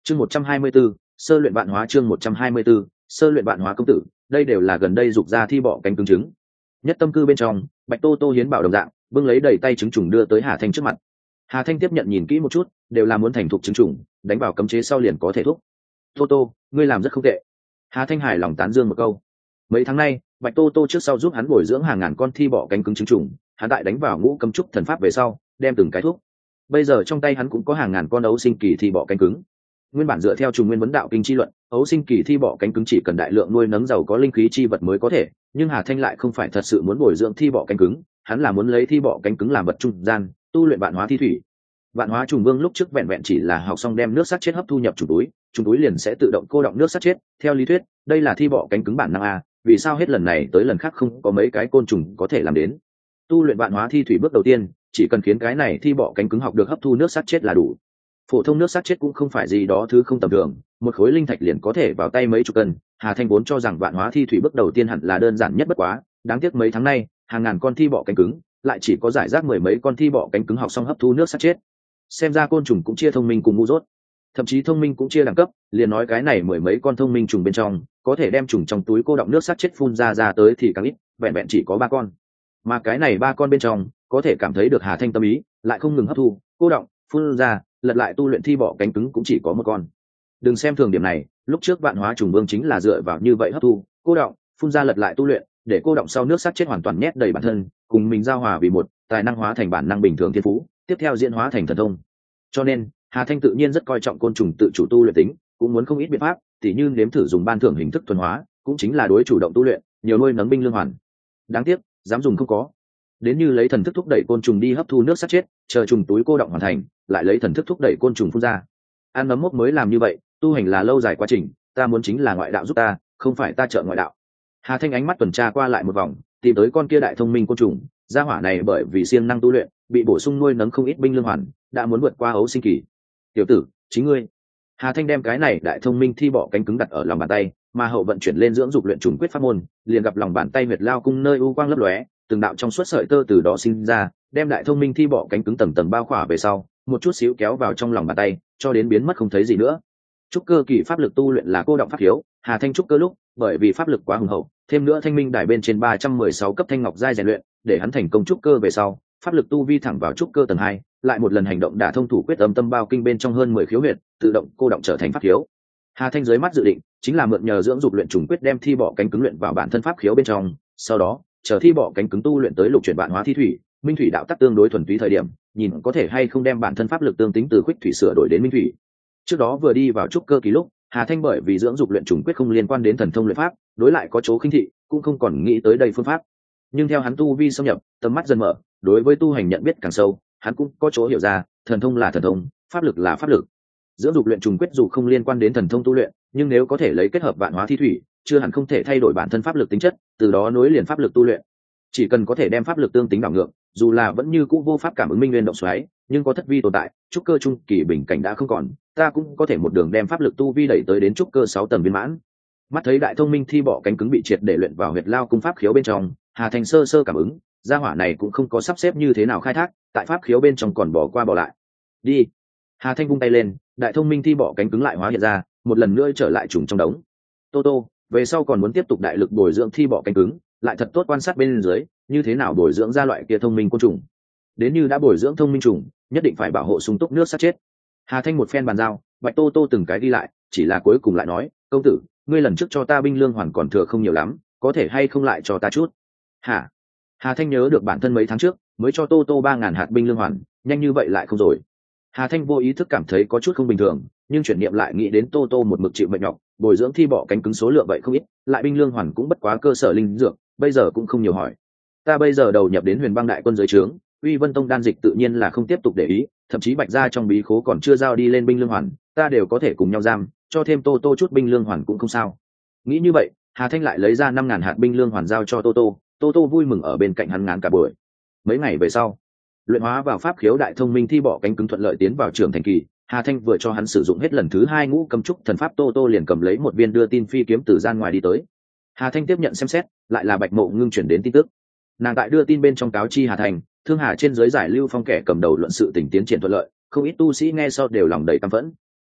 Chương 124, sơ luyện vạn hóa. Chương 124, sơ luyện vạn hóa. Công tử, đây đều là gần đây dục ra thi bọ cánh cứng trứng. Nhất tâm cư bên trong, Bạch Tô Tô hiến bảo đồng dạng, bưng lấy đầy tay trứng trùng đưa tới Hà Thanh trước mặt. Hà Thanh tiếp nhận nhìn kỹ một chút, đều là muốn thành thục trứng trùng, đánh vào cấm chế sau liền có thể thúc. Tô Tô, ngươi làm rất không tệ. Hà Thanh hài lòng tán dương một câu. Mấy tháng nay, Bạch Tô Tô trước sau giúp hắn bồi dưỡng hàng ngàn con thi bọ cánh cứng trứng trùng, hắn tại đánh vào ngũ cấm trúc thần pháp về sau, đem từng cái thuốc. Bây giờ trong tay hắn cũng có hàng ngàn con ấu sinh kỳ thi bọ cánh cứng. Nguyên bản dựa theo trùng nguyên vấn đạo kinh chi luận, ấu sinh kỳ thi bọ cánh cứng chỉ cần đại lượng nuôi nấng giàu có linh khí chi vật mới có thể, nhưng Hà Thanh lại không phải thật sự muốn bồi dưỡng thi bọ cánh cứng, hắn là muốn lấy thi bọ cánh cứng làm vật trung gian, tu luyện vạn hóa thi thủy. Vạn hóa trùng vương lúc trước vẹn vẹn chỉ là học xong đem nước sắt chết hấp thu nhập trùng túi liền sẽ tự động cô đọng nước sắt chết. Theo lý thuyết, đây là thi bọ cánh cứng bản năng a, vì sao hết lần này tới lần khác không có mấy cái côn trùng có thể làm đến? Tu luyện vạn hóa thi thủy bước đầu tiên, chỉ cần khiến cái này thi bọ cánh cứng học được hấp thu nước sắt chết là đủ. Phổ thông nước sắt chết cũng không phải gì đó thứ không tầm thường, một khối linh thạch liền có thể vào tay mấy chục cân. Hà Thanh vốn cho rằng vạn hóa thi thủy bước đầu tiên hẳn là đơn giản nhất bất quá, đáng tiếc mấy tháng nay, hàng ngàn con thi bọ cánh cứng, lại chỉ có giải rác mười mấy con thi bọ cánh cứng học xong hấp thu nước sắt chết. Xem ra côn trùng cũng chia thông minh cùng ngu dốt, thậm chí thông minh cũng chia đẳng cấp, liền nói cái này mười mấy con thông minh trùng bên trong, có thể đem trùng trong túi cô đọng nước sắt chết phun ra tới thì càng ít, vẹn vẹn chỉ có 3 con. Mà cái này 3 con bên trong, có thể cảm thấy được Hà Thanh tâm ý, lại không ngừng hấp thu, cô đọng, phun ra, lật lại tu luyện thi bọ cánh cứng cũng chỉ có 1 con. Đừng xem thường điểm này, lúc trước vạn hóa trùng vương chính là dựa vào như vậy hấp thu, cô đọng, phun ra lật lại tu luyện, để cô đọng sau nước sắt chết hoàn toàn nhét đầy bản thân, cùng mình giao hòa vì một, tài năng hóa thành bản năng bình thường thiên phú, tiếp theo diễn hóa thành thần thông. Cho nên, Hà Thanh tự nhiên rất coi trọng côn trùng tự chủ tu luyện tính, cũng muốn không ít biện pháp, tỉ như nếm thử dùng ban thưởng hình thức thuần hóa, cũng chính là đối chủ động tu luyện, nhiều nuôi nấng binh lương hoàn. Đáng tiếc, dám dùng không có. Đến như lấy thần thức thúc đẩy côn trùng đi hấp thu nước sắt chết, chờ trùng túi cô đọng hoàn thành, lại lấy thần thức thúc đẩy côn trùng phun ra. Ăn nấm mốc mới làm như vậy, tu hành là lâu dài quá trình, ta muốn chính là ngoại đạo giúp ta, không phải ta trợ ngoại đạo. Hà Thanh ánh mắt tuần tra qua lại một vòng, tìm tới con kia đại thông minh côn trùng, gia hỏa này bởi vì siêng năng tu luyện, bị bổ sung nuôi nấng không ít binh lương hoàn, đã muốn vượt qua ấu sinh kỳ. Tiểu tử, chính ngươi. Hà Thanh đem cái này đại thông minh thi bọ cánh cứng đặt ở lòng bàn tay, mà hậu vận chuyển lên dưỡng dục luyện trùng quyết pháp môn, liền gặp lòng bàn tay huyệt lao cung nơi u quang lấp lóe, từng đạo trong suốt sợi tơ từ đó sinh ra, đem đại thông minh thi bọ cánh cứng tầng tầng bao khỏa về sau, một chút xíu kéo vào trong lòng bàn tay, cho đến biến mất không thấy gì nữa. Trúc cơ kỳ pháp lực tu luyện là cô động pháp khiếu, Hà Thanh trúc cơ lúc, bởi vì pháp lực quá hùng hậu, thêm nữa thanh minh đài bên trên 316 cấp thanh ngọc giai rèn luyện, để hắn thành công trúc cơ về sau, pháp lực tu vi thẳng vào trúc cơ tầng 2, lại một lần hành động đả thông thủ quyết âm tâm bao kinh bên trong hơn 10 khiếu huyệt, tự động cô động trở thành pháp khiếu. Hà Thanh dưới mắt dự định chính là mượn nhờ dưỡng dục luyện trùng quyết đem thi bọ cánh cứng luyện vào bản thân pháp khiếu bên trong, sau đó chờ thi bọ cánh cứng tu luyện tới lục chuyển vạn hóa thi thủy, minh thủy đạo tắc tương đối thuần túy thời điểm, nhìn có thể hay không đem bản thân pháp lực tương tính từ khuyết thủy sửa đổi đến minh thủy. Trước đó vừa đi vào trúc cơ kỳ lúc, Hà Thanh bởi vì dưỡng dục luyện trùng quyết không liên quan đến thần thông luyện pháp, đối lại có chỗ khinh thị, cũng không còn nghĩ tới đây phương pháp. Nhưng theo hắn tu vi xâm nhập, tầm mắt dần mở, đối với tu hành nhận biết càng sâu, hắn cũng có chỗ hiểu ra, thần thông là thần thông, pháp lực là pháp lực. Dưỡng dục luyện trùng quyết dù không liên quan đến thần thông tu luyện, nhưng nếu có thể lấy kết hợp vạn hóa thi thủy, chưa hẳn không thể thay đổi bản thân pháp lực tính chất, từ đó nối liền pháp lực tu luyện. Chỉ cần có thể đem pháp lực tương tính đảo ngược, dù là vẫn như cũ vô pháp cảm ứng minh nguyên động xoáy, nhưng có thất vi tồn tại, trúc cơ trung kỳ bình cảnh đã không còn, ta cũng có thể một đường đem pháp lực tu vi đẩy tới đến trúc cơ 6 tầng viên mãn. Mắt thấy đại thông minh thi bọ cánh cứng bị triệt để luyện vào huyệt lao cung pháp khiếu bên trong, Hà Thanh sơ sơ cảm ứng, gia hỏa này cũng không có sắp xếp như thế nào khai thác, tại pháp khiếu bên trong còn bỏ qua bỏ lại. Đi. Hà Thanh vung tay lên, đại thông minh thi bọ cánh cứng lại hóa hiện ra, một lần nữa trở lại trùng trong đống. Tô Tô, về sau còn muốn tiếp tục đại lực bồi dưỡng thi bọ cánh cứng, lại thật tốt quan sát bên dưới, như thế nào bồi dưỡng ra loại kia thông minh côn trùng. Đến như đã bồi dưỡng thông minh trùng, nhất định phải bảo hộ sung túc nước sát chết. Hà Thanh một phen bàn giao, Bạch Tô Tô từng cái đi lại, chỉ là cuối cùng lại nói, công tử, ngươi lần trước cho ta binh lương hoàn còn thừa không nhiều lắm, có thể hay không lại cho ta chút? Hả? Hà Thanh nhớ được bản thân mấy tháng trước mới cho Tô Tô 3.000 hạt binh lương hoàn, nhanh như vậy lại không rồi. Hà Thanh vô ý thức cảm thấy có chút không bình thường, nhưng chuyển niệm lại nghĩ đến Tô Tô một mực chịu mệt nhọc, bồi dưỡng thi bọ cánh cứng số lượng vậy không ít, lại binh lương hoàn cũng bất quá cơ sở linh dược, bây giờ cũng không nhiều hỏi. Ta bây giờ đầu nhập đến Huyền Băng đại quân dưới trướng, Uy Vân Tông đan dịch tự nhiên là không tiếp tục để ý, thậm chí Bạch gia trong bí khố còn chưa giao đi lên binh lương hoàn, ta đều có thể cùng nhau giam, cho thêm Tô Tô chút binh lương hoàn cũng không sao. Nghĩ như vậy, Hà Thanh lại lấy ra 5.000 hạt binh lương hoàn giao cho Tô Tô, Tô Tô vui mừng ở bên cạnh hắn ngán cả buổi. Mấy ngày về sau, luyện hóa vào pháp khiếu đại thông minh thi bọ cánh cứng thuận lợi tiến vào trưởng thành kỳ, Hà Thanh vừa cho hắn sử dụng hết lần thứ 2 ngũ cầm trúc thần pháp, Tô Tô liền cầm lấy một viên đưa tin phi kiếm từ gian ngoài đi tới. Hà Thanh tiếp nhận xem xét, lại là Bạch Mộ Ngưng chuyển đến tin tức. Nàng tại đưa tin bên trong cáo chi Hà Thanh, Thương Hà trên dưới giải lưu phong kẻ cầm đầu luận sự tình tiến triển thuận lợi, không ít tu sĩ nghe sau đều lòng đầy căm phẫn.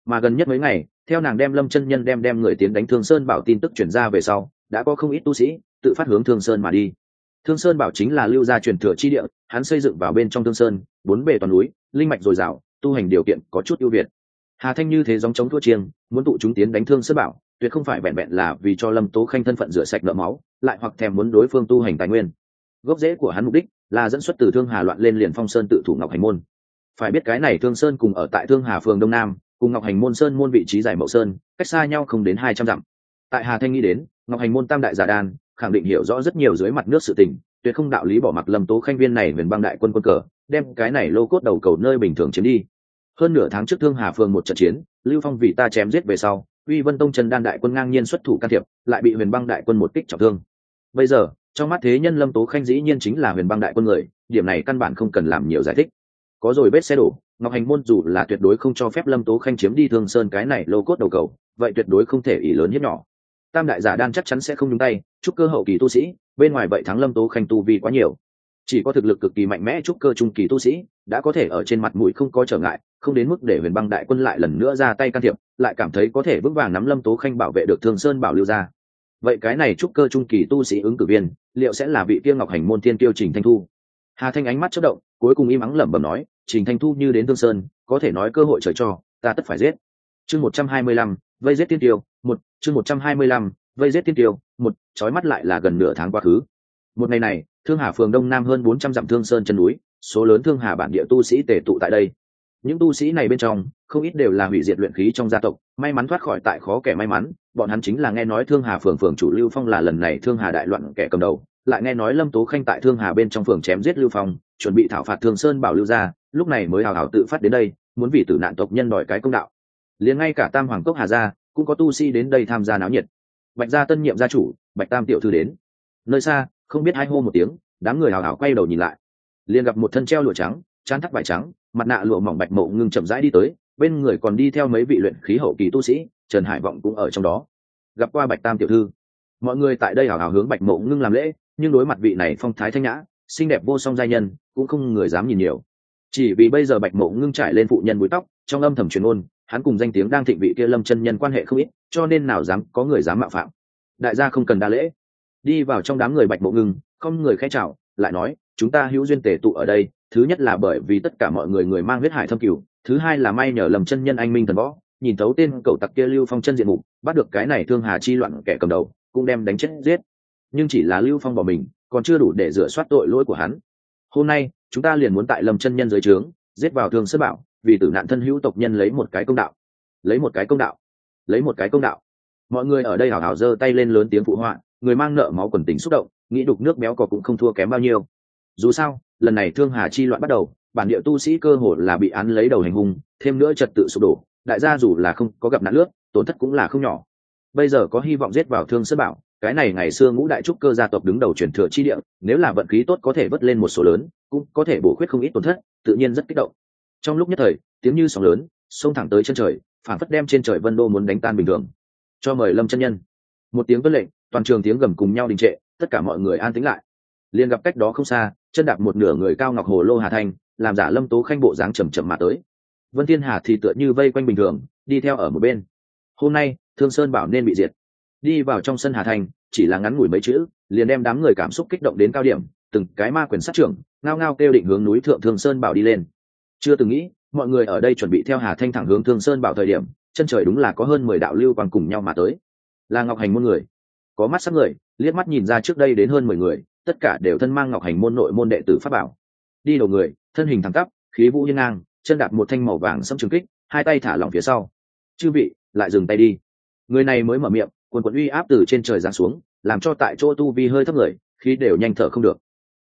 Mà gần nhất mấy ngày, theo nàng đem Lâm chân nhân đem người tiến đánh Thương Sơn Bảo tin tức truyền ra về sau, đã có không ít tu sĩ tự phát hướng Thương Sơn mà đi. Thương Sơn Bảo chính là lưu gia truyền thừa chi địa, hắn xây dựng vào bên trong Thương Sơn, bốn bề toàn núi, linh mạch dồi dào, tu hành điều kiện có chút ưu việt. Hà Thanh như thế gióng chống thua chiêng, muốn tụ chúng tiến đánh Thương Sơn Bảo, tuyệt không phải vẹn vẹn là vì cho Lâm Tố Khanh thân phận rửa sạch nợ máu, lại hoặc thèm muốn đối phương tu hành tài nguyên. Gốc rễ của hắn mục đích là dẫn xuất từ Thương Hà loạn lên liền Phong Sơn tự thủ Ngọc Hành môn. Phải biết cái này Thương Sơn cùng ở tại Thương Hà phường Đông Nam, cùng Ngọc Hành môn sơn môn vị trí giải Mậu Sơn, cách xa nhau không đến 200 dặm. Tại Hà Thanh nghĩ đến, Ngọc Hành môn tam đại giả đan, khẳng định hiểu rõ rất nhiều dưới mặt nước sự tình, tuyệt không đạo lý bỏ mặc Lâm Tố Khanh viên này Huyền Băng đại quân quân cờ, đem cái này lô cốt đầu cầu nơi bình thường chiếm đi. Hơn nửa tháng trước Thương Hà phường một trận chiến, Lưu Phong vì ta chém giết về sau, Uy Vân Tông Chân Đan đại quân ngang nhiên xuất thủ can thiệp, lại bị Huyền Băng đại quân một kích trọng thương. Bây giờ, trong mắt thế nhân Lâm Tố Khanh dĩ nhiên chính là Huyền Băng đại quân người, điểm này căn bản không cần làm nhiều giải thích. Có rồi vết xe đổ, Ngọc Hành môn dù là tuyệt đối không cho phép Lâm Tố Khanh chiếm đi Thương Sơn cái này lô cốt đầu cầu, vậy tuyệt đối không thể ỷ lớn hiếp nhỏ. Tam đại giả đan chắc chắn sẽ không nhúng tay, trúc cơ hậu kỳ tu sĩ, bên ngoài vậy thắng Lâm Tố Khanh tu vi quá nhiều. Chỉ có thực lực cực kỳ mạnh mẽ trúc cơ trung kỳ tu sĩ, đã có thể ở trên mặt mũi không có trở ngại, không đến mức để Huyền Băng đại quân lại lần nữa ra tay can thiệp, lại cảm thấy có thể vững vàng nắm Lâm Tố Khanh bảo vệ được Thương Sơn bảo lưu ra. Vậy cái này trúc cơ trung kỳ tu sĩ ứng cử viên, liệu sẽ là vị kia Ngọc Hành môn tiên tiêu Trình Thanh Thu? Hà Thanh ánh mắt chớp động, cuối cùng im ắng lẩm bẩm nói, Trình Thanh Thu như đến Thương Sơn, có thể nói cơ hội trời cho, ta tất phải giết. Chương 125, vây giết tiên tiêu, chương 125, vây giết tiên tiêu, chói mắt lại là gần nửa tháng quá khứ. Một ngày này, Thương Hà phường Đông Nam hơn 400 dặm Thương Sơn chân núi, số lớn Thương Hà bản địa tu sĩ tề tụ tại đây. Những tu sĩ này bên trong, không ít đều là hủy diệt luyện khí trong gia tộc, may mắn thoát khỏi tại khó kẻ may mắn, bọn hắn chính là nghe nói Thương Hà phường phường chủ Lưu Phong là lần này Thương Hà đại loạn kẻ cầm đầu, lại nghe nói Lâm Tố Khanh tại Thương Hà bên trong phường chém giết Lưu Phong, chuẩn bị thảo phạt Thương Sơn bảo lưu ra, lúc này mới hào hào tự phát đến đây, muốn vì tử nạn tộc nhân đòi cái công đạo. Liền ngay cả Tam Hoàng cốc Hà gia cũng có tu sĩ đến đây tham gia náo nhiệt. Bạch gia tân nhiệm gia chủ, Bạch Tam tiểu thư đến. Nơi xa, không biết ai hô một tiếng, đám người hào hào quay đầu nhìn lại, liền gặp một thân treo lụa trắng, trán thắt vải trắng, mặt nạ lụa mỏng Bạch Mộ Ngưng chậm rãi đi tới, bên người còn đi theo mấy vị luyện khí hậu kỳ tu sĩ, Trần Hải Vọng cũng ở trong đó. Gặp qua Bạch Tam tiểu thư, mọi người tại đây hào hào hướng Bạch Mộ Ngưng làm lễ, nhưng đối mặt vị này phong thái thanh nhã, xinh đẹp vô song giai nhân, cũng không người dám nhìn nhiều. Chỉ vì bây giờ Bạch Mộ Ngưng trải lên phụ nhân búi tóc, trong âm thầm truyền ngôn, hắn cùng danh tiếng đang thịnh vị kia Lâm chân nhân quan hệ không ít, cho nên nào dám có người dám mạo phạm. Đại gia không cần đa lễ. Đi vào trong đám người Bạch Mộ Ngưng, không người khẽ chào, lại nói, chúng ta hữu duyên tề tụ ở đây, thứ nhất là bởi vì tất cả mọi người mang huyết hải thâm cửu, thứ hai là may nhờ Lâm chân nhân anh minh thần võ, nhìn thấu tên cậu tặc kia Lưu Phong chân diện mục, bắt được cái này Thương Hà chi loạn kẻ cầm đầu, cũng đem đánh chết giết. Nhưng chỉ là Lưu Phong bỏ mình, còn chưa đủ để rửa soát tội lỗi của hắn. Hôm nay, chúng ta liền muốn tại Lâm chân nhân dưới trướng, giết vào Thương Sơn Bảo, vì tử nạn thân hữu tộc nhân lấy một cái công đạo. Lấy một cái công đạo. Lấy một cái công đạo. Mọi người ở đây hào hào giơ tay lên lớn tiếng phụ họa, người mang nợ máu quần tình xúc động, nghĩ đục nước béo cò cũng không thua kém bao nhiêu. Dù sao, lần này Thương Hà chi loạn bắt đầu, bản địa tu sĩ cơ hồ là bị án lấy đầu hành hung, thêm nữa trật tự sụp đổ, đại gia dù là không có gặp nạn nước, tổn thất cũng là không nhỏ. Bây giờ có hy vọng giết vào Thương Sơn Bảo, cái này ngày xưa ngũ đại trúc cơ gia tộc đứng đầu truyền thừa chi địa, nếu là vận khí tốt có thể vớt lên một số lớn, cũng có thể bổ khuyết không ít tổn thất, tự nhiên rất kích động. Trong lúc nhất thời, tiếng như sóng lớn, xông thẳng tới chân trời, phản phất đem trên trời vân đô muốn đánh tan bình thường. Cho mời Lâm chân nhân. Một tiếng vân lệnh, toàn trường tiếng gầm cùng nhau đình trệ, tất cả mọi người an tĩnh lại. Liền gặp cách đó không xa, chân đạp một nửa người cao ngọc hồ lô Hà Thanh, làm giả Lâm Tố Khanh bộ dáng chậm chậm mà tới. Vân Thiên Hà thì tựa như vây quanh bình thường, đi theo ở một bên. Hôm nay, Thương Sơn Bảo nên bị diệt. Đi vào trong sân Hà Thanh, chỉ là ngắn ngủi mấy chữ, liền đem đám người cảm xúc kích động đến cao điểm, từng cái ma quyền sát trưởng, ngao ngao kêu định hướng núi thượng Thương Sơn Bảo đi lên. Chưa từng nghĩ, mọi người ở đây chuẩn bị theo Hà Thanh thẳng hướng Thương Sơn Bảo thời điểm, chân trời đúng là có hơn 10 đạo lưu quang cùng nhau mà tới. Là Ngọc Hành môn người. Có mắt sắc người, liếc mắt nhìn ra trước đây đến hơn 10 người, tất cả đều thân mang Ngọc Hành môn nội môn đệ tử pháp bảo. Đi đầu người, thân hình thẳng tắp, khí vũ hiên ngang, chân đạp một thanh màu vàng sẫm trường kích, hai tay thả lỏng phía sau. Chư vị, lại dừng tay đi. Người này mới mở miệng, quần quần uy áp từ trên trời giáng xuống, làm cho tại chỗ tu vi hơi thấp người, khí đều nhanh thở không được.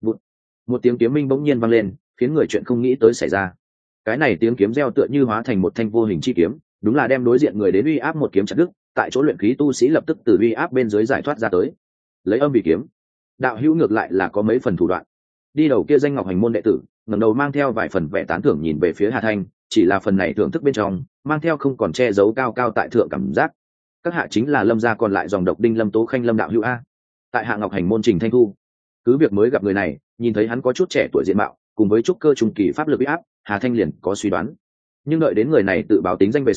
Một tiếng kiếm minh bỗng nhiên vang lên, khiến người chuyện không nghĩ tới xảy ra. Cái này tiếng kiếm reo tựa như hóa thành một thanh vô hình chi kiếm, đúng là đem đối diện người đến uy áp một kiếm chặt đứt, tại chỗ luyện khí tu sĩ lập tức từ uy áp bên dưới giải thoát ra tới. Lấy âm vì kiếm, đạo hữu ngược lại là có mấy phần thủ đoạn. Đi đầu kia danh Ngọc Hành môn đệ tử, ngẩng đầu mang theo vài phần vẻ tán thưởng nhìn về phía Hà Thanh, chỉ là phần này thưởng thức bên trong, mang theo không còn che giấu cao cao tại thượng cảm giác. Các hạ chính là Lâm gia còn lại dòng độc đinh Lâm Tố Khanh Lâm đạo hữu a. Tại hạ Ngọc Hành môn Trình Thanh Thu. Cứ việc mới gặp người này, nhìn thấy hắn có chút trẻ tuổi diện mạo, cùng với trúc cơ trung kỳ pháp lực uy áp, Hà Thanh liền có suy đoán. Nhưng đợi đến người này tự báo tính danh về sau,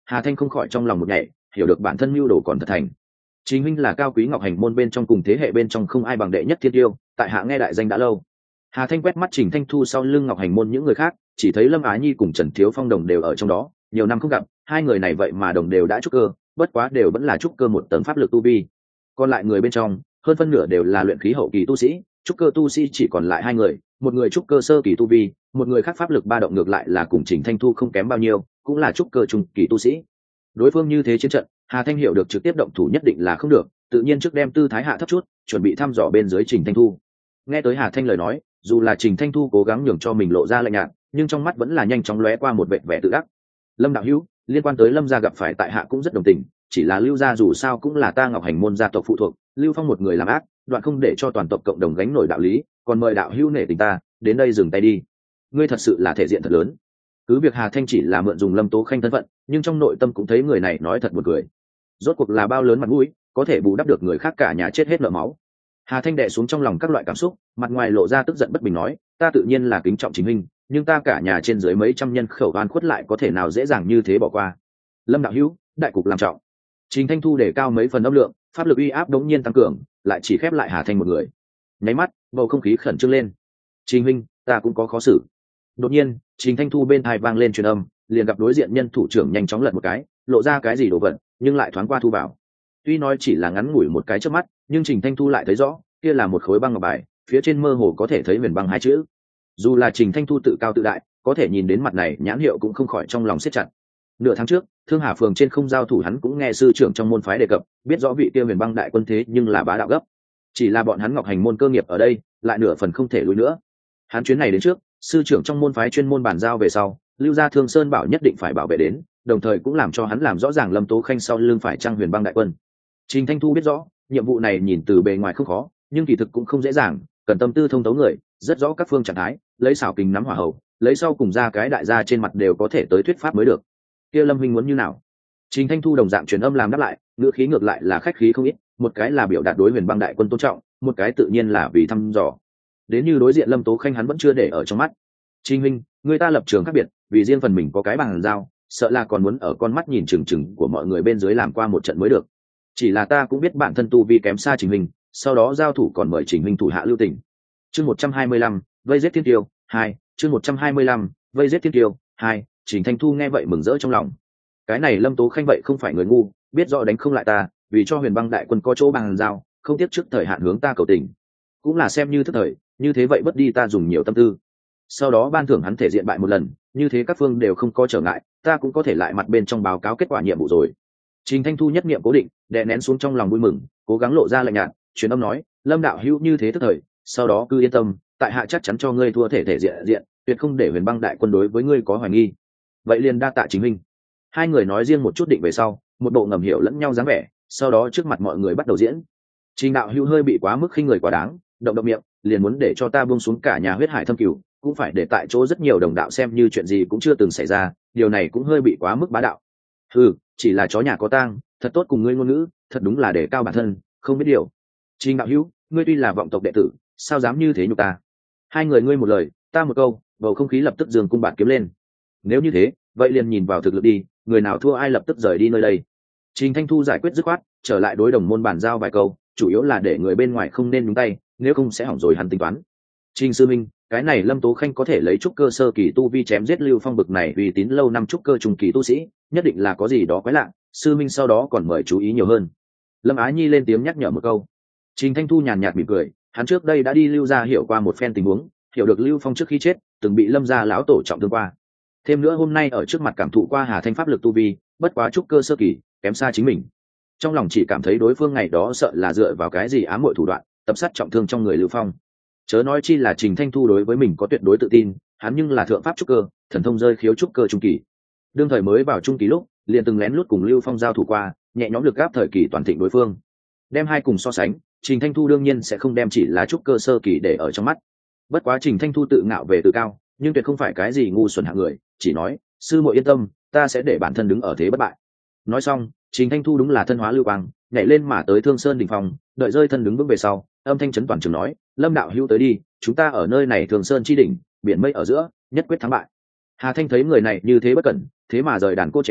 Hà Thanh không khỏi trong lòng một nhảy, hiểu được bản thân mưu đồ còn thật thành. Trình huynh là cao quý Ngọc Hành môn bên trong cùng thế hệ bên trong không ai bằng đệ nhất thiên tiêu, tại hạ nghe đại danh đã lâu. Hà Thanh quét mắt Trình Thanh Thu sau lưng Ngọc Hành môn những người khác, chỉ thấy Lâm Á Nhi cùng Trần Thiếu Phong đồng đều ở trong đó, nhiều năm không gặp, hai người này vậy mà đồng đều đã trúc cơ, bất quá đều vẫn là trúc cơ một tầng pháp lực tu vi. Còn lại người bên trong, hơn phân nửa đều là luyện khí hậu kỳ tu sĩ, trúc cơ tu sĩ chỉ còn lại hai người, một người trúc cơ sơ kỳ tu vi, một người khác pháp lực ba động ngược lại là cùng Trình Thanh Thu không kém bao nhiêu, cũng là trúc cơ trung kỳ tu sĩ. Đối phương như thế chiến trận, Hà Thanh hiểu được trực tiếp động thủ nhất định là không được, tự nhiên trước đem tư thái hạ thấp chút, chuẩn bị thăm dò bên dưới Trình Thanh Thu. Nghe tới Hà Thanh lời nói, dù là Trình Thanh Thu cố gắng nhường cho mình lộ ra lạnh nhạt, nhưng trong mắt vẫn là nhanh chóng lóe qua một vệt vẻ tự ác. Lâm đạo hữu, liên quan tới Lâm gia gặp phải tại hạ cũng rất đồng tình, chỉ là Lưu gia dù sao cũng là ta Ngọc Hành môn gia tộc phụ thuộc, Lưu Phong một người làm ác, đoạn không để cho toàn tộc cộng đồng gánh nổi đạo lý, còn mời đạo hữu nể tình ta, đến đây dừng tay đi. Ngươi thật sự là thể diện thật lớn. Cứ việc Hà Thanh chỉ là mượn dùng Lâm Tố Khanh thân phận, nhưng trong nội tâm cũng thấy người này nói thật buồn cười. Rốt cuộc là bao lớn mặt mũi, có thể bù đắp được người khác cả nhà chết hết nợ máu. Hà Thanh đè xuống trong lòng các loại cảm xúc, mặt ngoài lộ ra tức giận bất bình nói, ta tự nhiên là kính trọng chính huynh, nhưng ta cả nhà trên dưới mấy trăm nhân khẩu oan khuất lại có thể nào dễ dàng như thế bỏ qua. Lâm đạo hữu, đại cục làm trọng. Trình Thanh Thu để cao mấy phần âm lượng, pháp lực uy áp đống nhiên tăng cường, lại chỉ khép lại Hà Thanh một người. Nháy mắt, bầu không khí khẩn trương lên. Trình huynh, ta cũng có khó xử. Đột nhiên, Trình Thanh Thu bên tai vang lên truyền âm, liền gặp đối diện nhân thủ trưởng nhanh chóng lật một cái, lộ ra cái gì đồ vật, nhưng lại thoáng qua thu vào. Tuy nói chỉ là ngắn ngủi một cái chớp mắt, nhưng Trình Thanh Thu lại thấy rõ, kia là một khối băng ngọc bài, phía trên mơ hồ có thể thấy huyền băng hai chữ. Dù là Trình Thanh Thu tự cao tự đại, có thể nhìn đến mặt này nhãn hiệu cũng không khỏi trong lòng siết chặt. Nửa tháng trước, Thương Hà phường trên không giao thủ hắn cũng nghe sư trưởng trong môn phái đề cập, biết rõ vị kia huyền băng đại quân thế nhưng là bá đạo gấp. Chỉ là bọn hắn Ngọc Hành môn cơ nghiệp ở đây, lại nửa phần không thể lùi nữa. Hắn chuyến này đến trước, sư trưởng trong môn phái chuyên môn bàn giao về sau, Lưu gia Thương Sơn bảo nhất định phải bảo vệ đến, đồng thời cũng làm cho hắn làm rõ ràng Lâm Tố Khanh sau lưng phải trang huyền băng đại quân. Trình Thanh Thu biết rõ, nhiệm vụ này nhìn từ bề ngoài không khó, nhưng kỳ thực cũng không dễ dàng, cần tâm tư thông thấu người, rất rõ các phương trạng thái, lấy xảo kình nắm hỏa hầu, lấy sau cùng ra cái đại gia trên mặt đều có thể tới thuyết pháp mới được. Kia Lâm huynh muốn như nào? Trình Thanh Thu đồng dạng truyền âm làm đáp lại, ngữ khí ngược lại là khách khí không ít, một cái là biểu đạt đối huyền băng đại quân tôn trọng, một cái tự nhiên là vì thăm dò. Đến như đối diện Lâm Tố Khanh hắn vẫn chưa để ở trong mắt. Trình huynh, người ta lập trường khác biệt, vì riêng phần mình có cái bằng giao, sợ là còn muốn ở con mắt nhìn chừng chừng của mọi người bên dưới làm qua một trận mới được. Chỉ là ta cũng biết bản thân tu vi kém xa Trình huynh, sau đó giao thủ còn mời Trình huynh thủ hạ lưu tình. Chương 125, vây giết thiên tiêu 2, chương 125, vây giết thiên tiêu 2, Trình Thanh Thu nghe vậy mừng rỡ trong lòng. Cái này Lâm Tố Khanh vậy không phải người ngu, biết rõ đánh không lại ta, vì cho huyền băng đại quân có chỗ bằng giao, không tiếc trước thời hạn hướng ta cầu tình. Cũng là xem như thức thời, như thế vậy bất đi ta dùng nhiều tâm tư. Sau đó ban thưởng hắn thể diện bại một lần, như thế các phương đều không có trở ngại, ta cũng có thể lại mặt bên trong báo cáo kết quả nhiệm vụ rồi. Trình Thanh Thu nhất niệm cố định, đè nén xuống trong lòng vui mừng, cố gắng lộ ra lạnh nhạt, truyền âm nói, Lâm đạo hữu như thế thức thời, sau đó cứ yên tâm, tại hạ chắc chắn cho ngươi thua thể diện, tuyệt không để huyền băng đại quân đối với ngươi có hoài nghi. Vậy liền đa tạ chính minh. Hai người nói riêng một chút định về sau, một bộ ngầm hiểu lẫn nhau dáng vẻ, sau đó trước mặt mọi người bắt đầu diễn. Trình đạo hữu hơi bị quá mức khinh người quá đáng, động miệng, liền muốn để cho ta buông xuống cả nhà huyết hải thâm cửu, cũng phải để tại chỗ rất nhiều đồng đạo xem như chuyện gì cũng chưa từng xảy ra, điều này cũng hơi bị quá mức bá đạo. Chỉ là chó nhà có tang, thật tốt cùng ngươi ngôn ngữ, thật đúng là để cao bản thân, không biết điều. Trình đạo hữu, ngươi tuy là vọng tộc đệ tử, sao dám như thế nhục ta? Hai người ngươi một lời, ta một câu, bầu không khí lập tức giương cung bạt kiếm lên. Nếu như thế, vậy liền nhìn vào thực lực đi, người nào thua ai lập tức rời đi nơi đây. Trình Thanh Thu giải quyết dứt khoát, trở lại đối đồng môn bàn giao vài câu, chủ yếu là để người bên ngoài không nên nhúng tay, nếu không sẽ hỏng rồi hắn tính toán. Trình sư minh, cái này Lâm Tố Khanh có thể lấy trúc cơ sơ kỳ tu vi chém giết Lưu Phong bực này uy tín lâu năm trúc cơ trung kỳ tu sĩ, nhất định là có gì đó quái lạ, sư minh sau đó còn mời chú ý nhiều hơn. Lâm Á Nhi lên tiếng nhắc nhở một câu. Trình Thanh Thu nhàn nhạt mỉm cười, hắn trước đây đã đi Lưu gia hiểu qua một phen tình huống, hiểu được Lưu Phong trước khi chết từng bị Lâm gia lão tổ trọng thương qua. Thêm nữa hôm nay ở trước mặt cảm thụ qua Hà Thanh pháp lực tu vi, bất quá trúc cơ sơ kỳ, kém xa chính mình. Trong lòng chỉ cảm thấy đối phương ngày đó sợ là dựa vào cái gì ám muội thủ đoạn, tập sát trọng thương trong người Lưu Phong. Chớ nói chi là Trình Thanh Thu đối với mình có tuyệt đối tự tin, hắn nhưng là thượng pháp trúc cơ, thần thông rơi khiếu trúc cơ trung kỳ. Đương thời mới vào trung kỳ lúc, liền từng lén lút cùng Lưu Phong giao thủ qua, nhẹ nhõm lực gáp thời kỳ toàn thịnh đối phương. Đem hai cùng so sánh, Trình Thanh Thu đương nhiên sẽ không đem chỉ là trúc cơ sơ kỳ để ở trong mắt. Bất quá Trình Thanh Thu tự ngạo về tự cao, nhưng tuyệt không phải cái gì ngu xuẩn hạng người, chỉ nói, sư muội yên tâm, ta sẽ để bản thân đứng ở thế bất bại. Nói xong, Trình Thanh Thu đúng là thân hóa lưu quang, nhảy lên mà tới Thương Sơn đỉnh phòng, đợi rơi thân đứng vững về sau, âm thanh chấn toàn trường nói, Lâm đạo hữu tới đi, chúng ta ở nơi này Thương Sơn chi đỉnh, biển mây ở giữa, nhất quyết thắng bại. Hà Thanh thấy người này như thế bất cẩn, thế mà rời đàn cô treo,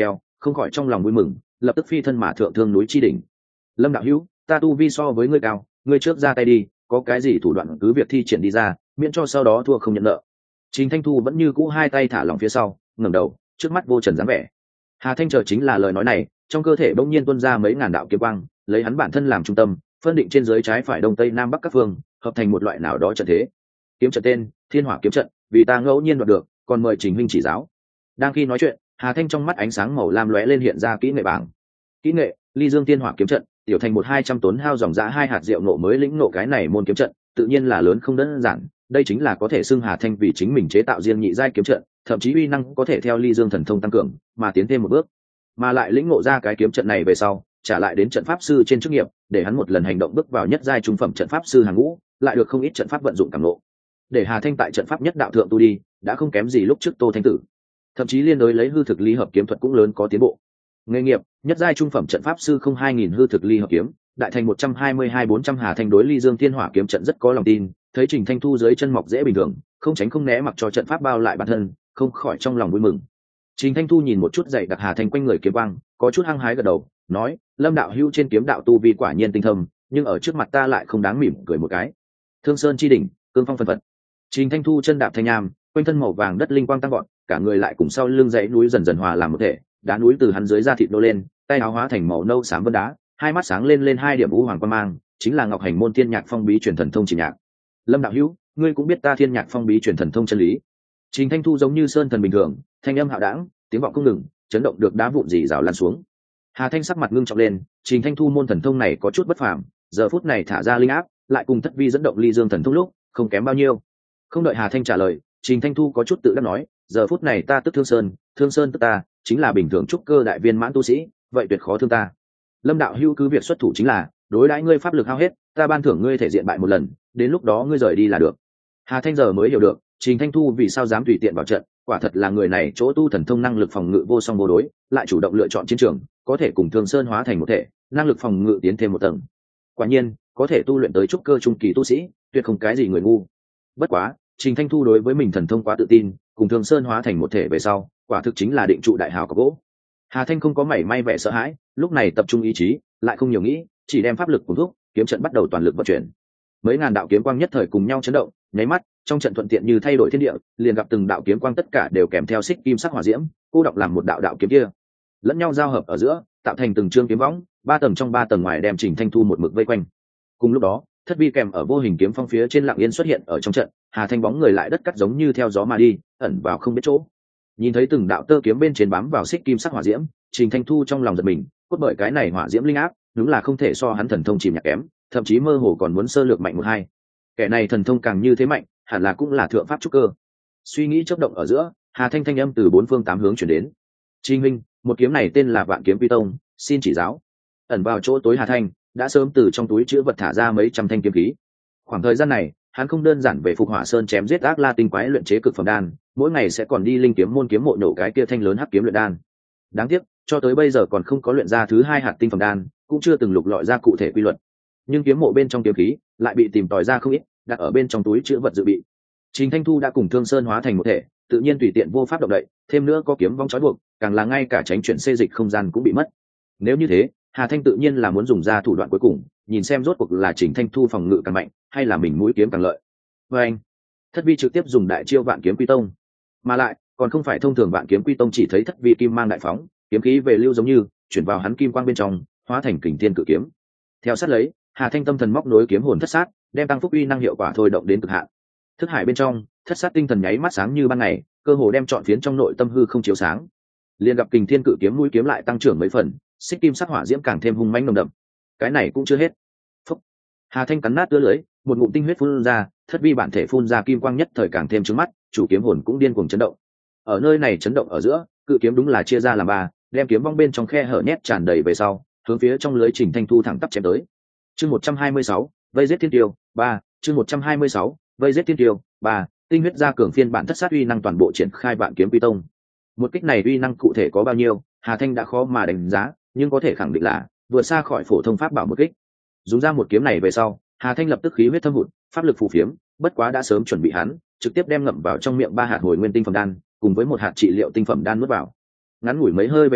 không khỏi trong lòng vui mừng, lập tức phi thân mà thượng thương núi chi đỉnh. Lâm đạo hữu, ta tu vi so với ngươi cao, ngươi trước ra tay đi, có cái gì thủ đoạn cứ việc thi triển đi ra, miễn cho sau đó thua không nhận nợ. Trình Thanh Thu vẫn như cũ hai tay thả lỏng phía sau, ngẩng đầu, trước mắt vô trần dáng vẻ. Hà Thanh chờ chính là lời nói này, trong cơ thể bỗng nhiên tuôn ra mấy ngàn đạo kiếm quang, lấy hắn bản thân làm trung tâm, phân định trên dưới trái phải đông tây nam bắc các phương, hợp thành một loại nào đó trận thế. Kiếm trận tên Thiên Hỏa kiếm trận, vì ta ngẫu nhiên đoạt được, còn mời Trình huynh chỉ giáo. Đang khi nói chuyện, Hà Thanh trong mắt ánh sáng màu lam lóe lên hiện ra kỹ nghệ bảng. Kỹ nghệ Ly Dương Thiên Hỏa kiếm trận, tiểu thành 1-200 tốn hao dòng giá 2 hạt rượu nộ mới lĩnh nộ cái này môn kiếm trận, tự nhiên là lớn không đơn giản, đây chính là có thể xưng Hà Thanh vì chính mình chế tạo riêng nhị giai kiếm trận, thậm chí uy năng có thể theo Ly Dương thần thông tăng cường, mà tiến thêm một bước. Mà lại lĩnh ngộ ra cái kiếm trận này về sau, trả lại đến trận pháp sư trên chức nghiệp, để hắn một lần hành động bước vào nhất giai trung phẩm trận pháp sư hàng ngũ, lại được không ít trận pháp vận dụng cảm ngộ. Để Hà Thanh tại trận pháp nhất đạo thượng tu đi, đã không kém gì lúc trước Tô Thanh Tử. Thậm chí liên đối lấy hư thực ly hợp kiếm thuật cũng lớn có tiến bộ. Nghề nghiệp, nhất giai trung phẩm trận pháp sư không 2000 hư thực ly hợp kiếm, đại thành 122-400. Hà Thanh đối Ly Dương Thiên Hỏa kiếm trận rất có lòng tin, thấy Trình Thanh Thu dưới chân mọc dễ bình thường, không tránh không né mặc cho trận pháp bao lại bản thân, không khỏi trong lòng vui mừng. Trình Thanh Thu nhìn một chút dạy đặc Hà Thanh quanh người kiếm quang, có chút hăng hái gật đầu, nói: Lâm đạo hữu trên kiếm đạo tu vi quả nhiên tinh thâm, nhưng ở trước mặt ta lại không đáng mỉm cười một cái. Thương Sơn chi đỉnh, cương phong phân phật. Trình Thanh Thu chân đạp thanh nham, quanh thân màu vàng đất linh quang tăng vọt, cả người lại cùng sau lưng dãy núi dần dần hòa làm một thể, đá núi từ hắn dưới da thịt nô lên, tay áo hóa thành màu nâu xám vân đá, hai mắt sáng lên hai điểm u hoàng quang mang, chính là Ngọc Hành môn Thiên Nhạc Phong bí truyền thần thông chỉ nhạc. Lâm đạo hữu, ngươi cũng biết ta Thiên Nhạc Phong bí truyền thần thông chân lý. Trình Thanh Thu giống như sơn thần bình thường, thanh âm hạo đãng, tiếng vọng không ngừng, chấn động được đá vụn rỉ rào lan xuống. Hà Thanh sắc mặt ngưng trọng lên, Trình Thanh Thu môn thần thông này có chút bất phàm, giờ phút này thả ra linh áp, lại cùng Thất Vi dẫn động Ly Dương thần thông lúc, không kém bao nhiêu. Không đợi Hà Thanh trả lời, Trình Thanh Thu có chút tự đắc nói: giờ phút này ta tức Thương Sơn tức ta, chính là bình thường trúc cơ đại viên mãn tu sĩ, vậy tuyệt khó thương ta. Lâm đạo hữu cứ việc xuất thủ chính là, đối đãi ngươi pháp lực hao hết, ta ban thưởng ngươi thể diện bại một lần, đến lúc đó ngươi rời đi là được. Hà Thanh giờ mới hiểu được, Trình Thanh Thu vì sao dám tùy tiện vào trận, quả thật là người này chỗ tu thần thông năng lực phòng ngự vô song vô đối, lại chủ động lựa chọn chiến trường, có thể cùng Thương Sơn hóa thành một thể, năng lực phòng ngự tiến thêm một tầng. Quả nhiên, có thể tu luyện tới trúc cơ trung kỳ tu sĩ, tuyệt không cái gì người ngu. Bất quá, Trình Thanh Thu đối với mình thần thông quá tự tin, cùng Thương Sơn hóa thành một thể về sau, quả thực chính là định trụ đại hào cọc gỗ. Hà Thanh không có mảy may vẻ sợ hãi, lúc này tập trung ý chí, lại không nhiều nghĩ, chỉ đem pháp lực cùng thúc, kiếm trận bắt đầu toàn lực vận chuyển. Mấy ngàn đạo kiếm quang nhất thời cùng nhau chấn động, nháy mắt, trong trận thuận tiện như thay đổi thiên địa, liền gặp từng đạo kiếm quang tất cả đều kèm theo xích kim sắc hỏa diễm, cô đọc làm một đạo đạo kiếm kia, lẫn nhau giao hợp ở giữa, tạo thành từng chương kiếm võng, 3 tầng trong 3 tầng ngoài đem Trình Thanh Thu một mực vây quanh. Cùng lúc đó, Thất Vi kèm ở vô hình kiếm phong phía trên lặng yên xuất hiện ở trong trận, Hà Thanh bóng người lại đất cắt giống như theo gió mà đi, ẩn vào không biết chỗ. Nhìn thấy từng đạo tơ kiếm bên trên bám vào xích kim sắc hỏa diễm, Trình Thanh Thu trong lòng giật mình, cốt bởi cái này hỏa diễm linh áp, đúng là không thể so hắn thần thông chìm nhạc kém, thậm chí mơ hồ còn muốn sơ lược mạnh một hai. Kẻ này thần thông càng như thế mạnh, hẳn là cũng là thượng pháp trúc cơ. Suy nghĩ chớp động ở giữa, Hà Thanh thanh âm từ 4 phương 8 hướng truyền đến. Trình huynh, một kiếm này tên là Vạn Kiếm Quy Tông, xin chỉ giáo. Ẩn vào chỗ tối Hà Thanh đã sớm từ trong túi chứa vật thả ra mấy trăm thanh kiếm khí. Khoảng thời gian này, hắn không đơn giản về Phục Hỏa Sơn chém giết ác la tinh quái luyện chế cực phẩm đan, mỗi ngày sẽ còn đi linh kiếm môn kiếm mộ nổ cái kia thanh lớn hắc kiếm luyện đan. Đáng tiếc, cho tới bây giờ còn không có luyện ra thứ 2 hạt tinh phẩm đan, cũng chưa từng lục lọi ra cụ thể quy luật. Nhưng kiếm mộ bên trong kiếm khí lại bị tìm tòi ra không ít, đặt ở bên trong túi chứa vật dự bị. Trình Thanh Thu đã cùng Thương Sơn hóa thành một thể, tự nhiên tùy tiện vô pháp động đậy, thêm nữa có kiếm vong trói buộc, càng là ngay cả tránh chuyển xê dịch không gian cũng bị mất. Nếu như thế, Hà Thanh tự nhiên là muốn dùng ra thủ đoạn cuối cùng, nhìn xem rốt cuộc là Trình Thanh Thu phòng ngự càng mạnh, hay là mình mũi kiếm càng lợi. Và anh, Thất Vi trực tiếp dùng đại chiêu Vạn Kiếm Quy Tông, mà lại còn không phải thông thường Vạn Kiếm Quy Tông chỉ thấy Thất Vi kim mang đại phóng, kiếm khí về lưu giống như chuyển vào hắn kim quang bên trong, hóa thành kình thiên cự kiếm. Theo sát lấy, Hà Thanh tâm thần móc nối kiếm hồn thất sát, đem tăng phúc uy năng hiệu quả thôi động đến cực hạn. Thức hải bên trong, thất sát tinh thần nháy mắt sáng như ban ngày, cơ hồ đem trọn phiến trong nội tâm hư không chiếu sáng. Liền gặp kình thiên cự kiếm mũi kiếm lại tăng trưởng mấy phần, xích kim sắc hỏa diễm càng thêm hung mãnh nồng đậm. Cái này cũng chưa hết. Phúc. Hà Thanh cắn nát tứa lưỡi, một ngụm tinh huyết phun ra, Thất Vi bản thể phun ra kim quang nhất thời càng thêm trướng mắt, chủ kiếm hồn cũng điên cuồng chấn động. Ở nơi này chấn động ở giữa, cự kiếm đúng là chia ra làm ba, đem kiếm vong bên trong khe hở nhét tràn đầy về sau, hướng phía trong lưới Trình Thanh Thu thẳng tắp chém tới. Chương 126, vây giết thiên tiêu 3, chương 126, vây giết thiên tiêu 3, tinh huyết gia cường phiên bản thất sát uy năng toàn bộ triển khai Vạn Kiếm Quy Tông. Một kích này uy năng cụ thể có bao nhiêu, Hà Thanh đã khó mà đánh giá, nhưng có thể khẳng định là vượt xa khỏi phổ thông pháp bảo một kích. Dùng ra một kiếm này về sau, Hà Thanh lập tức khí huyết thâm hụt, pháp lực phù phiếm, bất quá đã sớm chuẩn bị hắn, trực tiếp đem ngậm vào trong miệng 3 hạt hồi nguyên tinh phẩm đan, cùng với 1 hạt trị liệu tinh phẩm đan nuốt vào. Ngắn ngủi mấy hơi về sau,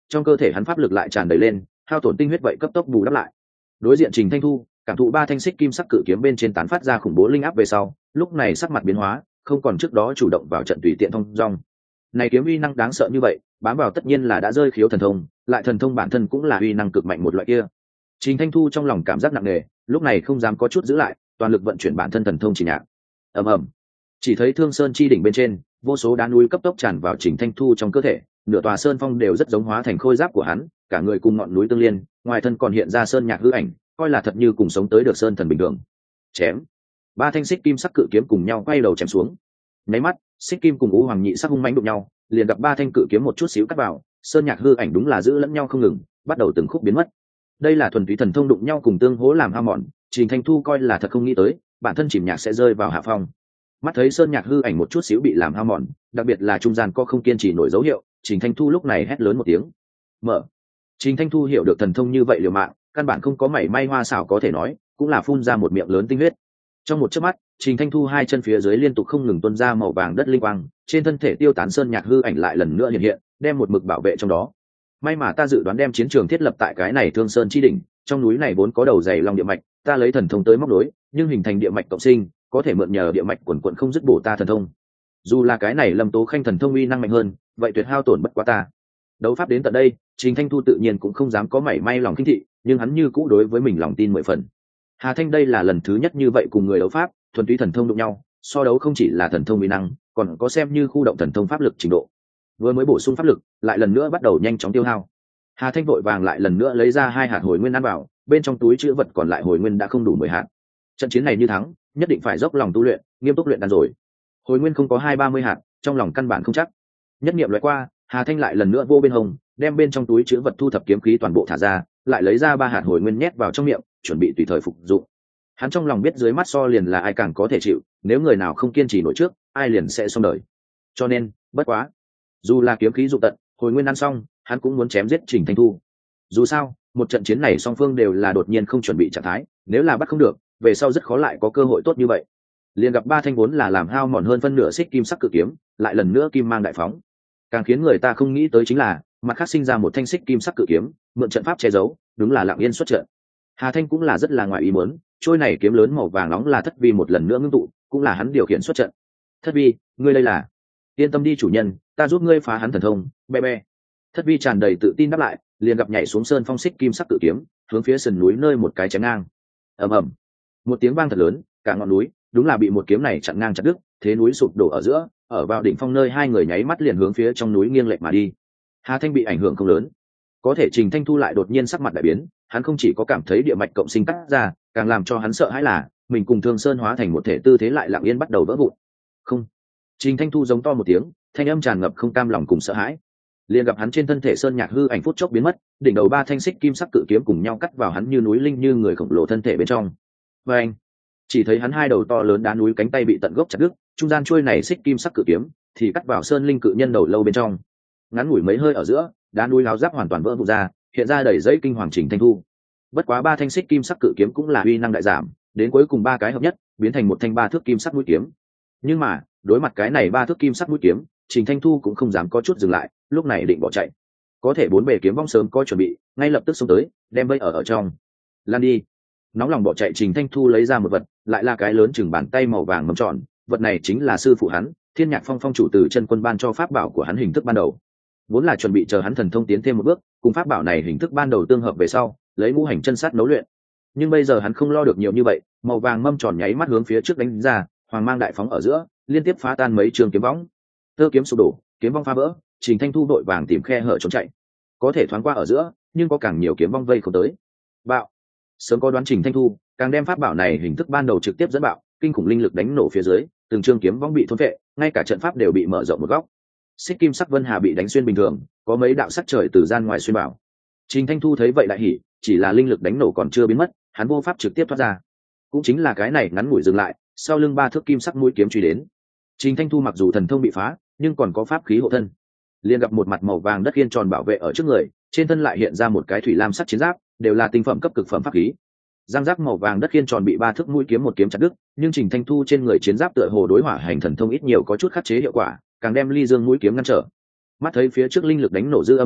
trong cơ thể hắn pháp lực lại tràn đầy lên, hao tổn tinh huyết vậy cấp tốc bù đắp lại. Đối diện Trình Thanh Thu cảm thụ ba thanh xích kim sắc cự kiếm bên trên tán phát ra khủng bố linh áp về sau, lúc này sắc mặt biến hóa, không còn trước đó chủ động vào trận tùy tiện thông dong. Này kiếm uy năng đáng sợ như vậy, bám vào tất nhiên là đã rơi khiếu thần thông, lại thần thông bản thân cũng là uy năng cực mạnh một loại kia. Trình Thanh Thu trong lòng cảm giác nặng nề, lúc này không dám có chút giữ lại, toàn lực vận chuyển bản thân thần thông chỉ nhạc. Ầm ầm. Chỉ thấy Thương Sơn chi đỉnh bên trên, vô số đá núi cấp tốc tràn vào Trình Thanh Thu trong cơ thể, nửa tòa sơn phong đều rất giống hóa thành khôi giáp của hắn, cả người cùng ngọn núi tương liên, ngoài thân còn hiện ra sơn nhạc hư ảnh, coi là thật như cùng sống tới được sơn thần bình thường. Chém. Ba thanh xích kim sắc cự kiếm cùng nhau quay đầu chém xuống. Nháy mắt, xích kim cùng ngũ hoàng nhị sắc hung mãnh đụng nhau, liền gặp ba thanh cự kiếm một chút xíu cắt vào, sơn nhạc hư ảnh đúng là giữ lẫn nhau không ngừng, bắt đầu từng khúc biến mất. Đây là thuần túy thần thông đụng nhau cùng tương hỗ làm hao mòn, Trình Thanh Thu coi là thật không nghĩ tới, bản thân chìm nhạc sẽ rơi vào hạ phong. Mắt thấy sơn nhạc hư ảnh một chút xíu bị làm hao mòn, đặc biệt là trung gian có không kiên trì nổi dấu hiệu, Trình Thanh Thu lúc này hét lớn một tiếng. Mở. Trình Thanh Thu hiểu được thần thông như vậy liều mạng, căn bản không có mảy may hoa xảo có thể nói, cũng là phun ra một miệng lớn tinh huyết. Trong một chớp mắt, Trình Thanh Thu hai chân phía dưới liên tục không ngừng tuôn ra màu vàng đất linh quang, trên thân thể tiêu tán sơn nhạc hư ảnh lại lần nữa hiện hiện, đem một mực bảo vệ trong đó. May mà ta dự đoán đem chiến trường thiết lập tại cái này Thương Sơn chi đỉnh, trong núi này vốn có đầu dày long địa mạch, ta lấy thần thông tới móc đối, nhưng hình thành địa mạch cộng sinh, có thể mượn nhờ địa mạch quần quần không dứt bổ ta thần thông. Dù là cái này Lâm Tố Khanh thần thông uy năng mạnh hơn, vậy tuyệt hao tổn bất quá ta. Đấu pháp đến tận đây, Trình Thanh Thu tự nhiên cũng không dám có mảy may lòng khinh thị, nhưng hắn như cũ đối với mình lòng tin 10 phần. Hà Thanh đây là lần thứ nhất như vậy cùng người đấu pháp, thuần túy thần thông đụng nhau, so đấu không chỉ là thần thông uy năng, còn có xem như khu động thần thông pháp lực trình độ. Vừa mới bổ sung pháp lực, lại lần nữa bắt đầu nhanh chóng tiêu hao. Hà Thanh vội vàng lại lần nữa lấy ra 2 hạt hồi nguyên ăn vào, bên trong túi trữ vật còn lại hồi nguyên đã không đủ 10 hạt. Trận chiến này như thắng, nhất định phải dốc lòng tu luyện, nghiêm túc luyện đan rồi. Hồi nguyên không có 20-30 hạt, trong lòng căn bản không chắc. Nhất niệm loại qua, Hà Thanh lại lần nữa vô bên hông, đem bên trong túi trữ vật thu thập kiếm khí toàn bộ thả ra, lại lấy ra 3 hạt hồi nguyên nhét vào trong miệng, chuẩn bị tùy thời phục dụng. Hắn trong lòng biết dưới mắt so liền là ai càng có thể chịu, nếu người nào không kiên trì nổi trước, ai liền sẽ xong đời. Cho nên, bất quá, dù là kiếm khí dụng tận, hồi nguyên ăn xong, hắn cũng muốn chém giết Trình Thanh Thu. Dù sao, một trận chiến này song phương đều là đột nhiên không chuẩn bị trạng thái, nếu là bắt không được, về sau rất khó lại có cơ hội tốt như vậy. Liền gặp ba thanh vốn là làm hao mòn hơn phân nửa xích kim sắc cự kiếm, lại lần nữa kim mang đại phóng. Càng khiến người ta không nghĩ tới chính là, mặt khác sinh ra một thanh xích kim sắc cự kiếm, mượn trận pháp che giấu, đúng là lặng yên xuất trận. Hà Thanh cũng là rất là ngoài ý muốn, trôi này kiếm lớn màu vàng nóng là Thất Vi một lần nữa ngưng tụ, cũng là hắn điều khiển xuất trận. Thất Vi, ngươi đây là? Yên tâm đi chủ nhân, ta giúp ngươi phá hắn thần thông. Be be. Thất Vi tràn đầy tự tin đáp lại, liền gặp nhảy xuống sơn phong xích kim sắc cự kiếm, hướng phía sườn núi nơi một cái chém ngang. Ầm ầm. Một tiếng vang thật lớn, cả ngọn núi đúng là bị một kiếm này chặn ngang chặt đứt, thế núi sụp đổ ở giữa, ở vào đỉnh phong nơi hai người nháy mắt liền hướng phía trong núi nghiêng lệch mà đi. Hà Thanh bị ảnh hưởng không lớn, có thể Trình Thanh Thu lại đột nhiên sắc mặt đại biến, hắn không chỉ có cảm thấy địa mạch cộng sinh cắt ra, càng làm cho hắn sợ hãi là mình cùng Thương Sơn hóa thành một thể tư thế lại lặng yên bắt đầu vỡ vụn. Không. Trình Thanh Thu giống to một tiếng, thanh âm tràn ngập không cam lòng cùng sợ hãi. Liền gặp hắn trên thân thể sơn nhạc hư ảnh phút chốc biến mất, đỉnh đầu ba thanh xích kim sắc cự kiếm cùng nhau cắt vào hắn như núi linh như người khổng lồ thân thể bên trong. Và anh, chỉ thấy hắn hai đầu to lớn đá núi cánh tay bị tận gốc chặt đứt, trung gian chuôi này xích kim sắc cự kiếm thì cắt vào sơn linh cự nhân đầu lâu bên trong. Ngắn ngủi mấy hơi ở giữa, đá núi áo giáp hoàn toàn vỡ vụn ra, hiện ra đầy dãy kinh hoàng Trình Thanh Thu. Bất quá ba thanh xích kim sắc cự kiếm cũng là uy năng đại giảm, đến cuối cùng ba cái hợp nhất, biến thành một thanh ba thước kim sắc mũi kiếm. Nhưng mà, đối mặt cái này ba thước kim sắc mũi kiếm, Trình Thanh Thu cũng không dám có chút dừng lại, lúc này định bỏ chạy. Có thể bốn bề kiếm vong sớm có chuẩn bị, ngay lập tức xông tới, đem vây ở trong. Lan đi. Nóng lòng bỏ chạy, Trình Thanh Thu lấy ra một vật, lại là cái lớn chừng bàn tay màu vàng mầm tròn, vật này chính là sư phụ hắn, Thiên Nhạc Phong phong chủ từ chân quân ban cho pháp bảo của hắn hình thức ban đầu. Vốn là chuẩn bị chờ hắn thần thông tiến thêm một bước, cùng pháp bảo này hình thức ban đầu tương hợp về sau, lấy ngũ hành chân sát nấu luyện. Nhưng bây giờ hắn không lo được nhiều như vậy, màu vàng mâm tròn nháy mắt hướng phía trước đánh ra, hoàng mang đại phóng ở giữa, liên tiếp phá tan mấy trường kiếm võng. Tơ kiếm sụp đổ, kiếm vong phá vỡ, Trình Thanh Thu đội vàng tìm khe hở trốn chạy. Có thể thoáng qua ở giữa, nhưng có càng nhiều kiếm vong vây không tới. Bạo. Sớm có đoán Trình Thanh Thu, càng đem pháp bảo này hình thức ban đầu trực tiếp dẫn bạo, kinh khủng linh lực đánh nổ phía dưới, từng trường kiếm vong bị thôn phệ, ngay cả trận pháp đều bị mở rộng một góc. Xích kim sắc vân hà bị đánh xuyên bình thường, có mấy đạo sắc trời từ gian ngoài xuyên bảo. Trình Thanh Thu thấy vậy đại hỉ, chỉ là linh lực đánh nổ còn chưa biến mất, hắn vô pháp trực tiếp thoát ra. Cũng chính là cái này ngắn ngủi dừng lại, sau lưng ba thước kim sắc mũi kiếm truy đến. Trình Thanh Thu mặc dù thần thông bị phá, nhưng còn có pháp khí hộ thân. Liền gặp một mặt màu vàng đất khiên tròn bảo vệ ở trước người, trên thân lại hiện ra một cái thủy lam sắc chiến giáp, đều là tinh phẩm cấp cực phẩm pháp khí. Giang giáp màu vàng đất khiên tròn bị ba thước mũi kiếm một kiếm chặt đứt, nhưng Trình Thanh Thu trên người chiến giáp tựa hồ đối hỏa hành thần thông ít nhiều có chút khắc chế hiệu quả, càng đem ly dương mũi kiếm ngăn trở. Mắt thấy phía trước linh lực đánh nổ dư âm gần,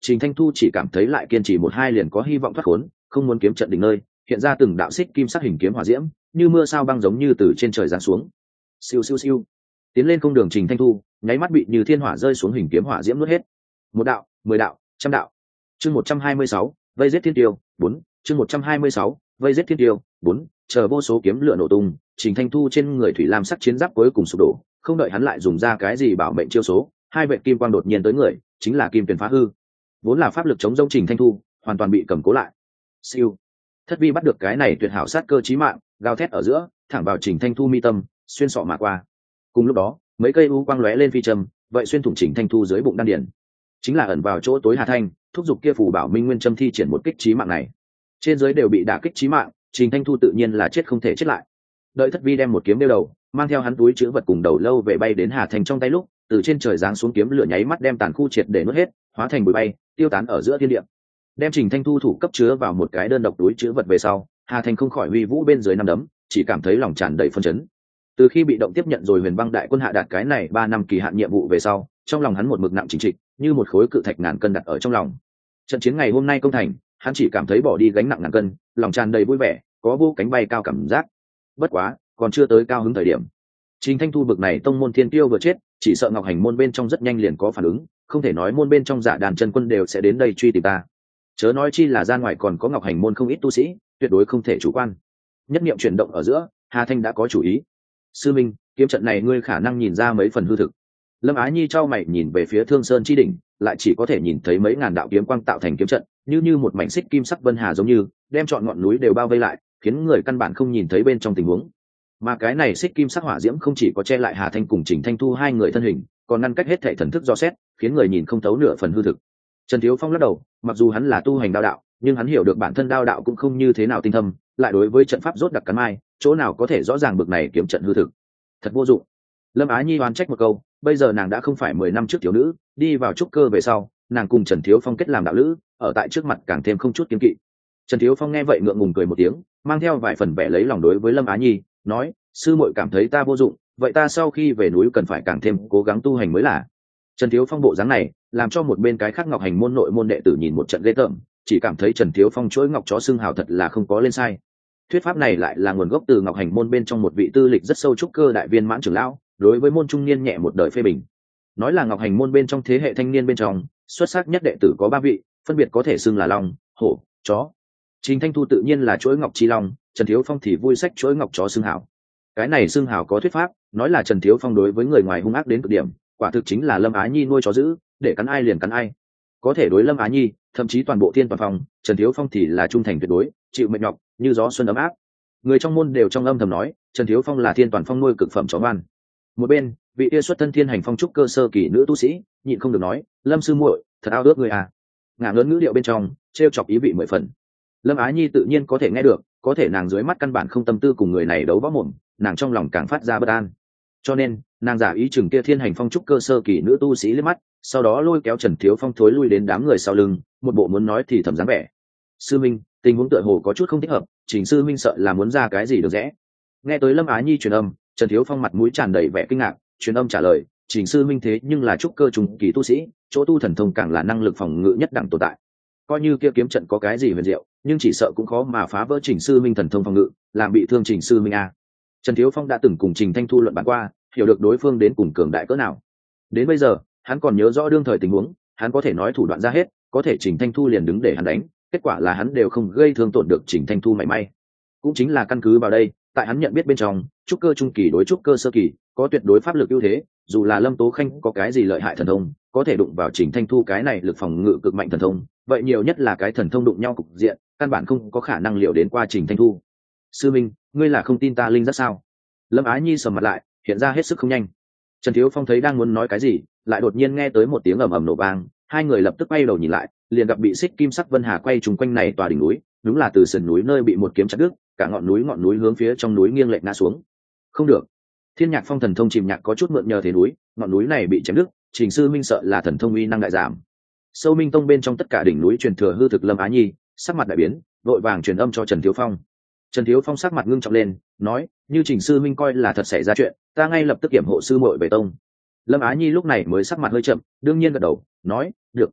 Trình Thanh Thu chỉ cảm thấy lại kiên trì một hai liền có hy vọng thoát khốn, không muốn kiếm trận đỉnh nơi, hiện ra từng đạo xích kim sắc hình kiếm hỏa diễm, như mưa sao băng giống như từ trên trời giáng xuống. Siêu siêu siêu. Tiến lên không đường Trình Thanh Thu, nháy mắt bị như thiên hỏa rơi xuống hình kiếm hỏa diễm nuốt hết. Một đạo, 10 đạo, trăm đạo. Chương 126, vây giết thiên tiêu, 4, chương 126, vây giết thiên tiêu, 4, chờ vô số kiếm lửa nổ tung, Trình Thanh Thu trên người thủy lam sắc chiến giáp cuối cùng sụp đổ, không đợi hắn lại dùng ra cái gì bảo mệnh chiêu số, hai vệ kim quang đột nhiên tới người, chính là kim tuyển phá hư. Vốn là pháp lực chống rông Trình Thanh Thu, hoàn toàn bị cầm cố lại. Siêu. Thất vi bắt được cái này tuyệt hảo sát cơ chí mạng, gào thét ở giữa, thẳng vào Trình Thanh Thu mi tâm, xuyên sọ mà qua. Cùng lúc đó, mấy cây u quang lóe lên phi châm, vậy xuyên thủng Trình Thanh Thu dưới bụng đan điền. Chính là ẩn vào chỗ tối Hà Thanh, thúc giục kia phù bảo minh nguyên châm thi triển một kích chí mạng này. Trên dưới đều bị đả kích chí mạng, Trình Thanh Thu tự nhiên là chết không thể chết lại. Đợi Thất vi đem một kiếm đeo đầu, mang theo hắn túi chứa vật cùng đầu lâu về bay đến Hà Thanh trong tay lúc, từ trên trời giáng xuống kiếm lửa nháy mắt đem tàn khu triệt để nuốt hết, hóa thành bụi bay, tiêu tán ở giữa thiên địa. Đem Trình Thanh Thu thủ cấp chứa vào một cái đơn độc túi chứa vật về sau, Hà Thanh không khỏi uy vũ bên dưới năm đấm, chỉ cảm thấy lòng tràn đầy phấn chấn. Từ khi bị động tiếp nhận rồi Huyền Băng đại quân hạ đạt cái này 3 năm kỳ hạn nhiệm vụ về sau, trong lòng hắn một mực nặng chính trị, như một khối cự thạch ngàn cân đặt ở trong lòng. Trận chiến ngày hôm nay công thành, hắn chỉ cảm thấy bỏ đi gánh nặng ngàn cân, lòng tràn đầy vui vẻ, có vô cánh bay cao cảm giác. Bất quá, còn chưa tới cao hứng thời điểm. Trình Thanh Thu bực này tông môn thiên tiêu vừa chết, chỉ sợ Ngọc Hành môn bên trong rất nhanh liền có phản ứng, không thể nói môn bên trong Giả Đàn chân quân đều sẽ đến đây truy tìm ta. Chớ nói chi là ra ngoài còn có Ngọc Hành môn không ít tu sĩ, tuyệt đối không thể chủ quan. Nhất niệm chuyển động ở giữa, Hà Thanh đã có chủ ý. Sư Minh, kiếm trận này ngươi khả năng nhìn ra mấy phần hư thực. Lâm Á Nhi trao mày nhìn về phía Thương Sơn chi đỉnh, lại chỉ có thể nhìn thấy mấy ngàn đạo kiếm quang tạo thành kiếm trận, như một mảnh xích kim sắc vân hà giống như, đem trọn ngọn núi đều bao vây lại, khiến người căn bản không nhìn thấy bên trong tình huống. Mà cái này xích kim sắc hỏa diễm không chỉ có che lại Hà Thanh cùng Trình Thanh Thu hai người thân hình, còn ngăn cách hết thảy thần thức do xét, khiến người nhìn không thấu nửa phần hư thực. Trần Thiếu Phong lắc đầu, mặc dù hắn là tu hành đao đạo, nhưng hắn hiểu được bản thân đao đạo cũng không như thế nào tinh thâm, lại đối với trận pháp rốt đặc cắn mai, chỗ nào có thể rõ ràng bực này kiếm trận hư thực. Thật vô dụng. Lâm Á Nhi oán trách một câu, bây giờ nàng đã không phải 10 năm trước thiếu nữ, đi vào trúc cơ về sau, nàng cùng Trần Thiếu Phong kết làm đạo lữ, ở tại trước mặt càng thêm không chút kiêng kỵ. Trần Thiếu Phong nghe vậy ngượng ngùng cười một tiếng, mang theo vài phần vẻ lấy lòng đối với Lâm Á Nhi, nói: sư muội cảm thấy ta vô dụng, vậy ta sau khi về núi cần phải càng thêm cố gắng tu hành mới là. Trần Thiếu Phong bộ dáng này, làm cho một bên cái khác Ngọc Hành môn nội môn đệ tử nhìn một trận ghê tởm, chỉ cảm thấy Trần Thiếu Phong chuỗi ngọc chó xương hào thật là không có lên sai. Thuyết pháp này lại là nguồn gốc từ Ngọc Hành môn bên trong một vị tư lịch rất sâu trúc cơ đại viên mãn trưởng lão, đối với môn trung niên nhẹ một đời phê bình. Nói là Ngọc Hành môn bên trong thế hệ thanh niên bên trong, xuất sắc nhất đệ tử có 3 vị, phân biệt có thể xưng là long, hổ, chó. Trình Thanh Thu tự nhiên là chuỗi ngọc chi long, Trần Thiếu Phong thì vui sách chuỗi ngọc chó xương hào. Cái này xương hào có thuyết pháp, nói là Trần Thiếu Phong đối với người ngoài hung ác đến cực điểm, quả thực chính là Lâm Á Nhi nuôi chó dữ, để cắn ai liền cắn ai. Có thể đối Lâm Á Nhi, thậm chí toàn bộ Thiên Toàn Phong, Trần Thiếu Phong thì là trung thành tuyệt đối, chịu mệnh nhọc, như gió xuân ấm áp. Người trong môn đều trong âm thầm nói, Trần Thiếu Phong là Thiên Toàn Phong nuôi cực phẩm chó ngoan. Một bên, vị kia xuất thân Thiên Hành Phong trúc cơ sơ kỳ nữ tu sĩ, nhịn không được nói, Lâm sư muội, thật ao ước người à. Ngả lớn ngữ điệu bên trong, trêu chọc ý vị 10 phần. Lâm Á Nhi tự nhiên có thể nghe được, có thể nàng dưới mắt căn bản không tâm tư cùng người này đấu võ mồm, nàng trong lòng càng phát ra bất an. Cho nên, nàng giả ý chừng kia Thiên Hành Phong trúc cơ sơ kỳ nữ tu sĩ liếc mắt, sau đó lôi kéo Trần Thiếu Phong thối lui đến đám người sau lưng, một bộ muốn nói thì thầm dáng vẻ. Sư Minh, tình huống tựa hồ có chút không thích hợp, Trình sư Minh sợ là muốn ra cái gì được rẽ. Nghe tới Lâm Á Nhi truyền âm, Trần Thiếu Phong mặt mũi tràn đầy vẻ kinh ngạc, truyền âm trả lời, Trình sư Minh thế nhưng là trúc cơ trùng kỳ tu sĩ, chỗ tu thần thông càng là năng lực phòng ngự nhất đẳng tồn tại. Coi như kia kiếm trận có cái gì huyền diệu, nhưng chỉ sợ cũng khó mà phá vỡ Trình sư Minh thần thông phòng ngự, làm bị thương Trình sư Minh a. Trần Thiếu Phong đã từng cùng Trình Thanh Thu luận bàn qua, hiểu được đối phương đến cùng cường đại cỡ nào. Đến bây giờ, hắn còn nhớ rõ đương thời tình huống, hắn có thể nói thủ đoạn ra hết, có thể Trình Thanh Thu liền đứng để hắn đánh, kết quả là hắn đều không gây thương tổn được Trình Thanh Thu mảy may. Cũng chính là căn cứ vào đây, tại hắn nhận biết bên trong, trúc cơ trung kỳ đối trúc cơ sơ kỳ có tuyệt đối pháp lực ưu thế, dù là Lâm Tố Khanh có cái gì lợi hại thần thông, có thể đụng vào Trình Thanh Thu cái này lực phòng ngự cực mạnh thần thông, vậy nhiều nhất là cái thần thông đụng nhau cục diện, căn bản không có khả năng liệu đến qua Trình Thanh Thu. Sư Minh, ngươi là không tin ta linh giác sao? Lâm Á Nhi sầm mặt lại, hiện ra hết sức không nhanh. Trần Thiếu Phong thấy đang muốn nói cái gì, lại đột nhiên nghe tới một tiếng ầm ầm nổ vang, hai người lập tức quay đầu nhìn lại, liền gặp bị xích kim sắc vân hà quay trùng quanh này tòa đỉnh núi, đúng là từ sườn núi nơi bị một kiếm chặt đứt, cả ngọn núi hướng phía trong núi nghiêng lệch ngã xuống. Không được. Thiên Nhạc Phong thần thông chìm nhạc có chút mượn nhờ thế núi, ngọn núi này bị chém đứt, Trình sư Minh sợ là thần thông uy năng đại giảm. Sâu Minh Tông bên trong tất cả đỉnh núi truyền thừa hư thực Lâm Á Nhi, sắc mặt đại biến, vội vàng truyền âm cho Trần Thiếu Phong. Trần Thiếu Phong sắc mặt ngưng trọng lên, nói, như Trình sư Minh coi là thật xảy ra chuyện, ta ngay lập tức kiểm hộ sư muội về tông. Lâm Á Nhi lúc này mới sắc mặt hơi chậm, đương nhiên gật đầu, nói, được.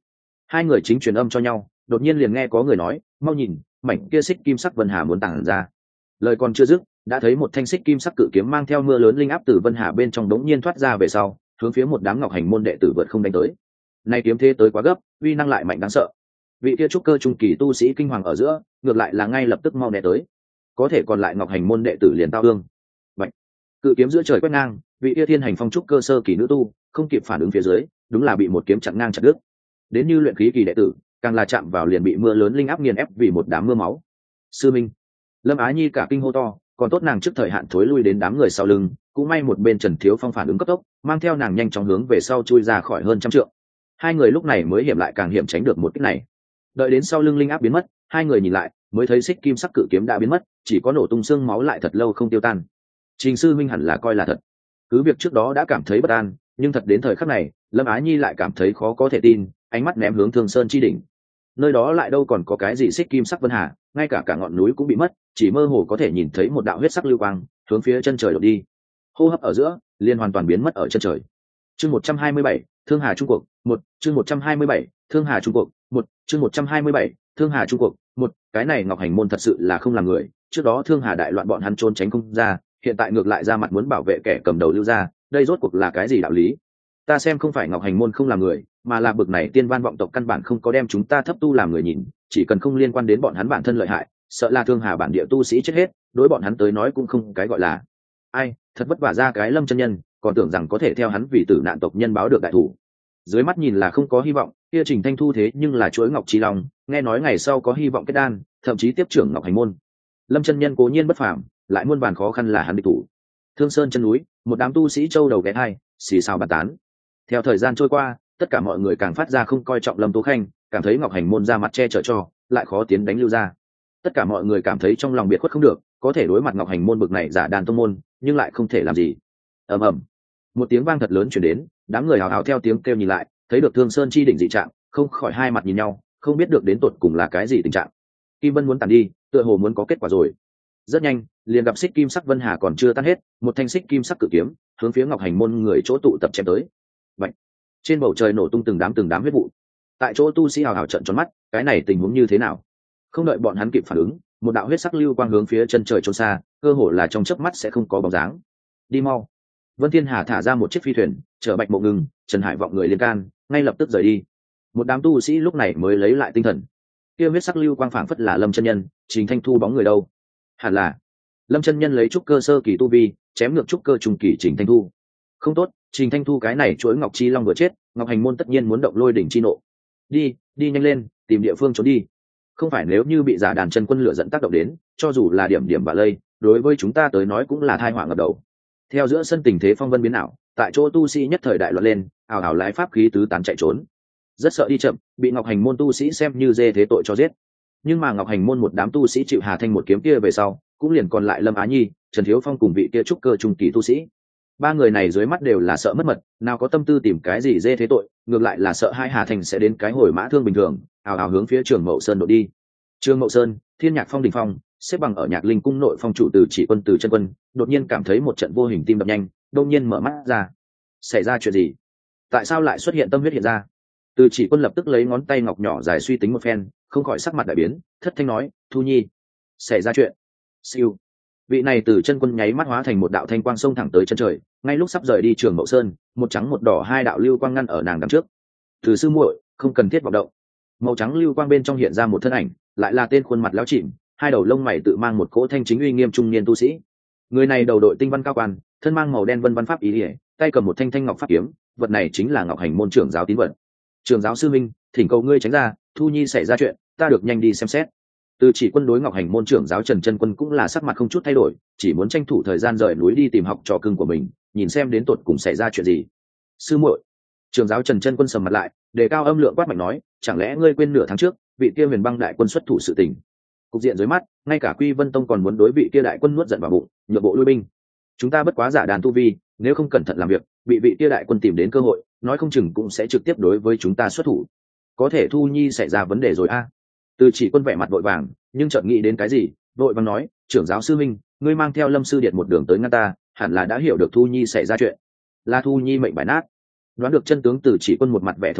Hai người chính truyền âm cho nhau, đột nhiên liền nghe có người nói, mau nhìn, mảnh kia xích kim sắc vân hà muốn tàng ra. Lời còn chưa dứt, đã thấy một thanh xích kim sắc cự kiếm mang theo mưa lớn linh áp từ vân hà bên trong đống nhiên thoát ra về sau, hướng phía một đám ngọc hành môn đệ tử vượt không đánh tới. Nay kiếm thế tới quá gấp, uy năng lại mạnh đáng sợ. Vị kia trúc cơ trung kỳ tu sĩ kinh hoàng ở giữa, ngược lại là ngay lập tức mau né tới. Có thể còn lại ngọc hành môn đệ tử liền tao đương. Bạch, cự kiếm giữa trời quét ngang, vị kia thiên hành phong trúc cơ sơ kỳ nữ tu, không kịp phản ứng phía dưới, đúng là bị một kiếm chặn ngang chặt đứt. Đến như luyện khí kỳ đệ tử, càng là chạm vào liền bị mưa lớn linh áp nghiền ép vì một đám mưa máu. Sư minh, Lâm Á Nhi cả kinh hô to, còn tốt nàng trước thời hạn thối lui đến đám người sau lưng, cũng may một bên Trần Thiếu Phong phản ứng cấp tốc, mang theo nàng nhanh chóng hướng về sau chui ra khỏi hơn trăm trượng. Hai người lúc này mới hiểm lại càng hiểm tránh được một kích này. Đợi đến sau lưng linh áp biến mất, hai người nhìn lại, mới thấy xích kim sắc cự kiếm đã biến mất, chỉ có nổ tung xương máu lại thật lâu không tiêu tan. Trình sư minh hẳn là coi là thật. Cứ việc trước đó đã cảm thấy bất an, nhưng thật đến thời khắc này, Lâm Á Nhi lại cảm thấy khó có thể tin, ánh mắt ném hướng Thương Sơn chi đỉnh. Nơi đó lại đâu còn có cái gì xích kim sắc vân hà, ngay cả ngọn núi cũng bị mất, chỉ mơ hồ có thể nhìn thấy một đạo huyết sắc lưu quang hướng phía chân trời đổ đi. Hô hấp ở giữa, liền hoàn toàn biến mất ở chân trời. Chương 127, Thương Hà Trung Cuộc, 1, chương 127, Thương Hà Trung Cuộc, 1, chương 127, Thương Hà Trung Cuộc, 1, cái này Ngọc Hành môn thật sự là không làm người, trước đó Thương Hà đại loạn bọn hắn trốn tránh không ra, hiện tại ngược lại ra mặt muốn bảo vệ kẻ cầm đầu lưu ra, đây rốt cuộc là cái gì đạo lý? Ta xem không phải Ngọc Hành môn không làm người, mà là bực này tiên văn vọng tộc căn bản không có đem chúng ta thấp tu làm người nhìn, chỉ cần không liên quan đến bọn hắn bản thân lợi hại, sợ là Thương Hà bản địa tu sĩ chết hết, đối bọn hắn tới nói cũng không cái gọi là ai, thật vất vả ra cái Lâm chân nhân, còn tưởng rằng có thể theo hắn vì tử nạn tộc nhân báo được đại thủ. Dưới mắt nhìn là không có hy vọng, kia Trình Thanh Thu thế nhưng là chuỗi Ngọc Chi Long, nghe nói ngày sau có hy vọng kết đan, thậm chí tiếp trưởng Ngọc Hành môn. Lâm chân nhân cố nhiên bất phàm, lại muôn vàn khó khăn là hắn địch thủ. Thương Sơn chân núi, một đám tu sĩ châu đầu ghé hai, xì xào bàn tán. Theo thời gian trôi qua, tất cả mọi người càng phát ra không coi trọng Lâm Tố Khanh, cảm thấy Ngọc Hành môn ra mặt che chở cho, lại khó tiến đánh lưu ra. Tất cả mọi người cảm thấy trong lòng biệt khuất không được, có thể đối mặt Ngọc Hành môn bực này giả đàn tông môn, nhưng lại không thể làm gì. Ầm ầm, một tiếng vang thật lớn truyền đến, đám người hào hào theo tiếng kêu nhìn lại, thấy được Thương Sơn chi đỉnh dị trạng, không khỏi hai mặt nhìn nhau, không biết được đến tột cùng là cái gì tình trạng. Kim Vân muốn tàn đi, tựa hồ muốn có kết quả rồi. Rất nhanh, liền gặp xích kim sắc vân hà còn chưa tan hết, một thanh xích kim sắc cự kiếm hướng phía Ngọc Hành môn người chỗ tụ tập chém tới. Bạch, trên bầu trời nổ tung từng đám huyết vụ. Tại chỗ tu sĩ hào hào trợn tròn mắt, cái này tình huống như thế nào? Không đợi bọn hắn kịp phản ứng, một đạo huyết sắc lưu quang hướng phía chân trời trốn xa, cơ hồ là trong chớp mắt sẽ không có bóng dáng. Đi mau! Vân Thiên Hà thả ra một chiếc phi thuyền, chở Bạch Mộ Ngừng, Trần Hải vọng người liên can, ngay lập tức rời đi. Một đám tu sĩ lúc này mới lấy lại tinh thần. Kia huyết sắc lưu quang phảng phất là Lâm chân nhân, Trình Thanh Thu bóng người đâu? Hẳn là Lâm chân nhân lấy trúc cơ sơ kỳ tu vi, chém ngược trúc cơ trung kỳ Trình Thanh Thu. Không tốt, Trình Thanh Thu cái này chuỗi Ngọc Chi Long vừa chết, Ngọc Hành môn tất nhiên muốn động lôi đỉnh chi nộ. Đi nhanh lên, tìm địa phương trốn đi. Không phải nếu như bị giả đàn chân quân lửa dẫn tác động đến, cho dù là điểm bà lây, đối với chúng ta tới nói cũng là tai họa ngập đầu. Theo giữa sân tình thế phong vân biến ảo, tại chỗ tu sĩ nhất thời đại loạn lên, ảo ảo lái pháp khí tứ tán chạy trốn. Rất sợ đi chậm, bị Ngọc Hành môn tu sĩ xem như dê thế tội cho giết. Nhưng mà Ngọc Hành môn một đám tu sĩ chịu Hà Thanh một kiếm kia về sau, cũng liền còn lại Lâm Á Nhi, Trần Thiếu Phong cùng vị kia trúc cơ trung kỳ tu sĩ. Ba người này dưới mắt đều là sợ mất mật, nào có tâm tư tìm cái gì dê thế tội, ngược lại là sợ hai Hà Thanh sẽ đến cái hồi mã thương bình thường, ảo ảo hướng phía Trường Mậu Sơn đội đi. Trường Mậu Sơn, Thiên Nhạc Phong đỉnh phong, xếp bằng ở Nhạc Linh cung nội phong chủ Từ Chỉ Quân Từ Chân Quân, đột nhiên cảm thấy một trận vô hình tim đập nhanh, đột nhiên mở mắt ra. Xảy ra chuyện gì? Tại sao lại xuất hiện tâm huyết hiện ra? Từ Chỉ Quân lập tức lấy ngón tay ngọc nhỏ dài suy tính một phen, không khỏi sắc mặt đại biến, thất thanh nói, Thu Nhi, xảy ra chuyện. Siêu, vị này Từ Chân Quân nháy mắt hóa thành một đạo thanh quang xông thẳng tới chân trời, ngay lúc sắp rời đi Trường Mậu Sơn, một trắng một đỏ hai đạo lưu quang ngăn ở nàng đằng trước. Từ sư muội, không cần thiết vọng động. Màu trắng lưu quang bên trong hiện ra một thân ảnh, lại là tên khuôn mặt lão chìm, hai đầu lông mày tự mang một cỗ thanh chính uy nghiêm trung niên tu sĩ. Người này đầu đội tinh văn cao quan, thân mang màu đen vân văn pháp ý ỉa, tay cầm một thanh thanh ngọc pháp kiếm, vật này chính là Ngọc Hành môn trưởng giáo tín vật. Trưởng giáo sư minh, thỉnh cầu ngươi tránh ra, Thu Nhi xảy ra chuyện, ta được nhanh đi xem xét. Từ Chỉ Quân đối Ngọc Hành môn trưởng giáo Trần Chân Quân cũng là sắc mặt không chút thay đổi, chỉ muốn tranh thủ thời gian rời núi đi tìm học trò cưng của mình, nhìn xem đến tột cùng xảy ra chuyện gì. Sư muội, trưởng giáo Trần Chân Quân sầm mặt lại, đề cao âm lượng quát mạnh nói, chẳng lẽ ngươi quên nửa tháng trước vị kia Huyền Băng đại quân xuất thủ sự tình? Cục diện dưới mắt, ngay cả Quy Vân Tông còn muốn đối vị kia đại quân nuốt giận vào bụng, nhượng bộ lui binh. Chúng ta bất quá giả đàn tu vi, nếu không cẩn thận làm việc, bị vị kia đại quân tìm đến cơ hội, nói không chừng cũng sẽ trực tiếp đối với chúng ta xuất thủ. Có thể Thu Nhi xảy ra vấn đề rồi a. Từ Chỉ Quân vẻ mặt vội vàng, nhưng chợt nghĩ đến cái gì, vội vàng nói, trưởng giáo sư minh, ngươi mang theo Lâm sư điện một đường tới ngăn ta, hẳn là đã hiểu được Thu Nhi xảy ra chuyện. Là Thu Nhi mệnh bại nát. Đoán được chân tướng, Từ Chỉ Quân một mặt vẻ thống khổ,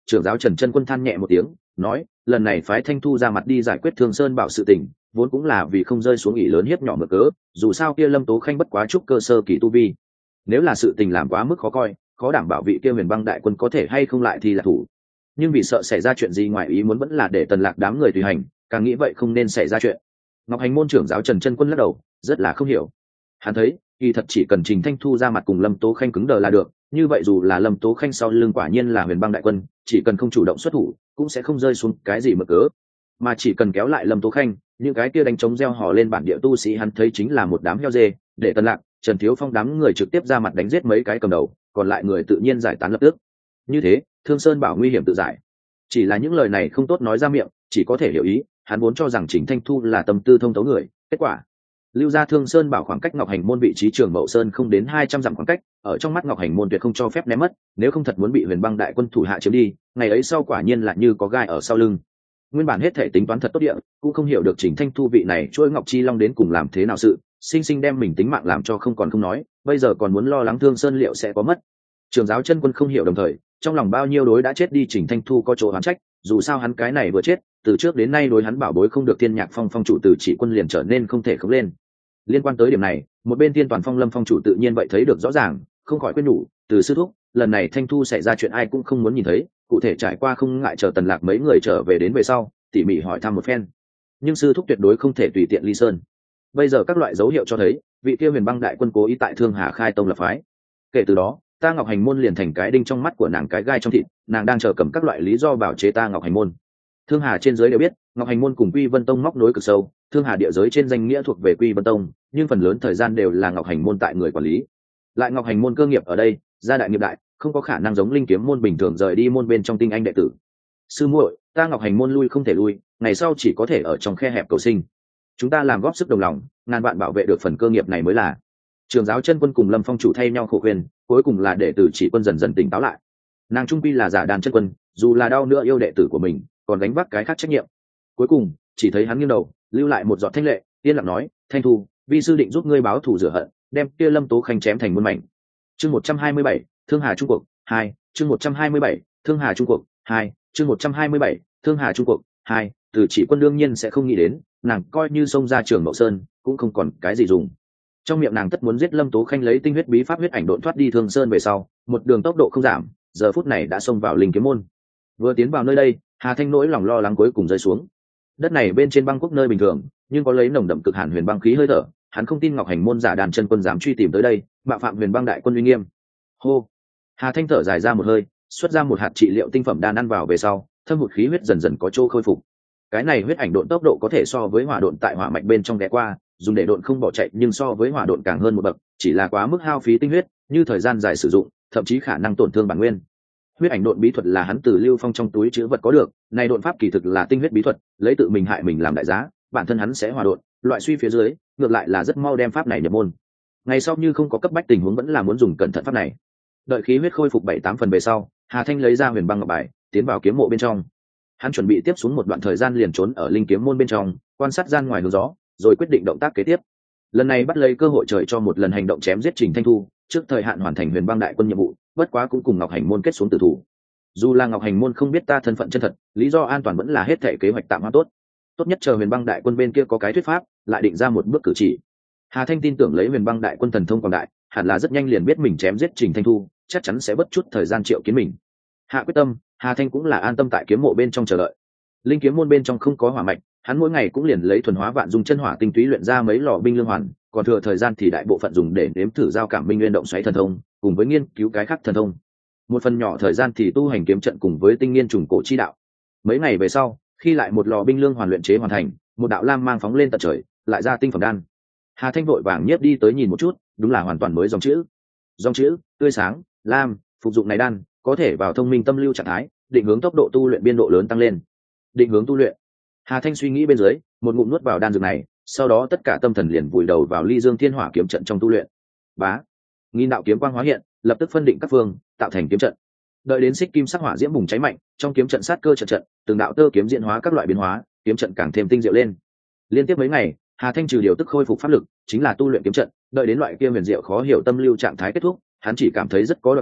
trưởng giáo Trần Chân Quân than nhẹ một tiếng, nói, lần này phái Thanh Thu ra mặt đi giải quyết Thương Sơn Bảo sự tình, vốn cũng là vì không rơi xuống ỷ lớn hiếp nhỏ mượn cớ, dù sao kia Lâm Tố Khanh bất quá trúc cơ sơ kỳ tu vi. Nếu là sự tình làm quá mức khó coi, khó đảm bảo vị kia Huyền Băng đại quân có thể hay không lại thì là thủ. Nhưng vì sợ xảy ra chuyện gì ngoài ý muốn vẫn là để Tần Lạc đám người tùy hành, càng nghĩ vậy không nên xảy ra chuyện. Ngọc Hành môn trưởng giáo Trần Chân Quân lắc đầu, rất là không hiểu. Hắn thấy, kỳ thật chỉ cần Trình Thanh Thu ra mặt cùng Lâm Tố Khanh cứng đờ là được, như vậy dù là Lâm Tố Khanh sau lưng quả nhiên là Huyền Băng đại quân, chỉ cần không chủ động xuất thủ, cũng sẽ không rơi xuống cái gì mực cớ. Mà chỉ cần kéo lại Lâm Tố Khanh, những cái kia đánh trống gieo hò lên bản địa tu sĩ hắn thấy chính là một đám heo dê, để Tần Lạc, Trần Thiếu Phong đám người trực tiếp ra mặt đánh giết mấy cái cầm đầu, còn lại người tự nhiên giải tán lập tức. Như thế, Thương Sơn Bảo nguy hiểm tự giải. Chỉ là những lời này không tốt nói ra miệng, chỉ có thể hiểu ý, hắn vốn cho rằng Trình Thanh Thu là tâm tư thông thấu người, kết quả lưu ra Thương Sơn Bảo khoảng cách Ngọc Hành môn vị trí Trường Mậu Sơn không đến 200 dặm khoảng cách, ở trong mắt Ngọc Hành môn tuyệt không cho phép ném mất, nếu không thật muốn bị Huyền Băng đại quân thủ hạ chiếm đi, ngày ấy sau quả nhiên là như có gai ở sau lưng. Nguyên bản hết thể tính toán thật tốt địa, cũng không hiểu được Trình Thanh Thu vị này chuỗi Ngọc Chi Long đến cùng làm thế nào sự, sinh sinh đem mình tính mạng làm cho không còn không nói, bây giờ còn muốn lo lắng Thương Sơn liệu sẽ có mất. Trường giáo Chân Quân không hiểu đồng thời, trong lòng bao nhiêu đối đã chết đi Trình Thanh Thu có chỗ oán trách, dù sao hắn cái này vừa chết, từ trước đến nay đối hắn bảo bối không được Thiên Nhạc Phong phong chủ Từ Chỉ Quân liền trở nên không thể khống lên. Liên quan tới điểm này, một bên Thiên Toàn Phong Lâm phong chủ tự nhiên vậy thấy được rõ ràng, không khỏi khuyên nhủ, Từ sư thúc, lần này Thanh Thu xảy ra chuyện ai cũng không muốn nhìn thấy, cụ thể trải qua không ngại chờ Tần Lạc mấy người trở về đến về sau, tỉ mỉ hỏi thăm một phen. Nhưng sư thúc tuyệt đối không thể tùy tiện ly sơn. Bây giờ các loại dấu hiệu cho thấy, vị kia Huyền Băng đại quân cố ý tại Thương Hà khai tông lập phái. Kể từ đó, ta Ngọc Hành môn liền thành cái đinh trong mắt của nàng, cái gai trong thịt, nàng đang chờ cầm các loại lý do bảo chế ta Ngọc Hành môn. Thương Hà trên giới đều biết, Ngọc Hành môn cùng Quy Vân Tông móc nối cực sâu, Thương Hà địa giới trên danh nghĩa thuộc về Quy Vân Tông, nhưng phần lớn thời gian đều là Ngọc Hành môn tại người quản lý. Lại Ngọc Hành môn cơ nghiệp ở đây, gia đại nghiệp đại, không có khả năng giống Linh Kiếm môn bình thường rời đi môn bên trong tinh anh đệ tử. Sư muội, ta Ngọc Hành môn lui không thể lui, ngày sau chỉ có thể ở trong khe hẹp cầu sinh. Chúng ta làm góp sức đồng lòng, ngàn vạn bảo vệ được phần cơ nghiệp này mới là. Trường giáo Chân Quân cùng Lâm phong chủ thay nhau khổ khuyên, cuối cùng là đệ tử Chỉ Quân dần dần tỉnh táo lại. Nàng trung quy là giả đàn chân quân, dù là đau nữa yêu đệ tử của mình, còn gánh vác cái khác trách nhiệm. Cuối cùng chỉ thấy hắn nghiêng đầu, lưu lại một giọt thanh lệ, yên lặng nói, Thanh Thu, vi sư định giúp ngươi báo thù rửa hận, đem kia Lâm Tố Khanh chém thành muôn mảnh. Chương 127, Thương Hà Trung Cuộc 2, chương 127, Thương Hà Trung Cuộc 2, chương 127, Thương Hà Trung Cuộc 2. Từ Chỉ Quân đương nhiên sẽ không nghĩ đến, nàng coi như xông ra Trường Mậu Sơn, cũng không còn cái gì dùng. Trong miệng nàng tất muốn giết Lâm Tố Khanh lấy tinh huyết bí pháp huyết ảnh độn thoát đi Thương Sơn về sau, một đường tốc độ không giảm, giờ phút này đã xông vào Linh Kiếm môn. Vừa tiến vào nơi đây, Hà Thanh nỗi lòng lo lắng cuối cùng rơi xuống. Đất này bên trên băng quốc nơi bình thường, nhưng có lấy nồng đậm cực hàn huyền băng khí hơi thở, hắn không tin Ngọc Hành môn giả đàn chân quân dám truy tìm tới đây, bạo phạm Huyền Băng đại quân uy nghiêm. Hô. Hà Thanh thở dài ra một hơi, xuất ra một hạt trị liệu tinh phẩm đan ăn vào về sau, thâm hụt khí huyết dần dần có chỗ khôi phục. Cái này huyết ảnh độn tốc độ có thể so với hỏa độn tại hỏa mạch bên trong ghé qua, dùng để độn không bỏ chạy, nhưng so với hỏa độn càng hơn một bậc, chỉ là quá mức hao phí tinh huyết, như thời gian dài sử dụng, thậm chí khả năng tổn thương bản nguyên. Huyết ảnh độn bí thuật là hắn từ Lưu Phong trong túi chứa vật có được, này độn pháp kỳ thực là tinh huyết bí thuật, lấy tự mình hại mình làm đại giá, bản thân hắn sẽ hỏa độn, loại suy phía dưới, ngược lại là rất mau đem pháp này nhập môn. Ngày sau như không có cấp bách tình huống vẫn là muốn dùng cẩn thận pháp này. Đợi khí huyết khôi phục 7-8 phần về sau, Hà Thanh lấy ra Huyền Băng ngọc bài, tiến vào kiếm mộ bên trong. Hắn chuẩn bị tiếp xuống một đoạn thời gian liền trốn ở Linh Kiếm môn bên trong, quan sát gian ngoài hướng gió, rồi quyết định động tác kế tiếp. Lần này bắt lấy cơ hội trời cho một lần hành động chém giết Trình Thanh Thu, trước thời hạn hoàn thành Huyền Băng đại quân nhiệm vụ, bất quá cũng cùng Ngọc Hành môn kết xuống tử thủ. Dù là Ngọc Hành môn không biết ta thân phận chân thật, lý do an toàn vẫn là hết thảy kế hoạch tạm hoãn tốt. Tốt nhất chờ Huyền Băng đại quân bên kia có cái thuyết pháp, lại định ra một bước cử chỉ. Hà Thanh tin tưởng lấy Huyền Băng đại quân thần thông quảng đại, hẳn là rất nhanh liền biết mình chém giết Trình Thanh Thu, chắc chắn sẽ bất chút thời gian triệu kiến mình. Hạ quyết tâm, Hà Thanh cũng là an tâm tại kiếm mộ bên trong chờ đợi. Linh kiếm môn bên trong không có hỏa mạch, hắn mỗi ngày cũng liền lấy thuần hóa vạn dung chân hỏa tinh túy luyện ra mấy lò binh lương hoàn, còn thừa thời gian thì đại bộ phận dùng để nếm thử giao cảm minh nguyên động xoáy thần thông, cùng với nghiên cứu cái khác thần thông. Một phần nhỏ thời gian thì tu hành kiếm trận cùng với tinh nghiên trùng cổ chi đạo. Mấy ngày về sau, khi lại một lò binh lương hoàn luyện chế hoàn thành, một đạo lam mang phóng lên tận trời, lại ra tinh phẩm đan. Hà Thanh vội vàng nhiếp đi tới nhìn một chút, đúng là hoàn toàn mới dòng chữ tươi sáng, lam, phục dụng này đan có thể vào thông minh tâm lưu trạng thái, định hướng tốc độ tu luyện biên độ lớn tăng lên. Định hướng tu luyện. Hà Thanh suy nghĩ bên dưới, một ngụm nuốt vào đan dược này, sau đó tất cả tâm thần liền vùi đầu vào Ly Dương Thiên Hỏa kiếm trận trong tu luyện. Bá, nghìn đạo kiếm quang hóa hiện, lập tức phân định các phương, tạo thành kiếm trận. Đợi đến xích kim sắc hỏa diễm bùng cháy mạnh, trong kiếm trận sát cơ trận, từng đạo tơ kiếm diễn hóa các loại biến hóa, kiếm trận càng thêm tinh diệu lên. Liên tiếp mấy ngày, Hà Thanh trừ điều tức khôi phục pháp lực, chính là tu luyện kiếm trận, đợi đến loại kia huyền diệu khó hiểu tâm lưu trạng thái kết thúc, hắn chỉ cảm thấy rất có đoạt được,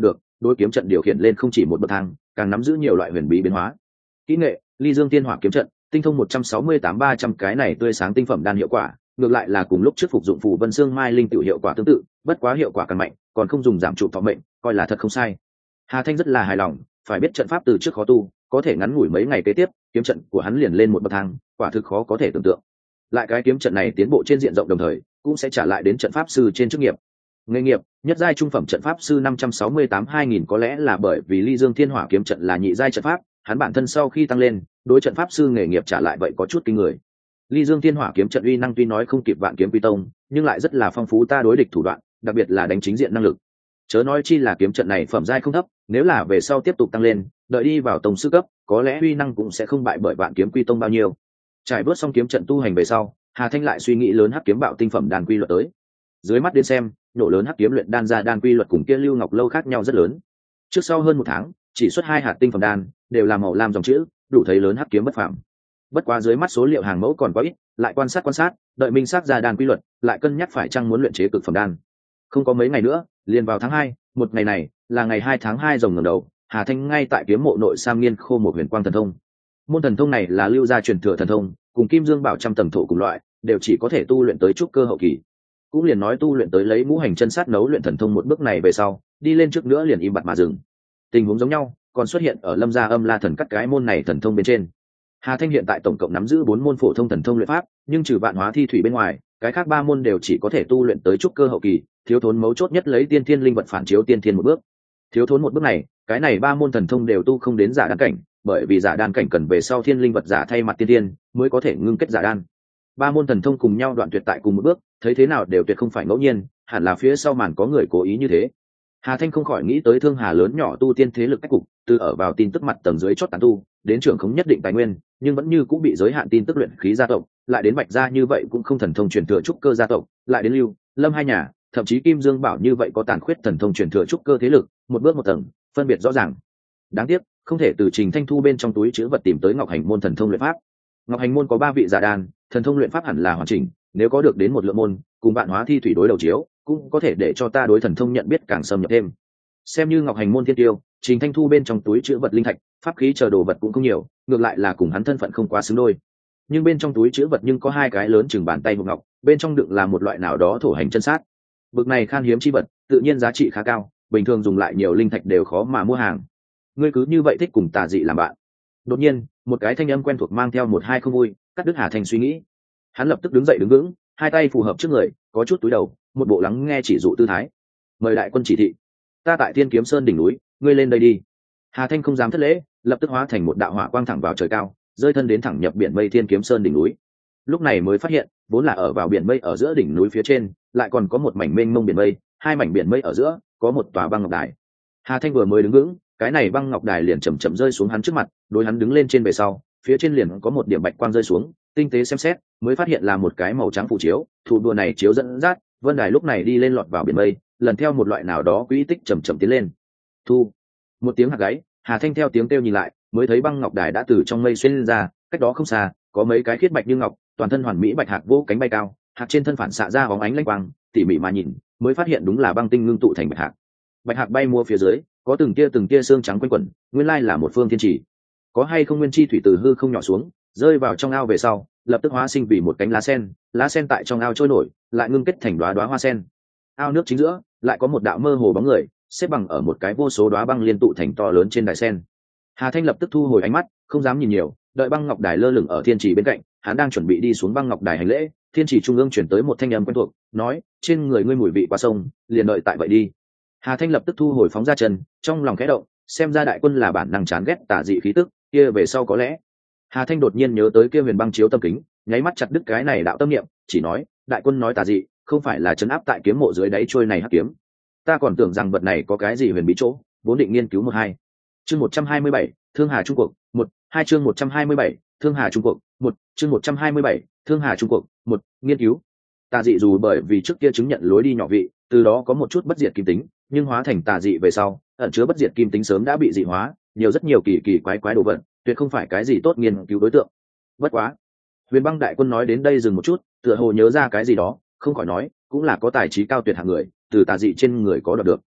đối kiếm trận điều khiển lên không chỉ một bậc thang, càng nắm giữ nhiều loại huyền bí biến hóa. Kỹ nghệ ly dương tiên hỏa kiếm trận, tinh thông 168-300 cái này tươi sáng tinh phẩm đan hiệu quả, ngược lại là cùng lúc trước phục dụng phù vân xương mai linh tiểu hiệu quả tương tự, bất quá hiệu quả càng mạnh, còn không dùng giảm trụ thọ mệnh, coi là thật không sai. Hà Thanh rất là hài lòng, phải biết trận pháp từ trước khó tu, có thể ngắn ngủi mấy ngày kế tiếp, kiếm trận của hắn liền lên một bậc thang, quả thực khó có thể tưởng tượng. Lại cái kiếm trận này tiến bộ trên diện rộng đồng thời, cũng sẽ trả lại đến trận pháp sư trên chức nghiệp. Nghề nghiệp, nhất giai trung phẩm trận pháp sư 568-2000 có lẽ là bởi vì Ly Dương Thiên Hỏa kiếm trận là nhị giai trận pháp, hắn bản thân sau khi tăng lên, đối trận pháp sư nghề nghiệp trả lại vậy có chút kinh người. Ly Dương Thiên Hỏa kiếm trận uy năng tuy nói không kịp Vạn Kiếm Quy Tông, nhưng lại rất là phong phú ta đối địch thủ đoạn, đặc biệt là đánh chính diện năng lực. Chớ nói chi là kiếm trận này phẩm giai không thấp, nếu là về sau tiếp tục tăng lên, đợi đi vào tông sư cấp, có lẽ uy năng cũng sẽ không bại bởi Vạn Kiếm Quy Tông bao nhiêu. Trải bớt xong kiếm trận tu hành về sau, Hà Thanh lại suy nghĩ lớn hắc kiếm bạo tinh phẩm đan quy luật tới. Dưới mắt đến xem, nổ lớn hắc kiếm luyện đan ra đan quy luật cùng kia Lưu Ngọc lâu khác nhau rất lớn. Trước sau hơn một tháng, chỉ xuất 2 hạt tinh phẩm đan, đều là màu lam dòng chữ, đủ thấy lớn hắc kiếm bất phàm. Bất quá dưới mắt số liệu hàng mẫu còn quá ít, lại quan sát, đợi minh xác ra đan quy luật, lại cân nhắc phải chăng muốn luyện chế cực phẩm đan. Không có mấy ngày nữa, liền vào tháng 2, một ngày này là ngày 2 tháng 2 rồng ngẩng đầu, Hà Thanh ngay tại kiếm mộ nội Sam Nghiên khô một huyền quang thần thông. Môn thần thông này là lưu gia truyền thừa thần thông, cùng Kim Dương Bảo trăm tầng thổ cùng loại, đều chỉ có thể tu luyện tới trúc cơ hậu kỳ. Cũng liền nói tu luyện tới lấy ngũ hành chân sát nấu luyện thần thông một bước này về sau, đi lên trước nữa liền im bặt mà dừng. Tình huống giống nhau còn xuất hiện ở Lâm gia Âm La thần cắt cái môn này thần thông bên trên. Hà Thanh hiện tại tổng cộng nắm giữ 4 môn phổ thông thần thông luyện pháp, nhưng trừ Vạn Hóa Thi Thủy bên ngoài, cái khác 3 môn đều chỉ có thể tu luyện tới trúc cơ hậu kỳ, thiếu thốn mấu chốt nhất lấy tiên thiên linh vật phản chiếu tiên thiên một bước. Thiếu thốn một bước này, cái này 3 môn thần thông đều tu không đến giả đan cảnh, bởi vì giả đan cảnh cần về sau thiên linh vật giả thay mặt tiên thiên mới có thể ngưng kết giả đan. 3 môn thần thông cùng nhau đoạn tuyệt tại cùng một bước, thấy thế nào đều tuyệt không phải ngẫu nhiên, hẳn là phía sau màn có người cố ý như thế. Hà Thanh không khỏi nghĩ tới Thương Hà lớn nhỏ tu tiên thế lực cách cục, từ ở vào tin tức mặt tầng dưới chót tán tu, đến trưởng không nhất định tài nguyên, nhưng vẫn như cũng bị giới hạn tin tức luyện khí gia tộc, lại đến Bạch gia như vậy cũng không thần thông truyền thừa trúc cơ gia tộc, lại đến Lưu, Lâm hai nhà, thậm chí Kim Dương Bảo như vậy có tàn khuyết thần thông truyền thừa trúc cơ thế lực, một bước một tầng, phân biệt rõ ràng. Đáng tiếc, không thể từ Trình Thanh Thu bên trong túi trữ vật tìm tới Ngọc Hành môn thần thông luyện pháp. Ngọc Hành môn có 3 vị giả đan, thần thông luyện pháp hẳn là hoàn chỉnh, nếu có được đến một lượng môn, cùng Vạn Hóa Thi Thủy đối đầu chiếu, cũng có thể để cho ta đối thần thông nhận biết càng xâm nhập thêm. Xem như Ngọc Hành môn thiên tiêu, Trình Thanh Thu bên trong túi trữ vật linh thạch, pháp khí chờ đồ vật cũng không nhiều, ngược lại là cùng hắn thân phận không quá xứng đôi. Nhưng bên trong túi trữ vật nhưng có 2 cái lớn chừng bàn tay hộp ngọc, bên trong đựng là một loại nào đó thổ hành chân sát. Bực này khan hiếm chi vật, tự nhiên giá trị khá cao, bình thường dùng lại nhiều linh thạch đều khó mà mua hàng. Ngươi cứ như vậy thích cùng tà dị làm bạn? Đột nhiên, một cái thanh âm quen thuộc mang theo một hai không vui, cắt đứt Hà Thanh suy nghĩ. Hắn lập tức đứng dậy đứng vững, hai tay phù hợp trước người, có chút túi đầu, một bộ lắng nghe chỉ dụ tư thái. Mời đại quân chỉ thị. Ta tại Thiên Kiếm Sơn đỉnh núi, ngươi lên đây đi. Hà Thanh không dám thất lễ, lập tức hóa thành một đạo hỏa quang thẳng vào trời cao, rơi thân đến thẳng nhập biển mây Thiên Kiếm Sơn đỉnh núi. Lúc này mới phát hiện, vốn là ở vào biển mây ở giữa đỉnh núi phía trên, lại còn có một mảnh mênh mông biển mây, 2 mảnh biển mây ở giữa có một tòa băng ngọc đài. Hà Thanh vừa mới đứng vững, cái này băng ngọc đài liền chậm chậm rơi xuống hắn trước mặt, đối hắn đứng lên trên về sau, phía trên liền có một điểm bạch quang rơi xuống, tinh tế xem xét, mới phát hiện là một cái màu trắng phù chiếu, thủ đùa này chiếu dẫn dắt, vân đài lúc này đi lên lọt vào biển mây, lần theo một loại nào đó quỹ tích chậm chậm tiến lên. Thu, một tiếng hạc gáy, Hà Thanh theo tiếng kêu nhìn lại, mới thấy băng ngọc đài đã từ trong mây xuyên lên ra, cách đó không xa, có mấy cái khiết bạch như ngọc, toàn thân hoàn mỹ bạch hạc vô cánh bay cao, hạc trên thân phản xạ ra bóng ánh lanh quang, tỉ mỉ mà nhìn, mới phát hiện đúng là băng tinh ngưng tụ thành bạch hạc. Bạch hạc bay mua phía dưới, có từng tia xương trắng quanh quẩn, nguyên lai là một phương thiên chỉ. Có hay không nguyên chi thủy từ hư không nhỏ xuống, rơi vào trong ao về sau, lập tức hóa sinh vì một cánh lá sen tại trong ao trôi nổi, lại ngưng kết thành đóa hoa sen. Ao nước chính giữa, lại có một đạo mơ hồ bóng người, xếp bằng ở một cái vô số đóa băng liên tụ thành to lớn trên đài sen. Hà Thanh lập tức thu hồi ánh mắt, không dám nhìn nhiều, đợi băng ngọc đài lơ lửng ở thiên trì bên cạnh, hắn đang chuẩn bị đi xuống băng ngọc đài hành lễ, thiên trì trung ương chuyển tới một thanh âm quen thuộc, nói: trên người ngươi mùi vị qua sông, liền đợi tại vậy đi. Hà Thanh lập tức thu hồi phóng ra chân, trong lòng khẽ động, xem ra đại quân là bản năng chán ghét tà dị khí tức, kia về sau có lẽ. Hà Thanh đột nhiên nhớ tới kia huyền băng chiếu tâm kính, nháy mắt chặt đứt cái này đạo tâm niệm, chỉ nói: đại quân nói tà dị, không phải là trấn áp tại kiếm mộ dưới đáy trôi này hắc kiếm. Ta còn tưởng rằng vật này có cái gì huyền bí chỗ, vốn định nghiên cứu một hai. Chương 127, Thương Hà Trung Cuộc, 1, chương 127, Thương Hà Trung Cuộc, 1, chương 127, Thương Hà Trung Cuộc, 1, nghiên cứu. Tà dị dù bởi vì trước kia chứng nhận lối đi nhỏ vị, từ đó có một chút bất diệt kim tính, nhưng hóa thành tà dị về sau, ẩn chứa bất diệt kim tính sớm đã bị dị hóa, rất nhiều kỳ kỳ quái quái đồ vật, tuyệt không phải cái gì tốt nghiên cứu đối tượng. Bất quá, Huyền Băng đại quân nói đến đây dừng một chút, tựa hồ nhớ ra cái gì đó, không khỏi nói, cũng là có tài trí cao tuyệt hạng người, từ tà dị trên người có đoạt được.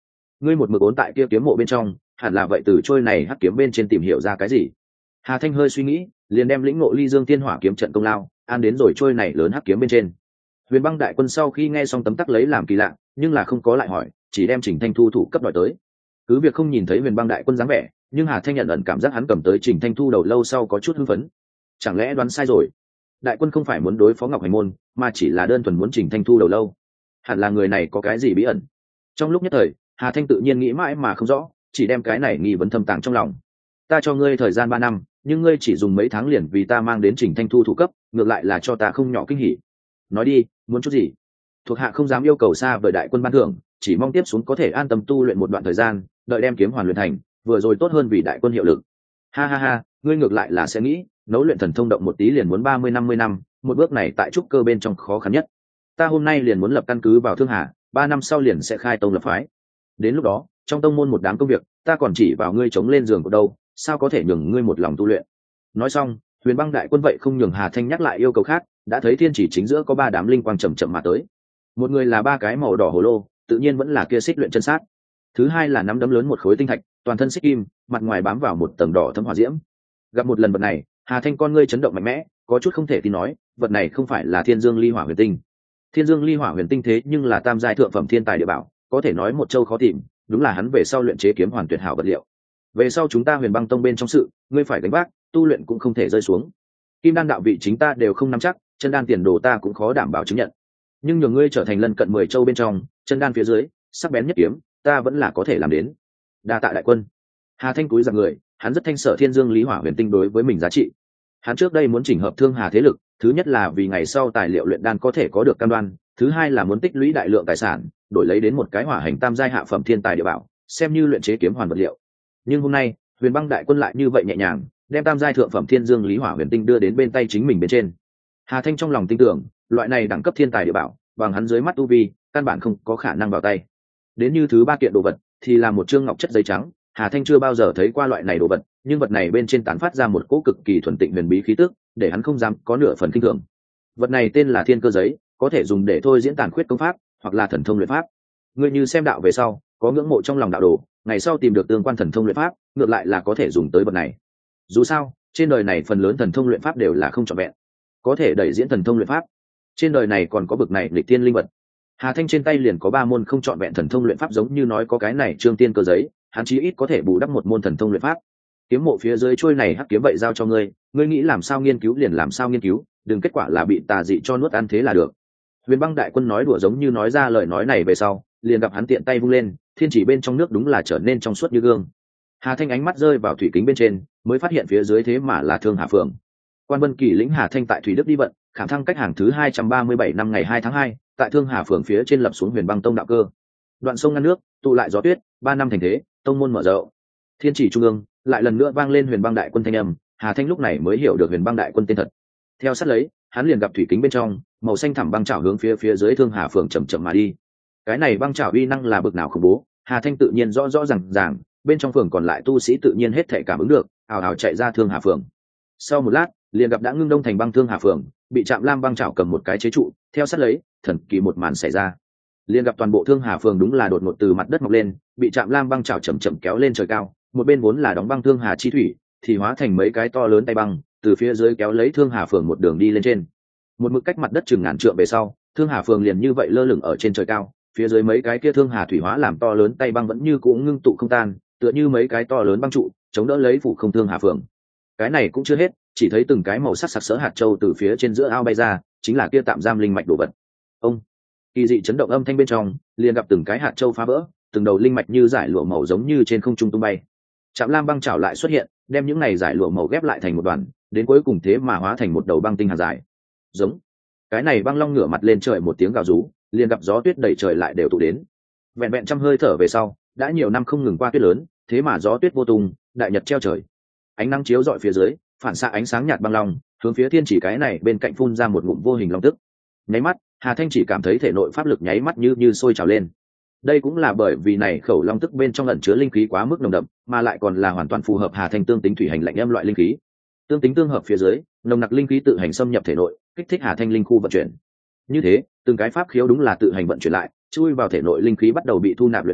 ngươi một mực ốn tại kia kiếm mộ bên trong, hẳn là vậy từ trôi này hắc kiếm bên trên tìm hiểu ra cái gì. Hà Thanh hơi suy nghĩ, liền đem lĩnh ngộ ly dương tiên hỏa kiếm trận công lao an đến rồi trôi này lớn hắc kiếm bên trên. Huyền Băng đại quân sau khi nghe xong tấm tắc lấy làm kỳ lạ, nhưng là không có lại hỏi, chỉ đem Trình Thanh Thu thủ cấp đòi tới. Cứ việc không nhìn thấy Huyền Băng đại quân dáng vẻ, nhưng Hà Thanh nhận ẩn cảm giác hắn cầm tới Trình Thanh Thu đầu lâu sau có chút hưng phấn. Chẳng lẽ đoán sai rồi? Đại quân không phải muốn đối phó Ngọc Hành môn, mà chỉ là đơn thuần muốn Trình Thanh Thu đầu lâu. Hẳn là người này có cái gì bí ẩn. Trong lúc nhất thời, Hà Thanh tự nhiên nghĩ mãi mà không rõ, chỉ đem cái này nghi vấn thâm tàng trong lòng. Ta cho ngươi thời gian 3 năm, nhưng ngươi chỉ dùng mấy tháng liền vì ta mang đến Trình Thanh Thu thủ cấp, ngược lại là cho ta không nhỏ kinh hỉ. Nói đi, muốn chút gì? Thuộc hạ không dám yêu cầu xa vời đại quân ban thưởng, chỉ mong tiếp xuống có thể an tâm tu luyện một đoạn thời gian, đợi đem kiếm hoàn luyện thành, vừa rồi tốt hơn vì đại quân hiệu lực. Ha ha ha, ngươi ngược lại là sẽ nghĩ, nấu luyện thần thông động một tí liền muốn 30-50 năm, một bước này tại trúc cơ bên trong khó khăn nhất. Ta hôm nay liền muốn lập căn cứ vào Thương Hà, 3 năm sau liền sẽ khai tông lập phái. Đến lúc đó, trong tông môn một đám công việc, ta còn chỉ vào ngươi chống lên giường của đâu, sao có thể nhường ngươi một lòng tu luyện. Nói xong, Huyền Băng đại quân vậy không nhường Hà Thanh nhắc lại yêu cầu khác, đã thấy thiên chỉ chính giữa có 3 đám linh quang chậm chậm mà tới. Một người là 3 cái màu đỏ hồ lô, tự nhiên vẫn là kia xích luyện chân sát. Thứ hai là nắm đấm lớn một khối tinh thạch, toàn thân xích kim, mặt ngoài bám vào một tầng đỏ thấm hỏa diễm. Gặp một lần vật này, Hà Thanh con ngươi chấn động mạnh mẽ, có chút không thể tin nói, vật này không phải là Thiên Dương Ly Hỏa Huyền Tinh. Thiên Dương Ly Hỏa Huyền Tinh thế nhưng là tam giai thượng phẩm thiên tài địa bảo, có thể nói một châu khó tìm, đúng là hắn về sau luyện chế kiếm hoàn tuyệt hảo vật liệu. Về sau chúng ta Huyền Băng tông bên trong sự, ngươi phải gánh vác, tu luyện cũng không thể rơi xuống. Kim đan đạo vị chính ta đều không nắm chắc, chân đan tiền đồ ta cũng khó đảm bảo chứng nhận. Nhưng nhờ ngươi trở thành lân cận 10 châu bên trong, chân đan phía dưới, sắc bén nhất kiếm, ta vẫn là có thể làm đến. Đa tạ đại quân. Hà Thanh cúi giặc người, hắn rất thanh sở Thiên Dương Lý Hỏa Huyền Tinh đối với mình giá trị. Hắn trước đây muốn chỉnh hợp Thương Hà thế lực, thứ nhất là vì ngày sau tài liệu luyện đan có thể có được cam đoan, thứ hai là muốn tích lũy đại lượng tài sản, đổi lấy đến một cái hỏa hành tam giai hạ phẩm thiên tài địa bảo, xem như luyện chế kiếm hoàn vật liệu. Nhưng hôm nay, Huyền Băng đại quân lại như vậy nhẹ nhàng, đem tam giai thượng phẩm Thiên Dương Lý Hỏa Huyền Tinh đưa đến bên tay chính mình bên trên. Hà Thanh trong lòng tin tưởng, loại này đẳng cấp thiên tài địa bảo, bằng hắn dưới mắt tu vi, căn bản không có khả năng vào tay. Đến như thứ 3 kiện đồ vật, thì là một trương ngọc chất giấy trắng. Hà Thanh chưa bao giờ thấy qua loại này đồ vật, nhưng vật này bên trên tán phát ra một cỗ cực kỳ thuần tịnh huyền bí khí tức, để hắn không dám có nửa phần kinh thường. Vật này tên là Thiên Cơ giấy, có thể dùng để thôi diễn tàn khuyết công pháp, hoặc là thần thông luyện pháp. Ngươi như xem đạo về sau, có ngưỡng mộ trong lòng đạo đồ, ngày sau tìm được tương quan thần thông luyện pháp, ngược lại là có thể dùng tới vật này. Dù sao, trên đời này phần lớn thần thông luyện pháp đều là không trọn vẹn, có thể đẩy diễn thần thông luyện pháp. Trên đời này còn có bực này lịch tiên linh vật. Hà Thanh trên tay liền có 3 môn không trọn vẹn thần thông luyện pháp, giống như nói có cái này trương tiên cơ giấy, hắn chí ít có thể bù đắp một môn thần thông luyện pháp. Kiếm mộ phía dưới trôi này hắc kiếm vậy giao cho ngươi, ngươi nghĩ làm sao nghiên cứu liền làm sao nghiên cứu, đừng kết quả là bị tà dị cho nuốt ăn thế là được. Huyền Băng đại quân nói đùa giống như nói ra lời nói này về sau, liền gặp hắn tiện tay vung lên, thiên chỉ bên trong nước đúng là trở nên trong suốt như gương. Hà Thanh ánh mắt rơi vào thủy kính bên trên, mới phát hiện phía dưới thế mà là Thương Hà Phường. Quan Vân Kỳ lĩnh Hà Thanh tại Thủy Đức đi vận, khảm thăng cách hàng thứ 237 năm ngày 2 tháng 2, tại Thương Hà Phường phía trên lập xuống Huyền Băng tông đạo cơ. Đoạn sông ngăn nước, tụ lại gió tuyết, 3 năm thành thế, tông môn mở rộng. Thiên chỉ trung ương, lại lần nữa vang lên Huyền Băng đại quân thanh âm, Hà Thanh lúc này mới hiểu được Huyền Băng đại quân tên thật. Theo sát lấy, hắn liền gặp thủy kính bên trong, màu xanh thẳm băng chảo hướng phía dưới Thương Hà Phường chậm chậm mà đi. Cái này băng chảo uy năng là bực nào khủng bố, Hà Thanh tự nhiên rõ rõ ràng, bên trong phường còn lại tu sĩ tự nhiên hết thảy cảm ứng được, ào ào chạy ra Thương Hà Phường. Sau một lát, liền gặp đã ngưng đông thành băng Thương Hà Phường, bị Trạm Lam băng chảo cầm một cái chế trụ, theo sát lấy, thần kỳ một màn xảy ra. Liền gặp toàn bộ Thương Hà Phường đúng là đột ngột từ mặt đất mọc lên, bị Trạm Lam băng chảo chậm chậm kéo lên trời cao, một bên vốn là đóng băng Thương Hà chi thủy, thì hóa thành mấy cái to lớn tay băng, từ phía dưới kéo lấy Thương Hà Phường một đường đi lên trên. Một mực cách mặt đất chừng ngàn trượng về sau, Thương Hà Phường liền như vậy lơ lửng ở trên trời cao, phía dưới mấy cái kia Thương Hà thủy hóa làm to lớn tay băng vẫn như cũ ngưng tụ không tan, tựa như mấy cái to lớn băng trụ, chống đỡ lấy phủ không Thương Hà Phường. Cái này cũng chưa hết, chỉ thấy từng cái màu sắc sặc sỡ hạt châu từ phía trên giữa ao bay ra, chính là kia tạm giam linh mạch đồ vật. Ông kỳ dị chấn động âm thanh bên trong, liền gặp từng cái hạt châu phá vỡ, từng đầu linh mạch như giải lụa màu giống như trên không trung tung bay. Trạm Lam băng chảo lại xuất hiện, đem những này giải lụa màu ghép lại thành một đoàn, đến cuối cùng thế mà hóa thành một đầu băng tinh hạt dài. Giống cái này băng long ngửa mặt lên trời một tiếng gào rú, liền gặp gió tuyết đẩy trời lại đều tụ đến. Vẹn vẹn trăm hơi thở về sau, đã nhiều năm không ngừng qua tuyết lớn, thế mà gió tuyết vô tung, đại nhật treo trời. Ánh nắng chiếu rọi phía dưới, phản xạ ánh sáng nhạt băng long, hướng phía thiên chỉ cái này bên cạnh phun ra một ngụm vô hình long tức. Nháy mắt, Hà Thanh chỉ cảm thấy thể nội pháp lực nháy mắt như sôi trào lên. Đây cũng là bởi vì này khẩu long tức bên trong ẩn chứa linh khí quá mức nồng đậm, mà lại còn là hoàn toàn phù hợp Hà Thanh tương tính thủy hành lạnh âm loại linh khí. Tương tính tương hợp phía dưới, nồng nặc linh khí tự hành xâm nhập thể nội, kích thích Hà Thanh linh khu vận chuyển. Như thế, từng cái pháp khiếu đúng là tự hành vận chuyển lại, chui vào thể nội linh khí bắt đầu bị thu nạp luyện hóa,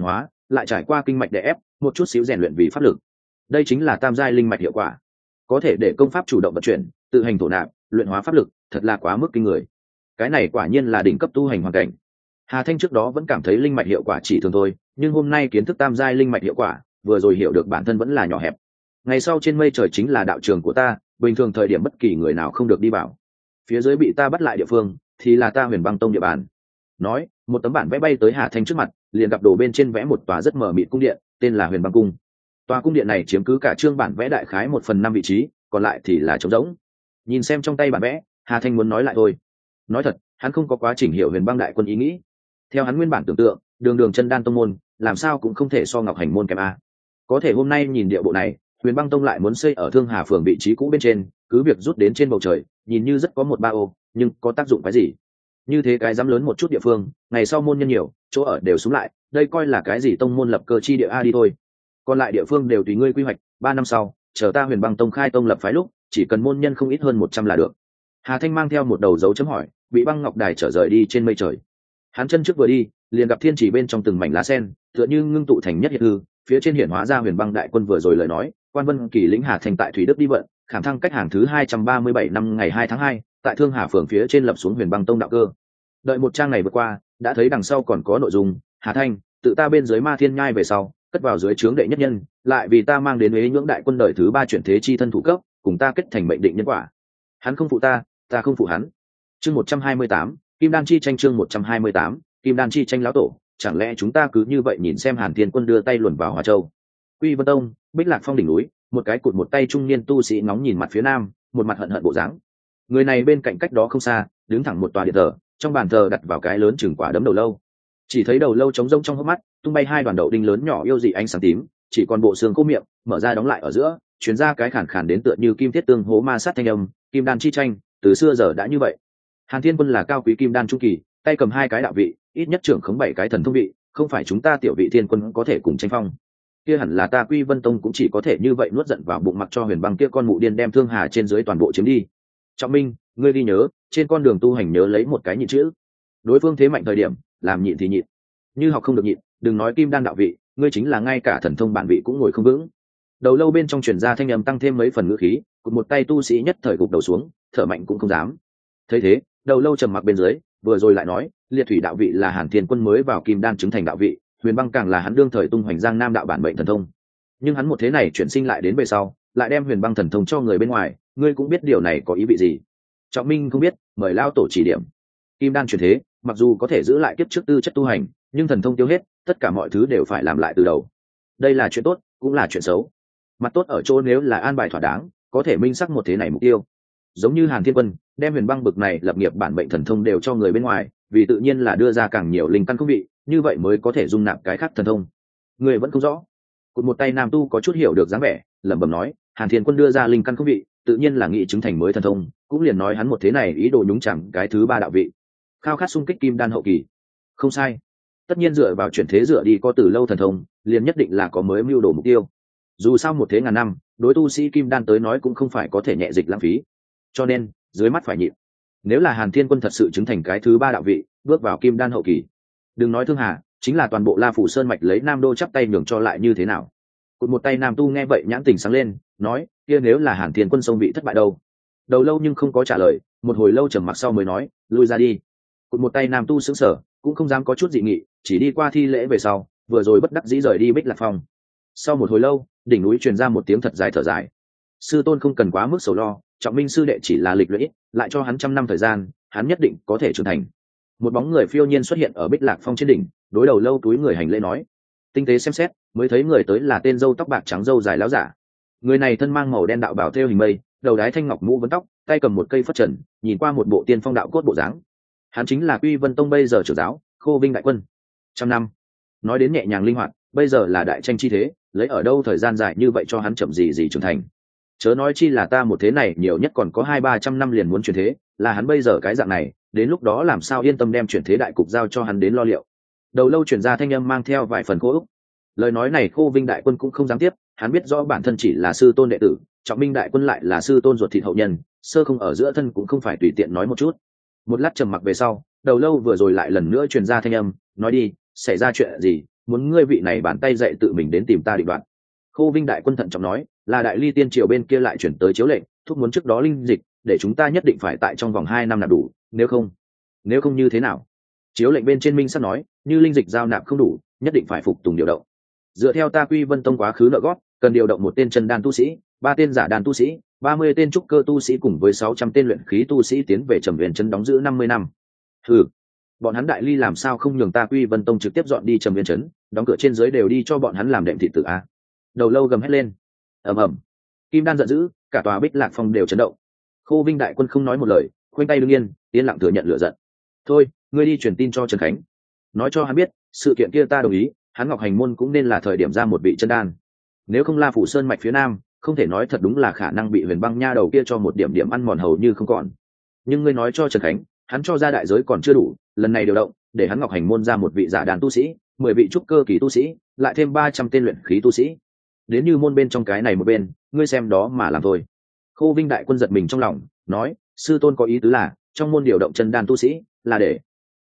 lại trải qua kinh mạch đè ép một chút xíu rèn luyện vì pháp lực. Đây chính là tam giai linh mạch hiệu quả, có thể để công pháp chủ động vận chuyển, tự hành thổ nạp luyện hóa pháp lực, thật là quá mức kinh người. Cái này quả nhiên là đỉnh cấp tu hành hoàn cảnh. Hà Thanh trước đó vẫn cảm thấy linh mạch hiệu quả chỉ thường thôi, nhưng hôm nay kiến thức tam giai linh mạch hiệu quả, vừa rồi hiểu được bản thân vẫn là nhỏ hẹp. Ngày sau trên mây trời chính là đạo trường của ta, bình thường thời điểm bất kỳ người nào không được đi vào. Phía dưới bị ta bắt lại địa phương thì là ta Huyền Băng Tông địa bàn. Nói, một tấm bản vẽ bay tới Hà Thanh trước mặt, liền gặp đồ bên trên vẽ một tòa rất mờ mịt cung điện, tên là Huyền Băng Cung. Tòa cung điện này chiếm cứ cả chương bản vẽ đại khái 1/5 vị trí, còn lại thì là trống rỗng. Nhìn xem trong tay bản vẽ, Hà Thanh muốn nói lại thôi. Nói thật, hắn không có quá trình hiểu Huyền Băng đại quân ý nghĩ. Theo hắn nguyên bản tưởng tượng, đường đường chân đan tông môn, làm sao cũng không thể so Ngọc Hành môn kém a. Có thể hôm nay nhìn địa bộ này, Huyền Băng Tông lại muốn xây ở Thương Hà phường vị trí cũ bên trên, cứ việc rút đến trên bầu trời, nhìn như rất có một ba ô, nhưng có tác dụng cái gì? Như thế cái dám lớn một chút địa phương, ngày sau môn nhân nhiều, chỗ ở đều xuống lại, đây coi là cái gì tông môn lập cơ chi địa a đi thôi. Còn lại địa phương đều tùy ngươi quy hoạch, 3 năm sau, chờ ta Huyền Băng Tông khai tông lập phái lúc, chỉ cần môn nhân không ít hơn 100 là được. Hà Thanh mang theo một đầu dấu chấm hỏi, bị băng ngọc đài trở rời đi trên mây trời. Hắn chân trước vừa đi, liền gặp thiên chỉ bên trong từng mảnh lá sen, tựa như ngưng tụ thành nhất hiện hư, phía trên hiển hóa ra Huyền Băng đại quân vừa rồi lời nói, Quan Vân Kỳ lĩnh Hà Thanh tại Thủy Đức đi vận, khảm thăng cách hàng thứ 237 năm ngày 2 tháng 2, tại Thương Hà phường phía trên lập xuống Huyền Băng Tông đạo cơ. Đợi một trang này vượt qua, đã thấy đằng sau còn có nội dung, Hà Thanh, tự ta bên dưới Ma Thiên Nhai về sau, cất vào dưới trướng đệ nhất nhân, lại vì ta mang đến Huế nhưỡng đại quân đời thứ 3 chuyển thế chi thân thủ cấp, cùng ta kết thành mệnh định nhân quả. Hắn không phụ ta, ta không phụ hắn. Chương 128, Kim Đan chi tranh. Chương 128, Kim Đan chi tranh lão tổ, chẳng lẽ chúng ta cứ như vậy nhìn xem Hàn Thiên Quân đưa tay luồn vào Hòa Châu? Quy Vân Tông, Bích Lạc Phong đỉnh núi, một cái cụt một tay trung niên tu sĩ ngóng nhìn mặt phía nam, một mặt hận hận bộ dáng. Người này bên cạnh cách đó không xa, đứng thẳng một tòa điện thờ, trong bàn thờ đặt vào cái lớn chừng quả đấm đầu lâu. Chỉ thấy đầu lâu trống rỗng trong hốc mắt, tung bay 2 đoàn đậu đinh lớn nhỏ yêu dị ánh sáng tím, chỉ còn bộ xương khô miệng, mở ra đóng lại ở giữa, truyền ra cái khàn khàn đến tựa như kim thiết tương hố ma sát thanh âm, Kim Đan chi tranh, từ xưa giờ đã như vậy. Hàn Thiên Quân là cao quý Kim Đan trung kỳ, tay cầm 2 cái đạo vị, ít nhất trưởng khống 7 cái thần thông vị, không phải chúng ta tiểu vị Thiên Quân có thể cùng tranh phong. Kia hẳn là ta Quy Vân Tông cũng chỉ có thể như vậy nuốt giận vào bụng, mặc cho Huyền Băng kia con mụ điên đem Thương Hà trên dưới toàn bộ chiếm đi. Trọng Minh, ngươi đi nhớ, trên con đường tu hành nhớ lấy một cái nhịn chữ. Đối phương thế mạnh thời điểm, làm nhịn thì nhịn. Như học không được nhịn, đừng nói Kim Đan đạo vị, ngươi chính là ngay cả thần thông bản vị cũng ngồi không vững. Đầu lâu bên trong truyền ra thanh âm tăng thêm mấy phần ngữ khí, cùng một tay tu sĩ nhất thời gục đầu xuống, thở mạnh cũng không dám. Thấy thế, đầu lâu trầm mặc bên dưới, vừa rồi lại nói, Liệt Thủy đạo vị là Hàn Thiên Quân mới vào Kim Đan chứng thành đạo vị, Huyền Băng càng là hắn đương thời tung hoành Giang Nam đạo bản mệnh thần thông. Nhưng hắn một thế này chuyển sinh lại đến về sau, lại đem Huyền Băng thần thông cho người bên ngoài, ngươi cũng biết điều này có ý vị gì. Trọng Minh không biết, mời lao tổ chỉ điểm. Kim Đan chuyển thế, mặc dù có thể giữ lại kiếp trước tư chất tu hành, nhưng thần thông tiêu hết, tất cả mọi thứ đều phải làm lại từ đầu. Đây là chuyện tốt, cũng là chuyện xấu. Mặt tốt ở chỗ nếu là an bài thỏa đáng, có thể minh xác một thế này mục tiêu. Giống như Hàn Thiên Quân, đem Huyền Băng bực này lập nghiệp bản mệnh thần thông đều cho người bên ngoài, vì tự nhiên là đưa ra càng nhiều linh căn không vị, như vậy mới có thể dung nạp cái khác thần thông. Người vẫn không rõ. Cụt một tay nam tu có chút hiểu được dáng vẻ, lẩm bẩm nói, Hàn Thiên Quân đưa ra linh căn không vị, tự nhiên là nghị chứng thành mới thần thông, cũng liền nói hắn một thế này ý đồ nhúng chẳng cái thứ 3 đạo vị, khao khát xung kích Kim Đan hậu kỳ. Không sai. Tất nhiên dựa vào chuyển thế dựa đi có từ lâu thần thông, liền nhất định là có mới mưu đồ mục tiêu. Dù sao một thế ngàn năm, đối tu sĩ Kim Đan tới nói cũng không phải có thể nhẹ dịch lãng phí. Cho nên, dưới mắt phải nhịn. Nếu là Hàn Thiên Quân thật sự chứng thành cái thứ 3 đạo vị, bước vào Kim Đan hậu kỳ, đừng nói Thương Hà, chính là toàn bộ La Phủ Sơn mạch lấy Nam Đô chắp tay nhường cho lại như thế nào. Cụt một tay nam tu nghe vậy nhãn tình sáng lên, nói, kia nếu là Hàn Thiên Quân sông bị thất bại đâu? Đầu lâu nhưng không có trả lời, một hồi lâu trầm mặc sau mới nói, lui ra đi. Cụt một tay nam tu sững sờ, cũng không dám có chút dị nghị, chỉ đi qua thi lễ về sau, vừa rồi bất đắc dĩ rời đi Bích Lạc Phong. Sau một hồi lâu, đỉnh núi truyền ra một tiếng thật dài thở dài. Sư tôn không cần quá mức sầu lo, Trọng Minh sư đệ chỉ là lịch luyện, lại cho hắn 100 năm thời gian, hắn nhất định có thể trưởng thành. Một bóng người phiêu nhiên xuất hiện ở Bích Lạc Phong trên đỉnh, đối đầu lâu túi người hành lễ nói. Tinh tế xem xét, mới thấy người tới là tên râu tóc bạc trắng râu dài láo giả. Người này thân mang màu đen đạo bào thêu hình mây, đầu đái thanh ngọc mũ vấn tóc, tay cầm một cây phất trần, nhìn qua một bộ tiên phong đạo cốt bộ dáng. Hắn chính là Quy Vân Tông bây giờ trưởng giáo, Khô Vinh đại quân. 100 năm, nói đến nhẹ nhàng linh hoạt, bây giờ là đại tranh chi thế, lấy ở đâu thời gian dài như vậy cho hắn chậm gì trưởng thành. Chớ nói chi là ta một thế này nhiều nhất còn có 200-300 năm liền muốn chuyển thế, là hắn bây giờ cái dạng này, đến lúc đó làm sao yên tâm đem chuyển thế đại cục giao cho hắn đến lo liệu. Đầu lâu chuyển ra thanh âm mang theo vài phần khô úc. Lời nói này Khô Vinh đại quân cũng không dám tiếp, hắn biết rõ bản thân chỉ là sư tôn đệ tử, Trọng Minh đại quân lại là sư tôn ruột thịt hậu nhân, sơ không ở giữa thân cũng không phải tùy tiện nói một chút. Một lát trầm mặc về sau, đầu lâu vừa rồi lại lần nữa truyền ra thanh âm, nói đi, xảy ra chuyện gì, muốn ngươi vị này bàn tay dạy tự mình đến tìm ta định đoạt. Khô Vinh đại quân thận trọng nói, là Đại Ly tiên triều bên kia lại chuyển tới chiếu lệnh, thúc muốn trước đó linh dịch, để chúng ta nhất định phải tại trong vòng 2 năm nạp đủ, nếu không như thế nào? Chiếu lệnh bên trên minh sắp nói, như linh dịch giao nạp không đủ, nhất định phải phục tùng điều động. Dựa theo ta Quy Vân Tông quá khứ nợ gót, cần điều động 1 tên chân đan tu sĩ, 3 tên giả đan tu sĩ, 30 tên trúc cơ tu sĩ cùng với 600 tên luyện khí tu sĩ tiến về Trầm Huyền Trấn đóng giữ 50 năm. Bọn hắn Đại Ly làm sao không nhường ta Quy Vân Tông trực tiếp dọn đi Trầm Huyền Trấn, đóng cửa trên dưới đều đi cho bọn hắn làm đệm thị tử a. Đầu lâu gầm hét lên. Ầm ầm. Kim Đan giận dữ, cả tòa Bích Lạc Phong đều chấn động. Khô Vinh đại quân không nói một lời, khoanh tay đương yên, yên lặng thừa nhận lửa giận. Thôi, ngươi đi truyền tin cho Trần Khánh, nói cho hắn biết, sự kiện kia ta đồng ý, hắn Ngọc Hành môn cũng nên là thời điểm ra một vị chân đan. Nếu không La Phủ Sơn mạch phía nam, không thể nói thật đúng là khả năng bị Huyền Băng nha đầu kia cho một điểm điểm ăn mòn hầu như không còn. Nhưng ngươi nói cho Trần Khánh, hắn cho ra đại giới còn chưa đủ, lần này điều động, để hắn Ngọc Hành môn ra một vị giả đàn tu sĩ, 10 vị trúc cơ kỳ tu sĩ, lại thêm 300 tên luyện khí tu sĩ. Đến như môn bên trong cái này một bên, ngươi xem đó mà làm thôi. Khô Vinh đại quân giật mình trong lòng, nói, sư tôn có ý tứ là, trong môn điều động chân đan tu sĩ, là để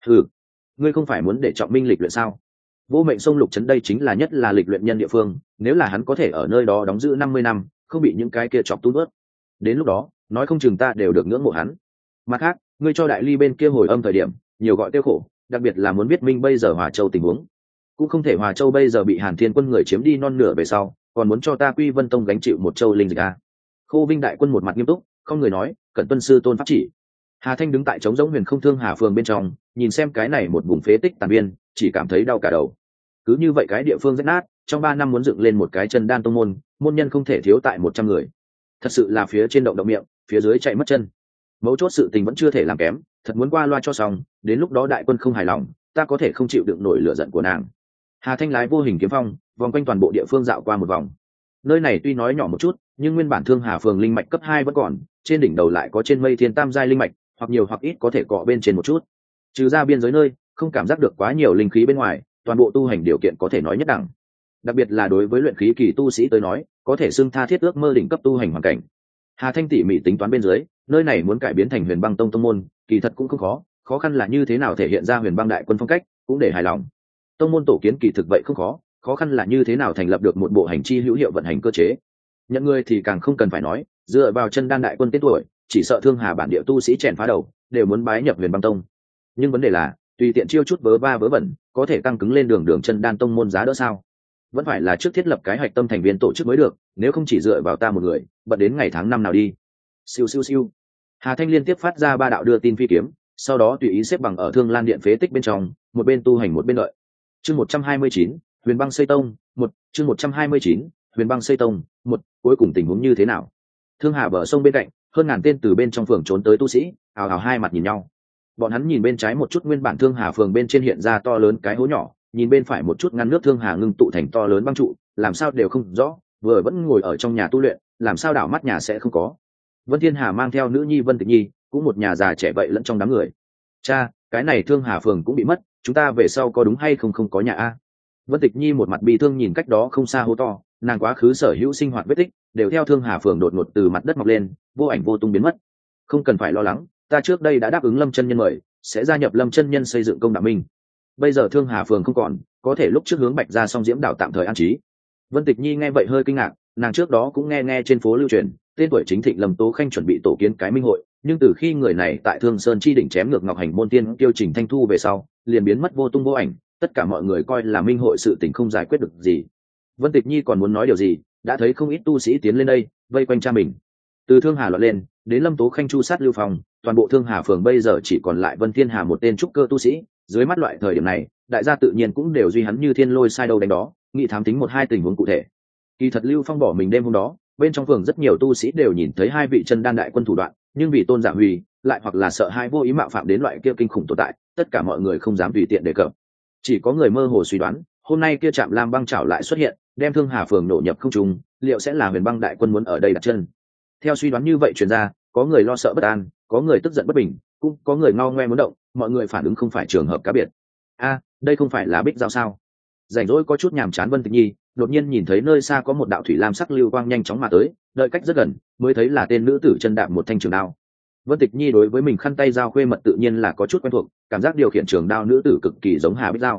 ngươi không phải muốn để Trọng Minh lịch luyện sao? Vô Mệnh Sông Lục Trấn đây chính là nhất là lịch luyện nhân địa phương, nếu là hắn có thể ở nơi đó đóng giữ 50 năm, không bị những cái kia chọc tú nuốt, đến lúc đó, nói không chừng ta đều được ngưỡng mộ hắn. Mặt khác, ngươi cho Đại Ly bên kia hồi âm thời điểm, nhiều gọi tiêu khổ, đặc biệt là muốn biết Minh bây giờ Hòa Châu tình huống. Cũng không thể Hòa Châu bây giờ bị Hàn Thiên quân người chiếm đi non nửa về sau, còn muốn cho ta Quy Vân Tông gánh chịu một châu linh dịch a. Khô Vinh đại quân một mặt nghiêm túc, không người nói, cẩn tuân sư tôn pháp chỉ. Hà Thanh đứng tại trống giống Huyền Không Thương Hà phường bên trong, nhìn xem cái này một vùng phế tích tàn biên, chỉ cảm thấy đau cả đầu. Cứ như vậy cái địa phương rách nát, trong 3 năm muốn dựng lên một cái chân đan tông môn, môn nhân không thể thiếu tại 100 người. Thật sự là phía trên động động miệng, phía dưới chạy mất chân. Mấu chốt sự tình vẫn chưa thể làm kém, thật muốn qua loa cho xong, đến lúc đó đại quân không hài lòng, ta có thể không chịu đựng nổi lửa giận của nàng. Hà Thanh lái vô hình kiếm phong, vòng quanh toàn bộ địa phương dạo qua một vòng. Nơi này tuy nói nhỏ một chút, nhưng nguyên bản Thương Hà phường linh mạch cấp 2 vẫn còn, trên đỉnh đầu lại có trên mây thiên tam giai linh mạch, hoặc nhiều hoặc ít có thể cọ bên trên một chút. Trừ ra biên giới nơi, không cảm giác được quá nhiều linh khí bên ngoài, toàn bộ tu hành điều kiện có thể nói nhất đẳng. Đặc biệt là đối với luyện khí kỳ tu sĩ tới nói, có thể xưng tha thiết ước mơ đỉnh cấp tu hành hoàn cảnh. Hà Thanh tỉ mỉ tính toán bên dưới, nơi này muốn cải biến thành Huyền Băng Tông tông môn, kỳ thật cũng không khó, khó khăn là như thế nào thể hiện ra Huyền Băng đại quân phong cách, cũng để hài lòng. Tông môn tổ kiến kỳ thực vậy không khó, khó khăn là như thế nào thành lập được một bộ hành chi hữu hiệu vận hành cơ chế. Nhận người thì càng không cần phải nói, dựa vào chân đan đại quân tên tuổi, chỉ sợ Thương Hà bản địa tu sĩ chèn phá đầu, đều muốn bái nhập Huyền Băng Tông. Nhưng vấn đề là, tùy tiện chiêu chút vớ va vớ vẩn, có thể căng cứng lên đường chân đan tông môn giá đỡ sao? Vẫn phải là trước thiết lập cái hạch tâm thành viên tổ chức mới được, nếu không chỉ dựa vào ta một người, bận đến ngày tháng năm nào đi. Siêu siêu siêu. Hà Thanh liên tiếp phát ra 3 đạo đưa tin phi kiếm, sau đó tùy ý xếp bằng ở Thương Lan điện phế tích bên trong, một bên tu hành một bên đợi. Chương 129, Huyền Băng Xây Tông, 1, chương 129, Huyền Băng Xây Tông, 1, cuối cùng tình huống như thế nào? Thương Hà bờ sông bên cạnh, hơn ngàn tên từ bên trong phường trốn tới tu sĩ, ào ào hai mặt nhìn nhau. Bọn hắn nhìn bên trái một chút nguyên bản Thương Hà phường bên trên hiện ra to lớn cái hố nhỏ, nhìn bên phải một chút ngăn nước Thương Hà ngưng tụ thành to lớn băng trụ, làm sao đều không rõ, vừa vẫn ngồi ở trong nhà tu luyện, làm sao đảo mắt nhà sẽ không có. Vân Thiên Hà mang theo nữ nhi Vân Tịch Nhi, cũng một nhà già trẻ vậy lẫn trong đám người. Cha, cái này Thương Hà phường cũng bị mất, chúng ta về sau có đúng hay không có nhà a? Vân Tịch Nhi một mặt bi thương nhìn cách đó không xa hố to, nàng quá khứ sở hữu sinh hoạt vết tích đều theo Thương Hà phường đột ngột từ mặt đất mọc lên, vô ảnh vô tung biến mất. Không cần phải lo lắng, ta trước đây đã đáp ứng Lâm chân nhân mời, sẽ gia nhập Lâm chân nhân xây dựng công đạo minh. Bây giờ Thương Hà phường không còn, có thể lúc trước hướng Bạch ra song diễm đảo tạm thời an trí. Vân Tịch Nhi nghe vậy hơi kinh ngạc, nàng trước đó cũng nghe trên phố lưu truyền, tên tuổi chính thịnh Lâm Tố Khanh chuẩn bị tổ kiến cái minh hội, nhưng từ khi người này tại Thương Sơn chi đỉnh chém ngược Ngọc Hành môn tiên tiêu Trình Thanh Thu về sau, liền biến mất vô tung vô ảnh, tất cả mọi người coi là minh hội sự tình không giải quyết được gì. Vân Tịch Nhi còn muốn nói điều gì, đã thấy không ít tu sĩ tiến lên đây, vây quanh cha mình. Từ Thương Hà loạn lên, đến Lâm Tố Khanh chu sát Lưu Phong, toàn bộ Thương Hà phường bây giờ chỉ còn lại Vân Thiên Hà một tên trúc cơ tu sĩ, dưới mắt loại thời điểm này, đại gia tự nhiên cũng đều duy hắn như thiên lôi sai đâu đánh đó, nghĩ thám tính một hai tình huống cụ thể. Kỳ thật Lưu Phong bỏ mình đêm hôm đó, bên trong phường rất nhiều tu sĩ đều nhìn thấy hai vị chân đan đại quân thủ đoạn, nhưng vì tôn giả huy, lại hoặc là sợ hai vô ý mạo phạm đến loại kia kinh khủng tồn tại, tất cả mọi người không dám tùy tiện đề cập. Chỉ có người mơ hồ suy đoán, hôm nay kia Trạm Lam băng chảo lại xuất hiện, đem Thương Hà phường nổ nhập không trung, liệu sẽ là Huyền Băng đại quân muốn ở đây đặt chân? Theo suy đoán như vậy truyền ra, có người lo sợ bất an, có người tức giận bất bình, cũng có người ngao ngoe muốn động, mọi người phản ứng không phải trường hợp cá biệt. Đây không phải là Bích Giao sao? Rảnh rỗi có chút nhàm chán Vân Tịch Nhi, đột nhiên nhìn thấy nơi xa có một đạo thủy lam sắc lưu quang nhanh chóng mà tới, đợi cách rất gần, mới thấy là tên nữ tử chân đạp một thanh trường đao. Vân Tịch Nhi đối với mình khăn tay dao khuê mật tự nhiên là có chút quen thuộc, cảm giác điều khiển trường đao nữ tử cực kỳ giống Hà Bích Giao.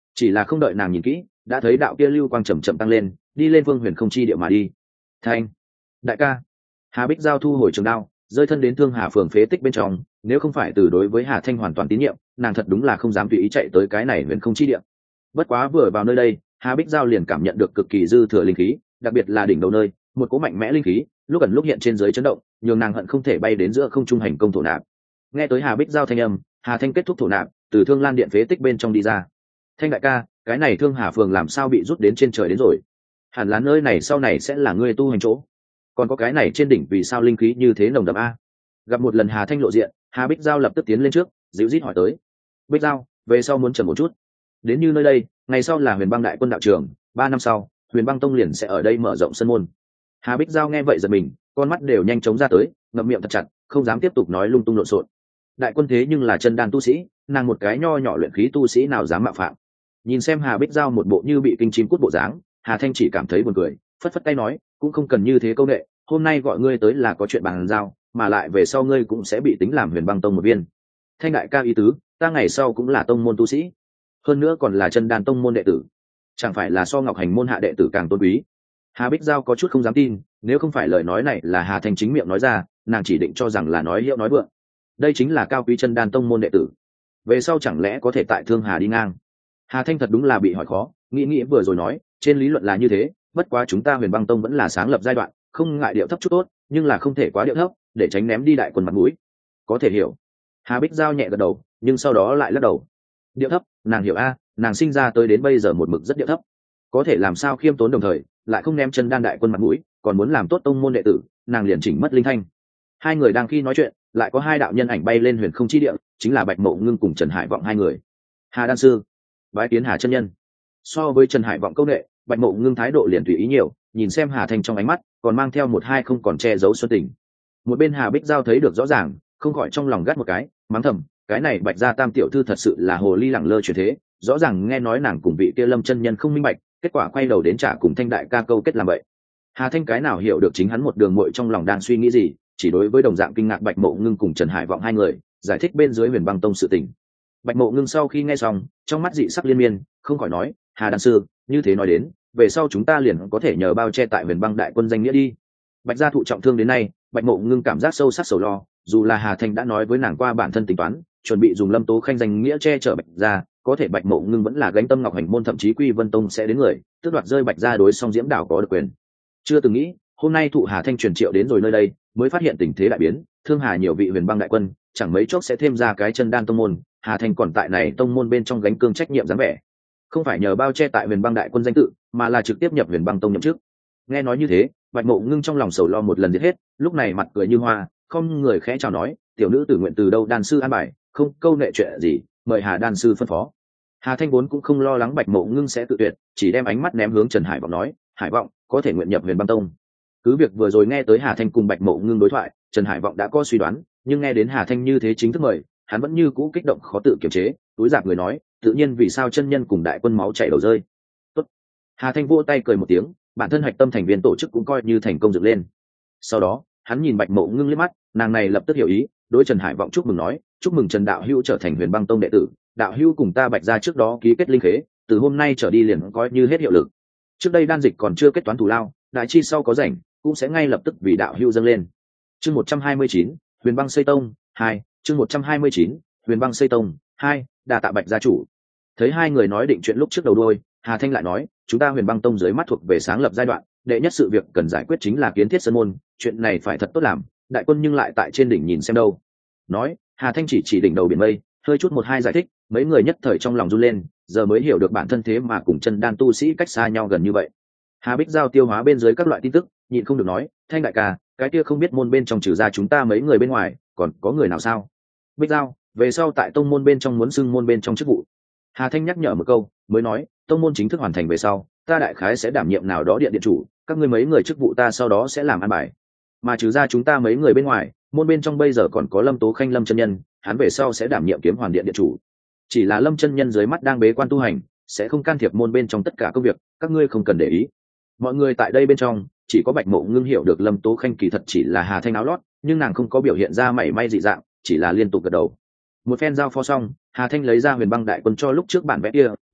chỉ là không đợi nàng nhìn kỹ đã thấy đạo kia lưu quang chậm chậm tăng lên, đi lên Vương Huyền không chi địa mà đi. Thanh đại ca. Hà Bích Giao thu hồi trường đao, rơi thân đến Thương Hà phường phế tích bên trong, nếu không phải từ đối với Hà Thanh hoàn toàn tín nhiệm, nàng thật đúng là không dám tùy ý chạy tới cái này huyền không chi địa. Bất quá vừa vào nơi đây, Hà Bích Giao liền cảm nhận được cực kỳ dư thừa linh khí, đặc biệt là đỉnh đầu nơi, một cỗ mạnh mẽ linh khí, lúc ẩn lúc hiện trên dưới chấn động, nhường nàng hận không thể bay đến giữa không trung hành công thổ nạp. Nghe tới Hà Bích Giao thanh âm, Hà Thanh kết thúc thổ nạp, từ Thương Lan điện phế tích bên trong đi ra. Thanh đại ca, cái này Thương Hà phường làm sao bị rút đến trên trời đến rồi? Hẳn là nơi này sau này sẽ là ngươi tu hành chỗ. Còn có cái này trên đỉnh vì sao linh khí như thế nồng đậm a? Gặp một lần Hà Thanh lộ diện, Hà Bích Giao lập tức tiến lên trước, dịu dít hỏi tới. Bích Giao, về sau muốn chậm một chút. Đến như nơi đây, ngày sau là Huyền Băng Đại Quân đạo trường, 3 năm sau, Huyền Băng Tông liền sẽ ở đây mở rộng sân môn. Hà Bích Giao nghe vậy giật mình, con mắt đều nhanh chóng ra tới, ngậm miệng thật chặt, không dám tiếp tục nói lung tung lộn xộn. Đại Quân thế nhưng là chân đan tu sĩ, nàng một cái nho nhỏ luyện khí tu sĩ nào dám mạo phạm. Nhìn xem Hà Bích Giao một bộ như bị kinh chim cút bộ dáng, Hà Thanh chỉ cảm thấy buồn cười, phất phất tay nói, cũng không cần như thế câu nệ, hôm nay gọi ngươi tới là có chuyện bàn giao, mà lại về sau ngươi cũng sẽ bị tính làm Huyền Băng Tông một viên. Thanh đại ca ý tứ, ta ngày sau cũng là tông môn tu sĩ, hơn nữa còn là chân đan tông môn đệ tử, chẳng phải là so Ngọc Hành môn hạ đệ tử càng tôn quý? Hà Bích Giao có chút không dám tin, nếu không phải lời nói này là Hà Thanh chính miệng nói ra, nàng chỉ định cho rằng là nói hiệu nói vượng. Đây chính là cao quý chân đan tông môn đệ tử, về sau chẳng lẽ có thể tại Thương Hà đi ngang? Hà Thanh thật đúng là bị hỏi khó, nghĩ vừa rồi nói, trên lý luận là như thế, bất quá chúng ta Huyền Băng Tông vẫn là sáng lập giai đoạn, không ngại điệu thấp chút tốt, nhưng là không thể quá điệu thấp, để tránh ném đi đại quân mặt mũi. Có thể hiểu. Hà Bích Giao nhẹ gật đầu, nhưng sau đó lại lắc đầu. Điệu thấp, nàng hiểu a, nàng sinh ra tới đến bây giờ một mực rất điệu thấp, có thể làm sao khiêm tốn đồng thời lại không ném chân đan đại quân mặt mũi, còn muốn làm tốt tông môn đệ tử, nàng liền chỉnh mất linh thanh. Hai người đang khi nói chuyện, lại có hai đạo nhân ảnh bay lên huyền không chi địa, chính là Bạch Mộ Ngưng cùng Trần Hải Vọng hai người. Hà đan sư, bái kiến Hà chân nhân. So với Trần Hải Vọng câu nệ, Bạch Mộ Ngưng thái độ liền tùy ý nhiều, nhìn xem Hà Thanh trong ánh mắt còn mang theo một hai không còn che giấu xuân tình. Một bên Hà Bích Giao thấy được rõ ràng, không khỏi trong lòng gắt một cái, mắng thầm, cái này Bạch gia tam tiểu thư thật sự là hồ ly lẳng lơ chuyển thế, rõ ràng nghe nói nàng cùng vị kia Lâm chân nhân không minh bạch, kết quả quay đầu đến trả cùng Thanh đại ca câu kết làm vậy. Hà Thanh cái nào hiểu được chính hắn một đường muội trong lòng đang suy nghĩ gì, chỉ đối với đồng dạng kinh ngạc Bạch Mộ Ngưng cùng Trần Hải Vọng hai người giải thích bên dưới Huyền Băng Tông sự tình. Bạch Mộ Ngưng sau khi nghe xong, trong mắt dị sắc liên miên, không khỏi nói, Hà đan sư, như thế nói đến, về sau chúng ta liền có thể nhờ bao che tại Huyền Băng đại quân danh nghĩa đi. Bạch gia thụ trọng thương đến nay, Bạch Mộ Ngưng cảm giác sâu sắc sầu lo, dù là Hà Thanh đã nói với nàng qua bản thân tính toán, chuẩn bị dùng Lâm Tố Khanh danh nghĩa che chở Bạch gia, có thể Bạch Mộ Ngưng vẫn là gánh tâm Ngọc Hành môn thậm chí Quy Vân Tông sẽ đến người, tước đoạt rơi Bạch gia đối song Diễm Đảo có được quyền. Chưa từng nghĩ, hôm nay thụ Hà Thanh truyền triệu đến rồi nơi đây, mới phát hiện tình thế đại biến, Thương Hà nhiều vị Huyền Băng đại quân, chẳng mấy chốc sẽ thêm ra cái chân đan tông môn, Hà Thanh còn tại này tông môn bên trong gánh cương trách nhiệm dáng vẻ, không phải nhờ bao che tại Huyền Băng đại quân danh tự, mà là trực tiếp nhập Huyền Băng Tông nhậm chức. Nghe nói như thế, Bạch Mộ Ngưng trong lòng sầu lo một lần giết hết, lúc này mặt cười như hoa, không người khẽ chào nói, tiểu nữ tử nguyện từ đâu đan sư an bài, không câu nệ chuyện gì, mời Hà đan sư phân phó. Hà Thanh vốn cũng không lo lắng Bạch Mộ Ngưng sẽ tự tuyệt, chỉ đem ánh mắt ném hướng Trần Hải Vọng nói, Hải Vọng có thể nguyện nhập Huyền Băng Tông. Cứ việc vừa rồi nghe tới Hà Thanh cùng Bạch Mộ Ngưng đối thoại, Trần Hải Vọng đã có suy đoán, nhưng nghe đến Hà Thanh như thế chính thức mời, hắn vẫn như cũ kích động khó tự kiềm chế, túi giạp người nói, tự nhiên vì sao chân nhân cùng đại quân máu chảy đầu rơi. Tốt. Hà Thanh vỗ tay cười một tiếng, bản thân hạch tâm thành viên tổ chức cũng coi như thành công dựng lên. Sau đó, hắn nhìn Bạch Mộ Ngưng liếc mắt, nàng này lập tức hiểu ý, đối Trần Hải Vọng chúc mừng nói, chúc mừng Trần đạo hữu trở thành Huyền Băng Tông đệ tử, đạo hữu cùng ta Bạch gia trước đó ký kết linh khế, từ hôm nay trở đi liền coi như hết hiệu lực. Trước đây đan dịch còn chưa kết toán thù lao, đại chi sau có rảnh, cũng sẽ ngay lập tức vì đạo hữu dâng lên. Chương 129, Huyền Băng Xây Tông 2, chương 129, Huyền Băng Xây Tông 2, đa tạ Bạch gia chủ. Thấy hai người nói định chuyện lúc trước đầu đuôi, Hà Thanh lại nói, chúng ta Huyền Băng Tông dưới mắt thuộc về sáng lập giai đoạn, đệ nhất sự việc cần giải quyết chính là kiến thiết sơn môn, chuyện này phải thật tốt làm, đại quân nhưng lại tại trên đỉnh nhìn xem đâu. Nói, Hà Thanh chỉ đỉnh đầu biển mây, hơi chút một hai giải thích, mấy người nhất thời trong lòng run lên, giờ mới hiểu được bản thân thế mà cùng chân đan tu sĩ cách xa nhau gần như vậy. Hà Bích Giao tiêu hóa bên dưới các loại tin tức, nhịn không được nói, Thanh đại ca, cái kia không biết môn bên trong trừ ra chúng ta mấy người bên ngoài, còn có người nào sao? Bích Giao, về sau tại tông môn bên trong muốn xưng môn bên trong chức vụ. Hà Thanh nhắc nhở một câu, mới nói, tông môn chính thức hoàn thành về sau, ta đại khái sẽ đảm nhiệm nào đó điện điện chủ, các ngươi mấy người chức vụ ta sau đó sẽ làm an bài. Mà trừ ra chúng ta mấy người bên ngoài, môn bên trong bây giờ còn có Lâm Tố Khanh Lâm chân nhân, hắn về sau sẽ đảm nhiệm Kiếm Hoàn điện điện chủ. Chỉ là Lâm chân nhân dưới mắt đang bế quan tu hành, sẽ không can thiệp môn bên trong tất cả công việc, các ngươi không cần để ý. Mọi người tại đây bên trong, chỉ có Bạch Mộ Ngưng hiểu được Lâm Tố Khanh kỳ thật chỉ là Hà Thanh áo lót, nhưng nàng không có biểu hiện ra mảy may dị dạng, chỉ là liên tục gật đầu. Một phen giao phó xong, Hà Thanh lấy ra Huyền Băng đại quân cho lúc trước bản vẽ kia, nói,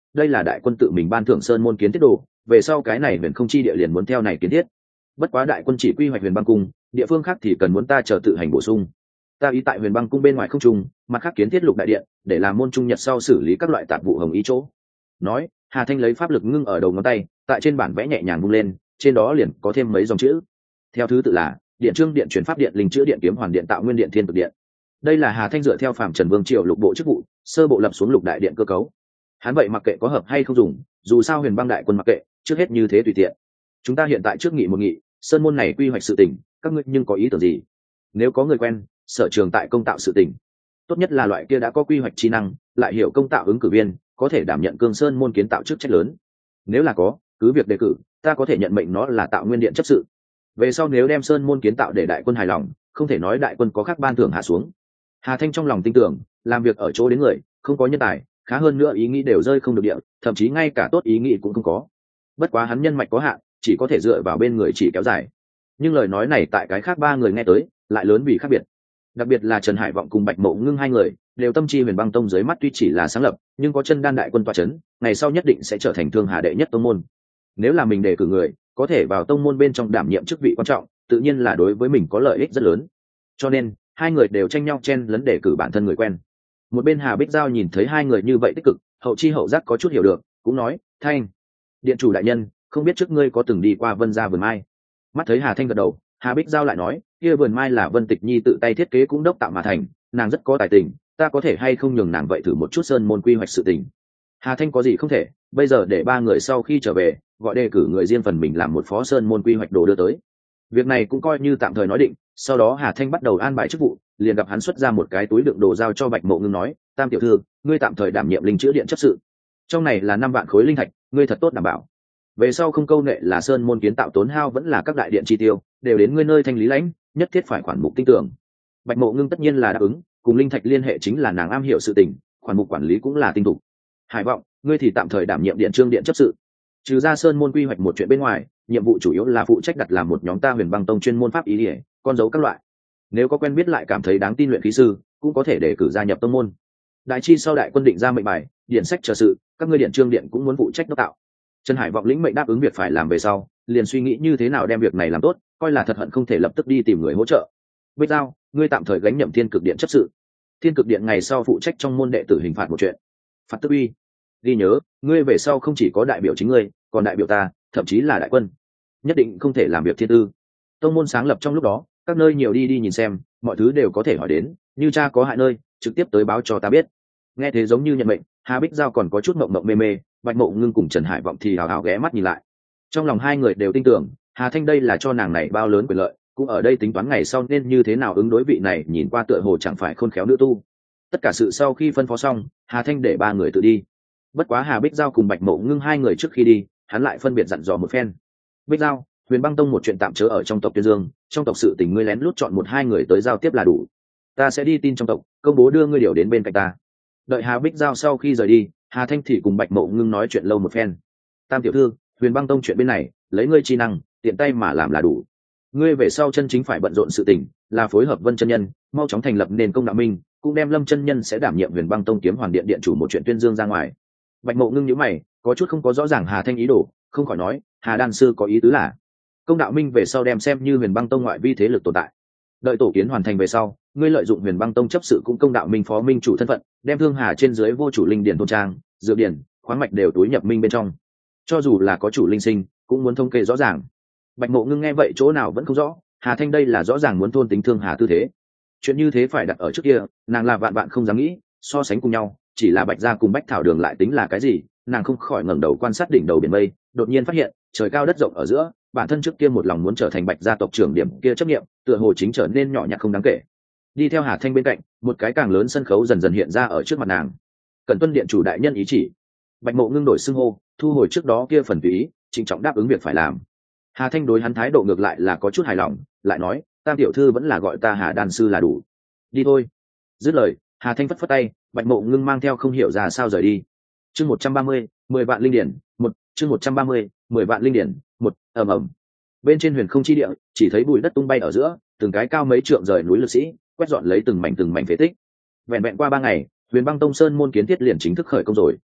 đây là đại quân tự mình ban thưởng sơn môn kiến thiết đồ, về sau cái này huyền không chi địa liền muốn theo này kiến thiết. Bất quá đại quân chỉ quy hoạch huyền băng cung, địa phương khác thì cần muốn ta chờ tự hành bổ sung. Ta ý tại huyền băng cung bên ngoài không trung, mặt khác kiến thiết lục đại điện để làm môn trung nhật sau xử lý các loại tạp vụ hồng ý chỗ. Nói, Hà Thanh lấy pháp lực ngưng ở đầu ngón tay, tại trên bản vẽ nhẹ nhàng vung lên, trên đó liền có thêm mấy dòng chữ. Theo thứ tự là điện trương điện chuyển pháp điện linh chữ điện kiếm hoàn điện tạo nguyên điện thiên cực điện. Đây là Hà Thanh dựa theo Phạm Trần Vương triều lục bộ chức vụ, sơ bộ lập xuống lục đại điện cơ cấu. Hắn vậy mặc kệ có hợp hay không dùng, dù sao huyền băng đại quân mặc kệ, trước hết như thế tùy tiện. Chúng ta hiện tại trước nghị một nghị, sơn môn này quy hoạch sự tình, các ngươi nhưng có ý tưởng gì? Nếu có người quen, sở trường tại công tạo sự tình, tốt nhất là loại kia đã có quy hoạch trí năng, lại hiểu công tạo ứng cử viên, có thể đảm nhận cương sơn môn kiến tạo chức trách lớn. Nếu là có, cứ việc đề cử, ta có thể nhận mệnh nó là tạo nguyên điện chấp sự. Về sau nếu đem sơn môn kiến tạo để đại quân hài lòng, không thể nói đại quân có khác ban thưởng hạ xuống. Hà Thanh trong lòng tin tưởng, làm việc ở chỗ đến người, không có nhân tài, khá hơn nữa ý nghĩ đều rơi không được địa, thậm chí ngay cả tốt ý nghĩ cũng không có. Bất quá hắn nhân mạch có hạn, chỉ có thể dựa vào bên người chỉ kéo dài. Nhưng lời nói này tại cái khác ba người nghe tới, lại lớn vì khác biệt. Đặc biệt là Trần Hải Vọng cùng Bạch Mộ Ngưng hai người, đều tâm chi huyền băng tông dưới mắt tuy chỉ là sáng lập, nhưng có chân đan đại quân tọa chấn, ngày sau nhất định sẽ trở thành thương hà đệ nhất tông môn. Nếu là mình đề cử người, có thể vào tông môn bên trong đảm nhiệm chức vị quan trọng, tự nhiên là đối với mình có lợi ích rất lớn. Cho nên, hai người đều tranh nhau chen lấn đề cử bản thân người quen. Một bên Hà Bích Giao nhìn thấy hai người như vậy tích cực, hậu chi hậu giác có chút hiểu được, cũng nói, Thanh, điện chủ đại nhân, không biết trước ngươi có từng đi qua Vân gia vườn mai. Mắt thấy Hà Thanh gật đầu, Hà Bích Giao lại nói, kia vườn mai là Vân Tịch Nhi tự tay thiết kế cũng đốc tạo mà thành, nàng rất có tài tình, ta có thể hay không nhường nàng vậy thử một chút sơn môn quy hoạch sự tình. Hà Thanh có gì không thể, bây giờ để ba người sau khi trở về, gọi đề cử người riêng phần mình làm một phó sơn môn quy hoạch đồ đưa tới. Việc này cũng coi như tạm thời nói định, sau đó Hà Thanh bắt đầu an bài chức vụ, liền gặp hắn xuất ra một cái túi đựng đồ giao cho Bạch Mộ Ngưng nói, Tam tiểu thư, ngươi tạm thời đảm nhiệm linh chữa điện chấp sự. Trong này là 5 vạn khối linh thạch, ngươi thật tốt đảm bảo. Về sau không câu nệ là sơn môn kiến tạo tốn hao vẫn là các đại điện chi tiêu, đều đến ngươi nơi thanh lý lãnh, nhất thiết phải khoản mục tinh tưởng. Bạch Mộ Ngưng tất nhiên là đáp ứng, cùng linh thạch liên hệ chính là nàng am hiểu sự tình, khoản mục quản lý cũng là tinh tục. Hải Vọng, ngươi thì tạm thời đảm nhiệm điện trương điện chấp sự. Trừ ra sơn môn quy hoạch một chuyện bên ngoài, nhiệm vụ chủ yếu là phụ trách đặt làm một nhóm ta huyền băng tông chuyên môn pháp ý ỉa con dấu các loại. Nếu có quen biết lại cảm thấy đáng tin luyện khí sư, cũng có thể để cử gia nhập tông môn. Đại chi sau đại quân định ra mệnh bài, điện sách chờ sự, các ngươi điện trương điện cũng muốn phụ trách đốc tạo. Trần Hải Vọng lĩnh mệnh đáp ứng việc phải làm về sau, liền suy nghĩ như thế nào đem việc này làm tốt, coi là thật hận không thể lập tức đi tìm người hỗ trợ. Bích Giao, ngươi tạm thời gánh nhậm Thiên Cực Điện chấp sự. Thiên Cực Điện ngày sau phụ trách trong môn đệ tử hình phạt một chuyện. Phạt tức uy. Ghi nhớ, ngươi về sau không chỉ có đại biểu chính ngươi, còn đại biểu ta, thậm chí là đại quân. Nhất định không thể làm việc thiên tư. Tông môn sáng lập trong lúc đó, các nơi nhiều đi đi nhìn xem, mọi thứ đều có thể hỏi đến, như cha có hại nơi, trực tiếp tới báo cho ta biết. Nghe thế giống như nhận mệnh, Hà Bích Giao còn có chút mộng mộng mê mê, Bạch Mộ Ngưng cùng Trần Hải Vọng thì hào hào ghé mắt nhìn lại. Trong lòng hai người đều tin tưởng, Hà Thanh đây là cho nàng này bao lớn quyền lợi, cũng ở đây tính toán ngày sau nên như thế nào ứng đối vị này nhìn qua tựa hồ chẳng phải khôn khéo nữ tu. Tất cả sự sau khi phân phó xong, Hà Thanh để ba người tự đi. Bất quá Hà Bích Giao cùng Bạch Mộ Ngưng hai người trước khi đi, hắn lại phân biệt dặn dò một phen. Bích Giao, huyền băng tông một chuyện tạm chớ ở trong tộc Tuyên Dương, trong tộc sự tình ngươi lén lút chọn 1-2 người tới giao tiếp là đủ. Ta sẽ đi tin trong tộc, công bố đưa ngươi điều đến bên cạnh ta. Đợi Hà Bích Giao sau khi rời đi, Hà Thanh thì cùng Bạch Mộ Ngưng nói chuyện lâu một phen. Tam tiểu thư, huyền băng tông chuyện bên này, lấy ngươi chi năng, tiện tay mà làm là đủ. Ngươi về sau chân chính phải bận rộn sự tình, là phối hợp Vân chân nhân, mau chóng thành lập nền công đạo minh, cũng đem Lâm chân nhân sẽ đảm nhiệm huyền băng tông kiếm hoàn điện điện chủ một chuyện tuyên dương ra ngoài. Bạch Mộ Ngưng nhíu mày, có chút không có rõ ràng Hà Thanh ý đồ, không khỏi nói, Hà đan sư có ý tứ là công đạo minh về sau đem xem như huyền băng tông ngoại vi thế lực tồn tại. Đợi tổ kiến hoàn thành về sau, ngươi lợi dụng huyền băng tông chấp sự cũng công đạo minh phó minh chủ thân phận, đem thương hà trên dưới vô chủ linh điển thôn trang, dược điển, khoáng mạch đều túi nhập minh bên trong. Cho dù là có chủ linh sinh, cũng muốn thống kê rõ ràng. Bạch Mộ Ngưng nghe vậy chỗ nào vẫn không rõ, Hà Thanh đây là rõ ràng muốn thôn tính thương hà tư thế. Chuyện như thế phải đặt ở trước kia, nàng là vạn vạn không dám nghĩ, so sánh cùng nhau, chỉ là Bạch gia cùng Bách Thảo Đường lại tính là cái gì, nàng không khỏi ngẩng đầu quan sát đỉnh đầu biển mây, đột nhiên phát hiện, trời cao đất rộng ở giữa, bản thân trước kia một lòng muốn trở thành Bạch gia tộc trưởng điểm kia chấp niệm, tựa hồ chính trở nên nhỏ nhặt không đáng kể. Đi theo Hà Thanh bên cạnh, một cái càng lớn sân khấu dần dần hiện ra ở trước mặt nàng. Cần tuân điện chủ đại nhân ý chỉ. Bạch Mộ Ngưng đổi xưng hô, thu hồi trước đó kia phần tùy ý, trịnh trọng đáp ứng việc phải làm. Hà Thanh đối hắn thái độ ngược lại là có chút hài lòng, lại nói, Tam tiểu thư vẫn là gọi ta Hà đan sư là đủ. Đi thôi. Dứt lời, Hà Thanh phất phất tay, Bạch Mộ Ngưng mang theo không hiểu ra sao rời đi. Chương 130, 10 vạn linh điển, chương 130, 10 vạn linh điển, ầm ầm. Bên trên huyền không chi địa, chỉ thấy bụi đất tung bay ở giữa, từng cái cao mấy trượng rời núi lực sĩ, quét dọn lấy từng mảnh phế tích. Vẹn vẹn qua 3 ngày, Huyền Băng Tông Sơn môn kiến thiết liền chính thức khởi công rồi.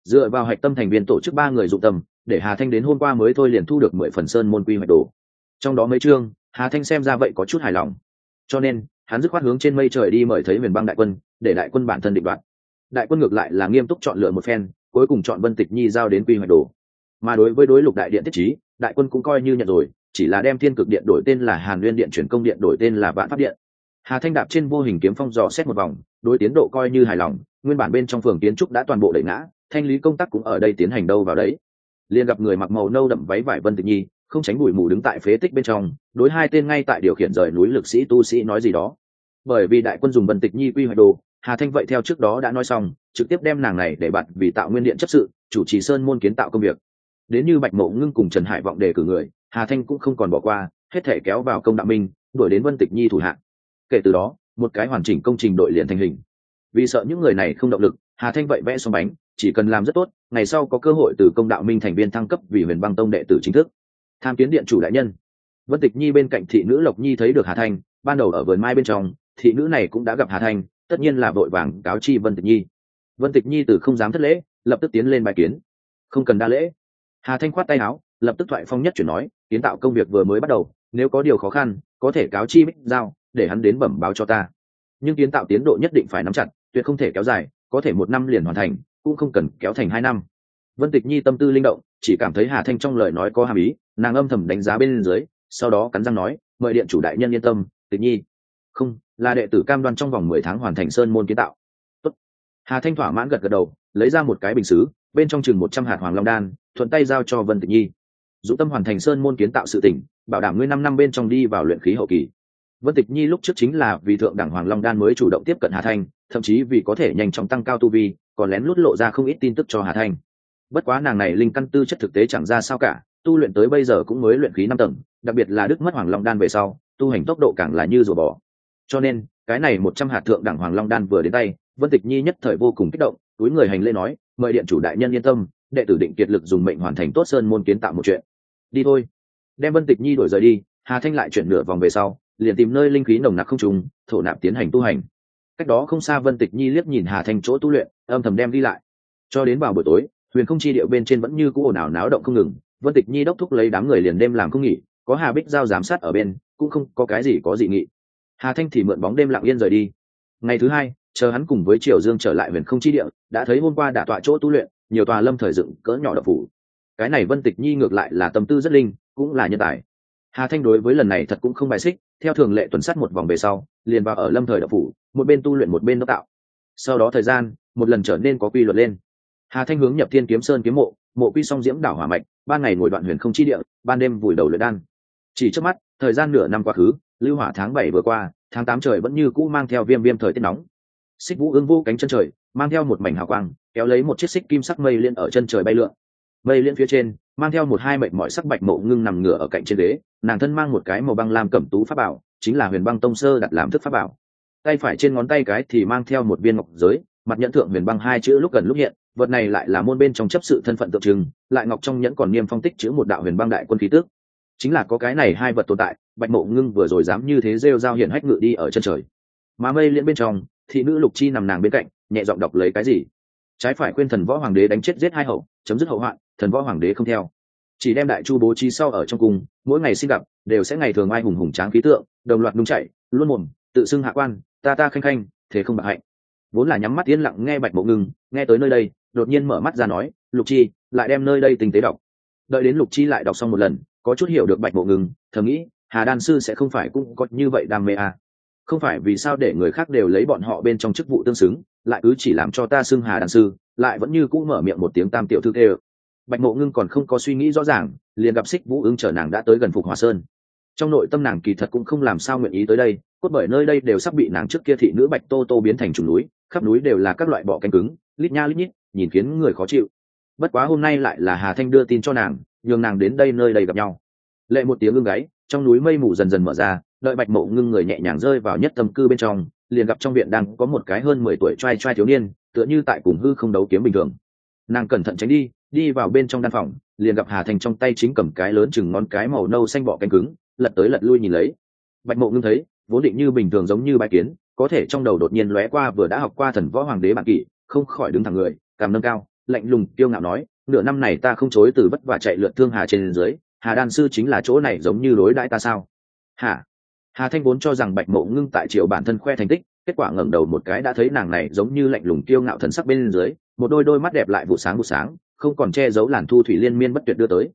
dựa vào hạch tâm thành viên tổ chức 3 người dụng tâm, để Hà Thanh đến hôm qua mới thôi liền thu được 10 phần sơn môn quy hoạch đồ. Trong đó mấy chương, Hà Thanh xem ra vậy có chút hài lòng, cho nên hắn dứt khoát hướng trên mây trời đi mời thấy Huyền Băng đại quân, để đại quân bản thân định đoạt. Đại quân ngược lại là nghiêm túc chọn lựa một phen, cuối cùng chọn Vân Tịch Nhi giao đến quy hoạch đồ. Mà đối với đối lục đại điện thiết trí, đại quân cũng coi như nhận rồi, chỉ là đem Thiên Cực Điện đổi tên là Hàn Nguyên Điện, chuyển công điện đổi tên là Vạn Pháp Điện. Hà Thanh đạp trên vô hình kiếm phong dò xét một vòng, đối tiến độ coi như hài lòng, nguyên bản bên trong phường kiến trúc đã toàn bộ đẩy ngã, thanh lý công tác cũng ở đây tiến hành đâu vào đấy. Liền gặp người mặc màu nâu đậm váy vải Vân Tịch Nhi, không tránh bụi mù đứng tại phế tích bên trong, đối 2 tên ngay tại điều khiển rời núi lực sĩ tu sĩ nói gì đó. Bởi vì đại quân dùng Vân Tịch Nhi quy hoạch đồ, Hà Thanh vậy theo trước đó đã nói xong, trực tiếp đem nàng này để bạt vì Tạo Nguyên Điện chấp sự, chủ trì sơn môn kiến tạo công việc. Đến như Bạch Mộ Ngưng cùng Trần Hải Vọng đề cử người, Hà Thanh cũng không còn bỏ qua, hết thể kéo vào công đạo minh, đuổi đến Vân Tịch Nhi thủ hạ. Kể từ đó, một cái hoàn chỉnh công trình đội liền thành hình. Vì sợ những người này không động lực, Hà Thanh vậy vẽ xong bánh, chỉ cần làm rất tốt, ngày sau có cơ hội từ công đạo minh thành viên thăng cấp vì Huyền Băng Tông đệ tử chính thức. Tham kiến điện chủ đại nhân. Vân Tịch Nhi bên cạnh thị nữ Lộc Nhi thấy được Hà Thanh, ban đầu ở vườn mai bên trong, thị nữ này cũng đã gặp Hà Thanh, tất nhiên là vội vàng cáo chi Vân Tịch Nhi. Vân Tịch Nhi từ không dám thất lễ, lập tức tiến lên bài kiến. Không cần đa lễ. Hà Thanh khoát tay áo, lập tức thoại phong nhất chuyển nói, kiến tạo công việc vừa mới bắt đầu, nếu có điều khó khăn, có thể cáo chi Bích Giao, để hắn đến bẩm báo cho ta. Nhưng kiến tạo tiến độ nhất định phải nắm chặt, tuyệt không thể kéo dài, có thể 1 năm liền hoàn thành, cũng không cần kéo thành 2 năm. Vân Tịch Nhi tâm tư linh động, chỉ cảm thấy Hà Thanh trong lời nói có hàm ý, nàng âm thầm đánh giá bên dưới, sau đó cắn răng nói, mời điện chủ đại nhân yên tâm, Tịch Nhi không là đệ tử cam đoan trong vòng 10 tháng hoàn thành sơn môn kiến tạo. Tốt. Hà Thanh thỏa mãn gật gật đầu, lấy ra một cái bình sứ, bên trong chừng 100 hạt hoàng long đan, thuận tay giao cho Vân Tịch Nhi. Dũng tâm hoàn thành sơn môn kiến tạo sự tỉnh, bảo đảm ngươi 5 năm bên trong đi vào luyện khí hậu kỳ. Vân Tịch Nhi lúc trước chính là vì thượng đẳng hoàng long đan mới chủ động tiếp cận Hà Thanh, thậm chí vì có thể nhanh chóng tăng cao tu vi, còn lén lút lộ ra không ít tin tức cho Hà Thanh. Bất quá nàng này linh căn tư chất thực tế chẳng ra sao cả, tu luyện tới bây giờ cũng mới luyện khí 5 tầng, đặc biệt là đức mất hoàng long đan về sau, tu hành tốc độ càng là như rùa bò. Cho nên, cái này 100 hạt thượng đẳng hoàng long đan vừa đến tay, Vân Tịch Nhi nhất thời vô cùng kích động, túi người hành lễ nói, mời điện chủ đại nhân yên tâm, đệ tử định kiệt lực dùng mệnh hoàn thành tốt sơn môn kiến tạo một chuyện. Đi thôi. Đem Vân Tịch Nhi đổi rời đi, Hà Thanh lại chuyển nửa vòng về sau, liền tìm nơi linh khí nồng nặc không trùng, thổ nạp tiến hành tu hành. Cách đó không xa Vân Tịch Nhi liếc nhìn Hà Thanh chỗ tu luyện, âm thầm đem đi lại. Cho đến vào buổi tối, huyền không chi điệu bên trên vẫn như cũ ồn ào náo động không ngừng, Vân Tịch Nhi đốc thúc lấy đám người liền đêm làm không nghỉ, có Hà Bích Giao giám sát ở bên, cũng không có cái gì có dị nghị. Hà Thanh thì mượn bóng đêm lặng yên rời đi. Ngày thứ 2, chờ hắn cùng với Triều Dương trở lại huyền không chi địa, đã thấy hôm qua đã tọa chỗ tu luyện, nhiều tòa lâm thời dựng cỡ nhỏ đập phủ. Cái này Vân Tịch Nhi ngược lại là tâm tư rất linh, cũng là nhân tài. Hà Thanh đối với lần này thật cũng không bài xích, theo thường lệ tuần sát một vòng về sau, liền vào ở lâm thời đập phủ, một bên tu luyện một bên đốc tạo. Sau đó thời gian, một lần trở nên có quy luật lên. Hà Thanh hướng nhập Thiên Kiếm Sơn kiếm mộ, mộ quy song diễm đảo hỏa mạch, ban ngày ngồi đoạn huyền không chi địa, ban đêm vùi đầu luyện đan. Chỉ trước mắt, thời gian nửa năm quá khứ, lưu hỏa tháng 7 vừa qua, tháng 8 trời vẫn như cũ mang theo viêm viêm thời tiết nóng. Xích Vũ ương vô cánh chân trời, mang theo một mảnh hào quang, kéo lấy một chiếc xích kim sắc mây liên ở chân trời bay lượn. Mây liên phía trên, mang theo một hai mệnh mọi sắc Bạch Mộ Ngưng nằm ngửa ở cạnh trên ghế, nàng thân mang một cái màu băng lam cẩm tú pháp bảo, chính là Huyền Băng Tông sơ đặt làm thức pháp bảo. Tay phải trên ngón tay cái thì mang theo một viên ngọc giới, mặt nhẫn thượng Huyền Băng 2 chữ lúc gần lúc hiện, vật này lại là môn bên trong chấp sự thân phận tượng trưng, lại ngọc trong nhẫn còn niêm phong tích chữ một đạo Huyền Băng đại quân khí tước. Chính là có cái này hai vật tồn tại, Bạch Mộ Ngưng vừa rồi dám như thế rêu rao hiển hách ngự đi ở chân trời. Mà mây liên bên trong, thị nữ Lục Chi nằm nàng bên cạnh, nhẹ giọng đọc lấy cái gì. Trái phải khuyên Thần Võ Hoàng đế đánh chết giết 2 hậu, chấm dứt hậu hoạn, Thần Võ Hoàng đế không theo. Chỉ đem đại chu bố trí sau ở trong cung, mỗi ngày xin gặp, đều sẽ ngày thường ai hùng hùng tráng khí tượng, đồng loạt nung chạy, luôn mồm, tự xưng hạ quan, ta khanh khanh, thế không bạc hạnh. Vốn là nhắm mắt yên lặng nghe Bạch Mộ Ngưng, nghe tới nơi đây, đột nhiên mở mắt ra nói, Lục Chi, lại đem nơi đây tinh tế đọc. Đợi đến Lục Chi lại đọc xong một lần, có chút hiểu được Bạch Mộ Ngưng, thầm nghĩ, Hà đan sư sẽ không phải cũng có như vậy đam mê à? Không phải vì sao để người khác đều lấy bọn họ bên trong chức vụ tương xứng, lại cứ chỉ làm cho ta xưng Hà đan sư, lại vẫn như cũ mở miệng một tiếng tam tiểu thư kêu. Bạch Mộ Ngưng còn không có suy nghĩ rõ ràng, liền gặp Xích Vũ Ưng chở nàng đã tới gần Phục Hỏa Sơn. Trong nội tâm nàng kỳ thật cũng không làm sao nguyện ý tới đây, cốt bởi nơi đây đều sắp bị nàng trước kia thị nữ Bạch Tô Tô biến thành trùng núi, khắp núi đều là các loại bọ cánh cứng, lít nha lít nhít, nhìn khiến người khó chịu. Bất quá hôm nay lại là Hà Thanh đưa tin cho nàng, nhường nàng đến đây nơi đây gặp nhau. Lệ một tiếng ưng gáy, trong núi mây mù dần dần mở ra, đợi Bạch Mộ Ngưng người nhẹ nhàng rơi vào nhất tâm cư bên trong, liền gặp trong viện đang có một cái hơn 10 tuổi trai trai thiếu niên, tựa như tại cùng hư không đấu kiếm bình thường. Nàng cẩn thận tránh đi vào bên trong đan phòng, liền gặp Hà Thanh trong tay chính cầm cái lớn chừng ngón cái màu nâu xanh bọ cánh cứng, lật tới lật lui nhìn lấy. Bạch Mộ Ngưng thấy, vốn định như bình thường giống như bái kiến, có thể trong đầu đột nhiên lóe qua vừa đã học qua Thần Võ Hoàng đế bản kỷ, không khỏi đứng thẳng người, cằm nâng cao, lạnh lùng kiêu ngạo nói, nửa năm này ta không chối từ vất vả chạy lượn thương hà trên dưới, Hà đan sư chính là chỗ này giống như đối đãi ta sao? Hả? Hà Thanh vốn cho rằng Bạch Mộ Ngưng tại triều bản thân khoe thành tích, kết quả ngẩng đầu một cái đã thấy nàng này giống như lạnh lùng kiêu ngạo thần sắc bên dưới, một đôi mắt đẹp lại vụ sáng, không còn che giấu làn thu thủy liên miên bất tuyệt đưa tới.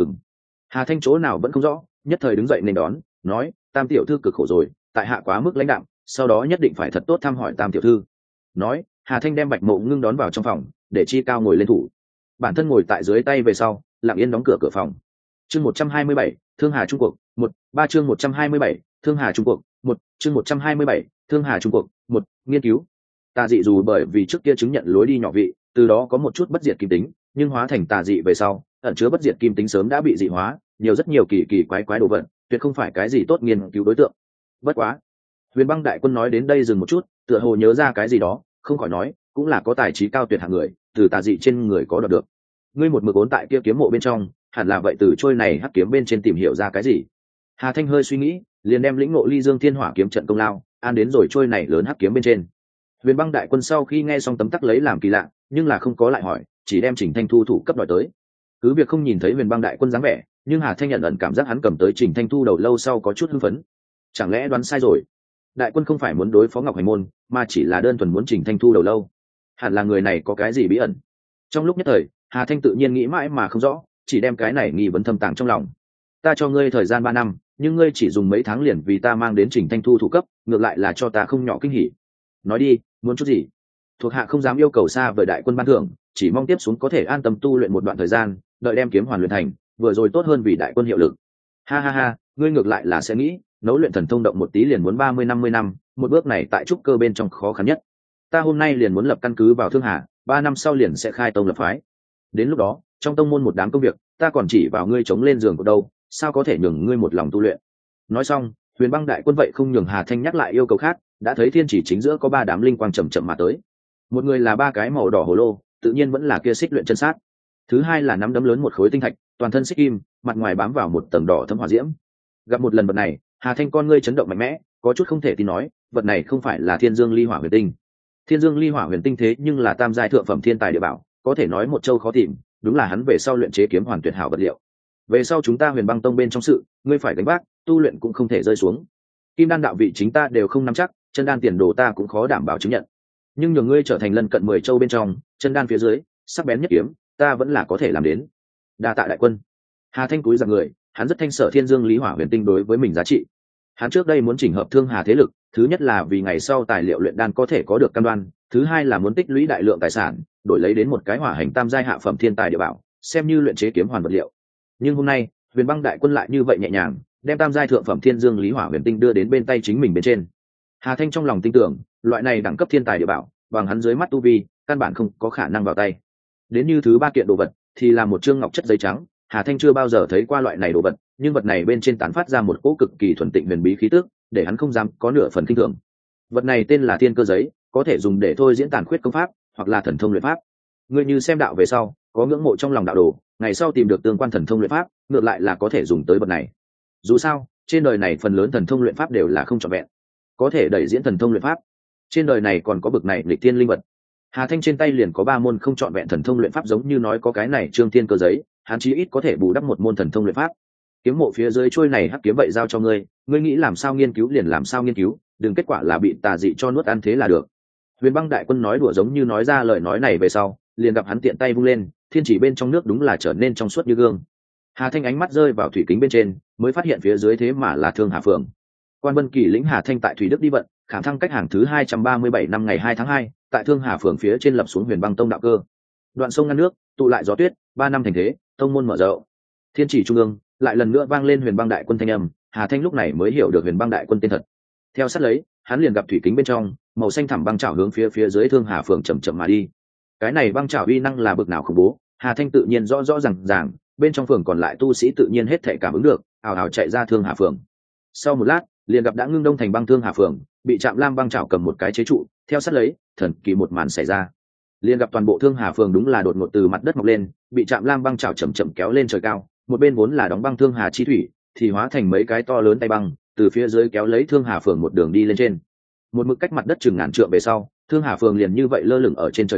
Hà Thanh chỗ nào vẫn không rõ, nhất thời đứng dậy nên đón, nói, Tam tiểu thư cực khổ rồi, tại hạ quá mức lãnh đạm, sau đó nhất định phải thật tốt thăm hỏi Tam tiểu thư. Nói, Hà Thanh đem Bạch Mộ Ngưng đón vào trong phòng, để Chi Cao ngồi lên thủ, bản thân ngồi tại dưới tay về sau, lặng yên đóng cửa phòng. Chương 127, Thương Hà Trung Cuộc, 1, chương 127, Thương Hà Trung Cuộc, 1, chương 127, Thương Hà Trung Cuộc, 1, nghiên cứu. Tà dị dù bởi vì trước kia chứng nhận lối đi nhỏ vị, từ đó có một chút bất diệt kim tính, nhưng hóa thành tà dị về sau, ẩn chứa bất diệt kim tính sớm đã bị dị hóa, rất nhiều kỳ quái đồ vật, tuyệt không phải cái gì tốt nghiên cứu đối tượng. Bất quá, Huyền Băng đại quân nói đến đây dừng một chút, tựa hồ nhớ ra cái gì đó, không khỏi nói, cũng là có tài trí cao tuyệt hạng người, từ tà dị trên người có đoạt được. Ngươi một mực ốn tại kia kiếm mộ bên trong, hẳn là vậy từ trôi này hắc kiếm bên trên tìm hiểu ra cái gì. Hà Thanh hơi suy nghĩ, liền đem lĩnh ngộ Ly Dương Thiên Hỏa kiếm trận công lao an đến rồi trôi này lớn hắc kiếm bên trên. Huyền Băng đại quân sau khi nghe xong tấm tắc lấy làm kỳ lạ, nhưng là không có lại hỏi, chỉ đem Trình Thanh Thu thủ cấp đòi tới. Cứ việc không nhìn thấy Huyền Băng đại quân dáng vẻ, nhưng Hà Thanh nhận ẩn cảm giác hắn cầm tới Trình Thanh Thu đầu lâu sau có chút hưng phấn. Chẳng lẽ đoán sai rồi? Đại quân không phải muốn đối phó Ngọc Hành môn, mà chỉ là đơn thuần muốn Trình Thanh Thu đầu lâu. Hẳn là người này có cái gì bí ẩn. Trong lúc nhất thời, Hà Thanh tự nhiên nghĩ mãi mà không rõ, chỉ đem cái này nghi vấn thâm tàng trong lòng. Ta cho ngươi thời gian 3 năm, nhưng ngươi chỉ dùng mấy tháng liền vì ta mang đến Trình Thanh Thu thủ cấp, ngược lại là cho ta không nhỏ kinh hỉ. Nói đi, muốn chút gì? Thuộc hạ không dám yêu cầu xa vời đại quân ban thưởng, chỉ mong tiếp xuống có thể an tâm tu luyện một đoạn thời gian, đợi đem kiếm hoàn luyện thành, vừa rồi tốt hơn vì đại quân hiệu lực. Ha ha ha, ngươi ngược lại là sẽ nghĩ, nấu luyện thần thông động một tí liền muốn 30-50 năm, một bước này tại trúc cơ bên trong khó khăn nhất. Ta hôm nay liền muốn lập căn cứ vào Thương Hà, 3 năm sau liền sẽ khai tông lập phái. Đến lúc đó, trong tông môn một đám công việc, ta còn chỉ vào ngươi chống lên giường của đâu, sao có thể nhường ngươi một lòng tu luyện. Nói xong, Huyền Băng đại quân vậy không nhường Hà Thanh nhắc lại yêu cầu khác, đã thấy thiên chỉ chính giữa có 3 đám linh quang chậm chậm mà tới. Một người là 3 cái màu đỏ hồ lô, tự nhiên vẫn là kia xích luyện chân sát. Thứ hai là nắm đấm lớn một khối tinh thạch, toàn thân xích kim, mặt ngoài bám vào một tầng đỏ thấm hỏa diễm. Gặp một lần vật này, Hà Thanh con ngươi chấn động mạnh mẽ, có chút không thể tin nói, vật này không phải là Thiên Dương Ly Hỏa Huyền Tinh. Thiên Dương Ly Hỏa Huyền Tinh thế nhưng là tam giai thượng phẩm thiên tài địa bảo, có thể nói một châu khó tìm, đúng là hắn về sau luyện chế kiếm hoàn tuyệt hảo vật liệu. Về sau chúng ta Huyền Băng tông bên trong sự, ngươi phải gánh vác, tu luyện cũng không thể rơi xuống. Kim đan đạo vị chính ta đều không nắm chắc, chân đan tiền đồ ta cũng khó đảm bảo chứng nhận. Nhưng nhờ ngươi trở thành lân cận 10 châu bên trong, chân đan phía dưới, sắc bén nhất kiếm, ta vẫn là có thể làm đến. Đa tạ đại quân. Hà Thanh cúi giặc người, hắn rất thanh sở Thiên Dương Lý Hỏa Huyền Tinh đối với mình giá trị. Hắn trước đây muốn chỉnh hợp Thương Hà thế lực, thứ nhất là vì ngày sau tài liệu luyện đan có thể có được cam đoan, thứ hai là muốn tích lũy đại lượng tài sản, đổi lấy đến một cái hỏa hành tam giai hạ phẩm thiên tài địa bảo, xem như luyện chế kiếm hoàn vật liệu. Nhưng hôm nay, Huyền Băng đại quân lại như vậy nhẹ nhàng, đem tam giai thượng phẩm Thiên Dương Lý Hỏa Huyền Tinh đưa đến bên tay chính mình bên trên. Hà Thanh trong lòng tin tưởng, loại này đẳng cấp thiên tài địa bảo, bằng hắn dưới mắt tu vi, căn bản không có khả năng vào tay. Đến như thứ 3 kiện đồ vật, thì là một trương ngọc chất giấy trắng. Hà Thanh chưa bao giờ thấy qua loại này đồ vật, nhưng vật này bên trên tán phát ra một cỗ cực kỳ thuần tịnh huyền bí khí tức, để hắn không dám có nửa phần kinh thường. Vật này tên là Thiên Cơ giấy, có thể dùng để thôi diễn tàn khuyết công pháp, hoặc là thần thông luyện pháp. Ngươi như xem đạo về sau, có ngưỡng mộ trong lòng đạo đồ, ngày sau tìm được tương quan thần thông luyện pháp, ngược lại là có thể dùng tới vật này. Dù sao, trên đời này phần lớn thần thông luyện pháp đều là không trọn vẹn, có thể đẩy diễn thần thông luyện pháp. Trên đời này còn có bực này lịch tiên linh vật. Hà Thanh trên tay liền có 3 môn không trọn vẹn thần thông luyện pháp, giống như nói có cái này trương Thiên Cơ giấy, hắn chí ít có thể bù đắp một môn thần thông luyện pháp. Kiếm mộ phía dưới trôi này hắc kiếm vậy giao cho ngươi, ngươi nghĩ làm sao nghiên cứu liền làm sao nghiên cứu, đừng kết quả là bị tà dị cho nuốt ăn thế là được. Huyền Băng đại quân nói đùa giống như nói ra lời nói này về sau, liền gặp hắn tiện tay vung lên, thiên chỉ bên trong nước đúng là trở nên trong suốt như gương. Hà Thanh ánh mắt rơi vào thủy kính bên trên, mới phát hiện phía dưới thế mà là Thương Hà Phường. Quan Vân Kỳ lĩnh Hà Thanh tại Thủy Đức đi vận, khả thăng cách hàng thứ 237 năm ngày 2 tháng 2, tại Thương Hà Phường phía trên lập xuống Huyền Băng tông đạo cơ. Đoạn sông ngăn nước, tụ lại gió tuyết, 3 năm thành thế, tông môn mở rộng. Thiên chỉ trung ương, lại lần nữa vang lên Huyền Băng đại quân thanh âm, Hà Thanh lúc này mới hiểu được Huyền Băng đại quân tên thật. Theo sát lấy, hắn liền gặp thủy kính bên trong, màu xanh thẳm băng chảo hướng phía dưới Thương Hà Phường chậm chậm mà đi. Cái này băng chảo uy năng là bực nào khủng bố, Hà Thanh tự nhiên rõ ràng, bên trong phường còn lại tu sĩ tự nhiên hết thảy cảm ứng được, ào ào chạy ra Thương Hà Phường. Sau một lát, liền gặp đã ngưng đông thành băng Thương Hà Phường, bị Trạm Lam băng chảo cầm một cái chế trụ, theo sát lấy, thần kỳ một màn xảy ra. Liền gặp toàn bộ Thương Hà Phường đúng là đột ngột từ mặt đất mọc lên, bị Trạm Lam băng chảo chậm chậm kéo lên trời cao, một bên vốn là đóng băng Thương Hà chi thủy, thì hóa thành mấy cái to lớn tay băng, từ phía dưới kéo lấy Thương Hà Phường một đường đi lên trên. Một mực cách mặt đất chừng ngàn trượng về sau, Thương Hà Phường liền như vậy lơ lửng ở trên trời cao,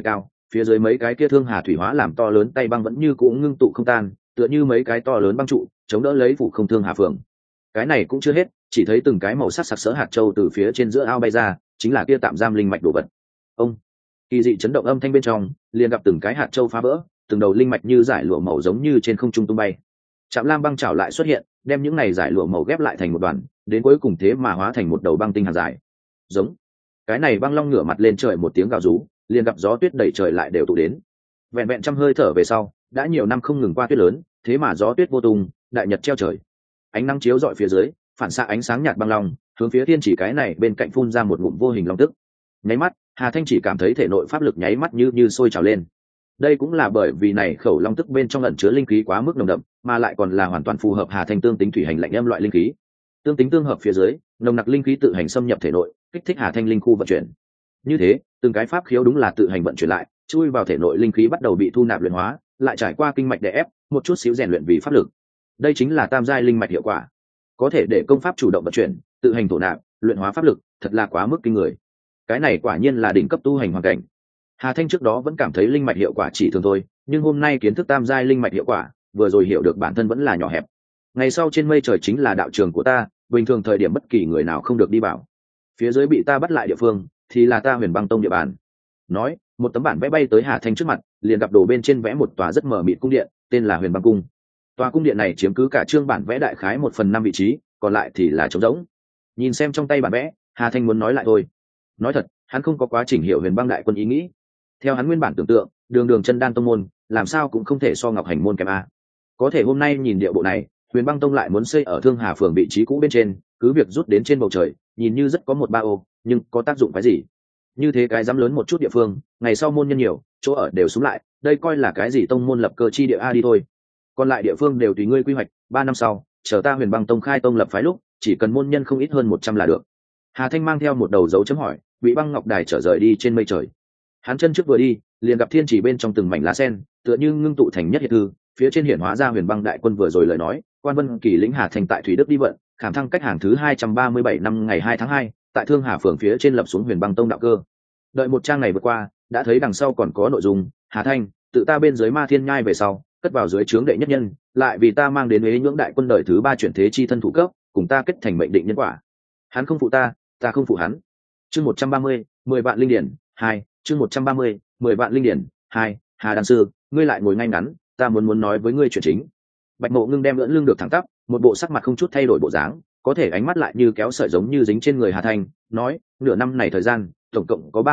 phía dưới mấy cái kia thương hà thủy hóa làm to lớn tay băng vẫn như cũ ngưng tụ không tan, tựa như mấy cái to lớn băng trụ chống đỡ lấy phủ không thương hà phường. Cái này cũng chưa hết, chỉ thấy từng cái màu sắc sặc sỡ hạt châu từ phía trên giữa ao bay ra, chính là kia tạm giam linh mạch đồ vật. Ông kỳ dị chấn động âm thanh bên trong, liền gặp từng cái hạt châu phá vỡ, từng đầu linh mạch như giải lụa màu giống như trên không trung tung bay. Trạm Lam băng chảo lại xuất hiện, đem những này giải lụa màu ghép lại thành một đoàn, đến cuối cùng thế mà hóa thành một đầu băng tinh hạt dài. Giống cái này băng long ngửa mặt lên trời một tiếng gào rú, liền gặp gió tuyết đẩy trời lại đều tụ đến. Vẹn vẹn trăm hơi thở về sau, đã nhiều năm không ngừng qua tuyết lớn, thế mà gió tuyết vô tung, đại nhật treo trời. Ánh nắng chiếu rọi phía dưới, phản xạ ánh sáng nhạt băng long, hướng phía thiên chỉ cái này bên cạnh phun ra một ngụm vô hình long tức. Nháy mắt, Hà Thanh chỉ cảm thấy thể nội pháp lực nháy mắt như sôi trào lên. Đây cũng là bởi vì này khẩu long tức bên trong ẩn chứa linh khí quá mức nồng đậm, mà lại còn là hoàn toàn phù hợp Hà Thanh tương tính thủy hành lạnh âm loại linh khí. Tương tính tương hợp phía dưới, nồng nặc linh khí tự hành xâm nhập thể nội, kích thích Hà Thanh linh khu vận chuyển. Như thế, từng cái pháp khiếu đúng là tự hành vận chuyển lại, chui vào thể nội linh khí bắt đầu bị thu nạp luyện hóa, lại trải qua kinh mạch đè ép, một chút xíu rèn luyện vì pháp lực. Đây chính là tam giai linh mạch hiệu quả, có thể để công pháp chủ động vận chuyển, tự hành thổ nạp, luyện hóa pháp lực, thật là quá mức kinh người. Cái này quả nhiên là đỉnh cấp tu hành hoàn cảnh. Hà Thanh trước đó vẫn cảm thấy linh mạch hiệu quả chỉ thường thôi, nhưng hôm nay kiến thức tam giai linh mạch hiệu quả, vừa rồi hiểu được bản thân vẫn là nhỏ hẹp. Ngày sau trên mây trời chính là đạo trường của ta, bình thường thời điểm bất kỳ người nào không được đi vào. Phía dưới bị ta bắt lại địa phương, thì là ta Huyền Băng Tông địa bàn. Nói, một tấm bản vẽ bay tới Hà Thanh trước mặt, liền gặp đồ bên trên vẽ một tòa rất mờ mịt cung điện, tên là Huyền Băng Cung. Tòa cung điện này chiếm cứ cả chương bản vẽ đại khái 1/5 vị trí, còn lại thì là trống rỗng. Nhìn xem trong tay bản vẽ, Hà Thanh muốn nói lại thôi. Nói thật, hắn không có quá trình hiểu Huyền Băng đại quân ý nghĩ. Theo hắn nguyên bản tưởng tượng, đường chân đan tông môn, làm sao cũng không thể so Ngọc Hành môn kém a. Có thể hôm nay nhìn địa bộ này, Huyền Băng Tông lại muốn xây ở Thương Hà phường vị trí cũ bên trên, cứ việc rút đến trên bầu trời, nhìn như rất có một ba ô, nhưng có tác dụng cái gì? Như thế cái dám lớn một chút địa phương, ngày sau môn nhân nhiều, chỗ ở đều xuống lại, đây coi là cái gì tông môn lập cơ chi địa a đi thôi. Còn lại địa phương đều tùy ngươi quy hoạch, 3 năm sau, chờ ta Huyền Băng Tông khai tông lập phái lúc, chỉ cần môn nhân không ít hơn 100 là được. Hà Thanh mang theo một đầu dấu chấm hỏi, bị băng ngọc đài trở rời đi trên mây trời. Hắn chân trước vừa đi, liền gặp thiên chỉ bên trong từng mảnh lá sen, tựa như ngưng tụ thành nhất hiệp thư, phía trên hiển hóa ra Huyền Băng đại quân vừa rồi lời nói, quan vân kỳ lĩnh Hà Thành tại thủy đức đi vận, khảm thăng cách hàng thứ 237 năm ngày 2 tháng 2, tại Thương Hà phường phía trên lập xuống Huyền Băng Tông đạo cơ. Đợi một trang này vượt qua, đã thấy đằng sau còn có nội dung, Hà Thanh, tự ta bên dưới Ma Thiên Nhai về sau, cất vào dưới trướng đệ nhất nhân, lại vì ta mang đến Huế nhưỡng đại quân đời thứ 3 chuyển thế chi thân thủ cấp, cùng ta kết thành mệnh định nhân quả. Hắn không phụ ta, ta không phụ hắn. Chương 130, 10 vạn linh điển, 2, chương 130, 10 vạn linh điển, 2, Hà đan sư, ngươi lại ngồi ngay ngắn, ta muốn nói với ngươi chuyện chính. Bạch Mộ Ngưng đem lưỡn lưng được thẳng tắp, một bộ sắc mặt không chút thay đổi bộ dáng, có thể ánh mắt lại như kéo sợi giống như dính trên người Hà Thanh, nói, nửa năm này thời gian, tổng cộng có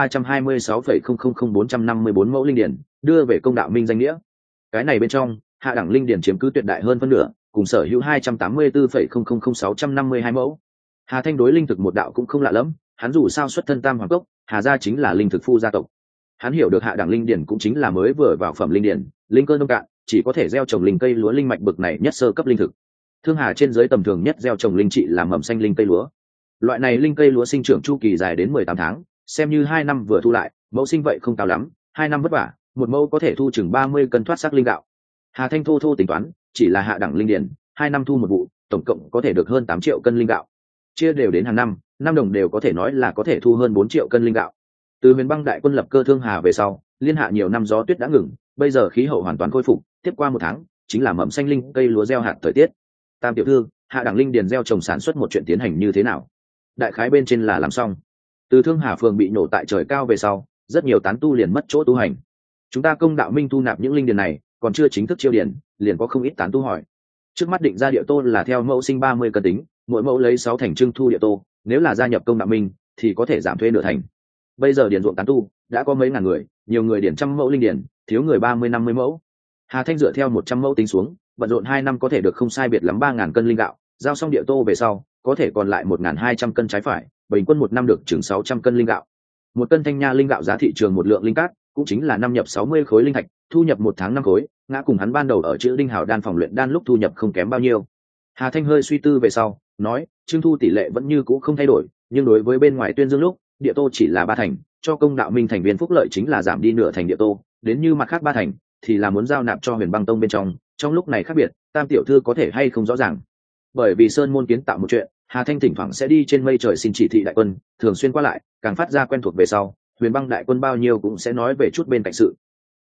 326,000454 mẫu linh điển đưa về công đạo minh danh nghĩa. Cái này bên trong, hạ đẳng linh điển chiếm cứ tuyệt đại hơn phân nửa, cùng sở hữu 284,000652 mẫu. Hà Thanh đối linh thực một đạo cũng không lạ lắm, hắn dù sao xuất thân Tam Hoàng cốc, Hà gia chính là linh thực phu gia tộc. Hắn hiểu được hạ đẳng linh điển cũng chính là mới vừa vào phẩm linh điển, linh cơ nông cạn, chỉ có thể gieo trồng linh cây lúa linh mạch bực này nhất sơ cấp linh thực. Thương Hà trên dưới tầm thường nhất gieo trồng linh trị làm mầm xanh linh cây lúa. Loại này linh cây lúa sinh trưởng chu kỳ dài đến 18 tháng, xem như 2 năm vừa thu lại, mẫu sinh vậy không cao lắm, 2 năm vất vả, một mẫu có thể thu chừng 30 cân thoát sắc linh gạo. Hà Thanh thô tính toán, chỉ là hạ đẳng linh điển, 2 năm thu một vụ, tổng cộng có thể được hơn 8 triệu cân linh gạo. Chia đều đến hàng năm, 5 đồng đều có thể nói là có thể thu hơn 4 triệu cân linh gạo. Từ Huyền Băng đại quân lập cơ Thương Hà về sau, liên hạ nhiều năm gió tuyết đã ngừng, bây giờ khí hậu hoàn toàn khôi phục, tiếp qua 1 tháng, chính là mầm xanh linh cây lúa gieo hạt thời tiết. Tam tiểu thư, hạ đẳng linh điền gieo trồng sản xuất một chuyện tiến hành như thế nào? Đại khái bên trên là làm xong. Từ Thương Hà phường bị nổ tại trời cao về sau, rất nhiều tán tu liền mất chỗ tu hành. Chúng ta công đạo minh thu nạp những linh điền này, còn chưa chính thức chiêu điển, liền có không ít tán tu hỏi. Trước mắt định ra địa tô là theo mẫu sinh 30 cân tính, mỗi mẫu lấy 6 thành trưng thu địa tô, nếu là gia nhập công đạo minh thì có thể giảm thuê nửa thành. Bây giờ điền ruộng tán tu đã có mấy ngàn người, nhiều người điền 100 mẫu linh điền, thiếu người 30-50 mẫu. Hà Thanh dựa theo 100 mẫu tính xuống, bận rộn 2 năm có thể được không sai biệt lắm 3.000 cân linh gạo, giao xong địa tô về sau, có thể còn lại 1.200 cân trái phải, bình quân 1 năm được chừng 600 cân linh gạo. 1 cân thanh nha linh gạo giá thị trường một lượng linh cát, cũng chính là năm nhập 60 khối linh thạch, thu nhập 1 tháng 5 khối, ngã cùng hắn ban đầu ở chữ Đinh Hào đan phòng luyện đan lúc thu nhập không kém bao nhiêu. Hà Thanh hơi suy tư về sau, nói, trưng thu tỷ lệ vẫn như cũ không thay đổi, nhưng đối với bên ngoài tuyên dương lúc, địa tô chỉ là 3 thành, cho công đạo minh thành viên phúc lợi chính là giảm đi nửa thành địa tô, đến như mặt khác 3 thành thì là muốn giao nạp cho Huyền Băng Tông bên trong lúc này khác biệt, Tam tiểu thư có thể hay không rõ ràng. Bởi vì sơn môn kiến tạo một chuyện, Hà Thanh thỉnh thoảng sẽ đi trên mây trời xin chỉ thị đại quân, thường xuyên qua lại, càng phát ra quen thuộc về sau, Huyền Băng đại quân bao nhiêu cũng sẽ nói về chút bên cạnh sự,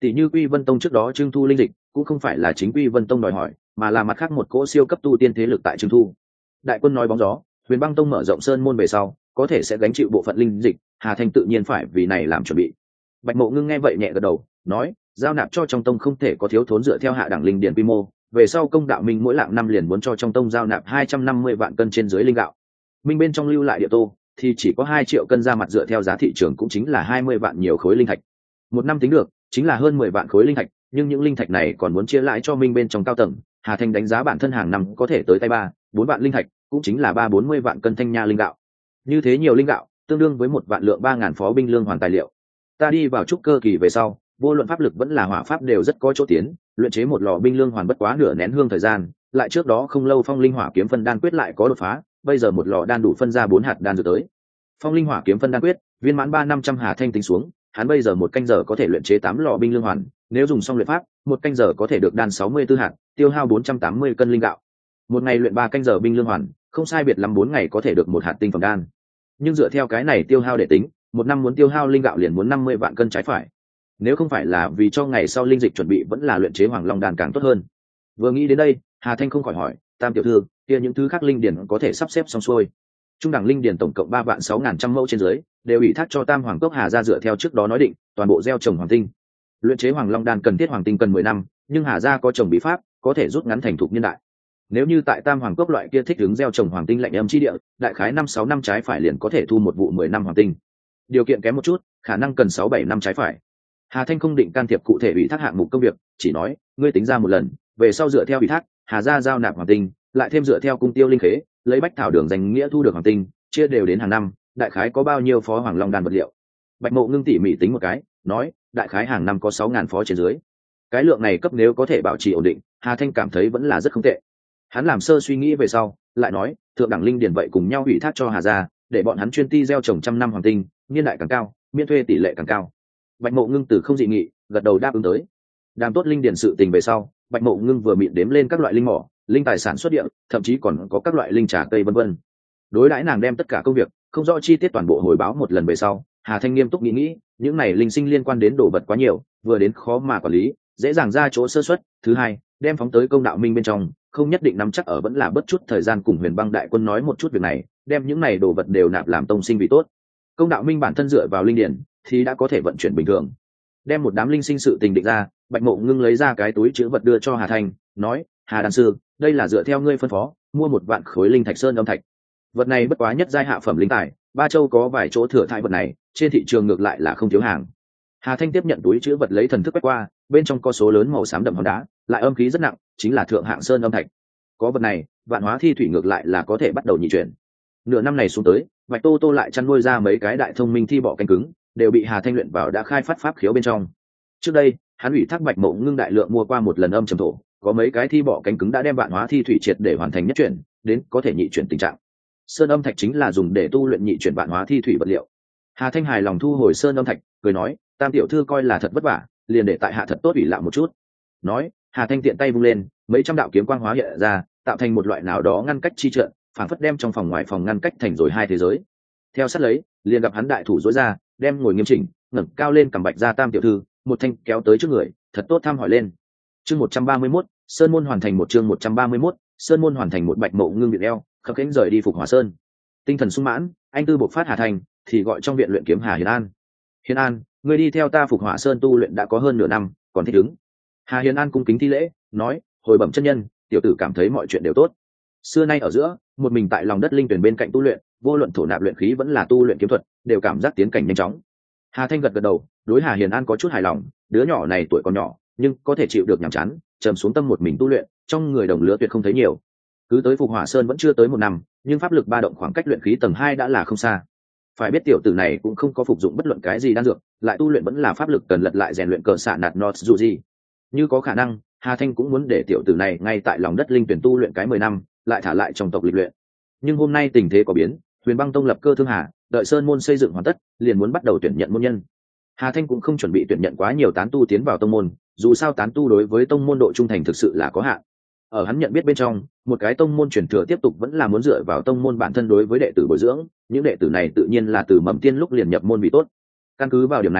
Tỷ như Quy Vân Tông trước đó trưng thu linh dịch cũng không phải là chính Quy Vân Tông đòi hỏi, mà là mặt khác một cỗ siêu cấp tu tiên thế lực tại trưng thu. Đại quân nói bóng gió, Huyền Băng Tông mở rộng sơn môn về sau có thể sẽ gánh chịu bộ phận linh dịch, Hà Thanh tự nhiên phải vì này làm chuẩn bị. Bạch Mộ Ngưng nghe vậy nhẹ gật đầu, nói giao nạp cho trong tông không thể có thiếu thốn dựa theo hạ đẳng linh điển quy mô, về sau Công Đạo Minh mỗi lạng năm liền muốn cho trong tông giao nạp 250 vạn cân trên dưới linh gạo. Minh bên trong lưu lại địa tô thì chỉ có 2 triệu cân ra mặt, dựa theo giá thị trường cũng chính là 20 vạn nhiều khối linh thạch. Một năm tính được chính là hơn 10 vạn khối linh thạch, nhưng những linh thạch này còn muốn chia lãi cho Minh bên trong cao tầng. Hà Thanh đánh giá bản thân hàng năm có thể tới tay 3-4 vạn linh thạch, cũng chính là 30-40 vạn cân thanh nha linh gạo. Như thế nhiều linh gạo tương đương với 1 vạn lượng 3.000 phó binh lương hoàn tài liệu. Ta đi vào trúc cơ kỳ về sau, vô luận pháp lực vẫn là hỏa pháp đều rất có chỗ tiến, luyện chế một lò binh lương hoàn bất quá nửa nén hương thời gian, lại trước đó không lâu Phong Linh Hỏa Kiếm Phân Đan quyết lại có đột phá, bây giờ một lò đan đủ phân ra 4 hạt đan dược tới. Phong Linh Hỏa Kiếm Phân Đan quyết viên mãn 3-500 Hà Thanh tính xuống, hắn bây giờ 1 canh giờ có thể luyện chế 8 lò binh lương hoàn, nếu dùng xong luyện pháp, 1 canh giờ có thể được đan 64 hạt, tiêu hao 480 cân linh gạo. Một ngày luyện 3 canh giờ binh lương hoàn, không sai biệt lắm 4 ngày có thể được 1 hạt tinh phẩm đan. Nhưng dựa theo cái này tiêu hao để tính, 1 năm muốn tiêu hao linh gạo liền muốn 50 vạn cân trái phải. Nếu không phải là vì cho ngày sau linh dịch chuẩn bị, vẫn là luyện chế Hoàng Long đan càng tốt hơn. Vừa nghĩ đến đây, Hà Thanh không khỏi hỏi, Tam tiểu thư, kia những thứ khác linh điển có thể sắp xếp xong xuôi? Trung đẳng linh điển tổng cộng 3.600.000 mẫu trên dưới, đều ủy thác cho Tam Hoàng Cốc Hà gia dựa theo trước đó nói định, toàn bộ gieo trồng hoàng tinh. Luyện chế Hoàng Long đan cần thiết hoàng tinh cần 10 năm, nhưng Hà gia có trồng bí pháp, có thể rút ngắn thành thục niên đại. Nếu như tại Tam Hoàng Cốc loại kia thích ứng gieo trồng hoàng tinh lạnh âm chi địa, đại khái 5-6 năm trái phải liền có thể thu một vụ 10 năm hoàng tinh. Điều kiện kém một chút, khả năng cần 6-7 năm trái phải. Hà Thanh không định can thiệp cụ thể ủy thác hạng mục công việc, chỉ nói, ngươi tính ra một lần, về sau dựa theo ủy thác, Hà gia giao nạp hoàng tinh, lại thêm dựa theo cung tiêu linh khế, lấy bách thảo đường danh nghĩa thu được hoàng tinh, chia đều đến hàng năm, đại khái có bao nhiêu phó Hoàng Long đan vật liệu. Bạch Mộ Ngưng tỉ mỉ tính một cái, nói, đại khái hàng năm có 6.000 phó trên dưới. Cái lượng này cấp nếu có thể bảo trì ổn định, Hà Thanh cảm thấy vẫn là rất không tệ. Hắn làm sơ suy nghĩ về sau, lại nói, thượng đẳng linh điển vậy cùng nhau ủy thác cho Hà gia, để bọn hắn chuyên ti gieo trồng trăm năm hoàng tinh, niên đại càng cao, miễn thuê tỷ lệ càng cao. Bạch Mộ Ngưng từ không dị nghị, gật đầu đáp ứng tới. Đàm tốt linh điển sự tình về sau, Bạch Mộ Ngưng vừa mịn đếm lên các loại linh mỏ, linh tài sản xuất địa, thậm chí còn có các loại linh trà cây vân vân. Đối đãi nàng đem tất cả công việc không rõ chi tiết toàn bộ hồi báo một lần về sau, Hà Thanh nghiêm túc nghĩ, những này linh sinh liên quan đến đồ vật quá nhiều, vừa đến khó mà quản lý, dễ dàng ra chỗ sơ suất. Thứ hai, đem phóng tới Công Đạo Minh bên trong, không nhất định nắm chắc ở, vẫn là bất chút thời gian cùng Huyền Băng đại quân nói một chút việc này, đem những này đồ vật đều nạp làm tông sinh vì tốt. Công Đạo Minh bản thân dựa vào linh điển thì đã có thể vận chuyển bình thường. Đem một đám linh sinh sự tình định ra, Bạch Mộ Ngưng lấy ra cái túi chứa vật đưa cho Hà Thanh, nói, Hà đan sư, đây là dựa theo ngươi phân phó, mua 1 vạn khối linh thạch sơn âm thạch. Vật này bất quá nhất giai hạ phẩm linh tài, Ba Châu có vài chỗ thừa thãi vật này, trên thị trường ngược lại là không thiếu hàng. Hà Thanh tiếp nhận túi chứa vật lấy thần thức quét qua, bên trong có số lớn màu xám đậm hòn đá, lại âm khí rất nặng, chính là thượng hạng sơn âm thạch. Có vật này, Vạn Hóa Thi Thủy ngược lại là có thể bắt đầu nhị chuyển. Nửa năm này xuống tới, Bạch Tô Tô lại chăn nuôi ra mấy cái đại thông minh thi bọ cánh cứng, đều bị Hà Thanh luyện vào đã khai phát pháp khiếu bên trong. Trước đây, hắn ủy thác Bạch Mộ Ngưng đại lượng mua qua một lần âm trầm thổ, có mấy cái thi bọ cánh cứng đã đem Vạn Hóa Thi Thủy triệt để hoàn thành nhất chuyển, đến có thể nhị chuyển tình trạng. Sơn âm thạch chính là dùng để tu luyện nhị chuyển Vạn Hóa Thi Thủy vật liệu. Hà Thanh hài lòng thu hồi sơn âm thạch, cười nói, Tam tiểu thư coi là thật vất vả, liền để tại hạ thật tốt ủy lạo một chút. Nói, Hà Thanh tiện tay vung lên, mấy trăm đạo kiếm quang hóa hiện ra, tạo thành một loại nào đó ngăn cách chi trận, phản phất đem trong phòng ngoài phòng ngăn cách thành rồi hai thế giới. Theo sát lấy, liền gặp hắn đại thủ duỗi ra, đem ngồi nghiêm chỉnh, ngẩng cao lên cầm Bạch ra Tam tiểu thư, một thanh kéo tới trước người, thật tốt thăm hỏi lên. Chương 131, Sơn môn hoàn thành. Một chương 131, Sơn môn hoàn thành. Một Bạch Mộ Ngưng viện eo, khập khiễng rời đi Phục Hỏa Sơn. Tinh thần sung mãn, anh tư bộc phát Hà Thanh, thì gọi trong viện luyện kiếm Hà Hiền An. Hiền An, ngươi đi theo ta Phục Hỏa Sơn tu luyện đã có hơn nửa năm, còn thích ứng. Hà Hiền An cung kính thi lễ, nói, hồi bẩm chân nhân, tiểu tử cảm thấy mọi chuyện đều tốt. Xưa nay ở giữa, một mình tại lòng đất linh tuyển bên cạnh tu luyện, vô luận thổ nạp luyện khí vẫn là tu luyện kiếm thuật, đều cảm giác tiến cảnh nhanh chóng. Hà Thanh gật gật đầu, đối Hà Hiền An có chút hài lòng, đứa nhỏ này tuổi còn nhỏ, nhưng có thể chịu được nhàm chán, trầm xuống tâm một mình tu luyện, trong người đồng lứa tuyệt không thấy nhiều. Cứ tới Phục Hỏa Sơn vẫn chưa tới 1 năm, nhưng pháp lực ba động khoảng cách luyện khí tầng 2 đã là không xa. Phải biết tiểu tử này cũng không có phục dụng bất luận cái gì đan dược, lại tu luyện vẫn là pháp lực cần lật lại rèn luyện cờ xạ nạt nọt dù gì. Như có khả năng, Hà Thanh cũng muốn để tiểu tử này ngay tại lòng đất linh tuyển tu luyện cái 10 năm, lại thả lại trong tộc lịch luyện. Nhưng hôm nay tình thế có biến, Huyền Băng Tông lập cơ thương hà, đợi sơn môn xây dựng hoàn tất, liền muốn bắt đầu tuyển nhận môn nhân. Hà Thanh cũng không chuẩn bị tuyển nhận quá nhiều tán tu tiến vào tông môn, dù sao tán tu đối với tông môn độ trung thành thực sự là có hạn. Ở hắn nhận biết bên trong, một cái tông môn truyền thừa tiếp tục vẫn là muốn dựa vào tông môn bản thân đối với đệ tử bồi dưỡng, những đệ tử này tự nhiên là từ mầm tiên lúc liền nhập môn vì tốt. Căn cứ vào điểm này,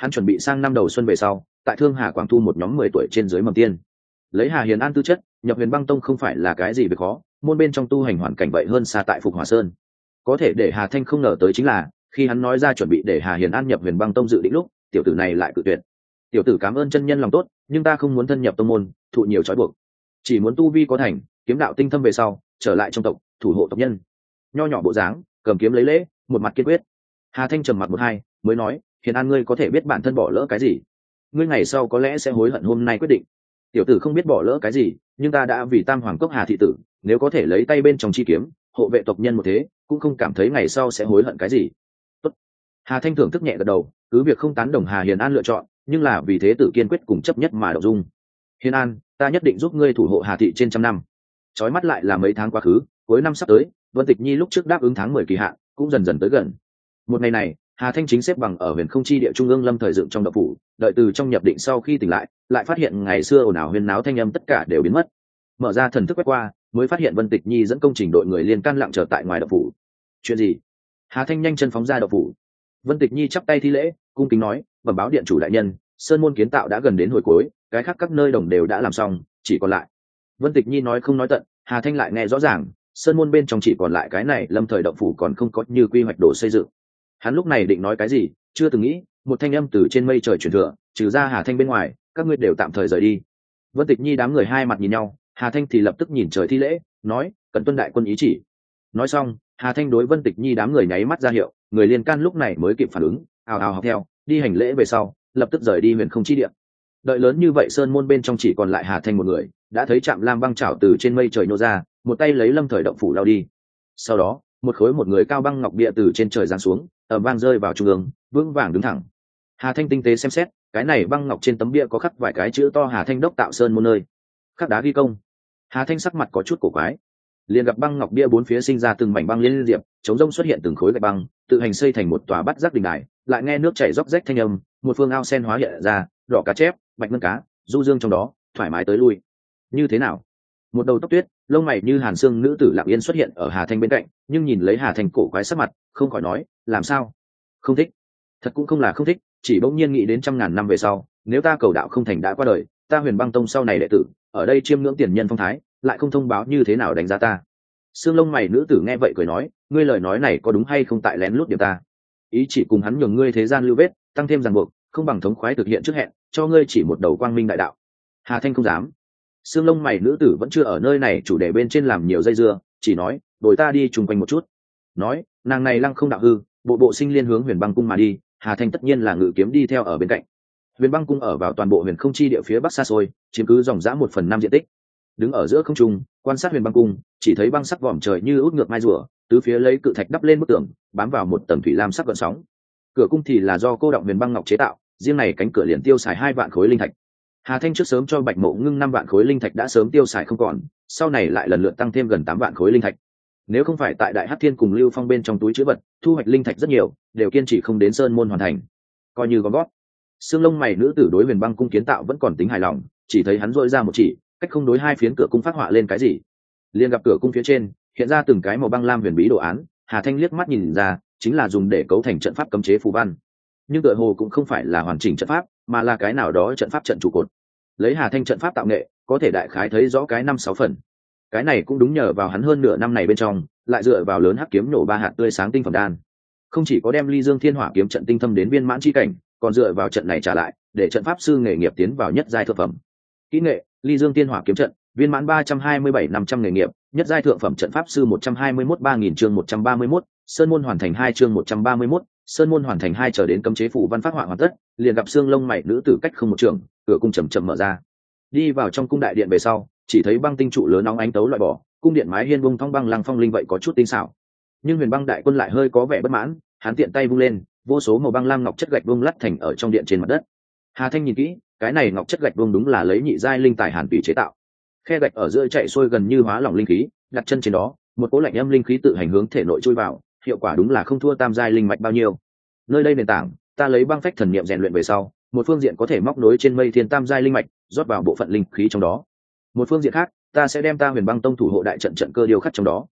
hắn chuẩn bị sang năm đầu xuân về sau tại Thương Hà Quảng thu một nhóm 10 tuổi trên dưới mầm tiên. Lấy Hà Hiền An tư chất, nhập Huyền Băng Tông không phải là cái gì việc khó, môn bên trong tu hành hoàn cảnh vậy hơn xa tại Phục Hỏa Sơn. Có thể để Hà Thanh không ngờ tới chính là, khi hắn nói ra chuẩn bị để Hà Hiền An nhập Huyền Băng Tông dự định lúc, tiểu tử này lại cự tuyệt. Tiểu tử cảm ơn chân nhân lòng tốt, nhưng ta không muốn thân nhập tông môn, thụ nhiều trói buộc, chỉ muốn tu vi có thành, kiếm đạo tinh thâm về sau, trở lại trong tộc, thủ hộ tộc nhân. Nho nhỏ bộ dáng, cầm kiếm lấy lễ, một mặt kiên quyết. Hà Thanh trầm mặc một hai, mới nói, Hiền An ngươi có thể biết bản thân bỏ lỡ cái gì, ngươi ngày sau có lẽ sẽ hối hận hôm nay quyết định. Tiểu tử không biết bỏ lỡ cái gì, nhưng ta đã vì Tam Hoàng Cốc Hà thị tử, nếu có thể lấy tay bên trong chi kiếm, hộ vệ tộc nhân một thế, cũng không cảm thấy ngày sau sẽ hối hận cái gì. Tốt. Hà Thanh thưởng thức nhẹ gật đầu, cứ việc không tán đồng Hà Hiền An lựa chọn, nhưng là vì thế tử kiên quyết cùng chấp nhất mà động dung. Hiền An, ta nhất định giúp ngươi thủ hộ Hà thị trên trăm năm. Chói mắt lại là mấy tháng quá khứ, cuối năm sắp tới, Vân Tịch Nhi lúc trước đáp ứng tháng 10 kỳ hạn, cũng dần dần tới gần. Một ngày này, Hà Thanh chính xếp bằng ở Huyền Không Chi Địa trung ương lâm thời dựng trong động phủ, đợi từ trong nhập định sau khi tỉnh lại phát hiện ngày xưa ồn ào huyên náo thanh âm tất cả đều biến mất. Mở ra thần thức quét qua, mới phát hiện Vân Tịch Nhi dẫn công trình đội người liên can lặng chờ tại ngoài động phủ. Chuyện gì? Hà Thanh nhanh chân phóng ra động phủ. Vân Tịch Nhi chắp tay thi lễ, cung kính nói, bẩm báo điện chủ đại nhân, sơn môn kiến tạo đã gần đến hồi cuối, cái khác các nơi đồng đều đã làm xong, chỉ còn lại. Vân Tịch Nhi nói không nói tận, Hà Thanh lại nghe rõ ràng, sơn môn bên trong chỉ còn lại cái này lâm thời động phủ còn không có như quy hoạch đồ xây dựng. Hắn lúc này định nói cái gì, chưa từng nghĩ, một thanh âm từ trên mây trời truyền thừa, trừ ra Hà Thanh bên ngoài, các ngươi đều tạm thời rời đi. Vân Tịch Nhi đám người hai mặt nhìn nhau, Hà Thanh thì lập tức nhìn trời thi lễ, nói, cần tuân đại quân ý chỉ. Nói xong, Hà Thanh đối Vân Tịch Nhi đám người nháy mắt ra hiệu, người liên can lúc này mới kịp phản ứng, ào ào học theo, đi hành lễ về sau, lập tức rời đi Huyền Không Chi Địa. Đợi lớn như vậy sơn môn bên trong chỉ còn lại Hà Thanh một người, đã thấy Trạm Lam băng chảo từ trên mây trời nô ra, một tay lấy lâm thời động phủ lao đi. Sau đó, một người cao băng ngọc bia từ trên trời giáng xuống, ầm vang rơi vào trung ương, vững vàng đứng thẳng. Hà Thanh tinh tế xem xét, cái này băng ngọc trên tấm bia có khắc vài cái chữ to Hà Thanh đốc tạo sơn môn nơi, khắc đá ghi công. Hà Thanh sắc mặt có chút cổ quái, liền gặp băng ngọc bia bốn phía sinh ra từng mảnh băng liên diệp, chống rông xuất hiện từng khối gạch băng, tự hành xây thành một tòa bát giác đình đài, lại nghe nước chảy róc rách thanh âm, một phương ao sen hóa hiện ra, đỏ cá chép, bạch ngân cá, du dương trong đó, thoải mái tới lui. Như thế nào? Một đầu tóc tuyết, lông mày như hàn xương nữ tử lặng yên xuất hiện ở Hà Thanh bên cạnh, nhưng nhìn lấy Hà Thanh cổ quái sắc mặt, không khỏi nói, làm sao? Không thích? Thật cũng không là không thích, chỉ bỗng nhiên nghĩ đến trăm ngàn năm về sau, nếu ta cầu đạo không thành đã qua đời, ta Huyền Băng Tông sau này đệ tử, ở đây chiêm ngưỡng tiền nhân phong thái, lại không thông báo như thế nào đánh giá ta. Xương lông mày nữ tử nghe vậy cười nói, ngươi lời nói này có đúng hay không tại lén lút điểm ta? Ý chỉ cùng hắn nhường ngươi thế gian lưu vết, tăng thêm ràng buộc, không bằng thống khoái thực hiện trước hẹn, cho ngươi chỉ một đầu quang minh đại đạo. Hà Thanh không dám. Xương lông mày nữ tử vẫn chưa ở nơi này chủ đề bên trên làm nhiều dây dưa, chỉ nói, đổi ta đi chung quanh một chút. Nói, nàng này lăng không đạo hư, bộ sinh liên hướng Huyền Băng Cung mà đi, Hà Thanh tất nhiên là ngự kiếm đi theo ở bên cạnh. Huyền Băng Cung ở vào toàn bộ Huyền Không Chi Địa phía bắc xa xôi, chiếm cứ dòng dã 1/5 diện tích. Đứng ở giữa không trung, quan sát Huyền Băng Cung, chỉ thấy băng sắc vòm trời như út ngược mai rùa, tứ phía lấy cự thạch đắp lên bức tường, bám vào một tầng thủy lam sắc gợn sóng. Cửa cung thì là do cô động huyền băng ngọc chế tạo, riêng này cánh cửa liền tiêu xài 2 vạn khối linh thạch. Hà Thanh trước sớm cho Bạch Mộ Ngưng 5 vạn khối linh thạch đã sớm tiêu xài không còn, sau này lại lần lượt tăng thêm gần 8 vạn khối linh thạch. Nếu không phải tại Đại Hắc Thiên cùng Lưu Phong bên trong túi trữ vật, thu hoạch linh thạch rất nhiều, đều kiên trì không đến sơn môn hoàn thành, coi như gom gót. Xương lông mày nữ tử đối Huyền Băng Cung kiến tạo vẫn còn tính hài lòng, chỉ thấy hắn rỗi ra một chỉ, cách không đối 2 phiến cửa cung phát họa lên cái gì. Liền gặp cửa cung phía trên hiện ra từng cái màu băng lam huyền bí đồ án, Hà Thanh liếc mắt nhìn ra, chính là dùng để cấu thành trận pháp cấm chế phù văn. Nhưng tựa hồ cũng không phải là hoàn chỉnh trận pháp, mà là cái nào đó trận pháp trận trụ cột. Lấy Hà Thanh trận pháp tạo nghệ, có thể đại khái thấy rõ cái 5-6 phần. Cái này cũng đúng nhờ vào hắn hơn nửa năm này bên trong, lại dựa vào lớn hắc kiếm nổ 3 hạt tươi sáng tinh phẩm đan. Không chỉ có đem Ly Dương Thiên Hỏa kiếm trận tinh thâm đến viên mãn chi cảnh, còn dựa vào trận này trả lại, để trận pháp sư nghề nghiệp tiến vào nhất giai thượng phẩm. Kỹ nghệ, Ly Dương Thiên Hỏa kiếm trận, viên mãn 327-500 nghề nghiệp, nhất giai thượng phẩm trận pháp sư 121-3000 chương 131, sơn môn hoàn thành 2 chương 131, sơn môn hoàn thành 2 trở đến cấm chế phụ văn phát họa hoàn tất, liền gặp xương lông mày nữ tử cách không một trường, cửa cung chậm chậm mở ra. Đi vào trong cung đại điện về sau, chỉ thấy băng tinh trụ lớn nóng ánh tấu loại bỏ, cung điện mái hiên bông thong băng lăng phong linh vậy có chút tinh xảo. Nhưng Huyền Băng đại quân lại hơi có vẻ bất mãn, hắn tiện tay vung lên, vô số màu băng lam ngọc chất gạch vung lắt thành ở trong điện trên mặt đất. Hà Thanh nhìn kỹ, cái này ngọc chất gạch vung đúng là lấy nhị giai linh tài hàn tùy chế tạo. Khe gạch ở giữa chạy xuôi gần như hóa lỏng linh khí, đặt chân trên đó, một cỗ lạnh âm linh khí tự hành hướng thể nội chui vào, hiệu quả đúng là không thua tam giai linh mạch bao nhiêu. Nơi đây nền tảng, ta lấy băng phách thần niệm rèn luyện về sau, một phương diện có thể móc nối trên mây thiên tam giai linh mạch, rót vào bộ phận linh khí trong đó. Một phương diện khác, ta sẽ đem ta Huyền Băng Tông thủ hộ đại trận trận cơ điều khắc trong đó.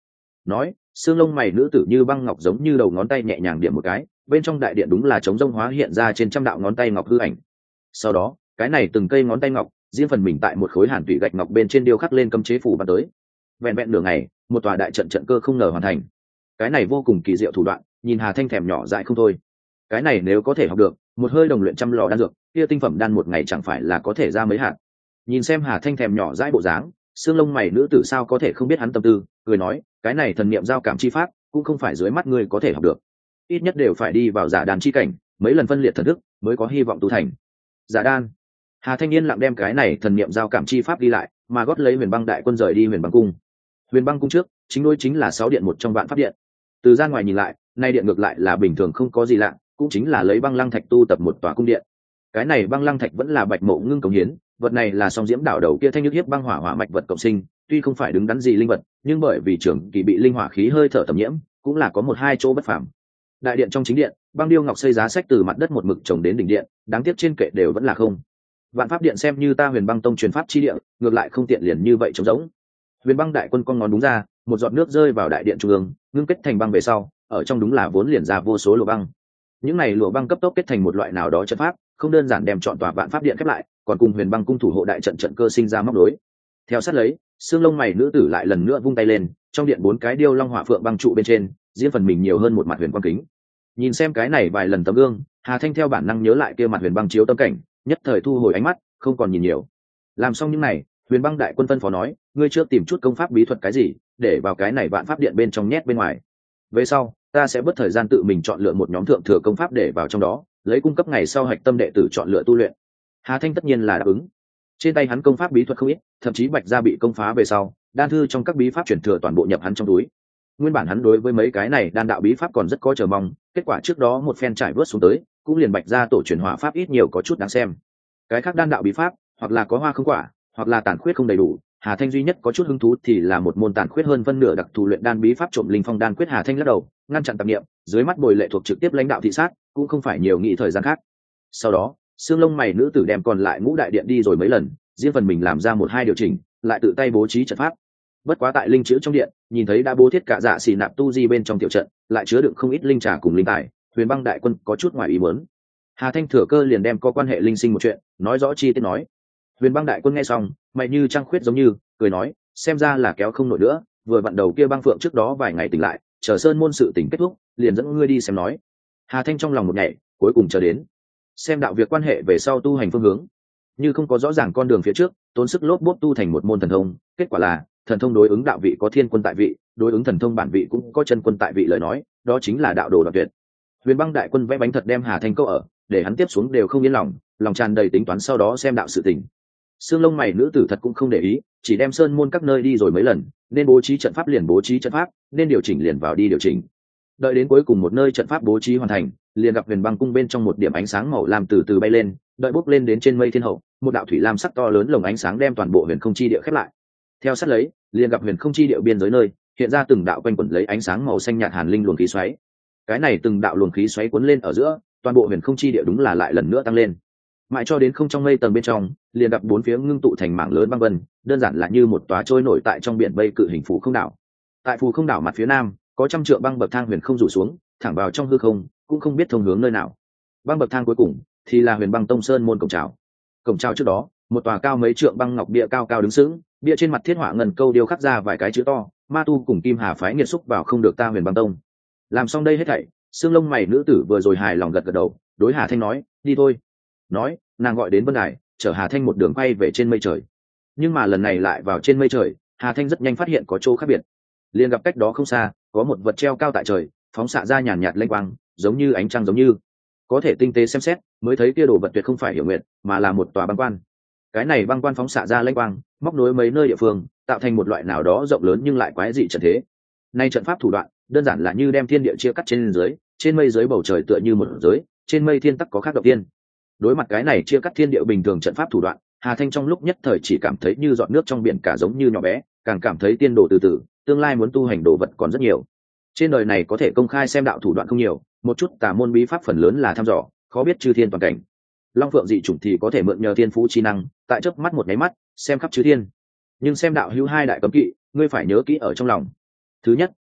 nói, xương lông mày nữ tử như băng ngọc giống như đầu ngón tay nhẹ nhàng điểm một cái, bên trong đại điện đúng là trống rông hóa hiện ra trên trăm đạo ngón tay ngọc hư ảnh. Sau đó cái này từng cây ngón tay ngọc riêng phần mình tại một khối hàn tủy gạch ngọc bên trên điêu khắc lên cấm chế phủ bắn tới. Vẹn vẹn nửa ngày, một tòa đại trận trận cơ không ngờ hoàn thành. Cái này vô cùng kỳ diệu thủ đoạn, nhìn Hà Thanh thèm nhỏ dại không thôi. Cái này nếu có thể học được, một hơi đồng luyện trăm lò đan dược, kia tinh phẩm đan một ngày chẳng phải là có thể ra mấy hạt. Nhìn xem Hà Thanh thèm nhỏ dãi bộ dáng, xương lông mày nữ tử sao có thể không biết hắn tâm tư, cười nói, cái này thần niệm giao cảm chi pháp, cũng không phải dưới mắt ngươi có thể học được. Ít nhất đều phải đi vào giả đan chi cảnh, mấy lần phân liệt thần thức, mới có hy vọng tu thành. Giả đan. Hà Thanh Niên lặng đem cái này thần niệm giao cảm chi pháp đi lại, mà gót lấy Huyền Băng đại quân rời đi Huyền Băng cung. Huyền Băng cung trước, chính đối chính là 6 điện một trong vạn pháp điện. Từ ra ngoài nhìn lại, nay điện ngược lại là bình thường không có gì lạ, cũng chính là lấy băng lăng thạch tu tập một tòa cung điện. Cái này băng lăng thạch vẫn là Bạch Mộ Ngưng cống hiến, vật này là song diễm đảo đầu kia thanh nhức hiếp băng hỏa hỏa mạch vật cộng sinh, tuy không phải đứng đắn gì linh vật, nhưng bởi vì trưởng kỳ bị linh hỏa khí hơi thở tầm nhiễm, cũng là có một hai chỗ bất phàm. Đại điện trong chính điện, băng điêu ngọc xây giá sách từ mặt đất một mực trồng đến đỉnh điện, đáng tiếc trên kệ đều vẫn là không. Vạn pháp điện xem như ta Huyền Băng tông truyền pháp chi địa, ngược lại không tiện liền như vậy trống rỗng. Huyền Băng đại quân con ngón đúng ra, một giọt nước rơi vào đại điện trung ương, ngưng kết thành băng về sau, ở trong đúng là vốn liền ra vô số lụa băng. Những này lụa băng cấp tốc kết thành một loại nào đó trận pháp, không đơn giản đem chọn tòa vạn pháp điện khép lại, còn cùng Huyền Băng cung thủ hộ đại trận trận cơ sinh ra móc đối. Theo sát lấy, xương lông mày nữ tử lại lần nữa vung tay lên, trong điện 4 cái điêu long hỏa phượng băng trụ bên trên, riêng phần mình nhiều hơn một mặt huyền quang kính. Nhìn xem cái này vài lần tấm gương, Hà Thanh theo bản năng nhớ lại kia mặt huyền băng chiếu tâm cảnh, nhất thời thu hồi ánh mắt, không còn nhìn nhiều. Làm xong những này, Huyền Băng đại quân phân phó nói, ngươi trước tìm chút công pháp bí thuật cái gì, để vào cái này vạn pháp điện bên trong nhét bên ngoài. Về sau, ta sẽ bất thời gian tự mình chọn lựa một nhóm thượng thừa công pháp để vào trong đó, lấy cung cấp ngày sau hạch tâm đệ tử chọn lựa tu luyện. Hà Thanh tất nhiên là đáp ứng. Trên tay hắn công pháp bí thuật không ít, thậm chí Bạch gia bị công phá về sau, đan thư trong các bí pháp chuyển thừa toàn bộ nhập hắn trong túi. Nguyên bản hắn đối với mấy cái này đan đạo bí pháp còn rất có chờ mong, kết quả trước đó một phen trải vớt xuống tới, cũng liền Bạch gia tổ truyền hỏa pháp ít nhiều có chút đáng xem. Cái khác đan đạo bí pháp, hoặc là có hoa không quả, hoặc là tàn khuyết không đầy đủ. Hà Thanh duy nhất có chút hứng thú thì là một môn tàn khuyết hơn phân nửa đặc thù luyện đan bí pháp trộm linh phong đan quyết. Hà Thanh lắc đầu, ngăn chặn tạp niệm, dưới mắt bồi lệ thuộc trực tiếp lãnh đạo thị sát, cũng không phải nhiều nghĩ thời gian khác. Sau đó, xương lông mày nữ tử đem còn lại ngũ đại điện đi rồi mấy lần, riêng phần mình làm ra một hai điều chỉnh, lại tự tay bố trí trận pháp. Bất quá tại linh chữ trong điện, nhìn thấy đã bố thiết cả dạ xỉ nạp tu di bên trong tiểu trận, lại chứa đựng không ít linh trà cùng linh tài. Huyền Băng đại quân có chút ngoài ý muốn. Hà Thanh thừa cơ liền đem có quan hệ linh sinh một chuyện nói rõ chi tiết nói. Huyền Băng đại quân nghe xong, mày như trăng khuyết giống như cười nói, xem ra là kéo không nổi nữa, vừa vặn đầu kia băng phượng trước đó vài ngày tỉnh lại, chờ sơn môn sự tỉnh kết thúc, liền dẫn ngươi đi xem nói. Hà Thanh trong lòng một ngày, cuối cùng chờ đến xem đạo việc quan hệ về sau tu hành phương hướng, như không có rõ ràng con đường phía trước, tốn sức lốp bốp tu thành một môn thần thông, kết quả là thần thông đối ứng đạo vị có thiên quân tại vị, đối ứng thần thông bản vị cũng có chân quân tại vị, lời nói đó chính là đạo đồ đoạn tuyệt. Huyền Băng đại quân vẽ bánh thật đem Hà Thanh câu ở, để hắn tiếp xuống đều không yên lòng, lòng tràn đầy tính toán sau đó xem đạo sự tình. Xương lông mày nữ tử thật cũng không để ý, chỉ đem sơn môn các nơi đi rồi mấy lần, nên bố trí trận pháp liền bố trí trận pháp, nên điều chỉnh liền vào đi điều chỉnh. Đợi đến cuối cùng một nơi trận pháp bố trí hoàn thành, liền gặp Huyền Băng cung bên trong một điểm ánh sáng màu lam từ từ bay lên, đợi bốc lên đến trên mây thiên hậu, một đạo thủy lam sắc to lớn lồng ánh sáng đem toàn bộ huyền không chi địa khép lại. Theo sát lấy, liền gặp huyền không chi địa biên giới nơi hiện ra từng đạo quanh quẩn lấy ánh sáng màu xanh nhạt hàn linh luồng khí xoáy. Cái này từng đạo luồng khí xoáy cuốn lên ở giữa, toàn bộ huyền không chi địa đúng là lại lần nữa tăng lên, mãi cho đến không trong mây tầng bên trong, liền gặp 4 phía ngưng tụ thành mảng lớn băng vân, đơn giản là như một tòa trôi nổi tại trong biển mây cự hình phù không đảo. Tại phù không đảo mặt phía nam, có trăm trượng băng bậc thang huyền không rủ xuống, thẳng vào trong hư không, cũng không biết thông hướng nơi nào. Băng bậc thang cuối cùng thì là Huyền Băng tông sơn môn cổng chào. Cổng chào trước đó, một tòa cao mấy trượng băng ngọc bia cao cao đứng sững, bia trên mặt thiết họa ngân câu điêu khắc ra vài cái chữ to: Ma tu cùng Kim Hà phái nghiệt xúc vào không được ta Huyền Băng tông. Làm xong đây hết thảy, xương lông mày nữ tử vừa rồi hài lòng gật gật đầu, đối Hà Thanh nói, đi thôi. Nói, nàng gọi đến vân đài, chở Hà Thanh một đường quay về trên mây trời. Nhưng mà lần này lại vào trên mây trời, Hà Thanh rất nhanh phát hiện có chỗ khác biệt. Liền gặp cách đó không xa, có một vật treo cao tại trời, phóng xạ ra nhàn nhạt lênh quang, giống như ánh trăng giống như. Có thể tinh tế xem xét, mới thấy kia đồ vật tuyệt không phải hiểu nguyện, mà là một tòa băng quan. Cái này băng quan phóng xạ ra lênh quang, móc nối mấy nơi địa phương, tạo thành một loại nào đó rộng lớn nhưng lại quái dị trận thế. Nay trận pháp thủ đoạn, đơn giản là như đem thiên địa chia cắt trên dưới, trên mây dưới bầu trời tựa như một giới, trên mây thiên tắc có khác động tiên. Đối mặt cái này chia cắt thiên địa bình thường trận pháp thủ đoạn, Hà Thanh trong lúc nhất thời chỉ cảm thấy như giọt nước trong biển cả giống như nhỏ bé, càng cảm thấy tiên đồ từ từ, tương lai muốn tu hành đồ vật còn rất nhiều. Trên đời này có thể công khai xem đạo thủ đoạn không nhiều, một chút tà môn bí pháp phần lớn là thăm dò, khó biết chư thiên toàn cảnh. Long phượng dị chủng thì có thể mượn nhờ thiên phú chi năng, tại chớp mắt một nháy mắt, xem khắp chư thiên. Nhưng xem đạo hữu hai đại cấm kỵ, ngươi phải nhớ kỹ ở trong lòng. Thứ nhất,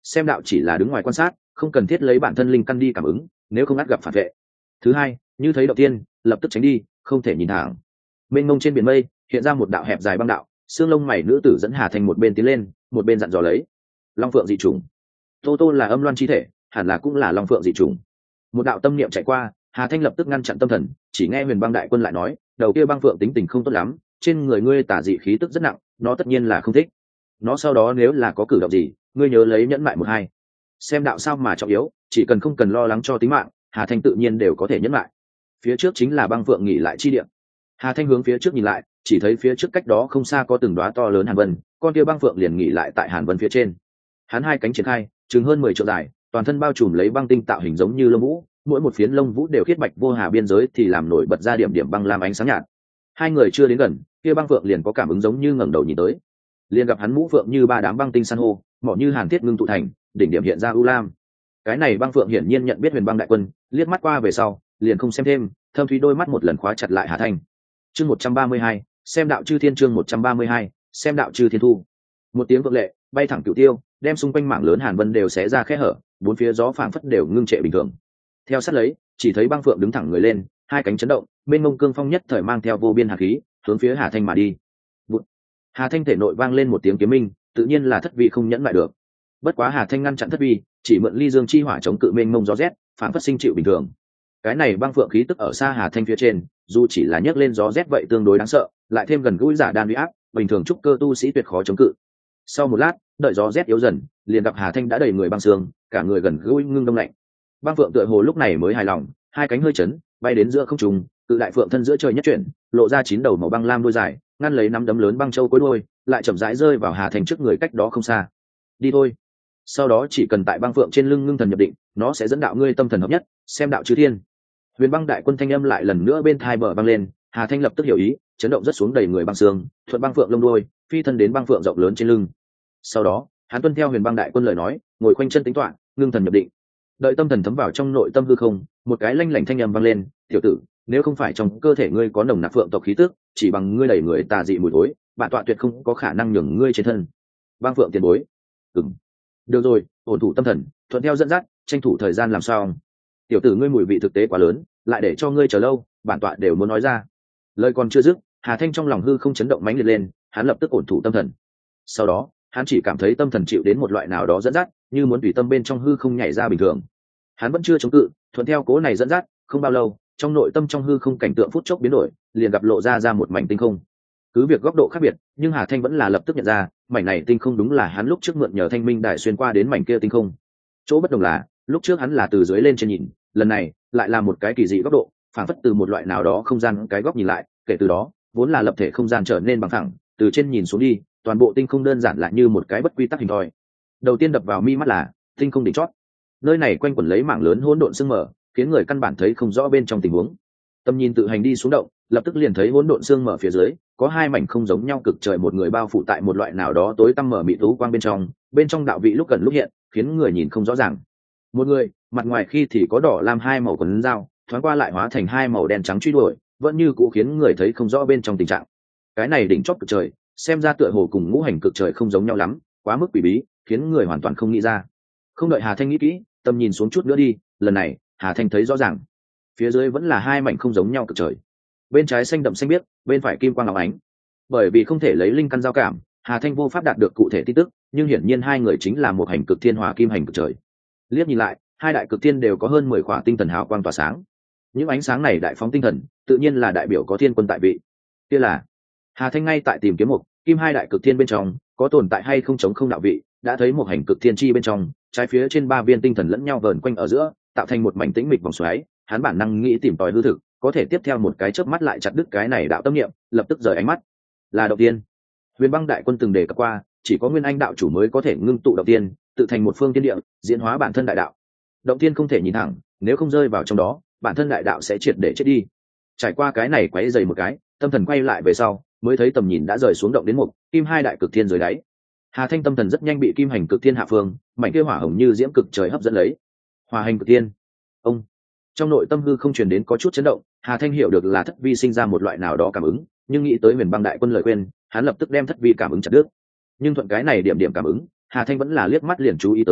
xem đạo chỉ là đứng ngoài quan sát, không cần thiết lấy bản thân linh căn đi cảm ứng, nếu không ắt gặp phản vệ. Thứ hai, như thấy động tiên lập tức tránh đi, không thể nhìn thẳng. Mênh mông trên biển mây hiện ra một đạo hẹp dài băng đạo, xương lông mày nữ tử dẫn Hà Thanh một bên tiến lên, một bên dặn dò lấy. Long phượng dị trùng. Tô Tô là âm loan chi thể, hẳn là cũng là long phượng dị trùng. Một đạo tâm niệm chạy qua, Hà Thanh lập tức ngăn chặn tâm thần, chỉ nghe Huyền Băng đại quân lại nói, đầu kia băng phượng tính tình không tốt lắm, trên người ngươi tà dị khí tức rất nặng, nó tất nhiên là không thích. Nó sau đó nếu là có cử động gì, ngươi nhớ lấy nhẫn mại một hai. Xem đạo sao mà trọng yếu, chỉ cần không cần lo lắng cho tính mạng, Hà Thanh tự nhiên đều có thể nhẫn lại. Phía trước chính là băng phượng nghỉ lại chi địa. Hà Thanh hướng phía trước nhìn lại, chỉ thấy phía trước cách đó không xa có từng đóa to lớn hàn vân, con kia băng phượng liền nghỉ lại tại hàn vân phía trên. Hắn hai cánh triển khai, chừng hơn 10 trượng dài, toàn thân bao trùm lấy băng tinh tạo hình giống như lông vũ, mỗi một phiến lông vũ đều khiết bạch vô hà, biên giới thì làm nổi bật ra điểm điểm băng lam ánh sáng nhạt. Hai người chưa đến gần, kia băng phượng liền có cảm ứng giống như ngẩng đầu nhìn tới, liền gặp hắn mũ phượng như ba đám băng tinh san hô, mỏ như hàn thiết ngưng tụ thành, đỉnh điểm hiện ra u lam. Cái này băng phượng hiển nhiên nhận biết Huyền Băng đại quân, liếc mắt qua về sau, liền không xem thêm, thâm thúy đôi mắt một lần khóa chặt lại Hà Thanh. Chương 132, xem đạo chư thiên. Chương 132, xem đạo chư thiên thu. Một tiếng vượng lệ, bay thẳng cửu tiêu, đem xung quanh mảng lớn hàn vân đều xé ra khe hở, bốn phía gió phảng phất đều ngưng trệ bình thường. Theo sát lấy, chỉ thấy băng phượng đứng thẳng người lên, hai cánh chấn động, bên mông cương phong nhất thời mang theo vô biên hàn khí, hướng phía Hà Thanh mà đi. Bụt. Hà Thanh thể nội vang lên một tiếng kiếm minh, tự nhiên là thất vị không nhẫn lại được. Bất quá Hà Thanh ngăn chặn thất vi, chỉ mượn ly dương chi hỏa chống cự mênh mông gió rét, phản phất sinh chịu bình thường. Cái này băng phượng khí tức ở xa Hà Thanh phía trên, dù chỉ là nhấc lên gió rét vậy tương đối đáng sợ, lại thêm gần gũi giả đan uy áp, bình thường trúc cơ tu sĩ tuyệt khó chống cự. Sau một lát, đợi gió rét yếu dần, liền gặp Hà Thanh đã đầy người băng sương, cả người gần gũi ngưng đông lạnh. Băng phượng tựa hồ lúc này mới hài lòng, hai cánh hơi chấn, bay đến giữa không trung, cự đại phượng thân giữa trời nhất chuyển, lộ ra 9 đầu màu băng lam đuôi dài, ngăn lấy nắm đấm lớn băng châu cuối đuôi, lại chậm rãi rơi vào Hà Thanh trước người cách đó không xa. Đi thôi. Sau đó chỉ cần tại băng phượng trên lưng ngưng thần nhập định, nó sẽ dẫn đạo ngươi tâm thần hợp nhất, xem đạo chư thiên. Huyền Băng đại quân thanh âm lại lần nữa bên thai bờ băng lên, Hà Thanh lập tức hiểu ý, chấn động rất xuống đầy người băng xương, thuận băng phượng lông đuôi, phi thân đến băng phượng rộng lớn trên lưng. Sau đó, hắn tuân theo Huyền Băng đại quân lời nói, ngồi khoanh chân tính toán, ngưng thần nhập định. Đợi tâm thần thấm vào trong nội tâm hư không, một cái lanh lảnh thanh âm vang lên, "Tiểu tử, nếu không phải trong cơ thể ngươi có nồng nặc phượng tộc khí tức, chỉ bằng ngươi đẩy người tà dị mùi thối, bản tọa tuyệt không có khả năng nhường ngươi trên thân." Băng phượng tiền bối. Ừm. Được rồi, ổn thủ tâm thần, thuận theo dẫn dắt, tranh thủ thời gian làm sao. Tiểu tử ngươi mùi vị thực tế quá lớn, lại để cho ngươi chờ lâu, bản tọa đều muốn nói ra. Lời còn chưa dứt, Hà Thanh trong lòng hư không chấn động mãnh liệt lên, hắn lập tức ổn thủ tâm thần. Sau đó, hắn chỉ cảm thấy tâm thần chịu đến một loại nào đó dẫn dắt, như muốn tùy tâm bên trong hư không nhảy ra bình thường. Hắn vẫn chưa chống cự, thuận theo cố này dẫn dắt, không bao lâu, trong nội tâm trong hư không cảnh tượng phút chốc biến đổi, liền gặp lộ ra một mảnh tinh không. Cứ việc góc độ khác biệt, nhưng Hà Thanh vẫn là lập tức nhận ra, mảnh này tinh không đúng là hắn lúc trước mượn nhờ Thanh Minh Đài xuyên qua đến mảnh kia tinh không. Chỗ bất đồng là, lúc trước hắn là từ dưới lên trên nhìn, lần này lại là một cái kỳ dị góc độ, phản phất từ một loại nào đó không gian cái góc nhìn lại, kể từ đó, vốn là lập thể không gian trở nên bằng thẳng, từ trên nhìn xuống đi, toàn bộ tinh không đơn giản lại như một cái bất quy tắc hình thoi. Đầu tiên đập vào mi mắt là tinh không đỉnh chót. Nơi này quanh quẩn lấy mảng lớn hỗn độn sương mờ, khiến người căn bản thấy không rõ bên trong tình huống. Tầm nhìn tự hành đi xuống động, lập tức liền thấy hỗn độn sương mờ phía dưới có hai mảnh không giống nhau cực trời, một người bao phủ tại một loại nào đó tối tăm mở mịt thú quang bên trong đạo vị lúc gần lúc hiện, khiến người nhìn không rõ ràng. Một người mặt ngoài khi thì có đỏ lam hai màu quần dao, thoáng qua lại hóa thành hai màu đen trắng truy đuổi, vẫn như cũ khiến người thấy không rõ bên trong tình trạng. Cái này đỉnh chót cực trời, xem ra tựa hồ cùng ngũ hành cực trời không giống nhau lắm, quá mức quỷ bí, khiến người hoàn toàn không nghĩ ra. Không đợi Hà Thanh nghĩ kỹ, tầm nhìn xuống chút nữa đi, lần này Hà Thanh thấy rõ ràng, phía dưới vẫn là hai mảnh không giống nhau cực trời. Bên trái xanh đậm xanh biếc, bên phải kim quang óng ánh. Bởi vì không thể lấy linh căn giao cảm, Hà Thanh vô pháp đạt được cụ thể tin tức, nhưng hiển nhiên hai người chính là một hành cực thiên hòa kim hành cực trời. Liếc nhìn lại, hai đại cực thiên đều có hơn 10 khỏa tinh thần hào quang tỏa sáng. Những ánh sáng này đại phóng tinh thần, tự nhiên là đại biểu có thiên quân tại vị. Kia là Hà Thanh ngay tại tìm kiếm một kim hai đại cực thiên bên trong có tồn tại hay không chống không đạo vị, đã thấy một hành cực thiên chi bên trong, trái phía trên 3 viên tinh thần lẫn nhau vờn quanh ở giữa, tạo thành một mảnh tĩnh mịch vòng xoáy. Hắn bản năng nghĩ tìm tòi hư thực, có thể tiếp theo một cái chớp mắt lại chặt đứt cái này đạo tâm niệm, lập tức rời ánh mắt. Là động tiên. Huyền Băng đại quân từng đề cập qua, chỉ có Nguyên Anh đạo chủ mới có thể ngưng tụ động tiên, tự thành một phương thiên địa, diễn hóa bản thân đại đạo. Động tiên không thể nhìn thẳng, nếu không rơi vào trong đó, bản thân đại đạo sẽ triệt để chết đi. Trải qua cái này quấy dày một cái, tâm thần quay lại về sau, mới thấy tầm nhìn đã rời xuống động đến một kim hai đại cực thiên dưới đáy. Hà Thanh tâm thần rất nhanh bị kim hành cực thiên hạ phương, mảnh kia hỏa hồng như diễm cực trời hấp dẫn lấy. Hỏa hành cực thiên. Ông. Trong nội tâm hư không truyền đến có chút chấn động, Hà Thanh hiểu được là thất vi sinh ra một loại nào đó cảm ứng, nhưng nghĩ tới Huyền Băng đại quân lời khuyên, hắn lập tức đem thất vi cảm ứng chặt đứt. Nhưng thuận cái này điểm điểm cảm ứng, Hà Thanh vẫn là liếc mắt liền chú ý tới,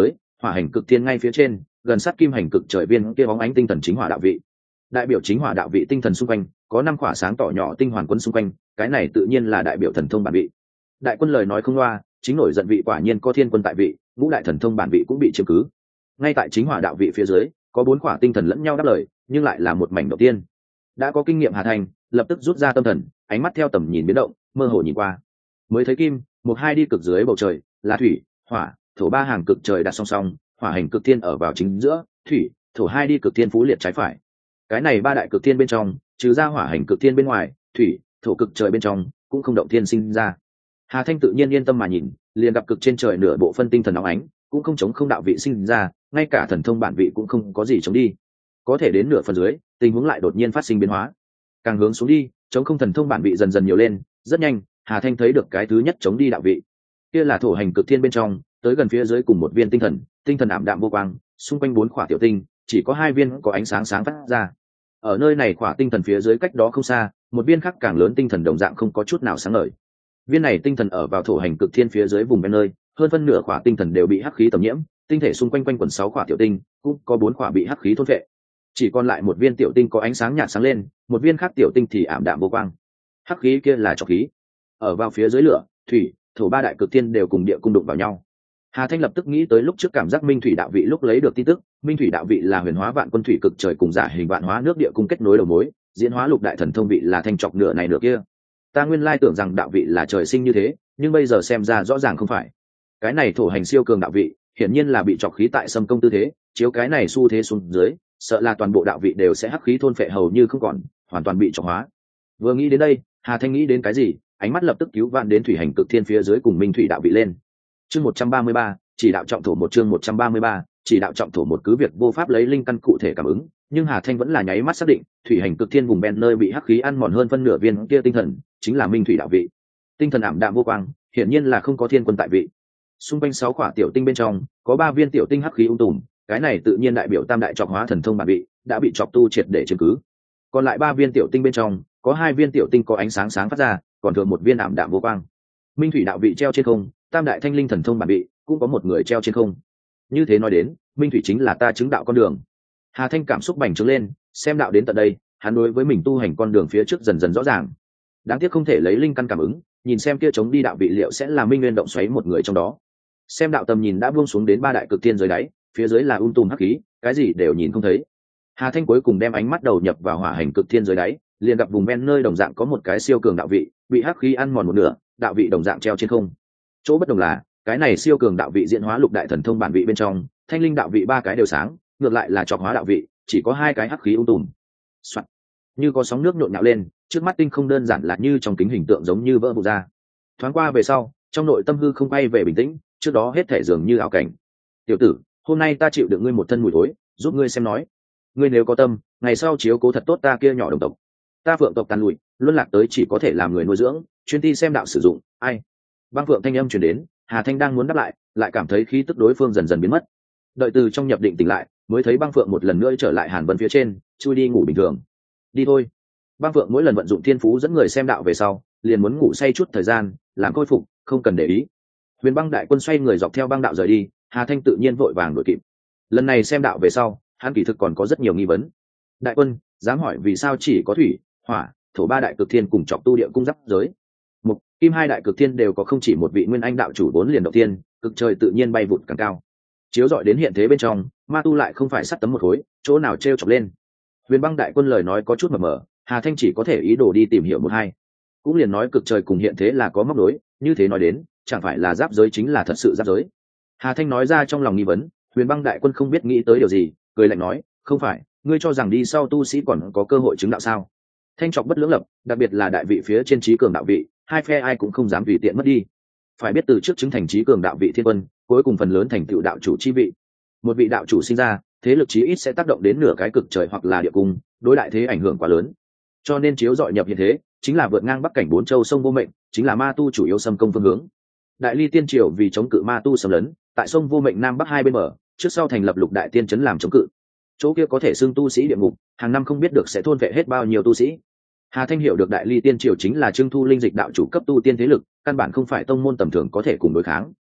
hỏa hành cực thiên ngay phía trên gần sát kim hành cực trời viên kia bóng ánh tinh thần chính hỏa đạo vị. Đại biểu chính hỏa đạo vị tinh thần xung quanh có 5 khỏa sáng tỏ nhỏ tinh hoàn quấn xung quanh, cái này tự nhiên là đại biểu thần thông bản vị. Đại quân lời nói không loa, chính nổi giận vị quả nhiên có thiên quân tại vị, ngũ đại thần thông bản vị cũng bị chiếm cứ. Ngay tại chính hỏa đạo vị phía dưới có 4 khỏa tinh thần lẫn nhau đáp lời, nhưng lại là một mảnh đầu tiên. Đã có kinh nghiệm Hà Thành lập tức rút ra tâm thần, ánh mắt theo tầm nhìn biến động, mơ hồ nhìn qua, mới thấy kim một hai đi cực dưới bầu trời là thủy hỏa thổ 3 hàng cực trời đặt song song, hỏa hành cực thiên ở vào chính giữa, thủy thổ 2 đi cực thiên phú liệt trái phải. Cái này 3 đại cực thiên bên trong trừ ra hỏa hành cực thiên bên ngoài, thủy thổ cực trời bên trong cũng không động thiên sinh ra. Hà Thanh tự nhiên yên tâm mà nhìn, liền gặp cực trên trời nửa bộ phân tinh thần óng ánh, cũng không chống không đạo vị sinh ra, ngay cả thần thông bản vị cũng không có gì chống đi. Có thể đến nửa phần dưới, tình huống lại đột nhiên phát sinh biến hóa. Càng hướng xuống đi, chống không thần thông bản vị dần dần nhiều lên, rất nhanh, Hà Thanh thấy được cái thứ nhất chống đi đạo vị. Kia là thổ hành cực thiên bên trong, tới gần phía dưới cùng một viên tinh thần ảm đạm vô quang, xung quanh 4 khỏa tiểu tinh, chỉ có 2 viên có ánh sáng sáng phát ra. Ở nơi này khỏa tinh thần phía dưới cách đó không xa, một viên khác càng lớn tinh thần đồng dạng không có chút nào sáng ngời. Viên này tinh thần ở vào thổ hành cực thiên phía dưới vùng bên nơi, hơn phân nửa khỏa tinh thần đều bị hắc khí tầm nhiễm, tinh thể xung quanh quanh quẩn 6 khỏa tiểu tinh, cũng có 4 khỏa bị hắc khí thôn phệ. Chỉ còn lại một viên tiểu tinh có ánh sáng nhạt sáng lên, một viên khác tiểu tinh thì ảm đạm vô quang. Hắc khí kia là trọc khí. Ở vào phía dưới lửa, thủy, thổ 3 đại cực thiên đều cùng địa cung đụng vào nhau. Hà Thanh lập tức nghĩ tới lúc trước cảm giác minh thủy đạo vị lúc lấy được tin tức, minh thủy đạo vị là huyền hóa vạn quân thủy cực trời cùng giả hình vạn hóa nước địa cung kết nối đầu mối, diễn hóa lục đại thần thông vị là thanh trọc nửa này nửa kia. Ta nguyên lai tưởng rằng đạo vị là trời sinh như thế, nhưng bây giờ xem ra rõ ràng không phải. Cái này thổ hành siêu cường đạo vị, hiển nhiên là bị trọc khí tại xâm công tư thế, chiếu cái này xu thế xuống dưới, sợ là toàn bộ đạo vị đều sẽ hắc khí thôn phệ hầu như không còn, hoàn toàn bị trọc hóa. Vừa nghĩ đến đây, Hà Thanh nghĩ đến cái gì, ánh mắt lập tức cứu vãn đến thủy hành cực thiên phía dưới cùng minh thủy đạo vị lên. Chương 133, chỉ đạo trọng thổ một chương 133, chỉ đạo trọng thổ một cứ việc vô pháp lấy linh căn cụ thể cảm ứng, nhưng Hà Thanh vẫn là nháy mắt xác định, thủy hành cực thiên vùng bên nơi bị hắc khí ăn mòn hơn phân nửa viên kia tinh thần, chính là minh thủy đạo vị. Tinh thần ảm đạm vô quang, hiển nhiên là không có thiên quân tại vị. Xung quanh 6 khỏa tiểu tinh bên trong, có 3 viên tiểu tinh hắc khí tùm, cái này tự nhiên đại biểu tam đại trọc hóa thần thông bản vị, đã bị trọc tu triệt để chứng cứ. Còn lại 3 viên tiểu tinh bên trong, có 2 viên tiểu tinh có ánh sáng sáng phát ra, còn thừa một viên ảm đạm vô quang. Minh thủy đạo vị treo trên không, tam đại thanh linh thần thông bản vị cũng có một người treo trên không. Như thế nói đến, minh thủy chính là ta chứng đạo con đường. Hà Thanh cảm xúc bành trướng lên, xem đạo đến tận đây, hắn đối với mình tu hành con đường phía trước dần dần rõ ràng. Đáng tiếc không thể lấy linh căn cảm ứng, nhìn xem kia chống đi đạo vị liệu sẽ là minh nguyên động xoáy một người trong đó. Xem đạo tầm nhìn đã buông xuống đến 3 đại cực thiên dưới đáy, phía dưới là tùm hắc khí, cái gì đều nhìn không thấy. Hà Thanh cuối cùng đem ánh mắt đầu nhập vào hỏa hành cực thiên dưới đáy, liền gặp vùng ven nơi đồng dạng có một cái siêu cường đạo vị, bị hắc khí ăn mòn một nửa, đạo vị đồng dạng treo trên không. Chỗ bất đồng là, cái này siêu cường đạo vị diễn hóa lục đại thần thông bản vị bên trong, thanh linh đạo vị 3 cái đều sáng, ngược lại là trọc hóa đạo vị chỉ có 2 cái hắc khí tùm. Soạn. Như có sóng nước nhộn nhạo lên, trước mắt tinh không đơn giản là như trong kính hình tượng giống như vỡ vụn ra. Thoáng qua về sau, trong nội tâm hư không bay về bình tĩnh, trước đó hết thể dường như ảo cảnh. Tiểu tử, hôm nay ta chịu đựng ngươi một thân mùi thối, giúp ngươi xem nói. Ngươi nếu có tâm, ngày sau chiếu cố thật tốt ta kia nhỏ đồng tộc. Ta phượng tộc tàn lụi, luân lạc tới chỉ có thể làm người nuôi dưỡng, chuyên ti xem đạo sử dụng. Ai? Băng phượng thanh âm truyền đến, Hà Thanh đang muốn đáp lại cảm thấy khí tức đối phương dần dần biến mất. Đợi từ trong nhập định tỉnh lại, mới thấy băng phượng một lần nữa trở lại Hàn Vân phía trên, chui đi ngủ bình thường. Đi thôi. Băng phượng mỗi lần vận dụng thiên phú dẫn người xem đạo về sau, liền muốn ngủ say chút thời gian, làm khôi phục, không cần để ý. Huyền băng đại quân xoay người dọc theo băng đạo rời đi, Hà Thanh tự nhiên vội vàng đuổi kịp. Lần này xem đạo về sau, hắn kỳ thực còn có rất nhiều nghi vấn. Đại quân, dám hỏi vì sao chỉ có thủy, hỏa, thổ 3 đại cực thiên cùng chọc tu địa cung giáp giới. Mục, kim 2 đại cực thiên đều có không chỉ một vị nguyên anh đạo chủ 4 liền đầu tiên, cực trời tự nhiên bay vụt càng cao. Chiếu dọi đến hiện thế bên trong, ma tu lại không phải sắt tấm một khối, chỗ nào treo chọc lên. Huyền băng đại quân lời nói có chút mờ mờ, Hà Thanh chỉ có thể ý đồ đi tìm hiểu một hai. Cũng liền nói cực trời cùng hiện thế là có móc nối, như thế nói đến, chẳng phải là giáp giới chính là thật sự giáp giới. Hà Thanh nói ra trong lòng nghi vấn, Huyền băng đại quân không biết nghĩ tới điều gì, cười lạnh nói, không phải, ngươi cho rằng đi sau tu sĩ còn có cơ hội chứng đạo sao? Thanh trọc bất lưỡng lập, đặc biệt là đại vị phía trên trí cường đạo vị, hai phe ai cũng không dám tùy tiện mất đi. Phải biết từ trước chứng thành trí cường đạo vị thiên quân, cuối cùng phần lớn thành tựu đạo chủ chi vị. Một vị đạo chủ sinh ra, thế lực chí ít sẽ tác động đến nửa cái cực trời hoặc là địa cung, đối đại thế ảnh hưởng quá lớn. Cho nên chiếu dọi nhập hiện thế, chính là vượt ngang bắc cảnh 4 châu sông vô mệnh, chính là ma tu chủ yếu xâm công phương hướng. Đại Ly tiên triều vì chống cự ma tu xâm lấn, tại sông vô mệnh nam bắc hai bên bờ, trước sau thành lập lục đại tiên trấn làm chống cự. Chỗ kia có thể xưng tu sĩ địa ngục, hàng năm không biết được sẽ thôn vệ hết bao nhiêu tu sĩ. Hà Thanh hiểu được Đại Ly tiên triều chính là trưng thu linh dịch đạo chủ cấp tu tiên thế lực, căn bản không phải tông môn tầm thường có thể cùng đối kháng.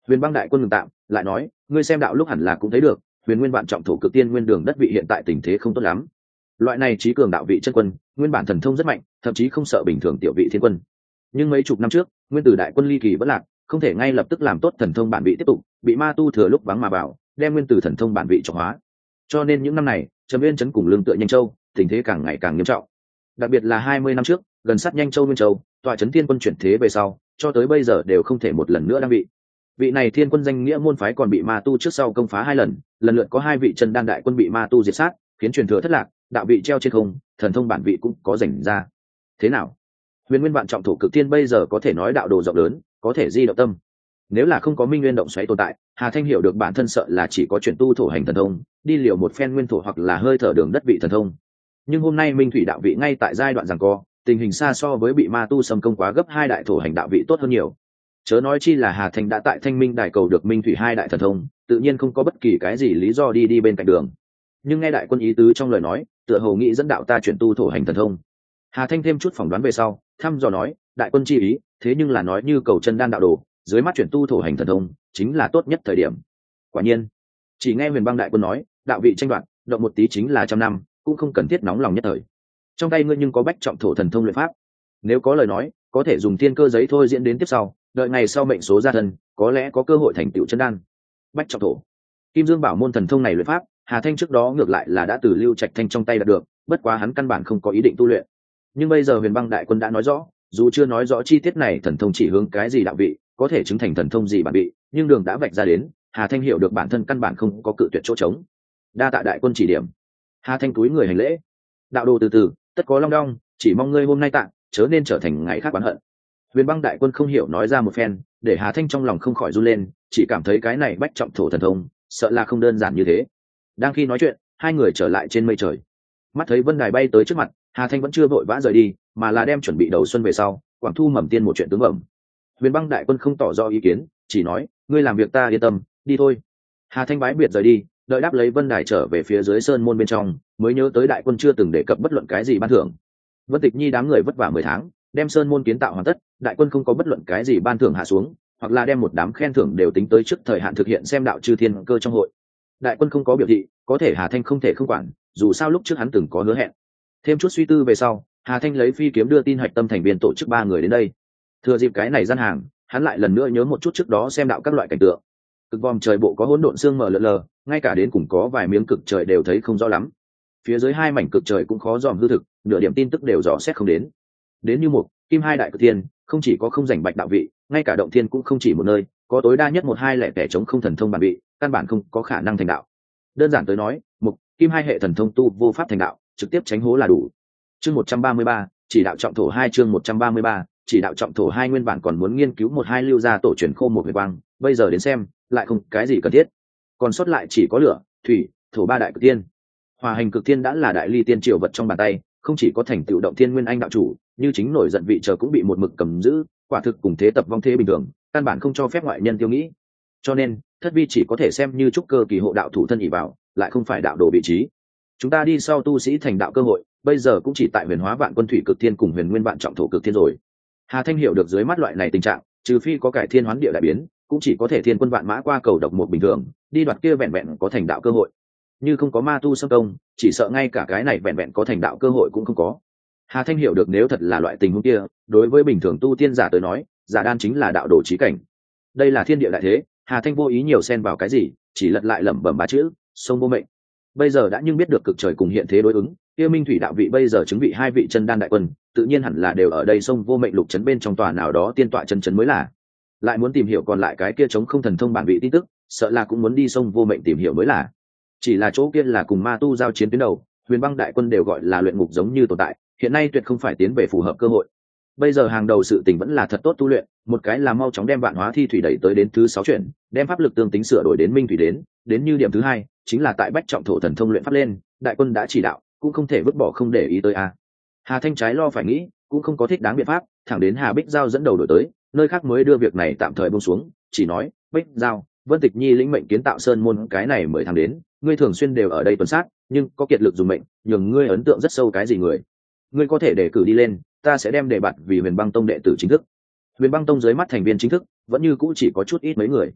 Huyền Băng đại quân ngừng tạm, lại nói, ngươi xem đạo lúc hẳn là cũng thấy được, huyền nguyên vạn trọng thổ cực tiên nguyên đường đất vị hiện tại tình thế không tốt lắm. Loại này trí cường đạo vị chân quân, nguyên bản thần thông rất mạnh, thậm chí không sợ bình thường tiểu vị thiên quân. Nhưng mấy chục năm trước, nguyên tử đại quân ly kỳ vẫn lạc, không thể ngay lập tức làm tốt thần thông bản vị tiếp tục, bị ma tu thừa lúc vắng mà vào, đem nguyên tử thần thông bản vị trọng hóa. Cho nên những năm này, Trầm Nguyên trấn cùng lương tựa Nhanh Châu, tình thế càng ngày càng nghiêm trọng. Đặc biệt là 20 năm trước, gần sát Nhanh Châu Nguyên Châu, tọa trấn thiên quân chuyển thế về sau, cho tới bây giờ đều không thể một lần nữa đăng vị. Vị này thiên quân danh nghĩa môn phái còn bị ma tu trước sau công phá 2 lần, lần lượt có 2 vị chân đan đại quân bị ma tu diệt sát, khiến truyền thừa thất lạc, đạo vị treo trên không, thần thông bản vị cũng có rảnh ra. Thế nào? Huyền Nguyên vạn trọng thổ cực tiên bây giờ có thể nói đạo đồ rộng lớn, có thể di động tâm. Nếu là không có minh nguyên động xoáy tồn tại, Hà Thanh hiểu được bản thân sợ là chỉ có chuyển tu thổ hành thần thông, đi liều một phen nguyên thổ hoặc là hơi thở đường đất vị thần thông. Nhưng hôm nay minh thủy đạo vị ngay tại giai đoạn giằng co, tình hình xa so với bị ma tu xâm công quá gấp 2 đại thổ hành đạo vị tốt hơn nhiều. Chớ nói chi là Hà Thanh đã tại Thanh Minh Đài cầu được minh thủy 2 đại thần thông, tự nhiên không có bất kỳ cái gì lý do đi bên cạnh đường. Nhưng nghe đại quân ý tứ trong lời nói, tựa hồ nghĩ dẫn đạo ta chuyển tu thổ hành thần thông. Hà Thanh thêm chút phỏng đoán về sau, thăm dò nói, đại quân chi ý, thế nhưng là nói như cầu chân đan đạo đồ, dưới mắt chuyển tu thổ hành thần thông, chính là tốt nhất thời điểm. Quả nhiên, chỉ nghe Huyền Băng đại quân nói, đạo vị tranh đoạt, động một tí chính là 100 năm, cũng không cần thiết nóng lòng nhất thời. Trong tay ngươi nhưng có bách trọng thổ thần thông luyện pháp, nếu có lời nói, có thể dùng thiên cơ giấy thôi diễn đến tiếp sau, đợi ngày sau mệnh số ra thân, có lẽ có cơ hội thành tựu chân đan. Bách trọng thổ, Kim Dương Bảo môn thần thông này luyện pháp, Hà Thanh trước đó ngược lại là đã từ Lưu Trạch Thanh trong tay đạt được, bất quá hắn căn bản không có ý định tu luyện. Nhưng bây giờ Huyền Băng đại quân đã nói rõ, dù chưa nói rõ chi tiết này thần thông chỉ hướng cái gì đạo vị, có thể chứng thành thần thông gì bản vị, nhưng đường đã vạch ra đến, Hà Thanh hiểu được bản thân căn bản không có cự tuyệt chỗ trống. Đa tạ đại quân chỉ điểm. Hà Thanh cúi người hành lễ. Đạo đồ từ từ, tất có long đong, chỉ mong ngươi hôm nay tạng, chớ nên trở thành ngày khác oán hận. Huyền Băng đại quân không hiểu nói ra một phen, để Hà Thanh trong lòng không khỏi run lên, chỉ cảm thấy cái này bách trọng thổ thần thông, sợ là không đơn giản như thế. Đang khi nói chuyện, hai người trở lại trên mây trời. Mắt thấy vân đài bay tới trước mặt, Hà Thanh vẫn chưa vội vã rời đi, mà là đem chuẩn bị đầu xuân về sau, Quảng Thu Mầm Tiên một chuyện tướng ẩm. Huyền Băng đại quân không tỏ rõ ý kiến, chỉ nói, ngươi làm việc ta yên tâm, đi thôi. Hà Thanh bái biệt rời đi, đợi đáp lấy vân đài trở về phía dưới sơn môn bên trong, mới nhớ tới đại quân chưa từng đề cập bất luận cái gì ban thưởng. Vân Tịch Nhi đám người vất vả 10 tháng, đem sơn môn kiến tạo hoàn tất, đại quân không có bất luận cái gì ban thưởng hạ xuống, hoặc là đem một đám khen thưởng đều tính tới trước thời hạn thực hiện xem đạo chư thiên cơ trong hội. Đại quân không có biểu thị, có thể Hà Thanh không thể không quản, dù sao lúc trước hắn từng có hứa hẹn. Thêm chút suy tư về sau, Hà Thanh lấy phi kiếm đưa tin hạch tâm thành viên tổ chức 3 người đến đây. Thừa dịp cái này gian hàng, hắn lại lần nữa nhớ một chút trước đó xem đạo các loại cảnh tượng. Cực vòm trời bộ có hỗn độn sương mờ lờ lờ, ngay cả đến cùng có vài miếng cực trời đều thấy không rõ lắm. Phía dưới 2 mảnh cực trời cũng khó dòm hư thực, nửa điểm tin tức đều dò xét không đến. Đến như một kim 2 đại cực thiên, không chỉ có không rảnh bạch đạo vị, ngay cả động thiên cũng không chỉ một nơi, có tối đa nhất 1-2 lẻ tẻ chống không thần thông bản vị, căn bản không có khả năng thành đạo. Đơn giản tới nói, mục kim 2 hệ thần thông tu vô pháp thành đạo, trực tiếp tránh hố là đủ. Chương 133, chỉ đạo trọng thổ 2 chương 133, chỉ đạo trọng thổ 2 nguyên bản còn muốn nghiên cứu 1-2 lưu ra tổ truyền khô một huyền quang, bây giờ đến xem, lại không cái gì cần thiết. Còn sót lại chỉ có lửa, thủy, thổ 3 đại cực tiên. Hòa hành cực tiên đã là đại ly tiên triều vật trong bàn tay, không chỉ có thành tựu động thiên nguyên anh đạo chủ, như chính nổi giận vị chờ cũng bị một mực cầm giữ, quả thực cùng thế tập vong thế bình thường, căn bản không cho phép ngoại nhân tiêu nghĩ. Cho nên, thất vi chỉ có thể xem như trúc cơ kỳ hộ đạo thủ thân ỷ vào, lại không phải đạo đồ vị trí. Chúng ta đi sau tu sĩ thành đạo cơ hội, bây giờ cũng chỉ tại huyền hóa vạn quân thủy cực thiên cùng huyền nguyên vạn trọng thổ cực thiên rồi. Hà Thanh hiểu được dưới mắt loại này tình trạng, trừ phi có cải thiên hoán địa đại biến, cũng chỉ có thể thiên quân vạn mã qua cầu độc một bình thường, đi đoạt kia vẹn vẹn có thành đạo cơ hội. Như không có ma tu xâm công, chỉ sợ ngay cả cái này vẹn vẹn có thành đạo cơ hội cũng không có. Hà Thanh hiểu được nếu thật là loại tình huống kia, đối với bình thường tu tiên giả tới nói, giả đan chính là đạo đồ chí cảnh. Đây là thiên địa đại thế, Hà Thanh vô ý nhiều xen vào cái gì, chỉ lật lại lẩm bẩm 3 chữ, sông vô mệnh. Bây giờ đã nhưng biết được cực trời cùng hiện thế đối ứng, kia minh thủy đạo vị bây giờ chứng vị 2 vị chân đan đại quân, tự nhiên hẳn là đều ở đây sông vô mệnh lục trấn bên trong tòa nào đó tiên tọa chân trấn mới là. Lại muốn tìm hiểu còn lại cái kia chống không thần thông bản vị tin tức, sợ là cũng muốn đi sông vô mệnh tìm hiểu mới là. Chỉ là chỗ kia là cùng ma tu giao chiến tuyến đầu, huyền băng đại quân đều gọi là luyện ngục giống như tồn tại, hiện nay tuyệt không phải tiến về phù hợp cơ hội. Bây giờ hàng đầu sự tình vẫn là thật tốt tu luyện, một cái là mau chóng đem vạn hóa thi thủy đẩy tới đến thứ 6 chuyển, đem pháp lực tương tính sửa đổi đến minh thủy đến như điểm thứ 2, chính là tại bách trọng thổ thần thông luyện pháp lên, đại quân đã chỉ đạo, cũng không thể vứt bỏ không để ý tới a. Hà Thanh trái lo phải nghĩ, cũng không có thích đáng biện pháp, thẳng đến Hà Bích Giao dẫn đầu đổi tới, nơi khác mới đưa việc này tạm thời buông xuống, chỉ nói, Bích Giao, Vân Tịch Nhi lĩnh mệnh kiến tạo sơn môn cái này mới tháng đến, ngươi thường xuyên đều ở đây tuần sát, nhưng có kiệt lực dùng mệnh, nhường ngươi ấn tượng rất sâu cái gì người. Ngươi có thể đề cử đi lên, ta sẽ đem đề bạt vì Huyền Băng Tông đệ tử chính thức. Huyền Băng Tông dưới mắt thành viên chính thức, vẫn như cũ chỉ có chút ít mấy người.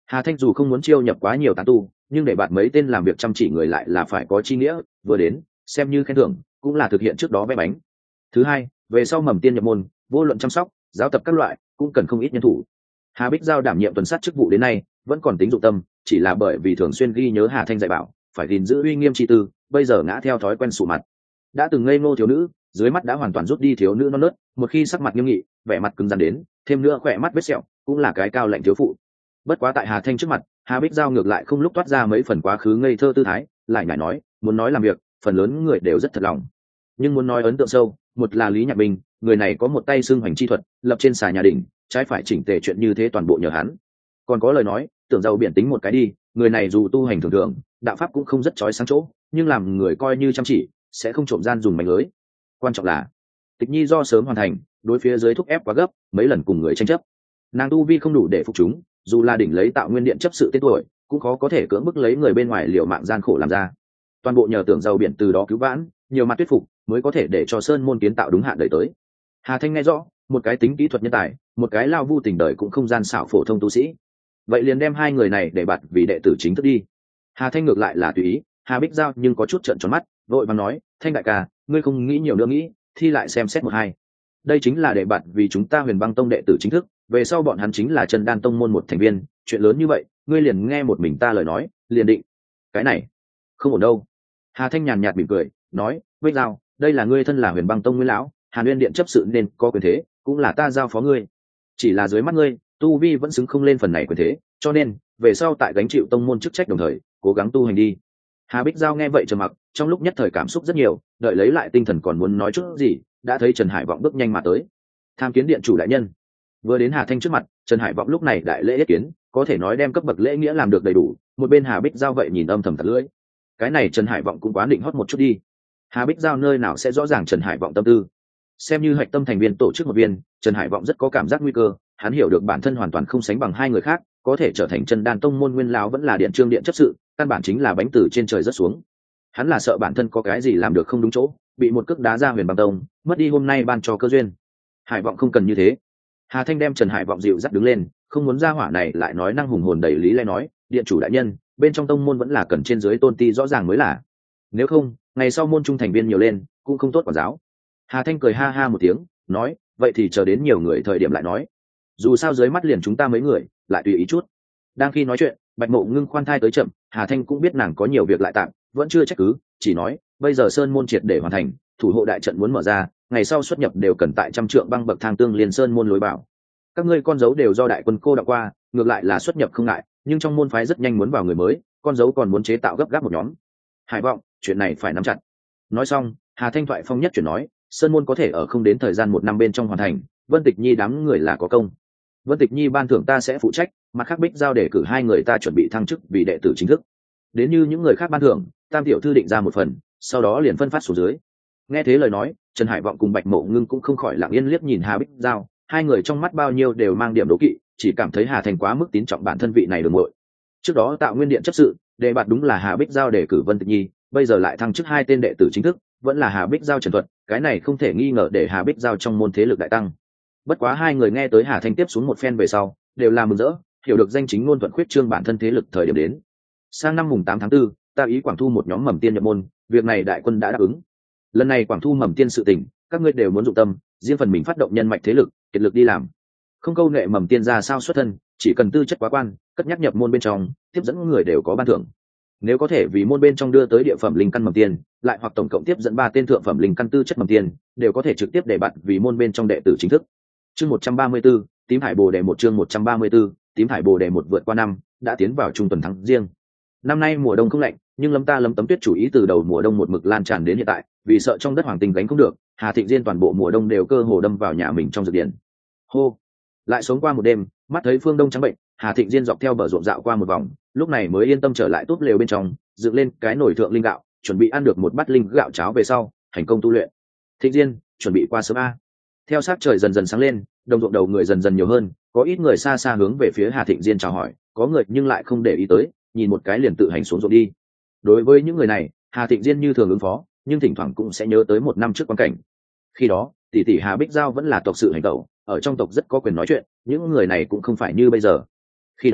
Hà Thanh dù không muốn chiêu nhập quá nhiều tán tu, nhưng để bạn mấy tên làm việc chăm chỉ người lại là phải có chi nghĩa, vừa đến xem như khen thưởng, cũng là thực hiện trước đó vẽ bánh. Thứ hai, về sau mầm tiên nhập môn, vô luận chăm sóc giáo tập các loại cũng cần không ít nhân thủ. Hà Bích Giao đảm nhiệm tuần sát chức vụ đến nay vẫn còn tính dụng tâm, chỉ là bởi vì thường xuyên ghi nhớ Hà Thanh dạy bảo phải gìn giữ uy nghiêm chi tư, bây giờ ngã theo thói quen sụ mặt. Đã từng ngây ngô thiếu nữ, dưới mắt đã hoàn toàn rút đi thiếu nữ non nớt, một khi sắc mặt nghiêm nghị, vẻ mặt cứng rắn đến, thêm nữa khỏe mắt vết sẹo, cũng là cái cao lạnh thiếu phụ. Bất quá tại Hà Thanh trước mặt, Hà Bích Giao ngược lại không lúc toát ra mấy phần quá khứ ngây thơ tư thái, lại nhảy nói, muốn nói làm việc, phần lớn người đều rất thật lòng, nhưng muốn nói ấn tượng sâu, một là Lý Nhạc Bình, người này có một tay xương hoành chi thuật, lập trên xà nhà đỉnh, trái phải chỉnh tề chuyện như thế toàn bộ nhờ hắn. Còn có lời nói, tưởng giàu biển tính một cái đi, người này dù tu hành thường thường, đạo pháp cũng không rất chói sáng chỗ, nhưng làm người coi như chăm chỉ, sẽ không trộm gian dùng mánh lưới. Quan trọng là Tịch Nhi do sớm hoàn thành, đối phía dưới thúc ép quá gấp, mấy lần cùng người tranh chấp, nàng tu vi không đủ để phục chúng, dù là đỉnh lấy Tạo Nguyên Điện chấp sự tên tuổi, cũng khó có thể cưỡng bức lấy người bên ngoài liều mạng gian khổ làm ra. Toàn bộ nhờ tưởng giàu biển từ đó cứu vãn, nhiều mặt thuyết phục, mới có thể để cho sơn môn kiến tạo đúng hạn đợi tới. Hà Thanh nghe rõ, một cái tính kỹ thuật nhân tài, một cái lao vu tình đời cũng không gian xảo phổ thông tu sĩ, vậy liền đem hai người này để bạt vì đệ tử chính thức đi. Hà Thanh ngược lại là tùy ý, Hà Bích Giao nhưng có chút trợn tròn mắt, vội vàng nói, Thanh đại ca, ngươi không nghĩ nhiều nữa nghĩ, thi lại xem xét một hai. Đây chính là để bạt vì chúng ta Huyền Băng Tông đệ tử chính thức, về sau bọn hắn chính là Chân Đan Tông môn một thành viên, chuyện lớn như vậy, ngươi liền nghe một mình ta lời nói, liền định. Cái này không ổn đâu. Hà Thanh nhàn nhạt mỉm cười, nói, Bích Giao, đây là ngươi thân là Huyền Băng Tông nguyên lão, Hàn Nguyên Điện chấp sự nên có quyền thế, cũng là ta giao phó ngươi. Chỉ là dưới mắt ngươi, tu vi vẫn xứng không lên phần này quyền thế, cho nên về sau tại gánh chịu tông môn chức trách đồng thời, cố gắng tu hành đi. Hà Bích Giao nghe vậy trầm mặc, trong lúc nhất thời cảm xúc rất nhiều, đợi lấy lại tinh thần còn muốn nói chút gì, đã thấy Trần Hải Vọng bước nhanh mà tới. Tham kiến điện chủ đại nhân. Vừa đến Hà Thanh trước mặt, Trần Hải Vọng lúc này đại lễ yết kiến, có thể nói đem cấp bậc lễ nghĩa làm được đầy đủ. Một bên Hà Bích Giao vậy nhìn âm thầm thật lưỡi, cái này Trần Hải Vọng cũng quá định hót một chút đi. Hà Bích Giao nơi nào sẽ rõ ràng Trần Hải Vọng tâm tư, xem như hạch tâm thành viên tổ chức một viên, Trần Hải Vọng rất có cảm giác nguy cơ, hắn hiểu được bản thân hoàn toàn không sánh bằng hai người khác, có thể trở thành Chân Đan Tông môn nguyên lão vẫn là điện trương điện chấp sự, căn bản chính là bánh từ trên trời rớt xuống. Hắn là sợ bản thân có cái gì làm được không đúng chỗ, bị một cước đá ra Huyền Băng Tông, mất đi hôm nay ban cho cơ duyên. Hải Vọng không cần như thế. Hà Thanh đem Trần Hải Vọng dịu dắt đứng lên, không muốn ra hỏa này lại nói năng hùng hồn đầy lý lẽ nói, điện chủ đại nhân, bên trong tông môn vẫn là cần trên dưới tôn ti rõ ràng mới là. Nếu không, ngày sau môn trung thành viên nhiều lên, cũng không tốt quản giáo. Hà Thanh cười ha ha một tiếng, nói, vậy thì chờ đến nhiều người thời điểm lại nói. Dù sao dưới mắt liền chúng ta mấy người, lại tùy ý chút. Đang khi nói chuyện, Bạch Mộ Ngưng khoan thai tới chậm, Hà Thanh cũng biết nàng có nhiều việc lại tạm, vẫn chưa trách cứ, chỉ nói, bây giờ sơn môn triệt để hoàn thành, thủ hộ đại trận muốn mở ra, ngày sau xuất nhập đều cần tại trăm trượng băng bậc thang tương liên sơn môn lối bảo. Các ngươi con dấu đều do đại quân cô đọc qua, ngược lại là xuất nhập không ngại, nhưng trong môn phái rất nhanh muốn vào người mới, con dấu còn muốn chế tạo gấp gáp một nhóm. Hải Vọng, chuyện này phải nắm chặt. Nói xong, Hà Thanh thoại phong nhất chuyển nói, sơn môn có thể ở không đến thời gian 1 năm bên trong hoàn thành, Vân Tịch Nhi đám người là có công. Vân Tịch Nhi ban thưởng ta sẽ phụ trách, mặt khác Bích Giao để cử 2 người ta chuẩn bị thăng chức vì đệ tử chính thức. Đến như những người khác ban thưởng, Tam tiểu thư định ra một phần, sau đó liền phân phát xuống dưới. Nghe thế lời nói, Trần Hải Vọng cùng Bạch Mộ Ngưng cũng không khỏi lặng yên liếc nhìn Hà Bích Giao, hai người trong mắt bao nhiêu đều mang điểm đố kỵ, chỉ cảm thấy Hà Thành quá mức tín trọng bản thân vị này đường muội. Trước đó Tạo Nguyên Điện chấp sự, đề bạt đúng là Hà Bích Giao để cử Vân Tịch Nhi, bây giờ lại thăng chức 2 tên đệ tử chính thức, vẫn là Hà Bích Giao Trần Thuật, cái này không thể nghi ngờ để Hà Bích Giao trong môn thế lực đại tăng. Bất quá hai người nghe tới Hà Thanh tiếp xuống một phen về sau, đều là mừng rỡ, hiểu được danh chính ngôn thuận khuyết trương bản thân thế lực thời điểm đến. Sang năm mùng 8 tháng 4, ta ý Quảng Thu một nhóm mầm tiên nhập môn, việc này đại quân đã đáp ứng. Lần này Quảng Thu mầm tiên sự tình, các ngươi đều muốn dụng tâm, riêng phần mình phát động nhân mạch thế lực, kiệt lực đi làm. Không câu nệ mầm tiên ra sao xuất thân, chỉ cần tư chất quá quan, cất nhắc nhập môn bên trong, tiếp dẫn người đều có ban thưởng. Nếu có thể vì môn bên trong đưa tới địa phẩm linh căn mầm tiên, lại hoặc tổng cộng tiếp dẫn 3 tên thượng phẩm linh căn tư chất mầm tiên, đều có thể trực tiếp để bạn vì môn bên trong đệ tử chính thức. Chương 134, tím hải bồ đề một chương 134, tím hải bồ đề một vượt qua năm, đã tiến vào trung tuần tháng riêng. Năm nay mùa đông không lạnh, nhưng lấm ta lấm tấm tuyết chủ ý từ đầu mùa đông một mực lan tràn đến hiện tại, vì sợ trong đất hoàng tinh gánh không được, Hà Thịnh Diên toàn bộ mùa đông đều cơ hồ đâm vào nhà mình trong dược điển. Hô, lại sống qua một đêm, mắt thấy phương đông trắng bệnh, Hà Thịnh Diên dọc theo bờ ruộng dạo qua một vòng, lúc này mới yên tâm trở lại túp lều bên trong, dựng lên cái nồi thượng linh gạo, chuẩn bị ăn được một bát linh gạo cháo về sau, thành công tu luyện. Thịnh Diên, chuẩn bị qua sớm a. Theo sát trời dần dần sáng lên, đồng ruộng đầu người dần dần nhiều hơn, có ít người xa xa hướng về phía Hà Thịnh Diên chào hỏi, có người nhưng lại không để ý tới, nhìn một cái liền tự hành xuống ruộng đi. Đối với những người này, Hà Thịnh Diên như thường ứng phó, nhưng thỉnh thoảng cũng sẽ nhớ tới 1 năm trước quan cảnh. Khi đó, tỷ tỷ Hà Bích Giao vẫn là tộc sự hành tẩu, ở trong tộc rất có quyền nói chuyện, những người này cũng không phải như bây giờ. Khi đó,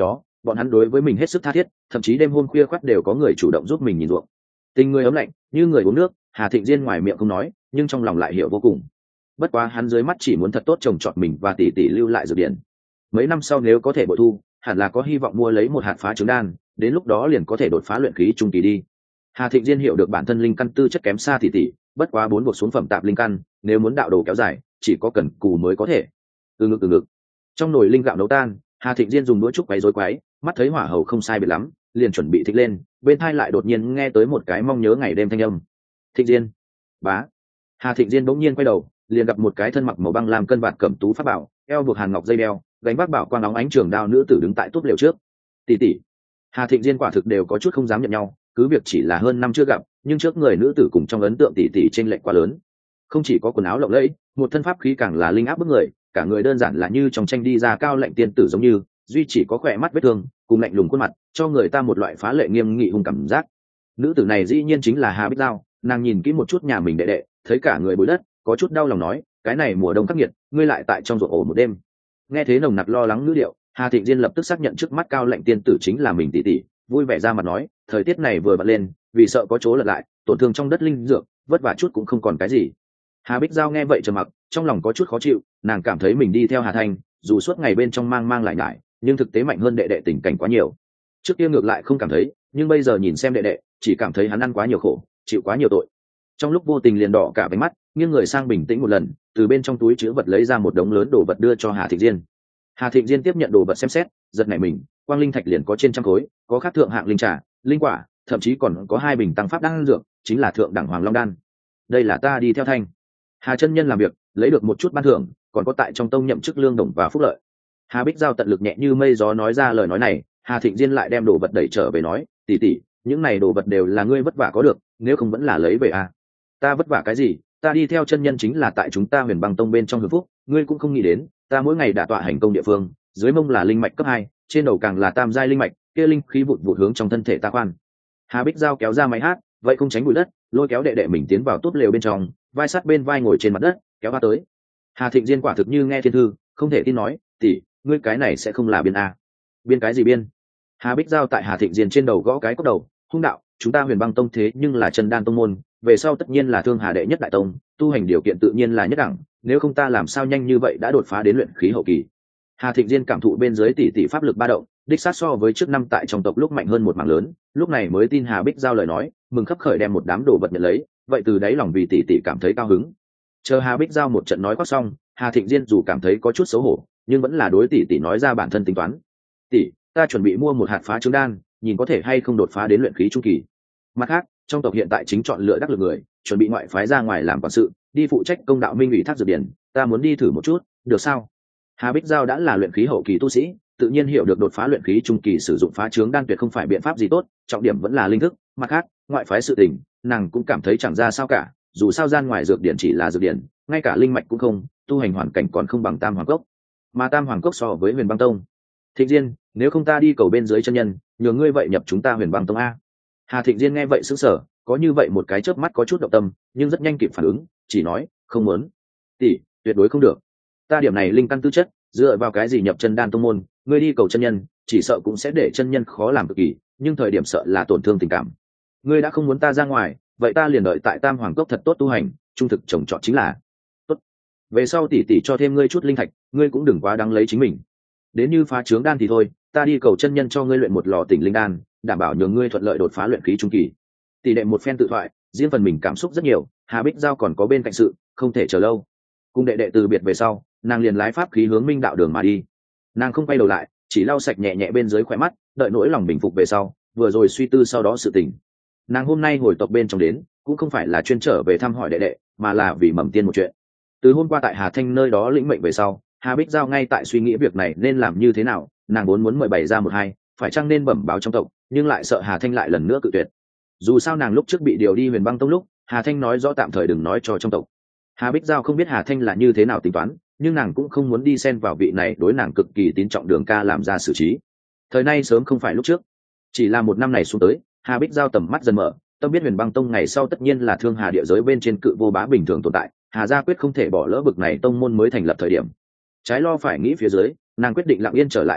bọn hắn đối với mình hết sức tha thiết, thậm chí đêm hôm khuya khoắt đều có người chủ động giúp mình nhìn ruộng. Tình người ấm lạnh như người uống nước, Hà Thịnh Diên ngoài miệng không nói nhưng trong lòng lại hiểu vô cùng. Bất quá hắn dưới mắt chỉ muốn thật tốt trồng trọt mình và tỷ tỷ lưu lại dược điển. Mấy năm sau nếu có thể bội thu, hẳn là có hy vọng mua lấy một hạt phá trứng đan, đến lúc đó liền có thể đột phá luyện khí trung kỳ đi. Hà Thịnh Diên hiểu được bản thân linh căn tư chất kém xa tỷ tỷ, bất quá 4 buộc xuống phẩm tạp linh căn, nếu muốn đạo đồ kéo dài, chỉ có cần cù mới có thể. Từ ngực. Trong nồi linh gạo nấu tan, Hà Thịnh Diên dùng đũa trúc quấy rối quấy, mắt thấy hỏa hầu không sai biệt lắm, liền chuẩn bị thịt lên, bên tai lại đột nhiên nghe tới một cái mong nhớ ngày đêm thanh âm. Thịnh Diên, bá. Hà Thịnh Diên bỗng nhiên quay đầu, liền gặp một cái thân mặc màu băng lam cân vạt cẩm tú pháp bảo, eo buộc hàn ngọc dây đeo, gánh vác bảo quang óng ánh trường đao nữ tử đứng tại túp lều trước. Tỷ tỷ. Hà Thịnh Diên quả thực đều có chút không dám nhận nhau, cứ việc chỉ là hơn năm chưa gặp, nhưng trước người nữ tử cùng trong ấn tượng tỷ tỷ chênh lệch quá lớn. Không chỉ có quần áo lộng lẫy, một thân pháp khí càng là linh áp bức người, cả người đơn giản là như trong tranh đi ra cao lạnh tiên tử giống như, duy chỉ có khỏe mắt vết thương, cùng lạnh lùng khuôn mặt, cho người ta một loại phá lệ nghiêm nghị hung cảm giác. Nữ tử này dĩ nhiên chính là Hà Bích Giao, nàng nhìn kỹ một chút nhà mình đệ đệ, thấy cả người bụi đất, có chút đau lòng nói, cái này mùa đông khắc nghiệt, ngươi lại tại trong ruộng ổ một đêm. Nghe thế nồng nặc lo lắng ngữ điệu, Hà Thịnh Diên lập tức xác nhận trước mắt cao lạnh tiên tử chính là mình tỷ tỷ, vui vẻ ra mặt nói, thời tiết này vừa bật lên, vì sợ có chỗ lật lại, tổn thương trong đất linh dược, vất vả chút cũng không còn cái gì. Hà Bích Giao nghe vậy trầm mặc, trong lòng có chút khó chịu, nàng cảm thấy mình đi theo Hà Thanh, dù suốt ngày bên trong mang lại nhải, nhưng thực tế mạnh hơn đệ đệ tình cảnh quá nhiều. Trước kia ngược lại không cảm thấy, nhưng bây giờ nhìn xem đệ đệ, chỉ cảm thấy hắn ăn quá nhiều khổ, chịu quá nhiều tội. Trong lúc vô tình liền đỏ cả váy mắt, nghiêng người sang bình tĩnh một lần, từ bên trong túi chứa vật lấy ra một đống lớn đồ vật đưa cho Hà Thịnh Diên. Hà Thịnh Diên tiếp nhận đồ vật xem xét, giật nảy mình, quang linh thạch liền có trên trăm khối, có khác thượng hạng linh trà, linh quả, thậm chí còn có 2 bình tăng pháp đan dược, chính là thượng đẳng hoàng long đan. Đây là ta đi theo Thanh Hà chân nhân làm việc, lấy được một chút ban thưởng, còn có tại trong tông nhậm chức lương đồng và phúc lợi. Hà Bích Giao tận lực nhẹ như mây gió nói ra lời nói này, Hà Thịnh Diên lại đem đồ vật đẩy trở về nói, tỷ tỷ, những này đồ vật đều là ngươi vất vả có được, nếu không vẫn là lấy về à? Ta vất vả cái gì? Ta đi theo chân nhân chính là tại chúng ta Huyền Băng Tông bên trong hưởng phúc, ngươi cũng không nghĩ đến, ta mỗi ngày đả tọa hành công địa phương, dưới mông là linh mạch cấp 2, trên đầu càng là tam giai linh mạch, kia linh khí vụt vụt hướng trong thân thể ta khoan. Hà Bích Giao kéo ra máy hát, vậy không tránh bụi đất, lôi kéo đệ đệ mình tiến vào túp lều bên trong, vai sát bên vai ngồi trên mặt đất, kéo qua tới. Hà Thịnh Diên quả thực như nghe thiên thư, không thể tin nói, tỷ, ngươi cái này sẽ không là biên a? Biên cái gì biên? Hà Bích Giao tại Hà Thịnh Diên trên đầu gõ cái cốc đầu, hung đạo, chúng ta Huyền Băng Tông thế nhưng là chân đan tông môn, về sau tất nhiên là thương hà đệ nhất đại tông, tu hành điều kiện tự nhiên là nhất đẳng, nếu không ta làm sao nhanh như vậy đã đột phá đến luyện khí hậu kỳ. Hà Thịnh Diên cảm thụ bên dưới tỷ tỷ pháp lực ba động, đích sát so với trước năm tại trong tộc lúc mạnh hơn một mảng lớn, lúc này mới tin Hà Bích Giao lời nói, mừng khấp khởi đem một đám đồ vật nhận lấy, vậy từ đáy lòng vì tỷ tỷ cảm thấy cao hứng. Chờ Hà Bích Giao một trận nói quát xong, Hà Thịnh Diên dù cảm thấy có chút xấu hổ, nhưng vẫn là đối tỷ tỷ nói ra bản thân tính toán. Tỷ, ta chuẩn bị mua một hạt phá trứng đan, nhìn có thể hay không đột phá đến luyện khí trung kỳ. Mặt khác, trong tộc hiện tại chính chọn lựa đắc lực người, chuẩn bị ngoại phái ra ngoài làm quản sự, đi phụ trách công đạo minh ủy thác dược điển, ta muốn đi thử một chút, được sao? Hà Bích Giao đã là luyện khí hậu kỳ tu sĩ, tự nhiên hiểu được đột phá luyện khí trung kỳ sử dụng phá trướng đan tuyệt không phải biện pháp gì tốt, trọng điểm vẫn là linh thức. Mặt khác, ngoại phái sự tình, nàng cũng cảm thấy chẳng ra sao cả, dù sao gian ngoài dược điển chỉ là dược điển, ngay cả linh mạch cũng không, tu hành hoàn cảnh còn không bằng Tam Hoàng Cốc, mà Tam Hoàng Cốc so với Huyền Băng Tông. Thịnh Diên, nếu không ta đi cầu bên dưới chân nhân, nhờ ngươi vậy nhập chúng ta Huyền Băng Tông a. Hà Thịnh Diên nghe vậy sững sờ, có như vậy một cái chớp mắt có chút động tâm, nhưng rất nhanh kịp phản ứng, chỉ nói, không muốn. Tỷ, tuyệt đối không được. Ta điểm này linh căn tư chất, dựa vào cái gì nhập chân đan tông môn, ngươi đi cầu chân nhân, chỉ sợ cũng sẽ để chân nhân khó làm cực kỳ, nhưng thời điểm sợ là tổn thương tình cảm. Ngươi đã không muốn ta ra ngoài, vậy ta liền đợi tại Tam Hoàng Cốc thật tốt tu hành, trung thực trồng trọt chính là tốt. Về sau tỷ tỷ cho thêm ngươi chút linh thạch, ngươi cũng đừng quá đáng lấy chính mình. Đến như phá trướng đan thì thôi, ta đi cầu chân nhân cho ngươi luyện một lò tỉnh linh đan, đảm bảo nhường ngươi thuận lợi đột phá luyện khí trung kỳ. Tỷ đệ một phen tự thoại, riêng phần mình cảm xúc rất nhiều, Hà Bích Giao còn có bên cạnh sự, không thể chờ lâu. Cùng đệ đệ từ biệt về sau, nàng liền lái pháp khí hướng Minh đạo đường mà đi. Nàng không quay đầu lại, chỉ lau sạch nhẹ nhẹ bên dưới khóe mắt, đợi nỗi lòng bình phục về sau, vừa rồi suy tư sau đó sự tình. Nàng hôm nay hồi tộc bên trong đến, cũng không phải là chuyên trở về thăm hỏi đệ đệ, mà là vì Mầm Tiên một chuyện. Từ hôm qua tại Hà Thanh nơi đó lĩnh mệnh về sau, Hà Bích Giao ngay tại suy nghĩ việc này nên làm như thế nào, nàng vốn muốn mời bày ra một hai, phải chăng nên bẩm báo trong tộc, nhưng lại sợ Hà Thanh lại lần nữa cự tuyệt. Dù sao nàng lúc trước bị điều đi Huyền Băng Tông lúc, Hà Thanh nói rõ tạm thời đừng nói cho trong tộc. Hà Bích Giao không biết Hà Thanh là như thế nào tính toán, nhưng nàng cũng không muốn đi xen vào vị này đối nàng cực kỳ tín trọng Đường ca làm ra xử trí. Thời nay sớm không phải lúc trước, chỉ là một năm này xuống tới, Hà Bích Giao tầm mắt dần mở, tâm biết Huyền Băng Tông ngày sau tất nhiên là thương hà địa giới bên trên cự vô bá bình thường tồn tại, Hà gia quyết không thể bỏ lỡ bực này tông môn mới thành lập thời điểm. Trái lo phải nghĩ phía dưới, nàng quyết định lặng yên trở lại trong tộc,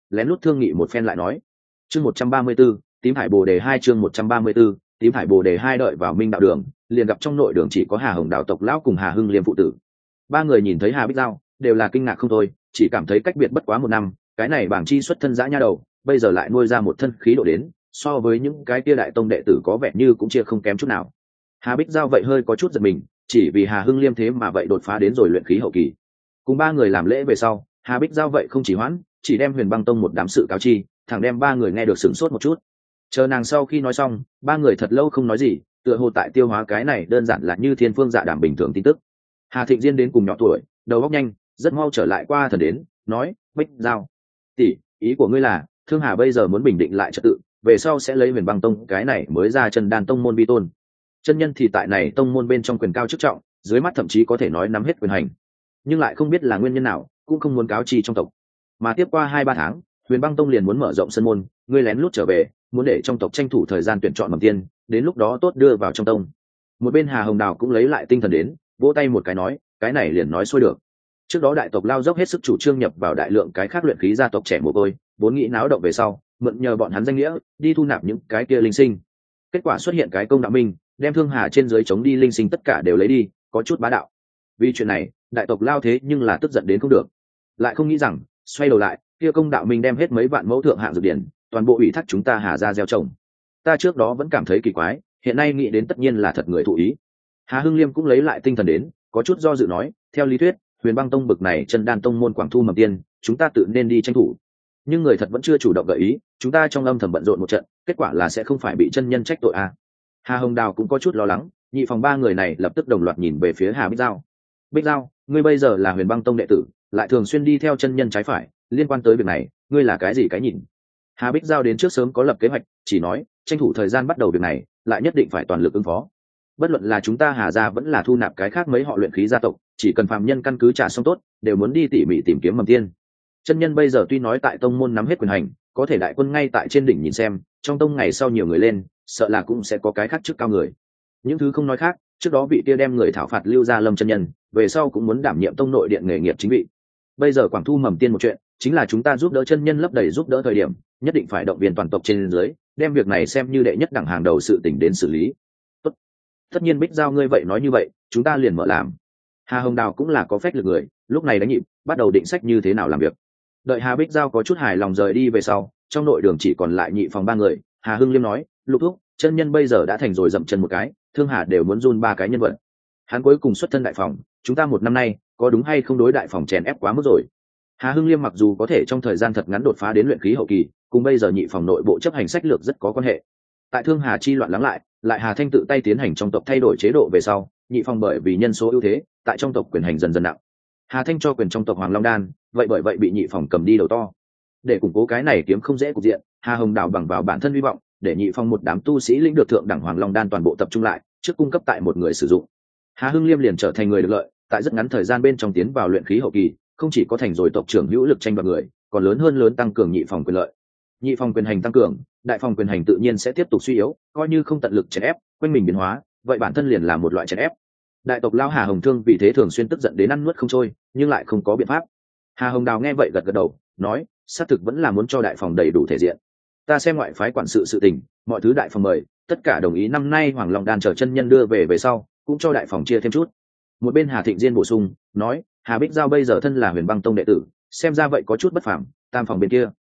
lén lút thương nghị một phen lại nói. Chương 134, tím hải bồ đề 2 chương 134, tím hải bồ đề 2 đợi vào Minh đạo đường, liền gặp trong nội đường chỉ có Hà Hồng Đào tộc lão cùng Hà Hưng Liêm phụ tử. Ba người nhìn thấy Hà Bích Giao, đều là kinh ngạc không thôi, chỉ cảm thấy cách biệt bất quá một năm, cái này bảng chi xuất thân dã nha đầu, bây giờ lại nuôi ra một thân khí độ đến, so với những cái kia đại tông đệ tử có vẻ như cũng chia không kém chút nào. Hà Bích Giao vậy hơi có chút giật mình, chỉ vì Hà Hưng Liêm thế mà vậy đột phá đến rồi luyện khí hậu kỳ. Cùng ba người làm lễ về sau, Hà Bích Giao vậy không chỉ hoãn, chỉ đem Huyền Băng Tông một đám sự cáo chi, thẳng đem ba người nghe được sửng sốt một chút. Chờ nàng sau khi nói xong, ba người thật lâu không nói gì, tựa hồ tại tiêu hóa cái này đơn giản là như thiên phương dạ đảm bình thường tin tức. Hà Thịnh Diên đến cùng nhỏ tuổi, đầu óc nhanh, rất mau trở lại qua thần đến, nói: Bích Giao tỷ, ý của ngươi là Thương Hà bây giờ muốn bình định lại trật tự, về sau sẽ lấy Huyền Băng Tông cái này mới ra chân đan tông môn vi tôn. Chân nhân thì tại này tông môn bên trong quyền cao chức trọng, dưới mắt thậm chí có thể nói nắm hết quyền hành, nhưng lại không biết là nguyên nhân nào, cũng không muốn cáo chi trong tộc. Mà tiếp qua 2-3 tháng, Huyền Băng Tông liền muốn mở rộng sân môn, ngươi lén lút trở về, muốn để trong tộc tranh thủ thời gian tuyển chọn mầm tiên, đến lúc đó tốt đưa vào trong tông. Một bên Hà Hồng Đào cũng lấy lại tinh thần đến, vỗ tay một cái nói, cái này liền nói xuôi được. Trước đó đại tộc lao dốc hết sức chủ trương nhập vào đại lượng cái khác luyện khí gia tộc trẻ mồ côi, vốn nghĩ náo động về sau, mượn nhờ bọn hắn danh nghĩa đi thu nạp những cái kia linh sinh. Kết quả xuất hiện cái công đạo minh, đem Thương Hà trên dưới chống đi linh sinh tất cả đều lấy đi, có chút bá đạo. Vì chuyện này, đại tộc lao thế nhưng là tức giận đến không được. Lại không nghĩ rằng, xoay đầu lại, kia công đạo minh đem hết mấy vạn mẫu thượng hạng dược điển, toàn bộ ủy thác chúng ta Hà ra gieo trồng. Ta trước đó vẫn cảm thấy kỳ quái, hiện nay nghĩ đến tất nhiên là thật người thụ ý. Hà Hưng Liêm cũng lấy lại tinh thần đến, có chút do dự nói, theo lý thuyết, Huyền Băng Tông bực này chân đan tông môn quảng thu mầm tiên, chúng ta tự nên đi tranh thủ. Nhưng người thật vẫn chưa chủ động gợi ý, chúng ta trong âm thầm bận rộn một trận, kết quả là sẽ không phải bị chân nhân trách tội à. Hà Hồng Đào cũng có chút lo lắng, nhị phòng ba người này lập tức đồng loạt nhìn về phía Hà Bích Giao. Bích Giao, ngươi bây giờ là Huyền Băng Tông đệ tử, lại thường xuyên đi theo chân nhân trái phải, liên quan tới việc này, ngươi là cái gì cái nhìn? Hà Bích Giao đến trước sớm có lập kế hoạch, chỉ nói, tranh thủ thời gian bắt đầu việc này, lại nhất định phải toàn lực ứng phó. Bất luận là chúng ta Hà gia vẫn là thu nạp cái khác mấy họ luyện khí gia tộc, chỉ cần phàm nhân căn cứ trả xong tốt, đều muốn đi tỉ mỉ tìm kiếm mầm tiên. Chân nhân bây giờ tuy nói tại tông môn nắm hết quyền hành, có thể đại quân ngay tại trên đỉnh nhìn xem, trong tông ngày sau nhiều người lên, sợ là cũng sẽ có cái khác chức cao người. Những thứ không nói khác, trước đó vị kia đem người thảo phạt Lưu Gia Lâm chân nhân, về sau cũng muốn đảm nhiệm tông nội điện nghề nghiệp chính vị. Bây giờ quảng thu mầm tiên một chuyện, chính là chúng ta giúp đỡ chân nhân lấp đầy giúp đỡ thời điểm, nhất định phải động viên toàn tộc trên dưới, đem việc này xem như đệ nhất đẳng hàng đầu sự tình đến xử lý. Tốt. Tất nhiên Bích Giao ngươi vậy nói như vậy, chúng ta liền mở làm. Hà Hồng Đào cũng là có phách lực người, lúc này đánh nhịp, bắt đầu định sách như thế nào làm việc. Đợi Hà Bích Giao có chút hài lòng rời đi về sau, trong nội đường chỉ còn lại nhị phòng ba người. Hà Hưng Liêm nói, Lục thúc, chân nhân bây giờ đã thành rồi dậm chân một cái, Thương Hà đều muốn run 3 cái nhân vật. Hắn cuối cùng xuất thân đại phòng, chúng ta một năm nay có đúng hay không đối đại phòng chèn ép quá mức rồi. Hà Hưng Liêm mặc dù có thể trong thời gian thật ngắn đột phá đến luyện khí hậu kỳ, cùng bây giờ nhị phòng nội bộ chấp hành sách lược rất có quan hệ. Tại Thương Hà chi loạn lắng lại Hà Thanh tự tay tiến hành trong tộc thay đổi chế độ về sau, nhị phòng bởi vì nhân số ưu thế, tại trong tộc quyền hành dần dần nặng. Hà Thanh cho quyền trong tộc Hoàng Long Đan, vậy bởi vậy bị nhị phòng cầm đi đầu to. Để củng cố cái này kiếm không dễ cục diện, Hà Hồng Đào bằng vào bản thân hy vọng, để nhị phong một đám tu sĩ lĩnh được thượng đẳng Hoàng Long Đan toàn bộ tập trung lại, trước cung cấp tại một người sử dụng. Hà Hưng Liêm liền trở thành người được lợi, tại rất ngắn thời gian bên trong tiến vào luyện khí hậu kỳ, không chỉ có thành rồi tộc trưởng hữu lực tranh đoạt người, còn lớn tăng cường nhị phòng quyền lợi. Nhị phòng quyền hành tăng cường, đại phòng quyền hành tự nhiên sẽ tiếp tục suy yếu, coi như không tận lực chèn ép, quanh mình biến hóa, vậy bản thân liền là một loại chèn ép. Đại tộc lao Hà Hồng Thương vì thế thường xuyên tức giận đến ăn nuốt không trôi, nhưng lại không có biện pháp. Hà Hồng Đào nghe vậy gật gật đầu, nói, xác thực vẫn là muốn cho đại phòng đầy đủ thể diện. Ta xem ngoại phái quản sự sự tình, mọi thứ đại phòng mời, tất cả đồng ý năm nay Hoàng Long Đan chờ chân nhân đưa về sau, cũng cho đại phòng chia thêm chút. Một bên Hà Thịnh Diên bổ sung, nói, Hà Bích Giao bây giờ thân là Huyền Băng Tông đệ tử, xem ra vậy có chút bất phàm. Tam phòng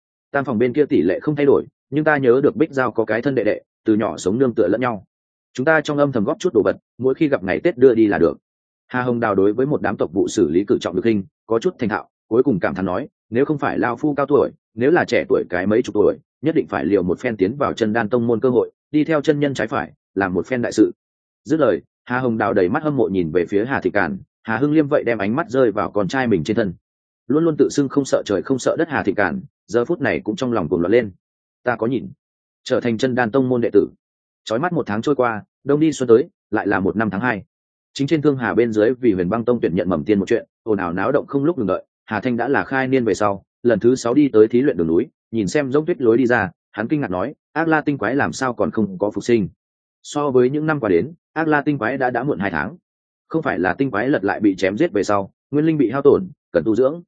bên kia tỷ lệ không thay đổi, nhưng ta nhớ được Bích Giao có cái thân đệ đệ, từ nhỏ sống nương tựa lẫn nhau. Chúng ta trong âm thầm góp chút đồ vật, mỗi khi gặp ngày Tết đưa đi là được. Hà Hồng Đào đối với một đám tộc vụ xử lý cử trọng được hình, có chút thành thạo, cuối cùng cảm thán nói, nếu không phải lao phu cao tuổi, nếu là trẻ tuổi cái mấy chục tuổi, nhất định phải liều một phen tiến vào chân đan tông môn cơ hội, đi theo chân nhân trái phải, làm một phen đại sự. Dứt lời, Hà Hồng Đào đầy mắt hâm mộ nhìn về phía Hà Thị Cản, Hà Hưng Liêm vậy đem ánh mắt rơi vào con trai mình trên thân. Luôn luôn tự xưng không sợ trời không sợ đất Hà Thị Cản, giờ phút này cũng trong lòng cuồng loạn lên. Ta có nhìn, trở thành chân đan tông môn đệ tử. Chói mắt 1 tháng trôi qua, đông đi xuân tới, lại là 1 năm tháng 2. Chính trên Thương Hà bên dưới vì Huyền Băng Tông tuyển nhận mầm tiên một chuyện, ồn ào náo động không lúc ngừng đợi. Hà Thanh đã là khai niên về sau, lần thứ 6 đi tới thí luyện đường núi, nhìn xem giống tuyết lối đi ra, hắn kinh ngạc nói, Ác La tinh quái làm sao còn không có phục sinh? So với những năm qua đến, Ác La tinh quái đã muộn 2 tháng. Không phải là tinh quái lật lại bị chém giết về sau, nguyên linh bị hao tổn, cần tu dưỡng.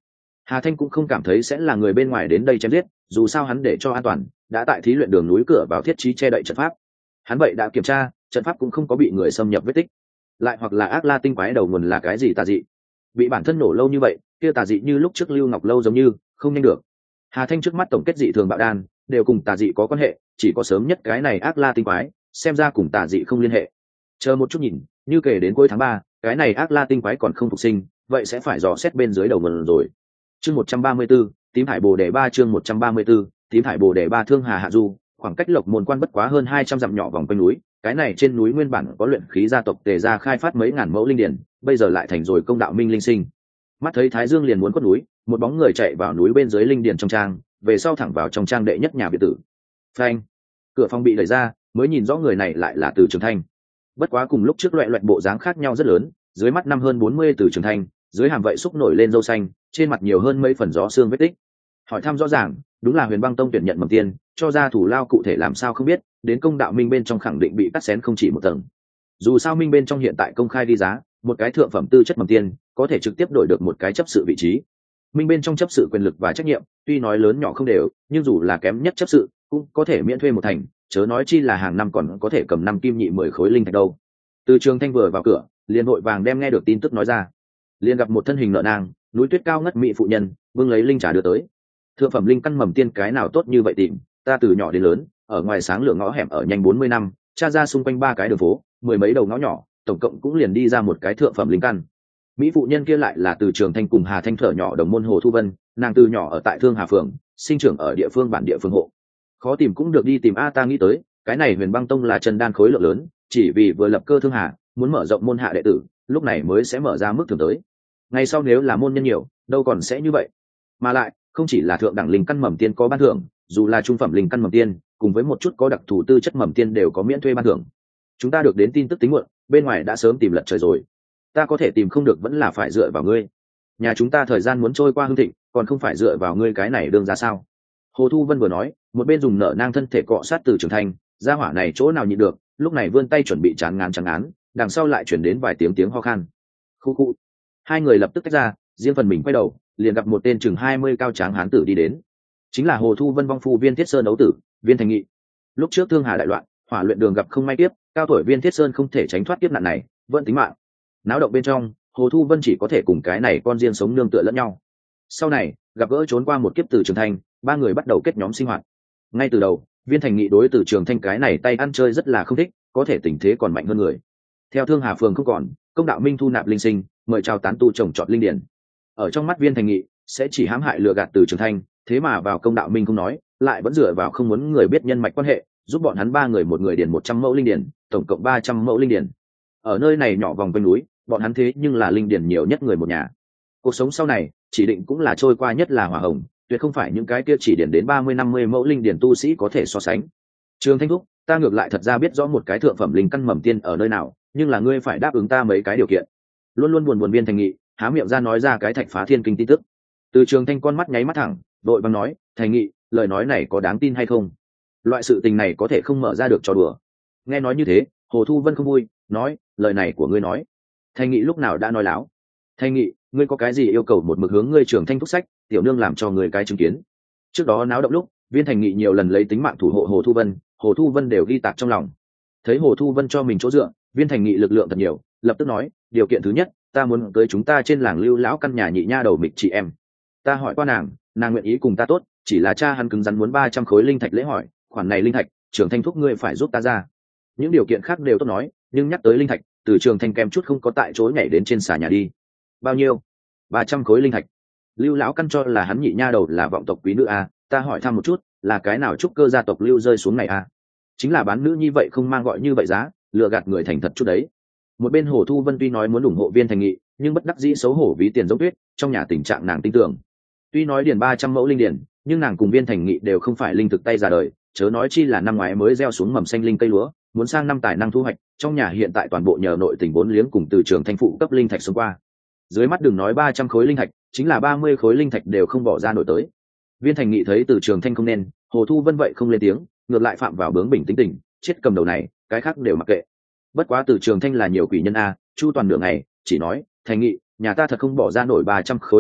Hà Thanh cũng không cảm thấy sẽ là người bên ngoài đến đây chém giết, dù sao hắn để cho an toàn đã tại thí luyện đường núi cửa vào thiết trí che đậy trận pháp. Hắn vậy đã kiểm tra, trận pháp cũng không có bị người xâm nhập vết tích. Lại hoặc là ác la tinh quái đầu nguồn là cái gì tà dị, bị bản thân nổ lâu như vậy, kia tà dị như lúc trước Lưu Ngọc lâu giống như không nhanh được. Hà Thanh trước mắt tổng kết dị thường bạo đan đều cùng tà dị có quan hệ, chỉ có sớm nhất cái này ác la tinh quái xem ra cùng tà dị không liên hệ. Chờ một chút nhìn, như kể đến cuối tháng 3, cái này ác la tinh quái còn không phục sinh, vậy sẽ phải dò xét bên dưới đầu nguồn rồi. Chương 134, tím hải bồ đề 3 chương 134, tím hải bồ đề 3 Thương Hà hạ du, khoảng cách Lộc Môn quan bất quá hơn 200 dặm nhỏ vòng quanh núi, cái này trên núi nguyên bản có luyện khí gia tộc Tề gia khai phát mấy ngàn mẫu linh điển, bây giờ lại thành rồi công đạo minh linh sinh. Mắt thấy Thái Dương liền muốn quất núi, một bóng người chạy vào núi bên dưới linh điển trong trang, về sau thẳng vào trong trang đệ nhất nhà biệt tử. Phanh! Cửa phòng bị đẩy ra, mới nhìn rõ người này lại là Từ Trường Thanh. Bất quá cùng lúc trước loẹt loẹt bộ dáng khác nhau rất lớn, dưới mắt năm hơn 40 Từ Trường Thanh, dưới hàm vậy xúc nổi lên râu xanh, trên mặt nhiều hơn mấy phần gió xương vết tích. Hỏi thăm rõ ràng, đúng là Huyền Băng Tông tuyển nhận mầm tiên, cho ra thủ lao cụ thể làm sao không biết, đến công đạo minh bên trong khẳng định bị cắt xén không chỉ một tầng. Dù sao minh bên trong hiện tại công khai đi giá, một cái thượng phẩm tư chất mầm tiên có thể trực tiếp đổi được một cái chấp sự vị trí. Minh bên trong chấp sự quyền lực và trách nhiệm tuy nói lớn nhỏ không đều, nhưng dù là kém nhất chấp sự cũng có thể miễn thuê một thành, chớ nói chi là hàng năm còn có thể cầm 5 kim nhị 10 khối linh thạch đâu. Từ Trường Thanh vừa vào cửa, liền vội vàng đem nghe được tin tức nói ra. Liền gặp một thân hình nợ nang, núi tuyết cao ngất mỹ phụ nhân, vương lấy linh trà đưa tới. Thượng phẩm linh căn mầm tiên cái nào tốt như vậy tìm, ta từ nhỏ đến lớn, ở ngoài sáng lửa ngõ hẻm ở nhanh 40 năm, tra ra xung quanh 3 cái đường phố, 10 mấy đầu ngõ nhỏ, tổng cộng cũng liền đi ra một cái thượng phẩm linh căn. Mỹ phụ nhân kia lại là Từ Trường Thanh cùng Hà Thanh thở nhỏ đồng môn Hồ Thu Vân, nàng từ nhỏ ở tại Thương Hà phường, sinh trưởng ở địa phương bản địa phương hộ. Khó tìm cũng được đi tìm a, ta nghĩ tới, cái này Huyền Băng Tông là chân đan khối lượng lớn, chỉ vì vừa lập cơ Thương Hà, muốn mở rộng môn hạ đệ tử, lúc này mới sẽ mở ra mức thưởng tới. Ngày sau nếu là môn nhân nhiều, đâu còn sẽ như vậy. Mà lại, không chỉ là thượng đẳng linh căn mầm tiên có ban thưởng, dù là trung phẩm linh căn mầm tiên, cùng với một chút có đặc thù tư chất mầm tiên đều có miễn thuê ban thưởng. Chúng ta được đến tin tức tính muộn, bên ngoài đã sớm tìm lật trời rồi. Ta có thể tìm không được vẫn là phải dựa vào ngươi. Nhà chúng ta thời gian muốn trôi qua hưng thịnh, còn không phải dựa vào ngươi cái này đương ra sao? Hồ Thu Vân vừa nói, một bên dùng nợ nang thân thể cọ sát Từ Trường Thanh, gia hỏa này chỗ nào nhịn được, lúc này vươn tay chuẩn bị chán ngán, đằng sau lại chuyển đến vài tiếng ho khan. Khu khu. Hai người lập tức tách ra, riêng phần mình quay đầu, liền gặp một tên chừng 20 cao tráng hán tử đi đến. Chính là Hồ Thu Vân vong phu Viên Thiết Sơn đấu tử, Viên Thành Nghị. Lúc trước Thương Hà đại loạn, hỏa luyện đường gặp không may tiếp, cao tuổi Viên Thiết Sơn không thể tránh thoát kiếp nạn này, vẫn tính mạng. Náo động bên trong, Hồ Thu Vân chỉ có thể cùng cái này con riêng sống nương tựa lẫn nhau. Sau này, gặp gỡ trốn qua một kiếp Từ Trường Thanh, ba người bắt đầu kết nhóm sinh hoạt. Ngay từ đầu, Viên Thành Nghị đối Từ Trường Thanh cái này tay ăn chơi rất là không thích, có thể tình thế còn mạnh hơn người. Theo Thương Hà phường không còn, công đạo minh thu nạp linh sinh, mời chào tán tu trồng trọt linh điển. Ở trong mắt Viên Thành Nghị, sẽ chỉ hãm hại lừa gạt Từ Trường Thanh, thế mà vào công đạo minh không nói, lại vẫn dựa vào không muốn người biết nhân mạch quan hệ, giúp bọn hắn ba người một người điển 100 mẫu linh điển, tổng cộng 300 mẫu linh điển. Ở nơi này nhỏ vòng quanh núi, bọn hắn thế nhưng là linh điển nhiều nhất người một nhà. Cuộc sống sau này, chỉ định cũng là trôi qua nhất là hỏa hồng, tuyệt không phải những cái kia chỉ điển đến 30-50 mẫu linh điển tu sĩ có thể so sánh. Trường Thanh thúc, ta ngược lại thật ra biết rõ một cái thượng phẩm linh căn mầm tiên ở nơi nào, nhưng là ngươi phải đáp ứng ta mấy cái điều kiện. Luôn luôn buồn Viên Thành Nghị há miệng ra nói ra cái thạch phá thiên kinh tin tức. Từ Trường Thanh con mắt nháy mắt thẳng, đội vàng nói, Thành Nghị, lời nói này có đáng tin hay không? Loại sự tình này có thể không mở ra được cho đùa. Nghe nói như thế, Hồ Thu Vân không vui, nói, lời này của ngươi nói, Thành Nghị lúc nào đã nói láo? Thành Nghị, ngươi có cái gì yêu cầu một mực hướng ngươi Trường Thanh thúc sách, tiểu nương làm cho ngươi cái chứng kiến. Trước đó náo động lúc, Viên Thành Nghị nhiều lần lấy tính mạng thủ hộ Hồ Thu Vân đều ghi tạc trong lòng. Thấy Hồ Thu Vân cho mình chỗ dựa, Viên Thành Nghị lực lượng thật nhiều, lập tức nói, điều kiện thứ nhất, ta muốn tới chúng ta trên làng Lưu lão căn nhà nhị nha đầu Mịch chị em. Ta hỏi qua nàng nguyện ý cùng ta tốt, chỉ là cha hắn cứng rắn muốn 300 khối linh thạch lễ hỏi, khoản này linh thạch, Trường Thanh thúc ngươi phải giúp ta ra. Những điều kiện khác đều tốt nói, nhưng nhắc tới linh thạch, Từ Trường Thanh kèm chút không có tại chỗ nhảy đến trên xà nhà đi. Bao nhiêu? 300 khối linh thạch. Lưu lão căn cho là hắn nhị nha đầu là vọng tộc quý nữ a, ta hỏi thăm một chút, là cái nào trúc cơ gia tộc Lưu rơi xuống này a? Chính là bán nữ như vậy không mang gọi như vậy giá, lừa gạt người thành thật chút đấy. Một bên Hồ Thu Vân tuy nói muốn ủng hộ Viên Thành Nghị, nhưng bất đắc dĩ xấu hổ ví tiền giống tuyết, trong nhà tình trạng nàng tin tưởng. Tuy nói điền 300 mẫu linh điền, nhưng nàng cùng Viên Thành Nghị đều không phải linh thực tay ra đời, chớ nói chi là năm ngoái mới gieo xuống mầm xanh linh cây lúa, muốn sang năm tài năng thu hoạch, trong nhà hiện tại toàn bộ nhờ nội tình vốn liếng cùng Từ Trường Thanh phụ cấp linh thạch xuống qua. Dưới mắt đừng nói 300 khối linh thạch, chính là 30 khối linh thạch đều không bỏ ra nổi tới. Viên Thành Nghị thấy Từ Trường Thanh không nên, Hồ Thu Vân vậy không lên tiếng, ngược lại phạm vào bướng bỉnh tính tình, chết cầm đầu này, cái khác đều mặc kệ. Bất quá Từ Trường Thanh là nhiều quỷ nhân a, chu toàn nửa ngày, chỉ nói, Thành Nghị, nhà ta thật không bỏ ra nổi 300 khối linh thạch,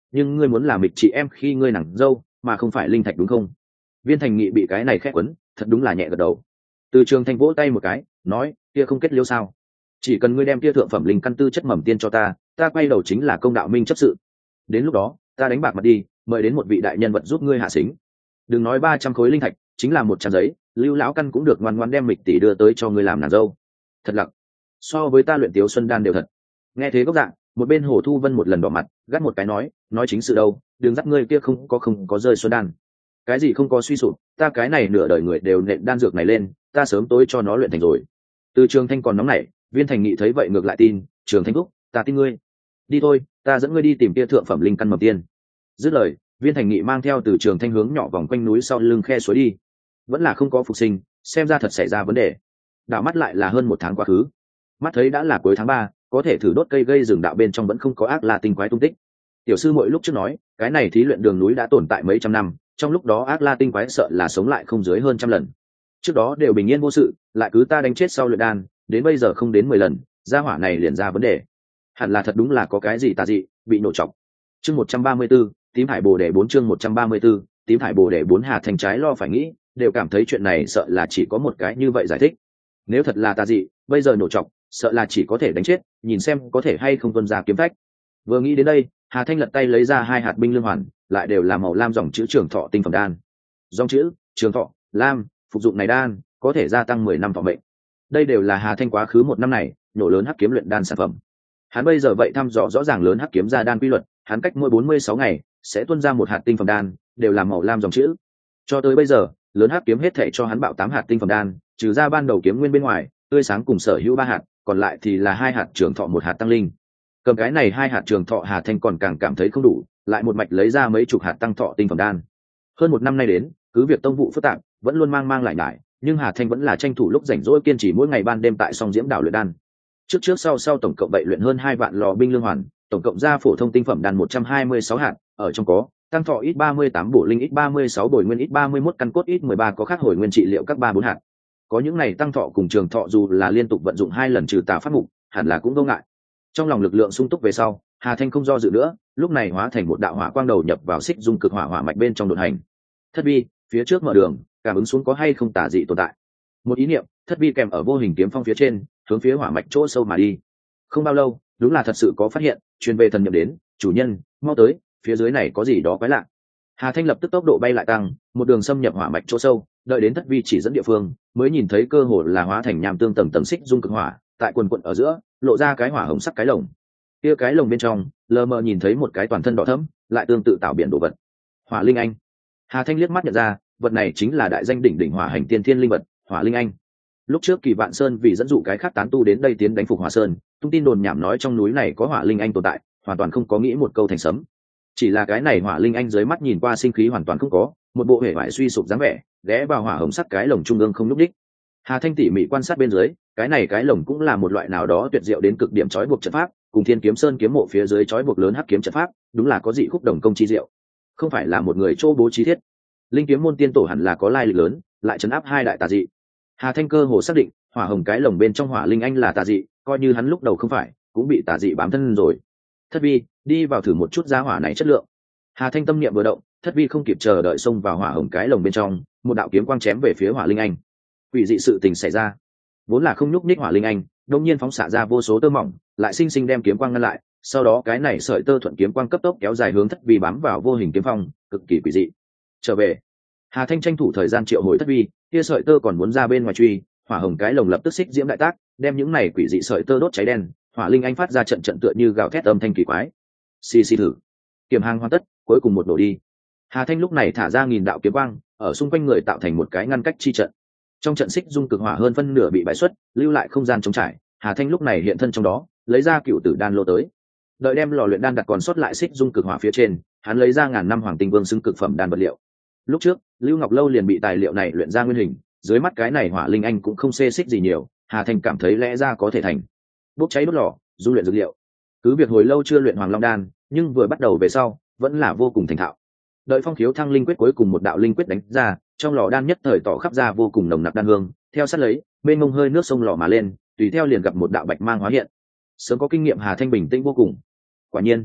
nhưng ngươi muốn làm mịch chị em khi ngươi nàng dâu mà không phải linh thạch đúng không? Viên Thành Nghị bị cái này khét quấn, thật đúng là nhẹ gật đầu. Từ Trường Thanh vỗ tay một cái, nói, kia không kết liễu sao? Chỉ cần ngươi đem kia thượng phẩm linh căn tư chất mầm tiên cho ta, ta quay đầu chính là công đạo minh chấp sự. Đến lúc đó, ta đánh bạc mặt đi, mời đến một vị đại nhân vật giúp ngươi hạ xính. Đừng nói 300 khối linh thạch, chính là 100 giấy, Lưu lão căn cũng được ngoan ngoãn đem mịch tỷ đưa tới cho ngươi làm nàng dâu. Thật lặc, so với ta luyện Tiếu Xuân đan đều thật. Nghe thế gốc dạng, một bên Hồ Thu Vân một lần đỏ mặt, gắt một cái nói chính sự đâu, đừng dắt ngươi kia không có rơi xuân đan. Cái gì không có suy sụp, ta cái này nửa đời người đều nện đan dược này lên, ta sớm tối cho nó luyện thành rồi. Từ Trường Thanh còn nóng nảy, Viên Thành Nghị thấy vậy ngược lại tin, Trường Thanh thúc, ta tin ngươi. Đi thôi, ta dẫn ngươi đi tìm kia thượng phẩm linh căn mầm tiên. Dứt lời, Viên Thành Nghị mang theo Từ Trường Thanh hướng nhỏ vòng quanh núi sau lưng khe suối đi. Vẫn là không có phục sinh, xem ra thật xảy ra vấn đề. Đạo mắt lại là hơn 1 tháng quá khứ, mắt thấy đã là cuối tháng 3, có thể thử đốt cây gây rừng đạo bên trong vẫn không có ác la tinh quái tung tích. Tiểu sư mỗi lúc trước nói, cái này thí luyện đường núi đã tồn tại mấy trăm năm, trong lúc đó ác la tinh quái sợ là sống lại không dưới hơn 100 lần. Trước đó đều bình yên vô sự, lại cứ ta đánh chết sau luyện đan, đến bây giờ không đến 10 lần, gia hỏa này liền ra vấn đề. Hẳn là thật đúng là có cái gì tà dị, bị nổ chọc. Chương 134, tím hải bồ đề 4 chương 134, tím hải bồ đề 4 Hà Thành trái lo phải nghĩ, đều cảm thấy chuyện này sợ là chỉ có một cái như vậy giải thích. Nếu thật là tà dị, bây giờ nổ chọc, sợ là chỉ có thể đánh chết, nhìn xem có thể hay không tuân ra kiếm phách. Vừa nghĩ đến đây, Hà Thanh lật tay lấy ra 2 hạt binh lương hoàn, lại đều là màu lam dòng chữ trường thọ tinh phẩm đan. Dòng chữ trường thọ, lam, phục dụng này đan có thể gia tăng 10 năm thọ mệnh. Đây đều là Hà Thanh quá khứ 1 năm này nổ lớn hắc kiếm luyện đan sản phẩm. Hắn bây giờ vậy thăm dò rõ ràng lớn hắc kiếm ra đan quy luật, hắn cách mỗi 46 ngày sẽ tuôn ra 1 hạt tinh phẩm đan, đều là màu lam dòng chữ. Cho tới bây giờ, lớn hắc kiếm hết thảy cho hắn bạo 8 hạt tinh phẩm đan, trừ ra ban đầu kiếm nguyên bên ngoài, tươi sáng cùng sở hữu 3 hạt, còn lại thì là 2 hạt trường thọ 1 hạt tăng linh. Cầm cái này 2 hạt trường thọ, Hà Thanh còn càng cảm thấy không đủ, lại một mạch lấy ra mấy chục hạt tăng thọ tinh phẩm đan. Hơn 1 năm nay đến, cứ việc tông vụ phức tạp, vẫn luôn mang lại lại, nhưng Hà Thanh vẫn là tranh thủ lúc rảnh rỗi kiên trì mỗi ngày ban đêm tại Song Diễm đảo luyện đan. Trước sau tổng cộng vậy luyện hơn 2 vạn lò binh lương hoàn, tổng cộng ra phổ thông tinh phẩm đan 126 hạt, ở trong có tăng thọ ít 38 bổ linh ít 36 bồi nguyên ít 31 căn cốt ít 13 có khác hồi nguyên trị liệu các 3-4 hạt. Có những này tăng thọ cùng trường thọ dù là liên tục vận dụng 2 lần trừ tà pháp mục, hẳn là cũng vô ngại. Trong lòng lực lượng sung túc về sau, Hà Thanh không do dự nữa, lúc này hóa thành một đạo hỏa quang đầu nhập vào xích dung cực hỏa hỏa mạch bên trong đột hành. Thất vi, phía trước mở đường, cảm ứng xuống có hay không tà dị tồn tại. Một ý niệm, Thất vi kèm ở vô hình kiếm phong phía trên, hướng phía hỏa mạch chỗ sâu mà đi. Không bao lâu, đúng là thật sự có phát hiện, truyền về thần niệm đến, chủ nhân, mau tới, phía dưới này có gì đó quái lạ. Hà Thanh lập tức tốc độ bay lại tăng, một đường xâm nhập hỏa mạch chỗ sâu, đợi đến Thất vi chỉ dẫn địa phương, mới nhìn thấy cơ hồ là hóa thành nham tương tầng xích dung cực hỏa, tại quần quần ở giữa, lộ ra cái hỏa hồng sắc cái lồng. Kia cái lồng bên trong, lờ mờ nhìn thấy một cái toàn thân đỏ thẫm, lại tương tự tạo biển đồ vật. Hỏa linh anh. Hà Thanh liếc mắt nhận ra, vật này chính là đại danh đỉnh đỉnh hỏa hành tiên thiên linh vật, Hỏa linh anh. Lúc trước Kỳ Vạn Sơn vì dẫn dụ cái khác tán tu đến đây tiến đánh phục Hỏa Sơn, tung tin đồn nhảm nói trong núi này có hỏa linh anh tồn tại, hoàn toàn không có nghĩ một câu thành sấm. Chỉ là cái này hỏa linh anh dưới mắt nhìn qua sinh khí hoàn toàn không có, một bộ hề vải suy sụp dáng vẻ, ghé vào hỏa hồng sắc cái lồng trung ương không nhúc đích. Hà Thanh tỉ mỉ quan sát bên dưới, cái này cái lồng cũng là một loại nào đó tuyệt diệu đến cực điểm trói buộc trận pháp, cùng Thiên Kiếm Sơn kiếm mộ phía dưới trói buộc lớn hắc kiếm trận pháp, đúng là có dị khúc đồng công chi diệu. Không phải là một người chỗ bố trí thiết. Linh kiếm môn tiên tổ hẳn là có lai lịch lớn, lại trấn áp 2 đại tà dị. Hà Thanh cơ hồ xác định, hỏa hồng cái lồng bên trong hỏa linh anh là tà dị, coi như hắn lúc đầu không phải, cũng bị tà dị bám thân rồi. Thất vi, đi vào thử một chút giá hỏa này chất lượng. Hà Thanh tâm niệm vừa động, Thất vi không kịp chờ đợi xông vào hỏa hồng cái lồng bên trong, một đạo kiếm quang chém về phía hỏa linh anh. Quỷ dị sự tình xảy ra, vốn là không nhúc nhích hỏa linh anh, đột nhiên phóng xạ ra vô số tơ mỏng, lại sinh sinh đem kiếm quang ngăn lại. Sau đó cái này sợi tơ thuận kiếm quang cấp tốc kéo dài hướng Thất vi bám vào vô hình kiếm phong, cực kỳ quỷ dị. Trở về, Hà Thanh tranh thủ thời gian triệu hồi Thất vi, kia sợi tơ còn muốn ra bên ngoài truy, hỏa hồng cái lồng lập tức xích diễm đại tác, đem những này quỷ dị sợi tơ đốt cháy đen. Hỏa linh anh phát ra trận tựa như gào thét âm thanh kỳ quái. Xì thử, kiểm hàng hoàn tất, cuối cùng một đổ đi. Hà Thanh lúc này thả ra 1000 đạo kiếm quang, ở xung quanh người tạo thành một cái ngăn cách chi trận. Trong trận xích dung cực hỏa hơn phân nửa bị bãi xuất, lưu lại không gian trống trải. Hà Thanh lúc này hiện thân trong đó, lấy ra cựu tử đan lô tới. Đợi đem lò luyện đan đặt còn sót lại xích dung cực hỏa phía trên, hắn lấy ra ngàn năm hoàng tinh vương xưng cực phẩm đan vật liệu. Lúc trước, Lưu Ngọc Lâu liền bị tài liệu này luyện ra nguyên hình, dưới mắt cái này hỏa linh anh cũng không xê xích gì nhiều, Hà Thanh cảm thấy lẽ ra có thể thành. Bốc cháy đốt lò, dung luyện dược liệu. Cứ việc hồi lâu chưa luyện Hoàng Long đan, nhưng vừa bắt đầu về sau, vẫn là vô cùng thành thạo. Đợi phong khiếu thăng linh quyết cuối cùng một đạo linh quyết đánh ra, trong lò đan nhất thời tỏ khắp ra vô cùng nồng nặc đan hương, theo sát lấy, bên mông hơi nước sông lò mà lên, tùy theo liền gặp một đạo bạch mang hóa hiện. Sớm có kinh nghiệm Hà Thanh bình tĩnh vô cùng. Quả nhiên,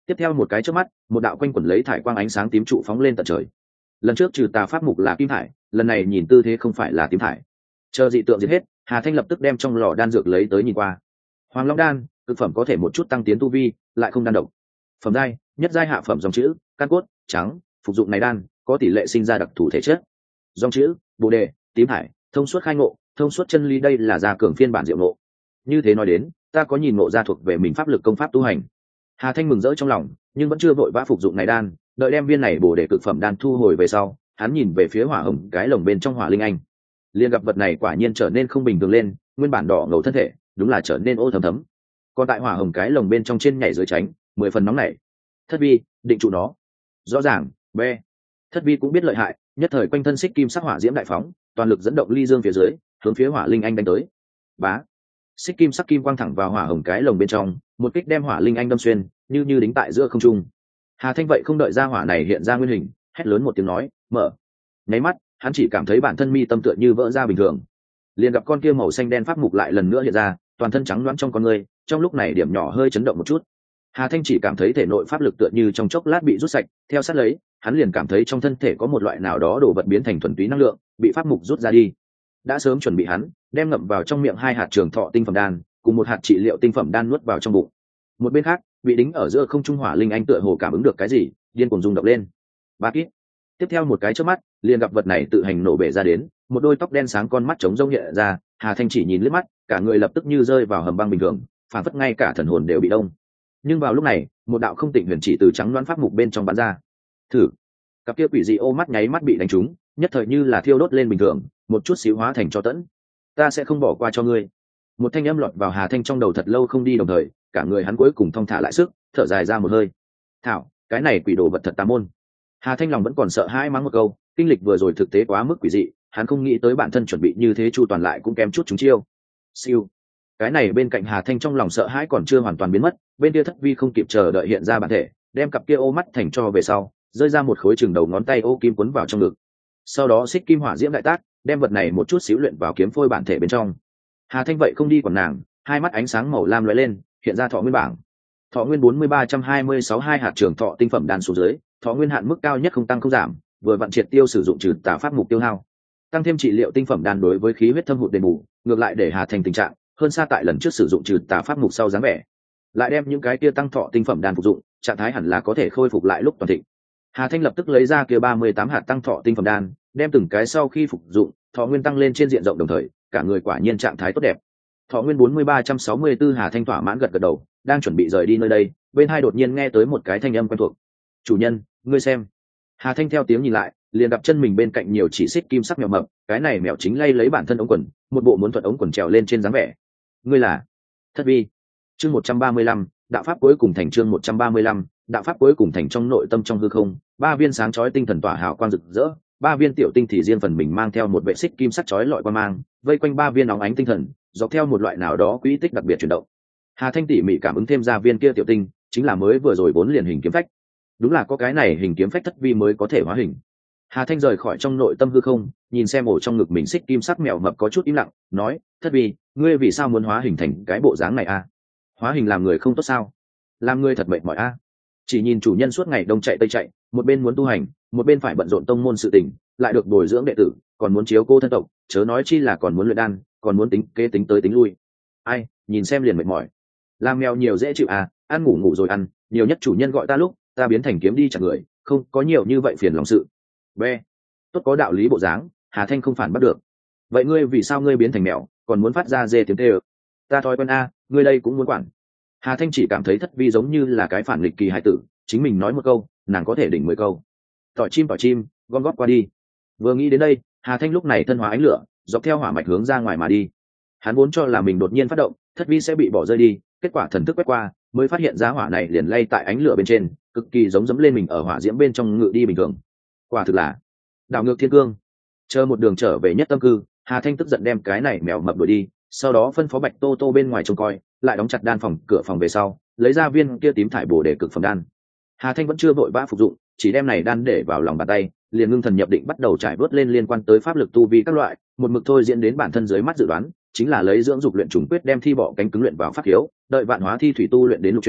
Tiếp theo một cái chớp mắt, một đạo quanh quẩn lấy thải quang ánh sáng tím trụ phóng lên tận trời. Lần trước trừ tà pháp mục là kim thải, lần này nhìn tư thế không phải là tím thải. Chờ dị tượng diệt hết, Hà Thanh lập tức đem trong lò đan dược lấy tới nhìn qua. Hoàng Long đan, cực phẩm có thể một chút tăng tiến tu vi, lại không đan độc. Phẩm giai, nhất giai hạ phẩm dòng chữ, căn cốt, trắng, phục dụng này đan, có tỷ lệ sinh ra đặc thù thể chất. Dòng chữ, Bồ đề, tím thải, thông suốt khai ngộ, thông suốt chân lý, đây là gia cường phiên bản diệu ngộ. Như thế nói đến, ta có nhìn ngộ ra thuộc về mình pháp lực công pháp tu hành. Hà Thanh mừng rỡ trong lòng, nhưng vẫn chưa vội vã phục dụng này đan, đợi đem viên này Bồ đề cực phẩm đan thu hồi về sau, hắn nhìn về phía hỏa hồng cái lồng bên trong hỏa linh anh, liền gặp vật này quả nhiên trở nên không bình thường lên, nguyên bản đỏ ngầu thân thể đúng là trở nên ô thấm thấm, còn tại hỏa hồng cái lồng bên trong trên nhảy dưới tránh, 10 phần nóng nảy. Thất vi định trụ nó, rõ ràng be. Thất vi cũng biết lợi hại, nhất thời quanh thân xích kim sắc hỏa diễm đại phóng, toàn lực dẫn động ly dương phía dưới, hướng phía hỏa linh anh đánh tới. Bá, xích kim sắc kim quang thẳng vào hỏa hồng cái lồng bên trong, một kích đem hỏa linh anh đâm xuyên, như đính tại giữa không trung. Hà Thanh vậy không đợi ra hỏa này hiện ra nguyên hình, hét lớn một tiếng nói, mở. Nháy mắt, hắn chỉ cảm thấy bản thân mi tâm tựa như vỡ ra bình thường, liền gặp con kia màu xanh đen pháp mục lại lần nữa hiện ra, toàn thân trắng loáng trong con người, trong lúc này điểm nhỏ hơi chấn động một chút. Hà Thanh chỉ cảm thấy thể nội pháp lực tựa như trong chốc lát bị rút sạch, theo sát lấy, hắn liền cảm thấy trong thân thể có một loại nào đó đồ vật biến thành thuần túy năng lượng, bị pháp mục rút ra đi. Đã sớm chuẩn bị hắn, đem ngậm vào trong miệng 2 hạt trường thọ tinh phẩm đan, cùng 1 hạt trị liệu tinh phẩm đan nuốt vào trong bụng. Một bên khác, bị đính ở giữa không trung hỏa linh anh tựa hồ cảm ứng được cái gì, điên cuồng rung động lên. Ba kít. Tiếp theo một cái chớp mắt, liền gặp vật này tự hành nổ bể ra đến, một đôi tóc đen sáng con mắt trống rỗng hiện ra. Hà Thanh chỉ nhìn liếc mắt, cả người lập tức như rơi vào hầm băng bình thường, phản phất ngay cả thần hồn đều bị đông. Nhưng vào lúc này, một đạo không tịnh huyền chỉ từ trắng loáng pháp mục bên trong bắn ra. Thử. Cặp kia quỷ dị ô mắt nháy mắt bị đánh trúng, nhất thời như là thiêu đốt lên bình thường, một chút xíu hóa thành tro tẫn. Ta sẽ không bỏ qua cho ngươi. Một thanh âm lọt vào Hà Thanh trong đầu thật lâu không đi, đồng thời cả người hắn cuối cùng thong thả lại sức, thở dài ra một hơi. Thảo, cái này quỷ đồ vật thật tà môn. Hà Thanh lòng vẫn còn sợ hãi mắng một câu, kinh lịch vừa rồi thực tế quá mức quỷ dị, hắn không nghĩ tới bản thân chuẩn bị như thế chu toàn lại cũng kém chút trúng chiêu. Siêu. Cái này bên cạnh Hà Thanh trong lòng sợ hãi còn chưa hoàn toàn biến mất, bên kia Thất Vi không kịp chờ đợi hiện ra bản thể, đem cặp kia ô mắt thành cho về sau, rơi ra một khối chừng đầu ngón tay ô kim cuốn vào trong ngực. Sau đó xích kim hỏa diễm đại tác, đem vật này một chút xíu luyện vào kiếm phôi bản thể bên trong. Hà Thanh vậy không đi còn nàng, hai mắt ánh sáng màu lam lóe lên, hiện ra thọ nguyên bảng. Thọ nguyên 4326 2 hạt trường thọ tinh phẩm đan xuống dưới, thọ nguyên hạn mức cao nhất không tăng không giảm, vừa vặn triệt tiêu sử dụng trừ tà pháp mục tiêu hao. Tăng thêm trị liệu tinh phẩm đan đối với khí huyết thâm hụt đền bù, ngược lại để Hà Thanh tình trạng hơn xa tại lần trước sử dụng trừ tà pháp mục sau dáng vẻ. Lại đem những cái kia tăng thọ tinh phẩm đan phục dụng, trạng thái hẳn là có thể khôi phục lại lúc toàn thịnh. Hà Thanh lập tức lấy ra kia 38 hạt tăng thọ tinh phẩm đan, đem từng cái sau khi phục dụng, thọ nguyên tăng lên trên diện rộng, đồng thời cả người quả nhiên trạng thái tốt đẹp. Thọ nguyên 4364. Hà Thanh thỏa mãn gật gật đầu, đang chuẩn bị rời đi nơi đây, bên hai đột nhiên nghe tới một cái thanh âm quen thuộc. Chủ nhân, ngươi xem. Hà Thanh theo tiếng nhìn lại, liền gặp chân mình bên cạnh nhiều chỉ xích kim sắc mèo mập, cái này mèo chính lay lấy bản thân ống quần, một bộ muốn thuận ống quần trèo lên trên dáng vẻ. Ngươi là Thất Vi. Chương 135, đạo pháp cuối cùng thành. Chương 135, đạo pháp cuối cùng thành. Trong nội tâm trong hư không, 3 viên sáng chói tinh thần tỏa hào quang rực rỡ, 3 viên tiểu tinh thì riêng phần mình mang theo một vệ xích kim sắc chói lọi quang mang, vây quanh 3 viên óng ánh tinh thần, dọc theo một loại nào đó quỹ tích đặc biệt chuyển động. Hà Thanh tỉ mỉ cảm ứng thêm ra viên kia tiểu tinh, chính là mới vừa rồi vốn liền hình kiếm phách. Đúng là có cái này hình kiếm phách Thất Vi mới có thể hóa hình. Hà Thanh rời khỏi trong nội tâm hư không, nhìn xem ổ trong ngực mình xích kim sắc mèo mập có chút im lặng, nói: Thất Vi, ngươi vì sao muốn hóa hình thành cái bộ dáng này a? Hóa hình làm người không tốt sao? Làm người thật mệt mỏi a. Chỉ nhìn chủ nhân suốt ngày đông chạy tây chạy, một bên muốn tu hành, một bên phải bận rộn tông môn sự tình, lại được bồi dưỡng đệ tử, còn muốn chiếu cô thân tộc, chớ nói chi là còn muốn luyện đan, còn muốn tính kế tính tới tính lui. Ai, nhìn xem liền mệt mỏi. Làm mèo nhiều dễ chịu à, ăn ngủ ngủ rồi ăn, nhiều nhất chủ nhân gọi ta lúc, ta biến thành kiếm đi chặt người, không có nhiều như vậy phiền lòng sự. Be, tốt có đạo lý bộ dáng, Hà Thanh không phản bắt được. Vậy ngươi vì sao ngươi biến thành mèo, còn muốn phát ra dê tiếng tê ơ? Ta thói quen a, ngươi đây cũng muốn quản. Hà Thanh chỉ cảm thấy Thất Vi giống như là cái phản nghịch kỳ hài tử, chính mình nói một câu, nàng có thể đỉnh 10 câu. Tỏi chim, gom góp qua đi. Vừa nghĩ đến đây, Hà Thanh lúc này thân hóa ánh lửa, dọc theo hỏa mạch hướng ra ngoài mà đi. Hắn vốn cho là mình đột nhiên phát động, Thất Vi sẽ bị bỏ rơi đi, kết quả thần thức quét qua, mới phát hiện ra hỏa này liền lay tại ánh lửa bên trên, cực kỳ giống dẫm lên mình ở hỏa diễm bên trong ngự đi bình thường. Quả thực là đảo ngược thiên cương. Chờ một đường trở về nhất tâm cư, Hà Thanh tức giận đem cái này mèo mập đuổi đi, sau đó phân phó Bạch Tô Tô bên ngoài trông coi, lại đóng chặt đan phòng cửa phòng về sau, lấy ra viên kia tím thải bổ để cực phẩm đan. Hà Thanh vẫn chưa vội vã phục dụng, chỉ đem này đan để vào lòng bàn tay, liền ngưng thần nhập định bắt đầu trải vớt lên liên quan tới pháp lực tu vi các loại, một mực thôi diễn đến bản thân dưới mắt dự đoán, chính là lấy dưỡng dục luyện trùng quyết đem thi bỏ cánh cứng luyện vào pháp khiếu, đợi vạn hóa thi thủy tu luyện đến lục chuyển,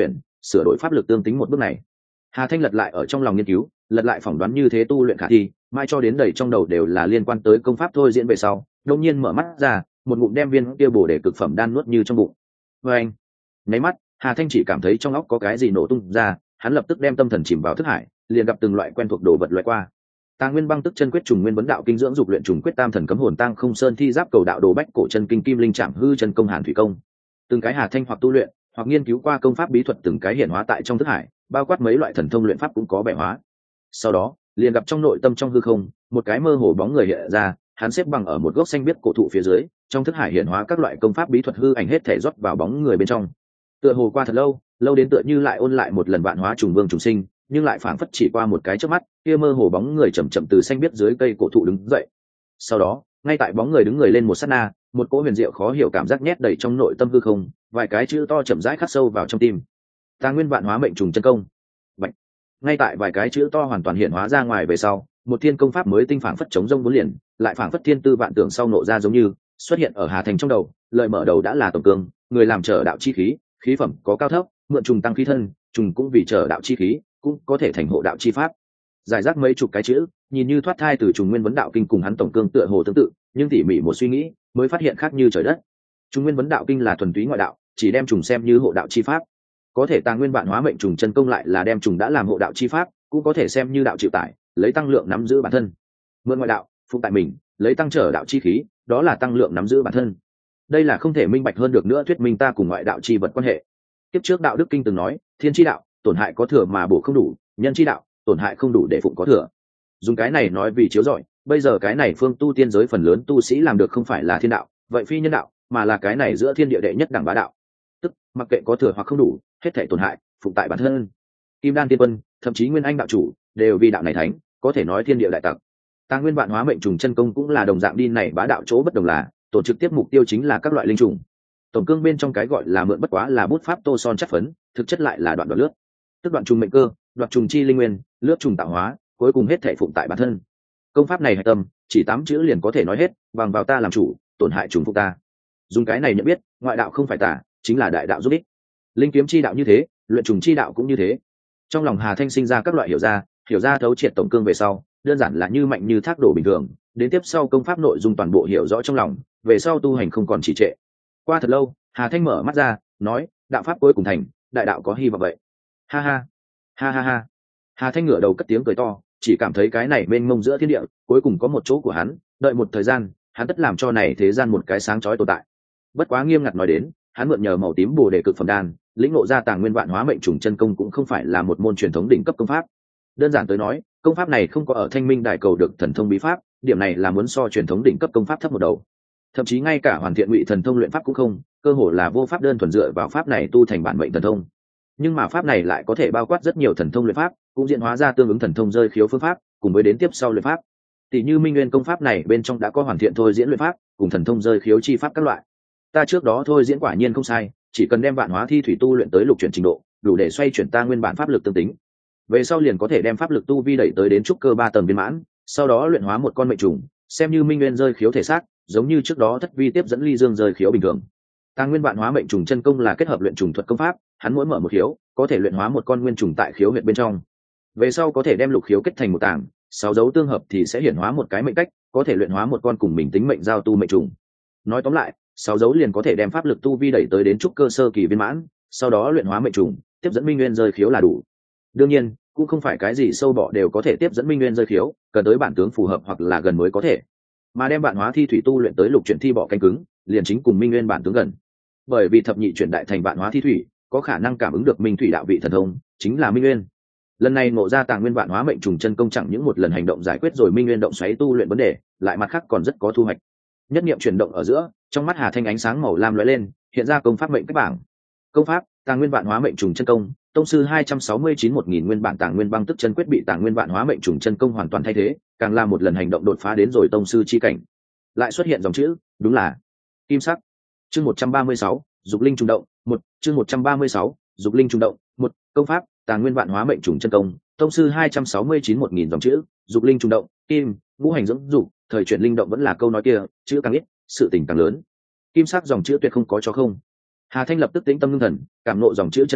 sửa đổi pháp lực tương tính một bước này. Hà Thanh lật lại ở trong lòng nghiên cứu, lật lại phỏng đoán như thế tu luyện khả thi, mai cho đến đầy trong đầu đều là liên quan tới công pháp thôi diễn về sau, đột nhiên mở mắt ra, một ngụm đem viên kia bổ để cực phẩm đan nuốt như trong bụng. Anh, nháy mắt, Hà Thanh chỉ cảm thấy trong óc có cái gì nổ tung ra, hắn lập tức đem tâm thần chìm vào thức hải, liền gặp từng loại quen thuộc đồ vật loại qua. Tàng Nguyên Băng Tức Chân Quyết, Trùng Nguyên Vấn Đạo Kinh dưỡng dục luyện trùng quyết, Tam Thần Cấm Hồn Tăng Không Sơn Thi Giáp Cầu Đạo Đồ Bách Cổ Chân Kinh Kim Linh Trảm Hư Chân Công Hàn Thủy Công. Từng cái Hà Thanh hoặc tu luyện, hoặc nghiên cứu qua công pháp bí thuật từng cái hiện hóa tại trong thức hải, bao quát mấy loại thần thông luyện pháp cũng có bẻ hóa. Sau đó, liền gặp trong nội tâm trong hư không, một cái mơ hồ bóng người hiện ra, hắn xếp bằng ở một gốc xanh biếc cổ thụ phía dưới, trong thức hải hiện hóa các loại công pháp bí thuật hư ảnh hết thể rót vào bóng người bên trong. Tựa hồ qua thật lâu, lâu đến tựa như lại ôn lại một lần vạn hóa trùng vương trùng sinh, nhưng lại phảng phất chỉ qua một cái chớp mắt, kia mơ hồ bóng người chậm chậm từ xanh biếc dưới cây cổ thụ đứng dậy. Sau đó, ngay tại bóng người đứng người lên một sát na, một cỗ huyền diệu khó hiểu cảm giác nhét đầy trong nội tâm hư không, vài cái chữ to chậm rãi khắc sâu vào trong tim. Tàng Nguyên Vạn Hóa Mệnh Trùng Chân Công. Bạch. Ngay tại vài cái chữ to hoàn toàn hiện hóa ra ngoài về sau, một thiên công pháp mới tinh phảng phất chống rông bốn liền, lại phảng phất thiên tư vạn tưởng sau nộ ra giống như xuất hiện ở Hà Thành trong đầu. Lời mở đầu đã là tổng cương, người làm trở đạo chi khí, khí phẩm có cao thấp, mượn trùng tăng khí thân, trùng cũng vì trở đạo chi khí, cũng có thể thành hộ đạo chi pháp. Giải rác mấy chục cái chữ, nhìn như thoát thai từ Trùng Nguyên Vấn Đạo Kinh cùng hắn tổng cương tựa hồ tương tự, nhưng tỉ mỉ một suy nghĩ, mới phát hiện khác như trời đất. Trùng Nguyên Vấn Đạo Kinh là thuần túy ngoại đạo, chỉ đem trùng xem như hộ đạo chi pháp. Có thể Tàng Nguyên Vạn Hóa Mệnh Trùng Chân Công lại là đem trùng đã làm hộ đạo chi pháp, cũng có thể xem như đạo chịu tải, lấy tăng lượng nắm giữ bản thân. Mượn ngoại đạo, phục tại mình, lấy tăng trở đạo chi khí, đó là tăng lượng nắm giữ bản thân. Đây là không thể minh bạch hơn được nữa thuyết minh ta cùng ngoại đạo chi vật quan hệ. Tiếp trước Đạo Đức Kinh từng nói, thiên chi đạo, tổn hại có thừa mà bổ không đủ, nhân chi đạo, tổn hại không đủ để phụng có thừa. Dùng cái này nói vì chiếu rọi, bây giờ cái này phương tu tiên giới phần lớn tu sĩ làm được không phải là thiên đạo, vậy phi nhân đạo, mà là cái này giữa thiên địa đệ nhất đẳng bá đạo. Tức mặc kệ có thừa hoặc không đủ, hết thảy tổn hại, phụng tại bản thân. Kim Đan Tiên Quân, thậm chí Nguyên Anh đạo chủ, đều vì đạo này thánh, có thể nói thiên địa đại tặc. Tàng Nguyên Vạn Hóa Mệnh Trùng Chân Công cũng là đồng dạng đi này bá đạo chỗ bất đồng là, tổ trực tiếp mục tiêu chính là các loại linh trùng. Tổng cương bên trong cái gọi là mượn bất quá là bút pháp tô son chất phấn, thực chất lại là đoạn lướt. Tức đoạn trùng mệnh cơ, đoạt trùng chi linh nguyên, lướt trùng tạo hóa, cuối cùng hết thể phụng tại bản thân. Công pháp này hạch tâm, chỉ 8 chữ liền có thể nói hết, bằng vào ta làm chủ, tổn hại trùng phục ta. Dùng cái này nhận biết, ngoại đạo không phải tà, chính là đại đạo giúp ích. Linh kiếm chi đạo như thế, luyện trùng chi đạo cũng như thế. Trong lòng Hà Thanh sinh ra các loại hiểu ra thấu triệt tổng cương về sau, đơn giản là như mạnh như thác đổ bình thường, đến tiếp sau công pháp nội dung toàn bộ hiểu rõ trong lòng, về sau tu hành không còn trì trệ. Qua thật lâu, Hà Thanh mở mắt ra, nói, đạo pháp cuối cùng thành, đại đạo có hy vọng vậy. Ha ha, ha ha ha. Hà Thanh ngửa đầu cất tiếng cười to, chỉ cảm thấy cái này mênh mông giữa thiên địa, cuối cùng có một chỗ của hắn, đợi một thời gian, hắn tất làm cho này thế gian một cái sáng chói tồn tại. Bất quá nghiêm ngặt nói đến, hắn mượn nhờ màu tím bồ đề cực phẩm đan, lĩnh ngộ ra Tàng Nguyên Vạn Hóa Mệnh Trùng Chân Công cũng không phải là một môn truyền thống đỉnh cấp công pháp. Đơn giản tới nói, công pháp này không có ở Thanh Minh Đài cầu được thần thông bí pháp, điểm này là muốn so truyền thống đỉnh cấp công pháp thấp một đầu. Thậm chí ngay cả hoàn thiện ngụy thần thông luyện pháp cũng không, cơ hồ là vô pháp đơn thuần dựa vào pháp này tu thành bản mệnh thần thông. Nhưng mà pháp này lại có thể bao quát rất nhiều thần thông luyện pháp, cũng diễn hóa ra tương ứng thần thông rơi khiếu phương pháp, cùng với đến tiếp sau luyện pháp. Tỷ như Minh Nguyên công pháp này bên trong đã có hoàn thiện thôi diễn luyện pháp, cùng thần thông rơi khiếu chi pháp các loại. Ta trước đó thôi diễn quả nhiên không sai, chỉ cần đem vạn hóa thi thủy tu luyện tới lục chuyển trình độ, đủ để xoay chuyển ta nguyên bản pháp lực tương tính. Về sau liền có thể đem pháp lực tu vi đẩy tới đến trúc cơ 3 tầng viên mãn, sau đó luyện hóa một con mệnh trùng, xem như Minh Nguyên rơi khiếu thể xác, giống như trước đó Thất Vi tiếp dẫn ly dương rơi khiếu bình thường. Tàng Nguyên Vạn Hóa Mệnh Trùng Chân Công là kết hợp luyện trùng thuật công pháp, hắn mỗi mở một khiếu, có thể luyện hóa một con nguyên trùng tại khiếu huyệt bên trong. Về sau có thể đem lục khiếu kết thành một tảng, 6 dấu tương hợp thì sẽ hiển hóa một cái mệnh cách, có thể luyện hóa một con cùng mình tính mệnh giao tu mệnh trùng. Nói tóm lại, 6 dấu liền có thể đem pháp lực tu vi đẩy tới đến trúc cơ sơ kỳ viên mãn, sau đó luyện hóa mệnh trùng, tiếp dẫn Minh Nguyên rơi khiếu là đủ. Đương nhiên, cũng không phải cái gì sâu bọ đều có thể tiếp dẫn Minh Nguyên rơi khiếu, cần tới bản tướng phù hợp hoặc là gần mới có thể. Mà đem vạn hóa thi thủy tu luyện tới lục chuyển thi bọ cánh cứng, liền chính cùng Minh Nguyên bản tướng gần. Bởi vì thập nhị chuyển đại thành vạn hóa thi thủy, có khả năng cảm ứng được minh thủy đạo vị thần thông, chính là Minh Nguyên. Lần này ngộ ra Tàng Nguyên Vạn Hóa Mệnh Trùng Chân Công chẳng những một lần hành động giải quyết rồi Minh Nguyên động xoáy tu luyện vấn đề, lại mặt khác còn rất có thu hoạch. Nhất niệm chuyển động ở giữa, trong mắt Hà Thanh ánh sáng màu lam lóe lên, hiện ra công pháp mệnh cách bảng. Công pháp: Tàng Nguyên Vạn Hóa Mệnh Trùng Chân Công, tông sư 269-1000 nguyên bản Tàng Nguyên Băng Tức Chân Quyết bị Tàng Nguyên Vạn Hóa Mệnh Trùng Chân Công hoàn toàn thay thế, càng là một lần hành động đột phá đến rồi tông sư chi cảnh. Lại xuất hiện dòng chữ, đúng là kim sắc. Chương 136, Dục Linh Trùng Động, 1, chương 136, Dục Linh Trùng Động, 1, công pháp: Tàng Nguyên Vạn Hóa Mệnh Trùng Chân Công, tông sư 269-1000 dòng chữ, Dục Linh Trùng Động, kim, ngũ hành dưỡng dục, thời chuyển linh động vẫn là câu nói kia, chữ càng ít, sự tình càng lớn. Kim sắc dòng chữ tuyệt không có cho không. Hà Thanh lập tức tĩnh tâm ngưng thần, cảm ngộ dòng chữ chân ý,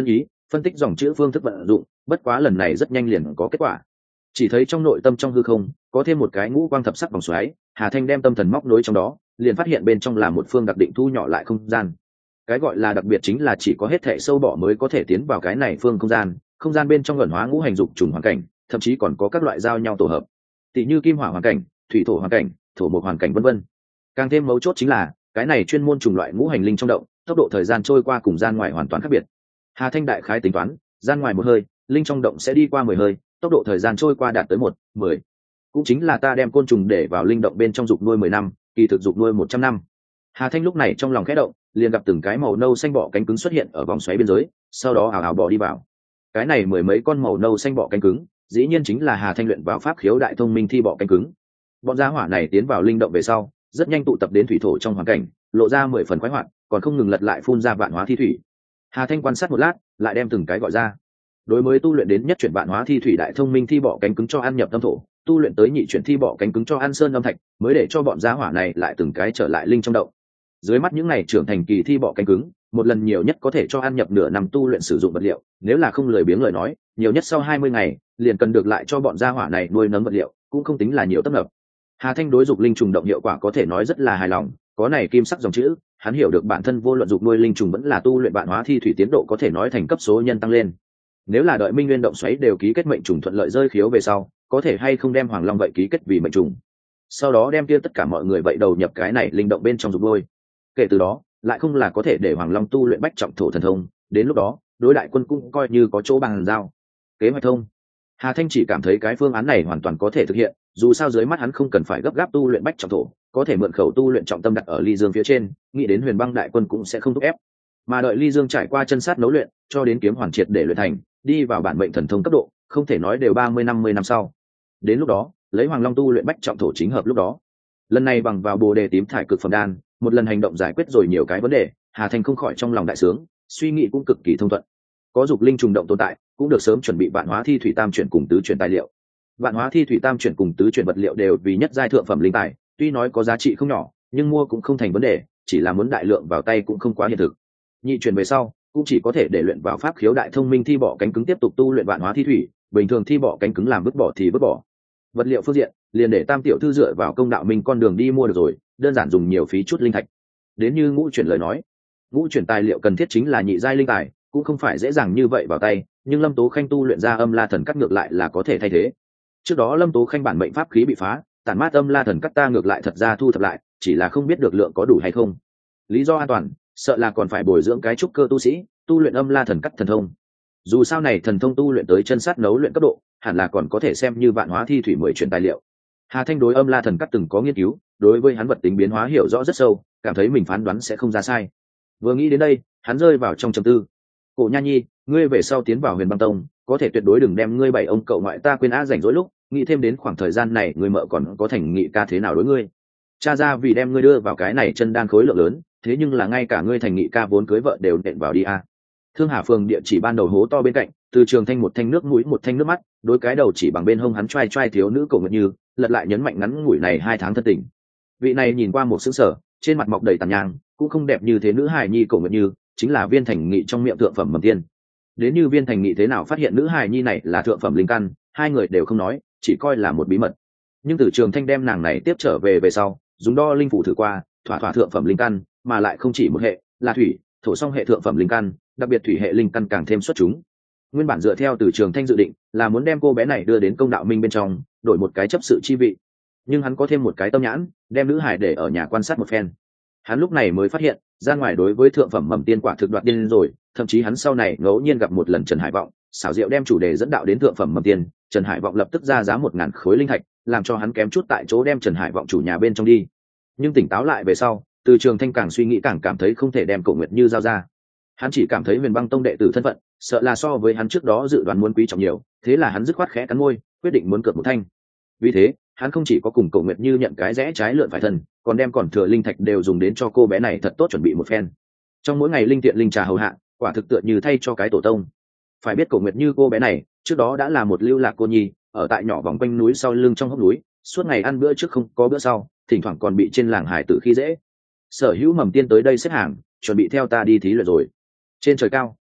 phân tích dòng chữ phương thức vận dụng, bất quá lần này rất nhanh liền có kết quả. Chỉ thấy trong nội tâm trong hư không có thêm một cái ngũ quang thập sắc vòng xoáy, Hà Thanh đem tâm thần móc nối trong đó, liền phát hiện bên trong là một phương đặc định thu nhỏ lại không gian. Cái gọi là đặc biệt chính là chỉ có hết thảy sâu bọ mới có thể tiến vào cái này phương không gian bên trong ẩn hóa ngũ hành dục trùng hoàn cảnh, thậm chí còn có các loại giao nhau tổ hợp, tỷ như kim hỏa hoàn cảnh, thủy thổ hoàn cảnh, thổ mộc hoàn cảnh, vân vân. Càng thêm mấu chốt chính là cái này chuyên môn trùng loại ngũ hành linh trong động, tốc độ thời gian trôi qua cùng gian ngoài hoàn toàn khác biệt. Hà Thanh đại khái tính toán, gian ngoài một hơi, linh trong động sẽ đi qua 10 hơi, tốc độ thời gian trôi qua đạt tới 10. Cũng chính là ta đem côn trùng để vào linh động bên trong dục nuôi 10 năm, kỳ thực dục nuôi 100 năm. Hà Thanh lúc này trong lòng khẽ động, liền gặp từng cái màu nâu xanh bọ cánh cứng xuất hiện ở vòng xoáy biên giới, sau đó ảo ảo bò đi vào. Cái này mười mấy con màu nâu xanh bọ cánh cứng, dĩ nhiên chính là Hà Thanh luyện vào pháp khiếu đại thông minh thi bọ cánh cứng. Bọn gia hỏa này tiến vào linh động về sau, rất nhanh tụ tập đến thủy thổ trong hoàn cảnh, lộ ra 10 phần khoái hoạt, còn không ngừng lật lại phun ra vạn hóa thi thủy. Hà Thanh quan sát một lát, lại đem từng cái gọi ra. Đối mới tu luyện đến nhất chuyển vạn hóa thi thủy đại thông minh thi bọ cánh cứng cho ăn nhập tâm thổ, tu luyện tới nhị chuyển thi bọ cánh cứng cho ăn sơn âm thạch, mới để cho bọn gia hỏa này lại từng cái trở lại linh trong động. Dưới mắt những này trưởng thành kỳ thi bọ cánh cứng, một lần nhiều nhất có thể cho ăn nhập nửa năm tu luyện sử dụng vật liệu, nếu là không lười biếng lời nói, nhiều nhất sau 20 ngày, liền cần được lại cho bọn gia hỏa này nuôi nấng vật liệu, cũng không tính là nhiều tấp nập. Hà Thanh đối dục linh trùng động hiệu quả có thể nói rất là hài lòng, có này kim sắc dòng chữ, hắn hiểu được bản thân vô luận dục nuôi linh trùng vẫn là tu luyện vạn hóa thi thủy tiến độ có thể nói thành cấp số nhân tăng lên. Nếu là đợi Minh Nguyên động xoáy đều ký kết mệnh trùng thuận lợi rơi khiếu về sau, có thể hay không đem Hoàng Long vậy ký kết vì mệnh trùng. Sau đó đem kia tất cả mọi người vậy đầu nhập cái này linh động bên trong dục nuôi. Kể từ đó, lại không là có thể để Hoàng Long tu luyện bách trọng thổ thần thông, đến lúc đó, đối đại quân cũng coi như có chỗ bằng giao. Kế hoạch thông. Hà Thanh chỉ cảm thấy cái phương án này hoàn toàn có thể thực hiện, dù sao dưới mắt hắn không cần phải gấp gáp tu luyện bách trọng thổ, có thể mượn khẩu tu luyện trọng tâm đặt ở Ly Dương phía trên, nghĩ đến Huyền Băng đại quân cũng sẽ không thúc ép. Mà đợi Ly Dương trải qua chân sát nấu luyện, cho đến kiếm hoàn triệt để luyện thành, đi vào bản mệnh thần thông cấp độ, không thể nói đều 30-50 năm sau. Đến lúc đó, lấy Hoàng Long tu luyện bách trọng thổ chính hợp lúc đó. Lần này bằng vào Bồ Đề tím thải cực phẩm đan, một lần hành động giải quyết rồi nhiều cái vấn đề, Hà Thanh không khỏi trong lòng đại sướng, suy nghĩ cũng cực kỳ thông thuận. Có dục linh trùng động tồn tại, cũng được sớm chuẩn bị vạn hóa thi thủy tam chuyển cùng tứ chuyển tài liệu. Vạn hóa thi thủy tam chuyển cùng tứ chuyển vật liệu đều vì nhất giai thượng phẩm linh tài, tuy nói có giá trị không nhỏ, nhưng mua cũng không thành vấn đề, chỉ là muốn đại lượng vào tay cũng không quá hiện thực. Nhị chuyển về sau, cũng chỉ có thể để luyện vào pháp khiếu đại thông minh thi bỏ cánh cứng tiếp tục tu luyện vạn hóa thi thủy, bình thường thi bỏ cánh cứng làm vứt bỏ thì vứt bỏ. Vật liệu phương diện, liền để tam tiểu thư dựa vào công đạo mình con đường đi mua được rồi, đơn giản dùng nhiều phí chút linh thạch. Đến như ngũ chuyển lời nói, ngũ chuyển tài liệu cần thiết chính là nhị giai linh tài, cũng không phải dễ dàng như vậy vào tay, nhưng Lâm Tố Khanh tu luyện ra âm la thần cắt ngược lại là có thể thay thế. Trước đó Lâm Tố Khanh bản mệnh pháp khí bị phá, tản mát âm la thần cắt ta ngược lại thật ra thu thập lại, chỉ là không biết được lượng có đủ hay không. Lý do an toàn, sợ là còn phải bồi dưỡng cái trúc cơ tu sĩ, tu luyện âm la thần cắt thần thông. Dù sao này thần thông tu luyện tới chân sát nấu luyện cấp độ, hẳn là còn có thể xem như vạn hóa thi thủy 10 chuyển tài liệu. Hà Thanh đối âm la thần cắt từng có nghiên cứu, đối với hắn vật tính biến hóa hiểu rõ rất sâu, cảm thấy mình phán đoán sẽ không ra sai. Vừa nghĩ đến đây, hắn rơi vào trong trầm tư. Cổ Nha Nhi, ngươi về sau tiến vào Huyền Băng Tông, có thể tuyệt đối đừng đem ngươi bảy ông cậu ngoại ta quên á rảnh rỗi lúc, nghĩ thêm đến khoảng thời gian này người mợ còn có thành nghị ca thế nào đối ngươi. Cha ra vì đem ngươi đưa vào cái này chân đan khối lượng lớn, thế nhưng là ngay cả ngươi thành nghị ca vốn cưới vợ đều nện vào đi a. Thương Hà phường địa chỉ ban đầu hố to bên cạnh, từ Trường Thanh một thanh nước mũi một thanh nước mắt, đối cái đầu chỉ bằng bên hông hắn trai trai thiếu nữ Cổ Nguyệt Như, lật lại nhấn mạnh ngắn ngủi này 2 tháng thân tình. Vị này nhìn qua một sững sờ, trên mặt mọc đầy tàn nhang, cũng không đẹp như thế nữ hài nhi Cổ Nguyệt Như, chính là Viên Thành Nghị trong miệng thượng phẩm mầm tiên. Đến như Viên Thành Nghị thế nào phát hiện nữ hài nhi này là thượng phẩm linh căn, hai người đều không nói, chỉ coi là một bí mật. Nhưng từ Trường Thanh đem nàng này tiếp trở về sau, dùng đo linh phủ thử qua, thỏa thượng phẩm linh căn, mà lại không chỉ một hệ, là thủy, thổ song hệ thượng phẩm linh căn, đặc biệt thủy hệ linh căn càng thêm xuất chúng. Nguyên bản dựa theo từ Trường Thanh dự định, là muốn đem cô bé này đưa đến công đạo minh bên trong, đổi một cái chấp sự chi vị. Nhưng hắn có thêm một cái tâm nhãn, đem nữ hải để ở nhà quan sát một phen. Hắn lúc này mới phát hiện, ra ngoài đối với thượng phẩm mầm tiên quả thực đoạt điên rồi, thậm chí hắn sau này ngẫu nhiên gặp một lần Trần Hải Vọng, xảo diệu đem chủ đề dẫn đạo đến thượng phẩm mầm tiên, Trần Hải Vọng lập tức ra giá 1000 khối linh thạch, làm cho hắn kém chút tại chỗ đem Trần Hải Vọng chủ nhà bên trong đi. Nhưng tỉnh táo lại về sau, từ Trường Thanh càng suy nghĩ càng cảm thấy không thể đem Cổ Nguyệt Như giao ra. Hắn chỉ cảm thấy Huyền Băng Tông đệ tử thân phận, sợ là so với hắn trước đó dự đoán muốn quý trọng nhiều, thế là hắn dứt khoát khẽ cắn môi, quyết định muốn cược một thanh. Vì thế, hắn không chỉ có cùng Cổ Nguyệt Như nhận cái rẽ trái lượn phải thân, còn đem còn thừa linh thạch đều dùng đến cho cô bé này thật tốt chuẩn bị một phen. Trong mỗi ngày linh tiện linh trà hầu hạ, quả thực tựa như thay cho cái tổ tông. Phải biết Cổ Nguyệt Như cô bé này, trước đó đã là một lưu lạc cô nhi, ở tại nhỏ vòng quanh núi sau lưng trong hốc núi, suốt ngày ăn bữa trước không có bữa sau, thỉnh thoảng còn bị trên làng hải tử khi dễ. Sở hữu mầm tiên tới đây xếp hàng, chuẩn bị theo ta đi thí luyện rồi. Trên trời cao,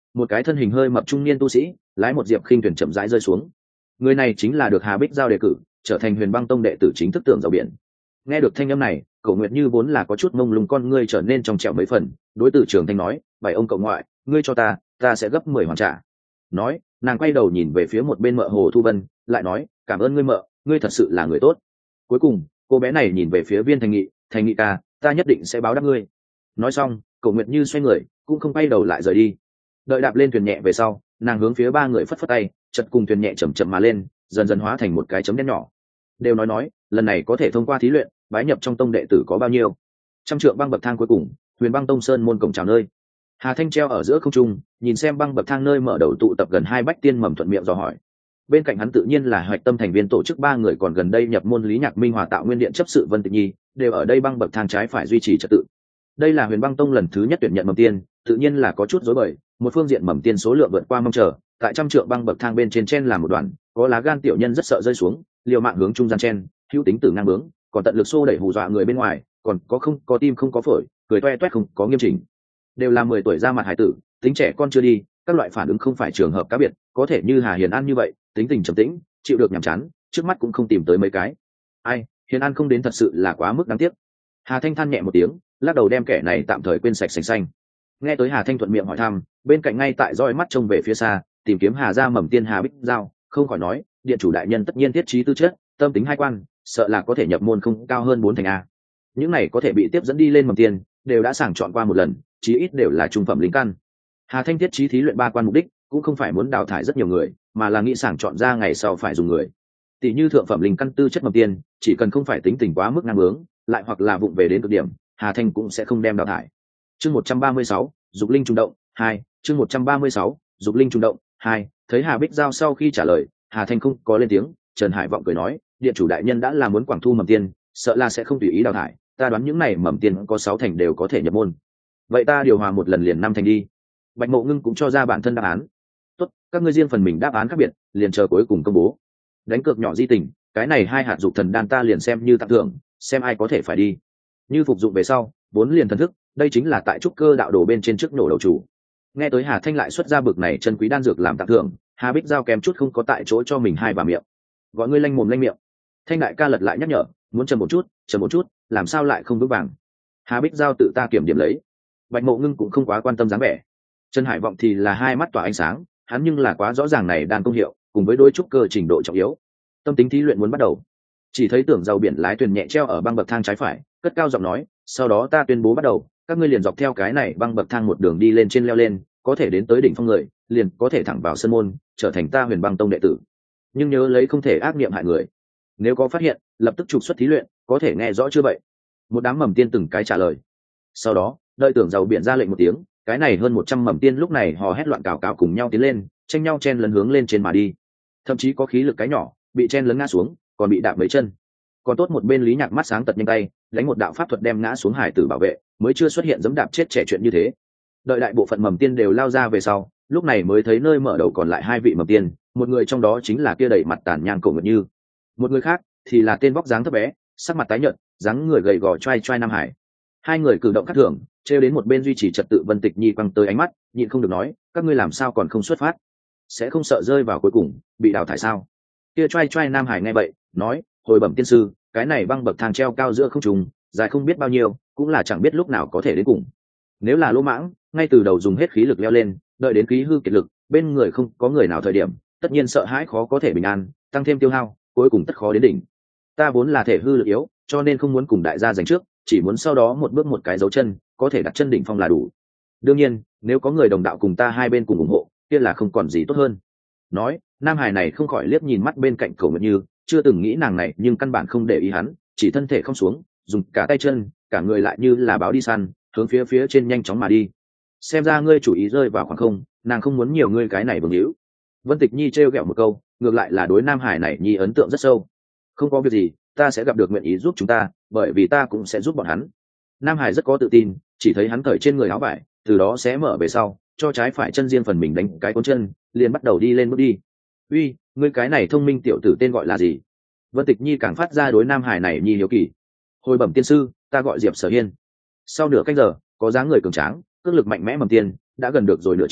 một cái thân hình hơi mập trung niên tu sĩ lái một diệp khinh thuyền chậm rãi rơi xuống. Người này chính là được Hà Bích giao đề cử trở thành Huyền Băng Tông đệ tử chính thức Tưởng Giàu Biển. Nghe được thanh âm này, Cổ Nguyệt Như vốn là có chút mông lung con ngươi trở nên trong trẻo mấy phần, đối tử Trường Thanh nói, "Bảy ông cậu ngoại, ngươi cho ta sẽ gấp 10 hoàn trả." Nói, nàng quay đầu nhìn về phía một bên mợ Hồ Thu Vân, lại nói, "Cảm ơn ngươi mợ, ngươi thật sự là người tốt." Cuối cùng, cô bé này nhìn về phía Viên Thành Nghị ca, "Ta nhất định sẽ báo đáp ngươi." Nói xong, Cổ Nguyệt Như xoay người, cũng không quay đầu lại rời đi. Đợi đạp lên thuyền nhẹ về sau, nàng hướng phía ba người phất phất tay, chợt cùng thuyền nhẹ chậm chậm mà lên, dần dần hóa thành một cái chấm đen nhỏ. Đều nói, lần này có thể thông qua thí luyện, bái nhập trong tông đệ tử có bao nhiêu? Trăm trượng băng bậc thang cuối cùng, Huyền Băng Tông sơn môn cổng chào nơi. Hà Thanh treo ở giữa không trung, nhìn xem băng bậc thang nơi mở đầu tụ tập gần 2 bách tiên mầm thuận miệng dò hỏi. Bên cạnh hắn tự nhiên là Hoạch Tâm thành viên tổ chức 3 người, còn gần đây nhập môn Lý Nhạc Minh Hòa Tạo Nguyên Điện chấp sự Vân Tịch Nhi, đều ở đây băng bậc thang trái phải duy trì trật tự. Đây là Huyền Băng Tông lần thứ nhất tuyển nhận mầm tiên, tự nhiên là có chút rối bời, một phương diện mầm tiên số lượng vượt qua mong chờ, tại trăm trượng băng bậc thang bên trên chen làm một đoàn, có lá gan tiểu nhân rất sợ rơi xuống, liều mạng hướng trung gian chen, hữu tính tử ngang bướng, còn tận lực xô đẩy hù dọa người bên ngoài, còn có không có tim không có phổi, cười toe toét không có nghiêm chỉnh. Đều là 10 tuổi ra mặt hải tử, tính trẻ con chưa đi, các loại phản ứng không phải trường hợp cá biệt, có thể như Hà Hiền An như vậy, tính tình trầm tĩnh, chịu được nhàm chán, trước mắt cũng không tìm tới mấy cái. Ai, Hiền An không đến thật sự là quá mức đáng tiếc. Hà Thanh than nhẹ một tiếng, lắc đầu đem kẻ này tạm thời quên sạch sành xanh. Nghe tới Hà Thanh thuận miệng hỏi thăm, bên cạnh ngay tại roi mắt trông về phía xa, tìm kiếm Hà gia mầm tiên Hà Bích Giao, không khỏi nói, điện chủ đại nhân tất nhiên thiết trí tư chất, tâm tính hai quan, sợ là có thể nhập môn không cao hơn 4 thành a. Những này có thể bị tiếp dẫn đi lên mầm tiên, đều đã sàng chọn qua một lần, chí ít đều là trung phẩm linh căn. Hà Thanh thiết trí thí luyện 3 quan mục đích, cũng không phải muốn đào thải rất nhiều người, mà là nghĩ sàng chọn ra ngày sau phải dùng người. Tỷ như thượng phẩm linh căn tư chất mầm tiên, chỉ cần không phải tính tình quá mức ngang bướng, lại hoặc là vụng về đến cực điểm, Hà Thanh cũng sẽ không đem đào thải. Chương 136, Dục Linh Trung Động 2, chương 136, Dục Linh Trung Động 2, thấy Hà Bích Giao sau khi trả lời, Hà Thanh không có lên tiếng, Trần Hải Vọng cười nói, điện chủ đại nhân đã là muốn quảng thu mầm tiên, sợ là sẽ không tùy ý đào thải, ta đoán những này mầm tiên có 6 thành đều có thể nhập môn. Vậy ta điều hòa một lần liền 5 thành đi. Bạch Mộ Ngưng cũng cho ra bản thân đáp án. Tốt, các ngươi riêng phần mình đáp án khác biệt, liền chờ cuối cùng công bố. Đánh cược nhỏ di tình, cái này 2 hạt dục thần đan ta liền xem như tặng thưởng, xem ai có thể phải đi. Như phục dụng về sau, 4 liền thần thức, đây chính là tại trúc cơ đạo đồ bên trên trước nổ đầu chủ. Nghe tới Hà Thanh lại xuất ra bực này chân quý đan dược làm tặng thưởng, Hà Bích Giao kém chút không có tại chỗ cho mình 2 bà miệng. Gọi ngươi lanh mồm lanh miệng. Thanh đại ca lật lại nhắc nhở, muốn chậm một chút, làm sao lại không vững vàng. Hà Bích Giao tự ta kiểm điểm lấy. Bạch Mộ Ngưng cũng không quá quan tâm dáng vẻ. Trần Hải Vọng thì là 2 mắt tỏa ánh sáng, hắn nhưng là quá rõ ràng này đan công hiệu, cùng với đối trúc cơ trình độ trọng yếu. Tâm tính thí luyện muốn bắt đầu. Chỉ thấy Tưởng Giàu Biển lái thuyền nhẹ treo ở băng bậc thang trái phải, cất cao giọng nói, sau đó ta tuyên bố bắt đầu, các ngươi liền dọc theo cái này băng bậc thang một đường đi lên trên leo lên, có thể đến tới đỉnh phong người, liền có thể thẳng vào sân môn, trở thành ta Huyền Băng Tông đệ tử. Nhưng nhớ lấy không thể ác niệm hại người. Nếu có phát hiện, lập tức trục xuất thí luyện, có thể nghe rõ chưa vậy? Một đám mầm tiên từng cái trả lời. Sau đó, đợi Tưởng Giàu Biển ra lệnh một tiếng, cái này hơn 100 mầm tiên lúc này hò hét loạn cào cào cùng nhau tiến lên, tranh nhau chen lấn hướng lên trên mà đi. Thậm chí có khí lực cái nhỏ, bị chen lấn ngã xuống, còn bị đạp mấy chân. Còn tốt một bên Lý Nhạc mắt sáng tật nhanh tay, đánh một đạo pháp thuật đem ngã xuống hải tử bảo vệ, mới chưa xuất hiện giẫm đạp chết trẻ chuyện như thế. Đợi đại bộ phận mầm tiên đều lao ra về sau, lúc này mới thấy nơi mở đầu còn lại 2 vị mầm tiên, một người trong đó chính là kia đầy mặt tàn nhang Cổ Nguyệt Như, một người khác thì là tên vóc dáng thấp bé, sắc mặt tái nhợt, dáng người gầy gò trai trai Nam Hải. 2 người cử động khác thường, trêu đến một bên duy trì trật tự Vân Tịch Nhi quăng tới ánh mắt, nhịn không được nói, các ngươi làm sao còn không xuất phát? Sẽ không sợ rơi vào cuối cùng bị đào thải sao? Kia trai trai Nam Hải nghe vậy, nói, hồi bẩm tiên sư, cái này băng bậc thang treo cao giữa không trung, dài không biết bao nhiêu, cũng là chẳng biết lúc nào có thể đến cùng. Nếu là lỗ mãng, ngay từ đầu dùng hết khí lực leo lên, đợi đến khí hư kiệt lực, bên người không có người nào thời điểm, tất nhiên sợ hãi khó có thể bình an, tăng thêm tiêu hao, cuối cùng tất khó đến đỉnh. Ta vốn là thể hư lực yếu, cho nên không muốn cùng đại gia giành trước, chỉ muốn sau đó một bước một cái dấu chân, có thể đặt chân đỉnh phong là đủ. Đương nhiên, nếu có người đồng đạo cùng ta hai bên cùng ủng hộ, kia là không còn gì tốt hơn. Nói, Nam Hải này không khỏi liếc nhìn mắt bên cạnh Cổ Nguyệt Như, chưa từng nghĩ nàng này nhưng căn bản không để ý hắn, chỉ thân thể không xuống, dùng cả tay chân, cả người lại như là báo đi săn, hướng phía trên nhanh chóng mà đi. Xem ra ngươi chủ ý rơi vào khoảng không, nàng không muốn nhiều ngươi cái này vương hữu. Vân Tịch Nhi trêu ghẹo một câu, ngược lại là đối Nam Hải này Nhi ấn tượng rất sâu. Không có việc gì, ta sẽ gặp được nguyện ý giúp chúng ta, bởi vì ta cũng sẽ giúp bọn hắn. Nam Hải rất có tự tin, chỉ thấy hắn cởi trên người áo vải, từ đó sẽ mở về sau, cho trái phải chân riêng phần mình đánh cái côn chân, liền bắt đầu đi lên bước đi. Uy, ngươi cái này thông minh tiểu tử tên gọi là gì? Vân Tịch Nhi càng phát ra đối Nam Hải này Nhi hiếu kỳ. Hồi bẩm tiên sư, ta gọi Diệp Sở Hiên. Sau nửa canh giờ, có dáng người cường tráng, cước lực mạnh mẽ mầm tiên, đã gần được rồi nửa trình,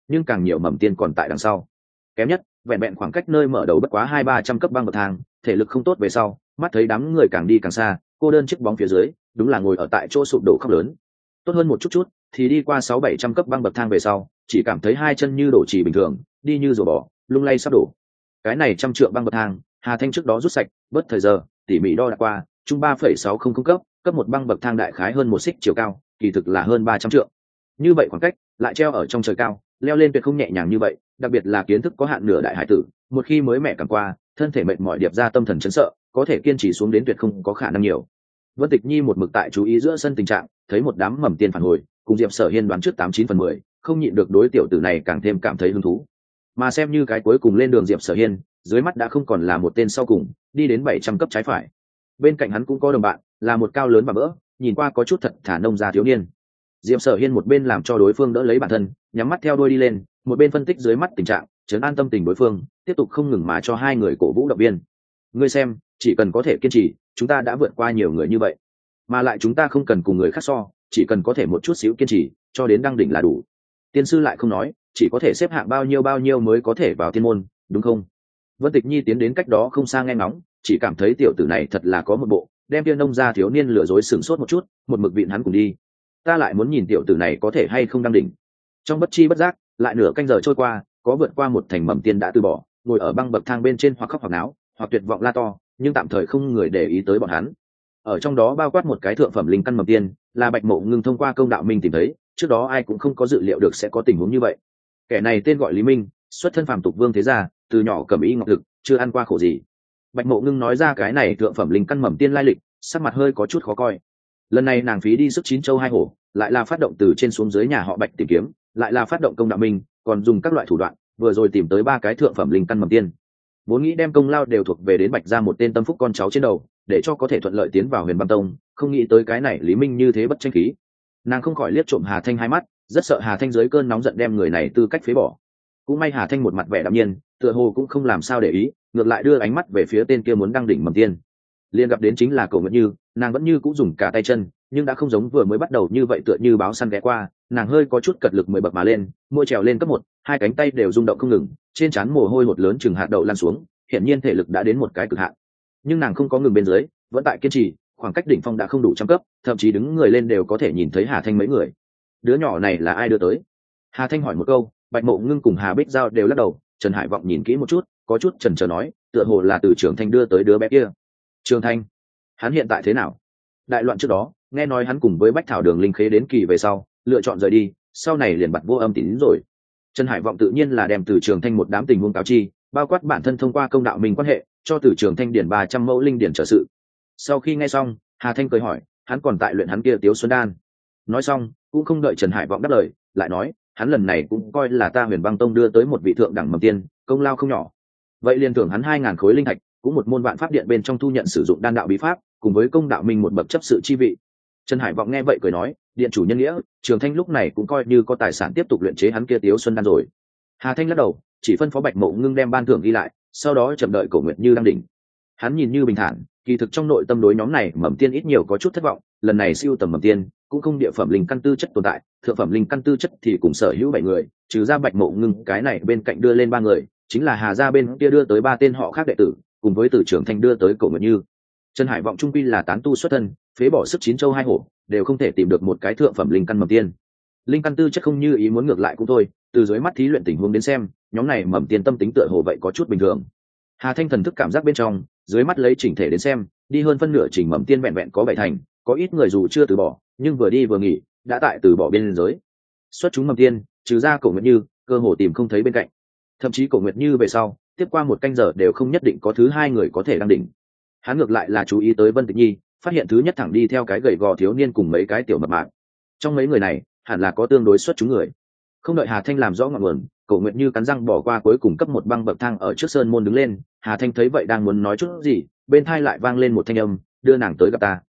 nhưng càng nhiều mầm tiên còn tại đằng sau. Kém nhất vẹn vẹn khoảng cách nơi mở đầu bất quá 200-300 cấp băng bậc thang, thể lực không tốt về sau, mắt thấy đám người càng đi càng xa, cô đơn chiếc bóng phía dưới đúng là ngồi ở tại chỗ sụp đổ khóc lớn. Tốt hơn một chút thì đi qua 600-700 cấp băng bậc thang về sau, chỉ cảm thấy hai chân như đổ chỉ bình thường, đi như rùa bò, lung lay sắp đổ. Cái này 100 trượng băng bậc thang, Hà Thanh trước đó rút sạch, bớt thời giờ, tỉ mỉ đo đạc qua, chung 3,600 cấp một băng bậc thang đại khái hơn 1 xích chiều cao, kỳ thực là hơn 300 trượng. Như vậy khoảng cách, lại treo ở trong trời cao, leo lên tuyệt không nhẹ nhàng như vậy, đặc biệt là kiến thức có hạn nửa đại hải tử, một khi mới mẹ cảm qua, thân thể mệt mỏi điệp ra tâm thần chấn sợ, có thể kiên trì xuống đến tuyệt không có khả năng nhiều. Vân Tịch Nhi một mực tại chú ý giữa sân tình trạng, thấy một đám mầm tiên phản hồi, cùng Diệp Sở Hiên đoán trước 89/10, không nhịn được đối tiểu tử này càng thêm cảm thấy hứng thú. Mà xem như cái cuối cùng lên đường Diệp Sở Hiên, dưới mắt đã không còn là một tên sau cùng, đi đến 700 cấp trái phải. Bên cạnh hắn cũng có đồng bạn, là một cao lớn và vỡ, nhìn qua có chút thật thà nông gia thiếu niên. Diệp Sở Hiên một bên làm cho đối phương đỡ lấy bản thân, nhắm mắt theo đuôi đi lên, một bên phân tích dưới mắt tình trạng, trấn an tâm tình đối phương, tiếp tục không ngừng mà cho hai người cổ vũ động viên. Ngươi xem, chỉ cần có thể kiên trì, chúng ta đã vượt qua nhiều người như vậy, mà lại chúng ta không cần cùng người khác so, chỉ cần có thể một chút xíu kiên trì, cho đến đăng đỉnh là đủ. Tiên sư lại không nói, chỉ có thể xếp hạng bao nhiêu mới có thể vào tiên môn, đúng không? Vân Tịch Nhi tiến đến cách đó không xa nghe ngóng, chỉ cảm thấy tiểu tử này thật là có một bộ, đem tiên nông gia thiếu niên lừa dối sửng sốt một chút, một mực vịn hắn cùng đi. Ta lại muốn nhìn tiểu tử này có thể hay không đăng đỉnh. Trong bất chi bất giác, lại nửa canh giờ trôi qua, có vượt qua một thành mầm tiên đã từ bỏ, ngồi ở băng bậc thang bên trên hoặc khóc hoặc náo, hoặc tuyệt vọng la to, nhưng tạm thời không người để ý tới bọn hắn. Ở trong đó bao quát một cái thượng phẩm linh căn mầm tiên, là Bạch Mộ Ngưng thông qua công đạo minh tìm thấy, trước đó ai cũng không có dự liệu được sẽ có tình huống như vậy. Kẻ này tên gọi Lý Minh, xuất thân phàm tục vương thế gia, từ nhỏ cầm y ngọc thực, chưa ăn qua khổ gì. Bạch Mộ Ngưng nói ra cái này thượng phẩm linh căn mầm tiên lai lịch, sắc mặt hơi có chút khó coi. Lần này nàng phí đi sức 9 châu 2 hổ, lại là phát động từ trên xuống dưới nhà họ Bạch tìm kiếm, lại là phát động công đạo minh, còn dùng các loại thủ đoạn, vừa rồi tìm tới 3 cái thượng phẩm linh căn mầm tiên. Vốn nghĩ đem công lao đều thuộc về đến Bạch gia một tên tâm phúc con cháu trên đầu, để cho có thể thuận lợi tiến vào Huyền Băng Tông, không nghĩ tới cái này Lý Minh như thế bất tranh khí. Nàng không khỏi liếc trộm Hà Thanh hai mắt, rất sợ Hà Thanh dưới cơn nóng giận đem người này tư cách phế bỏ. Cũng may Hà Thanh một mặt vẻ đạm nhiên, tựa hồ cũng không làm sao để ý, ngược lại đưa ánh mắt về phía tên kia muốn đăng đỉnh mầm tiên. Liên gặp đến chính là Cổ Nguyệt Như, nàng vẫn như cũng dùng cả tay chân, nhưng đã không giống vừa mới bắt đầu như vậy, tựa như báo săn ghé qua, nàng hơi có chút cật lực 10 bậc mà lên, môi trèo lên cấp 1, hai cánh tay đều rung động không ngừng, trên trán mồ hôi hột lớn chừng hạt đậu lan xuống, hiển nhiên thể lực đã đến một cái cực hạn. Nhưng nàng không có ngừng bên dưới, vẫn tại kiên trì, khoảng cách đỉnh phong đã không đủ trăm cấp, thậm chí đứng người lên đều có thể nhìn thấy Hà Thanh mấy người. Đứa nhỏ này là ai đưa tới? Hà Thanh hỏi một câu, Bạch Mộ Ngưng cùng Hà Bích Giao đều lắc đầu, Trần Hải Vọng nhìn kỹ một chút, có chút chần chờ nói, tựa hồ là từ Trường Thanh đưa tới đứa bé kia. Trường Thanh, hắn hiện tại thế nào? Đại loạn trước đó, nghe nói hắn cùng với Bách Thảo Đường linh khế đến kỳ về sau, lựa chọn rời đi, sau này liền bặt vô âm tín rồi. Trần Hải Vọng tự nhiên là đem từ Trường Thanh một đám tình huống cáo chi, bao quát bản thân thông qua công đạo mình quan hệ, cho từ Trường Thanh điển 300 mẫu linh điển trợ sự. Sau khi nghe xong, Hà Thanh cười hỏi, hắn còn tại luyện hắn kia Tiếu Xuân Đan. Nói xong, cũng không đợi Trần Hải Vọng đáp lời, lại nói, hắn lần này cũng coi là ta Huyền Băng Tông đưa tới một vị thượng đẳng mầm tiên, công lao không nhỏ. Vậy liền thưởng hắn 2000 khối linh thạch, cũng một môn vạn pháp điện bên trong thu nhận sử dụng đan đạo bí pháp, cùng với công đạo minh một bậc chấp sự chi vị. Trần Hải Vọng nghe vậy cười nói, điện chủ nhân nghĩa, Trường Thanh lúc này cũng coi như có tài sản tiếp tục luyện chế hắn kia Tiếu Xuân Đan rồi. Hà Thanh lắc đầu, chỉ phân phó Bạch Mộ Ngưng đem ban thưởng ghi lại, sau đó chậm đợi Cổ Nguyệt Như đăng đỉnh. Hắn nhìn như bình thản, kỳ thực trong nội tâm đối nhóm này mầm tiên ít nhiều có chút thất vọng, lần này siêu tầm mầm tiên cũng không địa phẩm linh căn tư chất tồn tại, thượng phẩm linh căn tư chất thì cùng sở hữu 7 người, trừ ra Bạch Mộ Ngưng cái này bên cạnh đưa lên 3 người, chính là Hà gia bên kia đưa tới 3 tên họ khác đệ tử, cùng với Từ Trường Thanh đưa tới Cổ Nguyệt Như. Trần Hải Vọng trung quy là tán tu xuất thân, phế bỏ sức 9 châu 2 hổ, đều không thể tìm được một cái thượng phẩm linh căn mầm tiên. Linh căn tư chất không như ý muốn ngược lại cũng thôi, từ dưới mắt thí luyện tình huống đến xem, nhóm này mầm tiên tâm tính tựa hồ vậy có chút bình thường. Hà Thanh thần thức cảm giác bên trong, dưới mắt lấy chỉnh thể đến xem, đi hơn phân nửa trình mầm tiên vẹn vẹn có 7 thành, có ít người dù chưa từ bỏ, nhưng vừa đi vừa nghỉ, đã tại từ bỏ biên giới. Xuất chúng mầm tiên, trừ ra Cổ Nguyệt Như, cơ hồ tìm không thấy bên cạnh. Thậm chí Cổ Nguyệt Như về sau, tiếp qua một canh giờ đều không nhất định có thứ 2 người có thể đăng đỉnh. Hắn ngược lại là chú ý tới Vân Tịch Nhi, phát hiện thứ nhất thẳng đi theo cái gầy gò thiếu niên cùng mấy cái tiểu mập mạp. Trong mấy người này, hẳn là có tương đối xuất chúng người. Không đợi Hà Thanh làm rõ ngọn nguồn, Cổ Nguyệt Như cắn răng bỏ qua cuối cùng cấp 1 băng bậc thang ở trước sơn môn đứng lên. Hà Thanh thấy vậy đang muốn nói chút gì, bên tai lại vang lên một thanh âm, đưa nàng tới gặp ta.